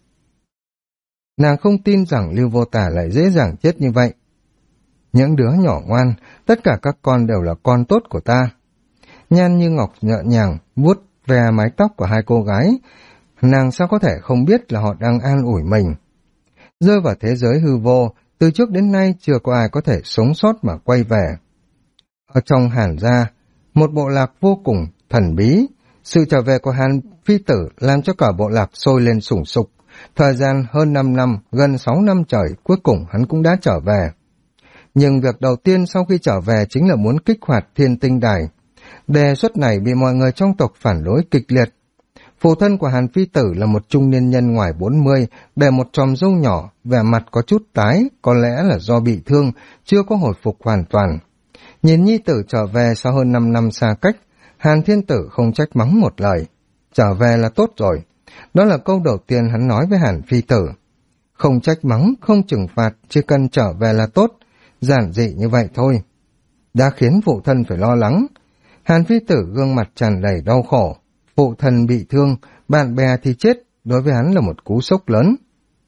Nàng không tin rằng Lưu Vô Tà lại dễ dàng chết như vậy. Những đứa nhỏ ngoan, tất cả các con đều là con tốt của ta. Nhan Như Ngọc nhẹ nhàng vuốt ve mái tóc của hai cô gái, nàng sao có thể không biết là họ đang an ủi mình. Rơi vào thế giới hư vô, từ trước đến nay chưa có ai có thể sống sót mà quay về. Ở trong Hàn gia, một bộ lạc vô cùng thần bí, sự trở về của Hàn Phi Tử làm cho cả bộ lạc sôi lên sùng sục. Thời gian hơn 5 năm, gần 6 năm trời, cuối cùng hắn cũng đã trở về. Nhưng việc đầu tiên sau khi trở về chính là muốn kích hoạt Thiên Tinh Đài. Đề xuất này bị mọi người trong tộc phản đối kịch liệt. Phụ thân của Hàn Phi Tử là một trung niên nhân ngoài 40, để một chòm râu nhỏ, vẻ mặt có chút tái, có lẽ là do bị thương, chưa có hồi phục hoàn toàn. Nhìn nhi tử trở về sau hơn 5 năm xa cách, Hàn Thiên Tử không trách mắng một lời. Trở về là tốt rồi. Đó là câu đầu tiên hắn nói với Hàn Phi Tử. Không trách mắng, không trừng phạt, chỉ cần trở về là tốt. Giản dị như vậy thôi. Đã khiến phụ thân phải lo lắng. Hàn Phi Tử gương mặt tràn đầy đau khổ. Phụ thân bị thương, bạn bè thì chết, đối với hắn là một cú sốc lớn.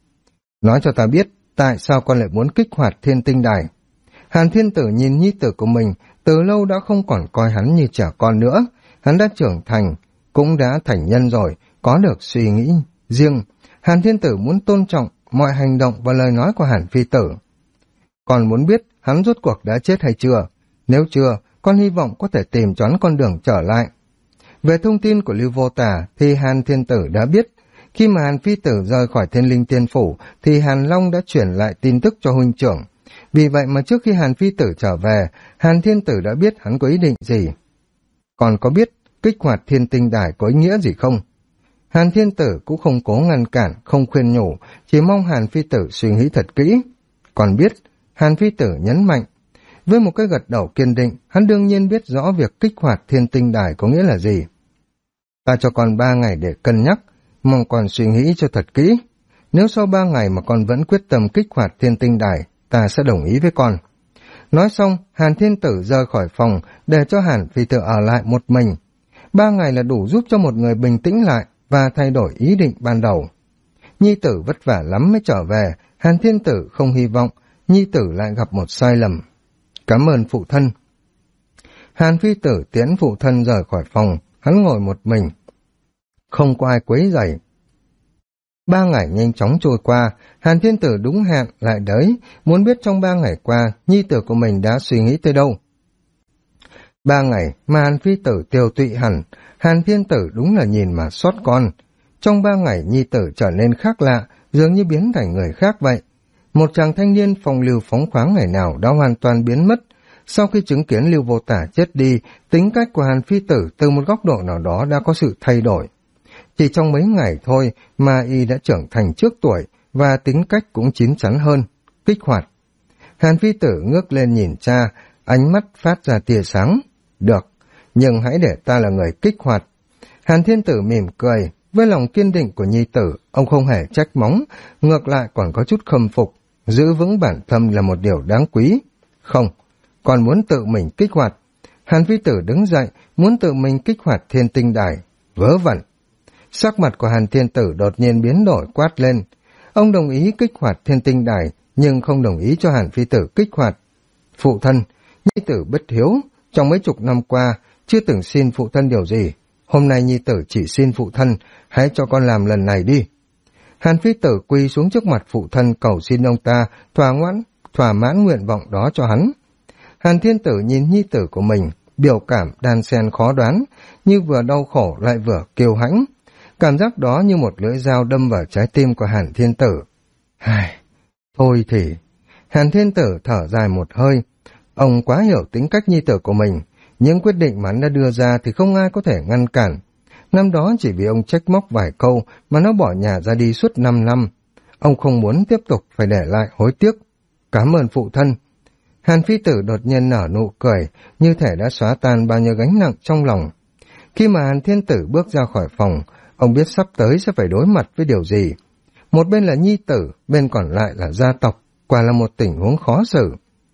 Nói cho ta biết, tại sao con lại muốn kích hoạt Thiên Tinh Đài? Hàn Thiên Tử nhìn nhi tử của mình, từ lâu đã không còn coi hắn như trẻ con nữa. Hắn đã trưởng thành, cũng đã thành nhân rồi, có được suy nghĩ riêng. Hàn Thiên Tử muốn tôn trọng mọi hành động và lời nói của Hàn Phi Tử. Con muốn biết hắn rốt cuộc đã chết hay chưa? Nếu chưa, con hy vọng có thể tìm choán con đường trở lại. Về thông tin của Lưu Vô Tà thì Hàn Thiên Tử đã biết. Khi mà Hàn Phi Tử rời khỏi Thiên Linh Tiên Phủ thì Hàn Long đã chuyển lại tin tức cho huynh trưởng. Vì vậy mà trước khi Hàn Phi Tử trở về, Hàn Thiên Tử đã biết hắn có ý định gì. Còn có biết kích hoạt Thiên Tinh Đài có ý nghĩa gì không? Hàn Thiên Tử cũng không cố ngăn cản, không khuyên nhủ, chỉ mong Hàn Phi Tử suy nghĩ thật kỹ. Còn biết, Hàn Phi Tử nhấn mạnh. Với một cái gật đầu kiên định, hắn đương nhiên biết rõ việc kích hoạt Thiên Tinh Đài có nghĩa là gì. Ta cho con 3 ngày để cân nhắc, mong con suy nghĩ cho thật kỹ. Nếu sau 3 ngày mà con vẫn quyết tâm kích hoạt Thiên Tinh Đài, ta sẽ đồng ý với con. Nói xong, Hàn Thiên Tử rời khỏi phòng để cho Hàn Phi Tử ở lại một mình. 3 ngày là đủ giúp cho một người bình tĩnh lại và thay đổi ý định ban đầu. Nhi tử vất vả lắm mới trở về, Hàn Thiên Tử không hy vọng nhi tử lại gặp một sai lầm. Cảm ơn phụ thân. Hàn Phi Tử tiễn phụ thân rời khỏi phòng, hắn ngồi một mình. Không có ai quấy rầy. 3 ngày nhanh chóng trôi qua, Hàn Thiên Tử đúng hẹn lại đới, muốn biết trong 3 ngày qua, nhi tử của mình đã suy nghĩ tới đâu. 3 ngày mà Hàn Phi Tử tiêu tụy hẳn, Hàn Thiên Tử đúng là nhìn mà xót con. Trong 3 ngày nhi tử trở nên khác lạ, dường như biến thành người khác vậy. Một chàng thanh niên phong lưu phóng khoáng ngày nào đã hoàn toàn biến mất. Sau khi chứng kiến Lưu Vô Tả chết đi, tính cách của Hàn Phi Tử từ một góc độ nào đó đã có sự thay đổi. Chỉ trong mấy ngày thôi mà y đã trưởng thành trước tuổi và tính cách cũng chín chắn hơn, kích hoạt. Hàn Phi Tử ngước lên nhìn cha, ánh mắt phát ra tia sáng. Được, nhưng hãy để ta là người kích hoạt. Hàn Thiên Tử mỉm cười, với lòng kiên định của nhi tử, ông không hề trách móc, ngược lại còn có chút khâm phục. Giữ vững bản thân là một điều đáng quý. Không, còn muốn tự mình kích hoạt. Hàn Phi Tử đứng dậy, muốn tự mình kích hoạt Thiên Tinh Đài. Vớ vẩn. Sắc mặt của Hàn Thiên Tử đột nhiên biến đổi, quát lên. Ông đồng ý kích hoạt Thiên Tinh Đài, nhưng không đồng ý cho Hàn Phi Tử kích hoạt. Phụ thân, nhi tử bất hiếu, trong mấy chục năm qua, chưa từng xin phụ thân điều gì. Hôm nay nhi tử chỉ xin phụ thân, hãy cho con làm lần này đi. Hàn Phi Tử quỳ xuống trước mặt phụ thân cầu xin ông ta thỏa mãn nguyện vọng đó cho hắn. Hàn Thiên Tử nhìn nhi tử của mình, biểu cảm đan xen khó đoán, như vừa đau khổ lại vừa kiêu hãnh. Cảm giác đó như một lưỡi dao đâm vào trái tim của Hàn Thiên Tử. Thôi thì... Hàn Thiên Tử thở dài một hơi. Ông quá hiểu tính cách nhi tử của mình. Những quyết định mà hắn đã đưa ra thì không ai có thể ngăn cản. Năm đó chỉ vì ông trách móc vài câu mà nó bỏ nhà ra đi suốt 5 năm. Ông không muốn tiếp tục phải để lại hối tiếc. Cảm ơn phụ thân. Hàn Phi Tử đột nhiên nở nụ cười, như thể đã xóa tan bao nhiêu gánh nặng trong lòng. Khi mà Hàn Thiên Tử bước ra khỏi phòng, ông biết sắp tới sẽ phải đối mặt với điều gì. Một bên là nhi tử, bên còn lại là gia tộc, quả là một tình huống khó xử.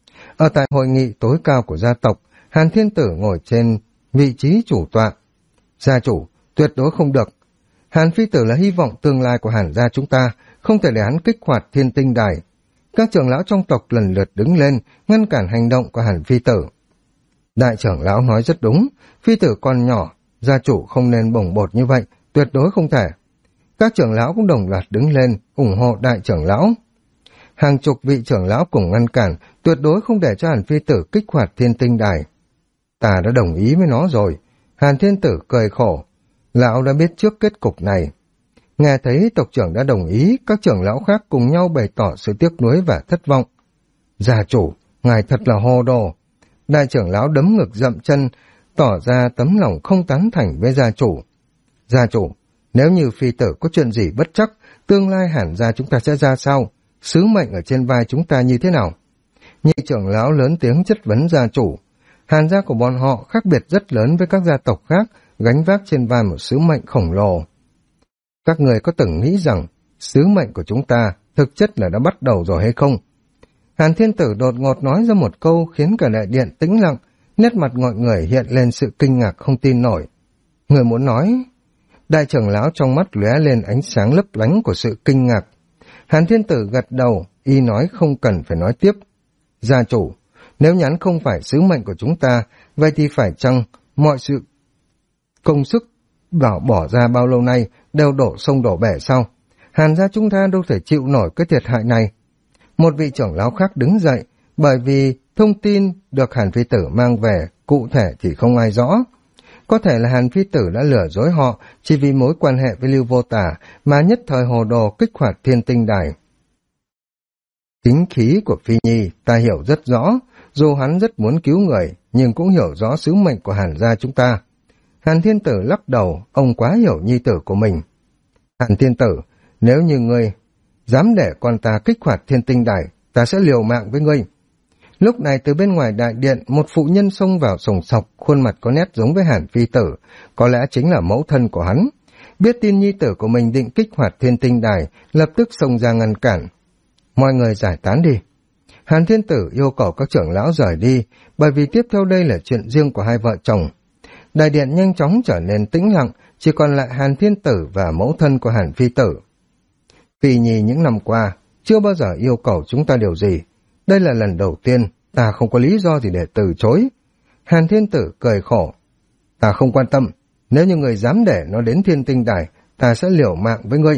Ở tại hội nghị tối cao của gia tộc, Hàn Thiên Tử ngồi trên vị trí chủ tọa. Gia chủ, tuyệt đối không được. Hàn Phi Tử là hy vọng tương lai của Hàn gia chúng ta, không thể để hắn kích hoạt Thiên Tinh Đài. Các trưởng lão trong tộc lần lượt đứng lên, ngăn cản hành động của Hàn Phi Tử. Đại trưởng lão nói rất đúng, Phi Tử còn nhỏ, gia chủ không nên bồng bột như vậy, tuyệt đối không thể. Các trưởng lão cũng đồng loạt đứng lên, ủng hộ đại trưởng lão. Hàng chục vị trưởng lão cùng ngăn cản, tuyệt đối không để cho Hàn Phi Tử kích hoạt Thiên Tinh Đài. Ta đã đồng ý với nó rồi. Hàn Thiên Tử cười khổ. Lão đã biết trước kết cục này. Nghe thấy tộc trưởng đã đồng ý, các trưởng lão khác cùng nhau bày tỏ sự tiếc nuối và thất vọng. Gia chủ, ngài thật là hồ đồ. Đại trưởng lão đấm ngực dậm chân, tỏ ra tấm lòng không tán thành với gia chủ. Gia chủ, nếu như Phi Tử có chuyện gì bất trắc, tương lai Hàn gia chúng ta sẽ ra sao? Sứ mệnh ở trên vai chúng ta như thế nào? Nhị trưởng lão lớn tiếng chất vấn gia chủ. Hàn gia của bọn họ khác biệt rất lớn với các gia tộc khác, gánh vác trên vai một sứ mệnh khổng lồ. Các người có từng nghĩ rằng sứ mệnh của chúng ta thực chất là đã bắt đầu rồi hay không? Hàn Thiên Tử đột ngột nói ra một câu khiến cả đại điện tĩnh lặng, nét mặt mọi người hiện lên sự kinh ngạc không tin nổi. Người muốn nói... Đại trưởng lão trong mắt lóe lên ánh sáng lấp lánh của sự kinh ngạc. Hàn Thiên Tử gật đầu, y nói không cần phải nói tiếp. Gia chủ, nếu nhắn không phải sứ mệnh của chúng ta, vậy thì phải chăng mọi sự công sức bỏ ra bao lâu nay đều đổ sông đổ bể sao? Hàn gia chúng ta đâu thể chịu nổi cái thiệt hại này. Một vị trưởng lão khác đứng dậy, bởi vì thông tin được Hàn Phi Tử mang về, cụ thể thì không ai rõ. Có thể là Hàn Phi Tử đã lừa dối họ chỉ vì mối quan hệ với Lưu Vô Tả mà nhất thời hồ đồ kích hoạt Thiên Tinh Đài. Tính khí của Phi Nhi ta hiểu rất rõ, dù hắn rất muốn cứu người nhưng cũng hiểu rõ sứ mệnh của Hàn gia chúng ta. Hàn Thiên Tử lắc đầu, ông quá hiểu nhi tử của mình. Hàn Thiên Tử, nếu như ngươi dám để con ta kích hoạt Thiên Tinh Đài, ta sẽ liều mạng với ngươi. Lúc này từ bên ngoài đại điện, một phụ nhân xông vào sồng sọc, khuôn mặt có nét giống với Hàn Phi Tử, có lẽ chính là mẫu thân của hắn. Biết tin nhi tử của mình định kích hoạt Thiên Tinh Đài, lập tức xông ra ngăn cản. Mọi người giải tán đi. Hàn Thiên Tử yêu cầu các trưởng lão rời đi, bởi vì tiếp theo đây là chuyện riêng của hai vợ chồng. Đại điện nhanh chóng trở nên tĩnh lặng, chỉ còn lại Hàn Thiên Tử và mẫu thân của Hàn Phi Tử. Phi Nhi những năm qua chưa bao giờ yêu cầu chúng ta điều gì. Đây là lần đầu tiên, ta không có lý do gì để từ chối. Hàn Thiên Tử cười khổ. Ta không quan tâm, nếu như người dám để nó đến Thiên Tinh Đài, ta sẽ liều mạng với ngươi.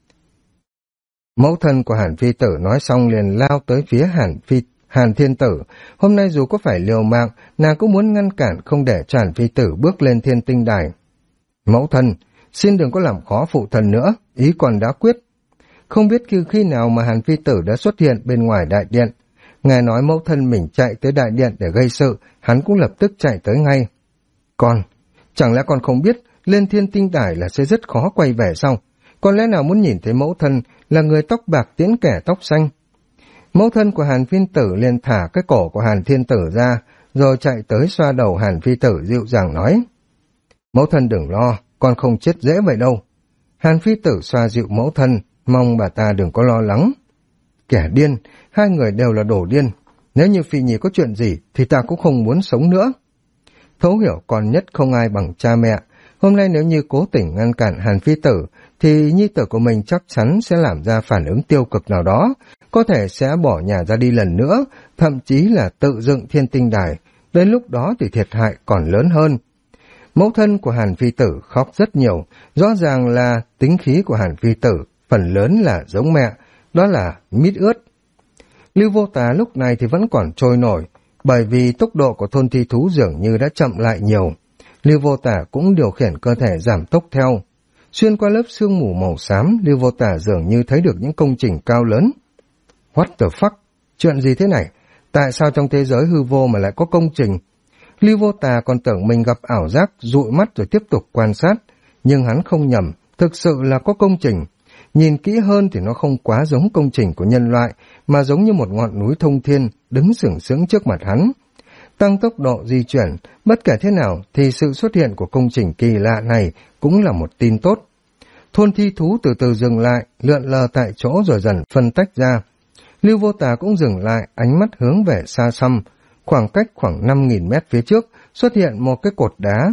Mẫu thân của Hàn Phi Tử nói xong liền lao tới phía Hàn Thiên Tử. Hôm nay dù có phải liều mạng, nàng cũng muốn ngăn cản không để cho Hàn Phi Tử bước lên Thiên Tinh Đài. Mẫu thân, xin đừng có làm khó phụ thần nữa, ý còn đã quyết. Không biết khi nào mà Hàn Phi Tử đã xuất hiện bên ngoài đại điện. Nghe nói mẫu thân mình chạy tới đại điện để gây sự, hắn cũng lập tức chạy tới ngay. Con, chẳng lẽ con không biết lên Thiên Tinh Đài là sẽ rất khó quay về sao? Con lẽ nào muốn nhìn thấy mẫu thân là người tóc bạc tiễn kẻ tóc xanh? Mẫu thân của Hàn Phi Tử liền thả cái cổ của Hàn Thiên Tử ra, rồi chạy tới xoa đầu Hàn Phi Tử dịu dàng nói. Mẫu thân đừng lo, con không chết dễ vậy đâu. Hàn Phi Tử xoa dịu mẫu thân, mong bà ta đừng có lo lắng. Kẻ điên, hai người đều là đồ điên. Nếu như Phi Nhi có chuyện gì thì ta cũng không muốn sống nữa. Thấu hiểu con nhất không ai bằng cha mẹ. Hôm nay nếu như cố tình ngăn cản Hàn Phi Tử thì nhi tử của mình chắc chắn sẽ làm ra phản ứng tiêu cực nào đó, có thể sẽ bỏ nhà ra đi lần nữa, thậm chí là tự dựng Thiên Tinh Đài. Đến lúc đó thì thiệt hại còn lớn hơn. Mẫu thân của Hàn Phi Tử khóc rất nhiều, rõ ràng là tính khí của Hàn Phi Tử phần lớn là giống mẹ, đó là mít ướt. Lưu Vô Tà lúc này thì vẫn còn trôi nổi, bởi vì tốc độ của thôn thi thú dường như đã chậm lại nhiều. Lưu Vô Tà cũng điều khiển cơ thể giảm tốc theo. Xuyên qua lớp sương mù màu xám, Lưu Vô Tà dường như thấy được những công trình cao lớn. What the fuck? Chuyện gì thế này? Tại sao trong thế giới hư vô mà lại có công trình? Lưu Vô Tà còn tưởng mình gặp ảo giác, dụi mắt rồi tiếp tục quan sát. Nhưng hắn không nhầm, thực sự là có công trình. Nhìn kỹ hơn thì nó không quá giống công trình của nhân loại, mà giống như một ngọn núi thông thiên đứng sừng sững trước mặt hắn. Tăng tốc độ di chuyển, bất kể thế nào thì sự xuất hiện của công trình kỳ lạ này cũng là một tin tốt. Thôn thi thú từ từ dừng lại, lượn lờ tại chỗ rồi dần phân tách ra. Lưu Vô Tà cũng dừng lại, ánh mắt hướng về xa xăm. Khoảng cách khoảng 5.000 mét phía trước xuất hiện một cái cột đá.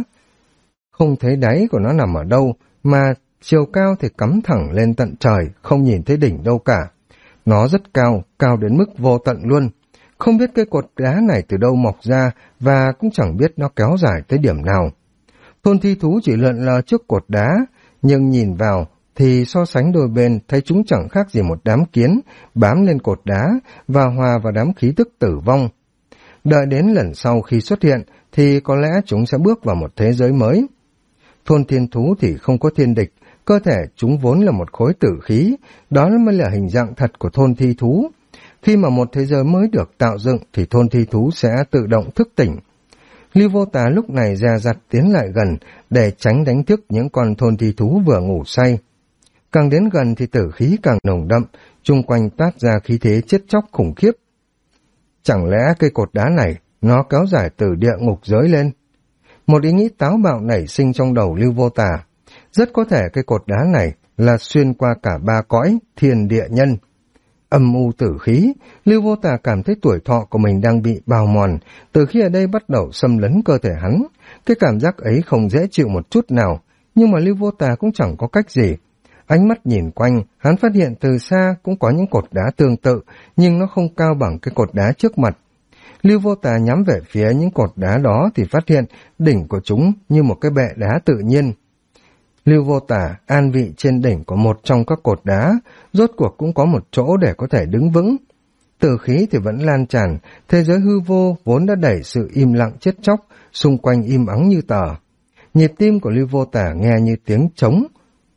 Không thấy đáy của nó nằm ở đâu, mà chiều cao thì cắm thẳng lên tận trời, không nhìn thấy đỉnh đâu cả. Nó rất cao, cao đến mức vô tận luôn. Không biết cái cột đá này từ đâu mọc ra và cũng chẳng biết nó kéo dài tới điểm nào. Thôn thi thú chỉ lượn lờ trước cột đá, nhưng nhìn vào thì so sánh đôi bên thấy chúng chẳng khác gì một đám kiến bám lên cột đá và hòa vào đám khí tức tử vong. Đợi đến lần sau khi xuất hiện thì có lẽ chúng sẽ bước vào một thế giới mới. Thôn thiên thú thì không có thiên địch, cơ thể chúng vốn là một khối tử khí, đó mới là hình dạng thật của thôn thi thú. Khi mà một thế giới mới được tạo dựng thì thôn thi thú sẽ tự động thức tỉnh. Lưu Vô Tà lúc này dè dặt tiến lại gần để tránh đánh thức những con thôn thi thú vừa ngủ say. Càng đến gần thì tử khí càng nồng đậm, chung quanh toát ra khí thế chết chóc khủng khiếp. Chẳng lẽ cây cột đá này nó kéo dài từ địa ngục giới lên? Một ý nghĩ táo bạo nảy sinh trong đầu Lưu Vô Tà. Rất có thể cây cột đá này là xuyên qua cả ba cõi thiên địa nhân. Âm u tử khí, Lưu Vô Tà cảm thấy tuổi thọ của mình đang bị bào mòn từ khi ở đây bắt đầu xâm lấn cơ thể hắn. Cái cảm giác ấy không dễ chịu một chút nào, nhưng mà Lưu Vô Tà cũng chẳng có cách gì. Ánh mắt nhìn quanh, hắn phát hiện từ xa cũng có những cột đá tương tự, nhưng nó không cao bằng cái cột đá trước mặt. Lưu Vô Tà nhắm về phía những cột đá đó thì phát hiện đỉnh của chúng như một cái bệ đá tự nhiên. Lưu Vô Tà an vị trên đỉnh của một trong các cột đá, rốt cuộc cũng có một chỗ để có thể đứng vững. Tử khí thì vẫn lan tràn, thế giới hư vô vốn đã đẩy sự im lặng chết chóc, xung quanh im ắng như tờ. Nhịp tim của Lưu Vô Tà nghe như tiếng trống,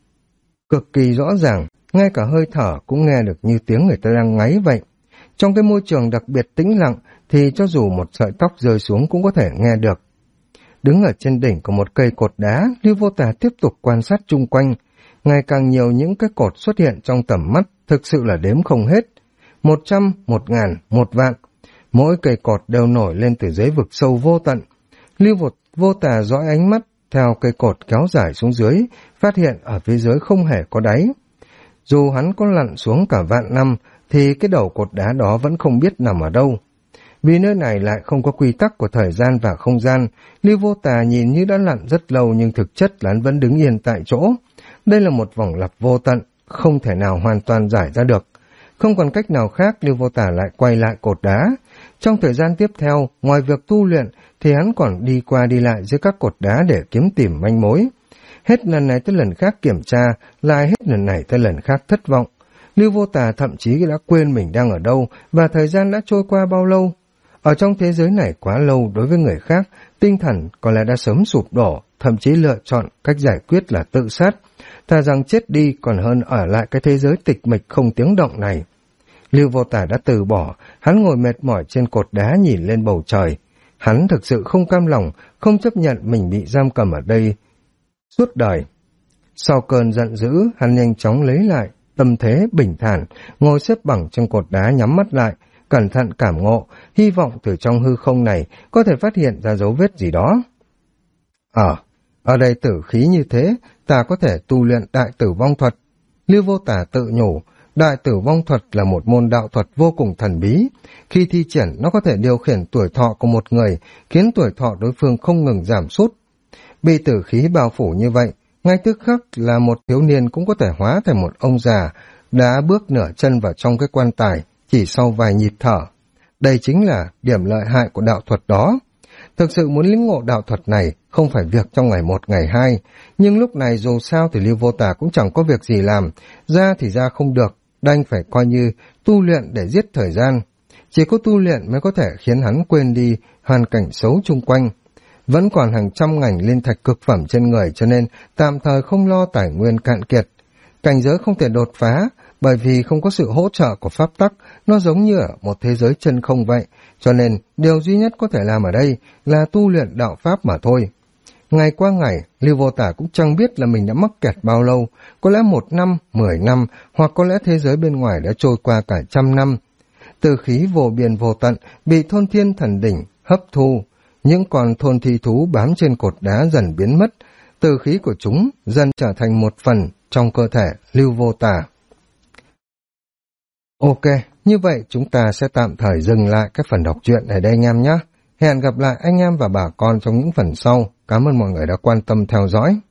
cực kỳ rõ ràng, ngay cả hơi thở cũng nghe được như tiếng người ta đang ngáy vậy. Trong cái môi trường đặc biệt tĩnh lặng thì cho dù một sợi tóc rơi xuống cũng có thể nghe được. Đứng ở trên đỉnh của một cây cột đá, Lưu Vô Tà tiếp tục quan sát chung quanh. Ngày càng nhiều những cái cột xuất hiện trong tầm mắt, thực sự là đếm không hết. 100, 1000, 1.000.000. Mỗi cây cột đều nổi lên từ dưới vực sâu vô tận. Lưu Vô Tà dõi ánh mắt theo cây cột kéo dài xuống dưới, phát hiện ở phía dưới không hề có đáy. Dù hắn có lặn xuống cả vạn năm, thì cái đầu cột đá đó vẫn không biết nằm ở đâu. Vì nơi này lại không có quy tắc của thời gian và không gian, Lưu Vô Tà nhìn như đã lặn rất lâu nhưng thực chất là hắn vẫn đứng yên tại chỗ. Đây là một vòng lặp vô tận, không thể nào hoàn toàn giải ra được. Không còn cách nào khác, Lưu Vô Tà lại quay lại cột đá. Trong thời gian tiếp theo, ngoài việc tu luyện thì hắn còn đi qua đi lại giữa các cột đá để kiếm tìm manh mối. Hết lần này tới lần khác kiểm tra, lại hết lần này tới lần khác thất vọng. Lưu Vô Tà thậm chí đã quên mình đang ở đâu và thời gian đã trôi qua bao lâu. Ở trong thế giới này quá lâu, đối với người khác, tinh thần có lẽ đã sớm sụp đổ, thậm chí lựa chọn cách giải quyết là tự sát. Thà rằng chết đi còn hơn ở lại cái thế giới tịch mịch không tiếng động này. Lưu Vô Tà đã từ bỏ, hắn ngồi mệt mỏi trên cột đá nhìn lên bầu trời. Hắn thực sự không cam lòng, không chấp nhận mình bị giam cầm ở đây suốt đời. Sau cơn giận dữ, hắn nhanh chóng lấy lại tâm thế bình thản, ngồi xếp bằng trên cột đá nhắm mắt lại, cẩn thận cảm ngộ, hy vọng từ trong hư không này có thể phát hiện ra dấu vết gì đó. Ở đây tử khí như thế, ta có thể tu luyện đại tử vong thuật. Lưu Vô Tà tự nhủ, đại tử vong thuật là một môn đạo thuật vô cùng thần bí. Khi thi triển, nó có thể điều khiển tuổi thọ của một người, khiến tuổi thọ đối phương không ngừng giảm sút. Bị tử khí bao phủ như vậy, ngay tức khắc là một thiếu niên cũng có thể hóa thành một ông già, đã bước nửa chân vào trong cái quan tài, chỉ sau vài nhịp thở. Đây chính là điểm lợi hại của đạo thuật đó. Thực sự muốn lĩnh ngộ đạo thuật này không phải việc trong ngày một ngày hai, nhưng lúc này dù sao thì Lưu Vô Tà cũng chẳng có việc gì làm, ra thì ra không được, đành phải coi như tu luyện để giết thời gian. Chỉ có tu luyện mới có thể khiến hắn quên đi hoàn cảnh xấu chung quanh. Vẫn còn hàng trăm ngành linh thạch cực phẩm trên người cho nên tạm thời không lo tài nguyên cạn kiệt. Cảnh giới không thể đột phá, bởi vì không có sự hỗ trợ của pháp tắc, nó giống như ở một thế giới chân không vậy, cho nên điều duy nhất có thể làm ở đây là tu luyện đạo pháp mà thôi. Ngày qua ngày, Lưu Vô Tà cũng chẳng biết là mình đã mắc kẹt bao lâu, có lẽ 1 năm, 10 năm, hoặc có lẽ thế giới bên ngoài đã trôi qua cả 100 năm. Từ khí vô biên vô tận bị thôn thiên thần đỉnh hấp thu, những con thôn thi thú bám trên cột đá dần biến mất, từ khí của chúng dần trở thành một phần trong cơ thể Lưu Vô Tà. Ok, như vậy chúng ta sẽ tạm thời dừng lại cái phần đọc truyện ở đây anh em nhé. Hẹn gặp lại anh em và bà con trong những phần sau. Cảm ơn mọi người đã quan tâm theo dõi.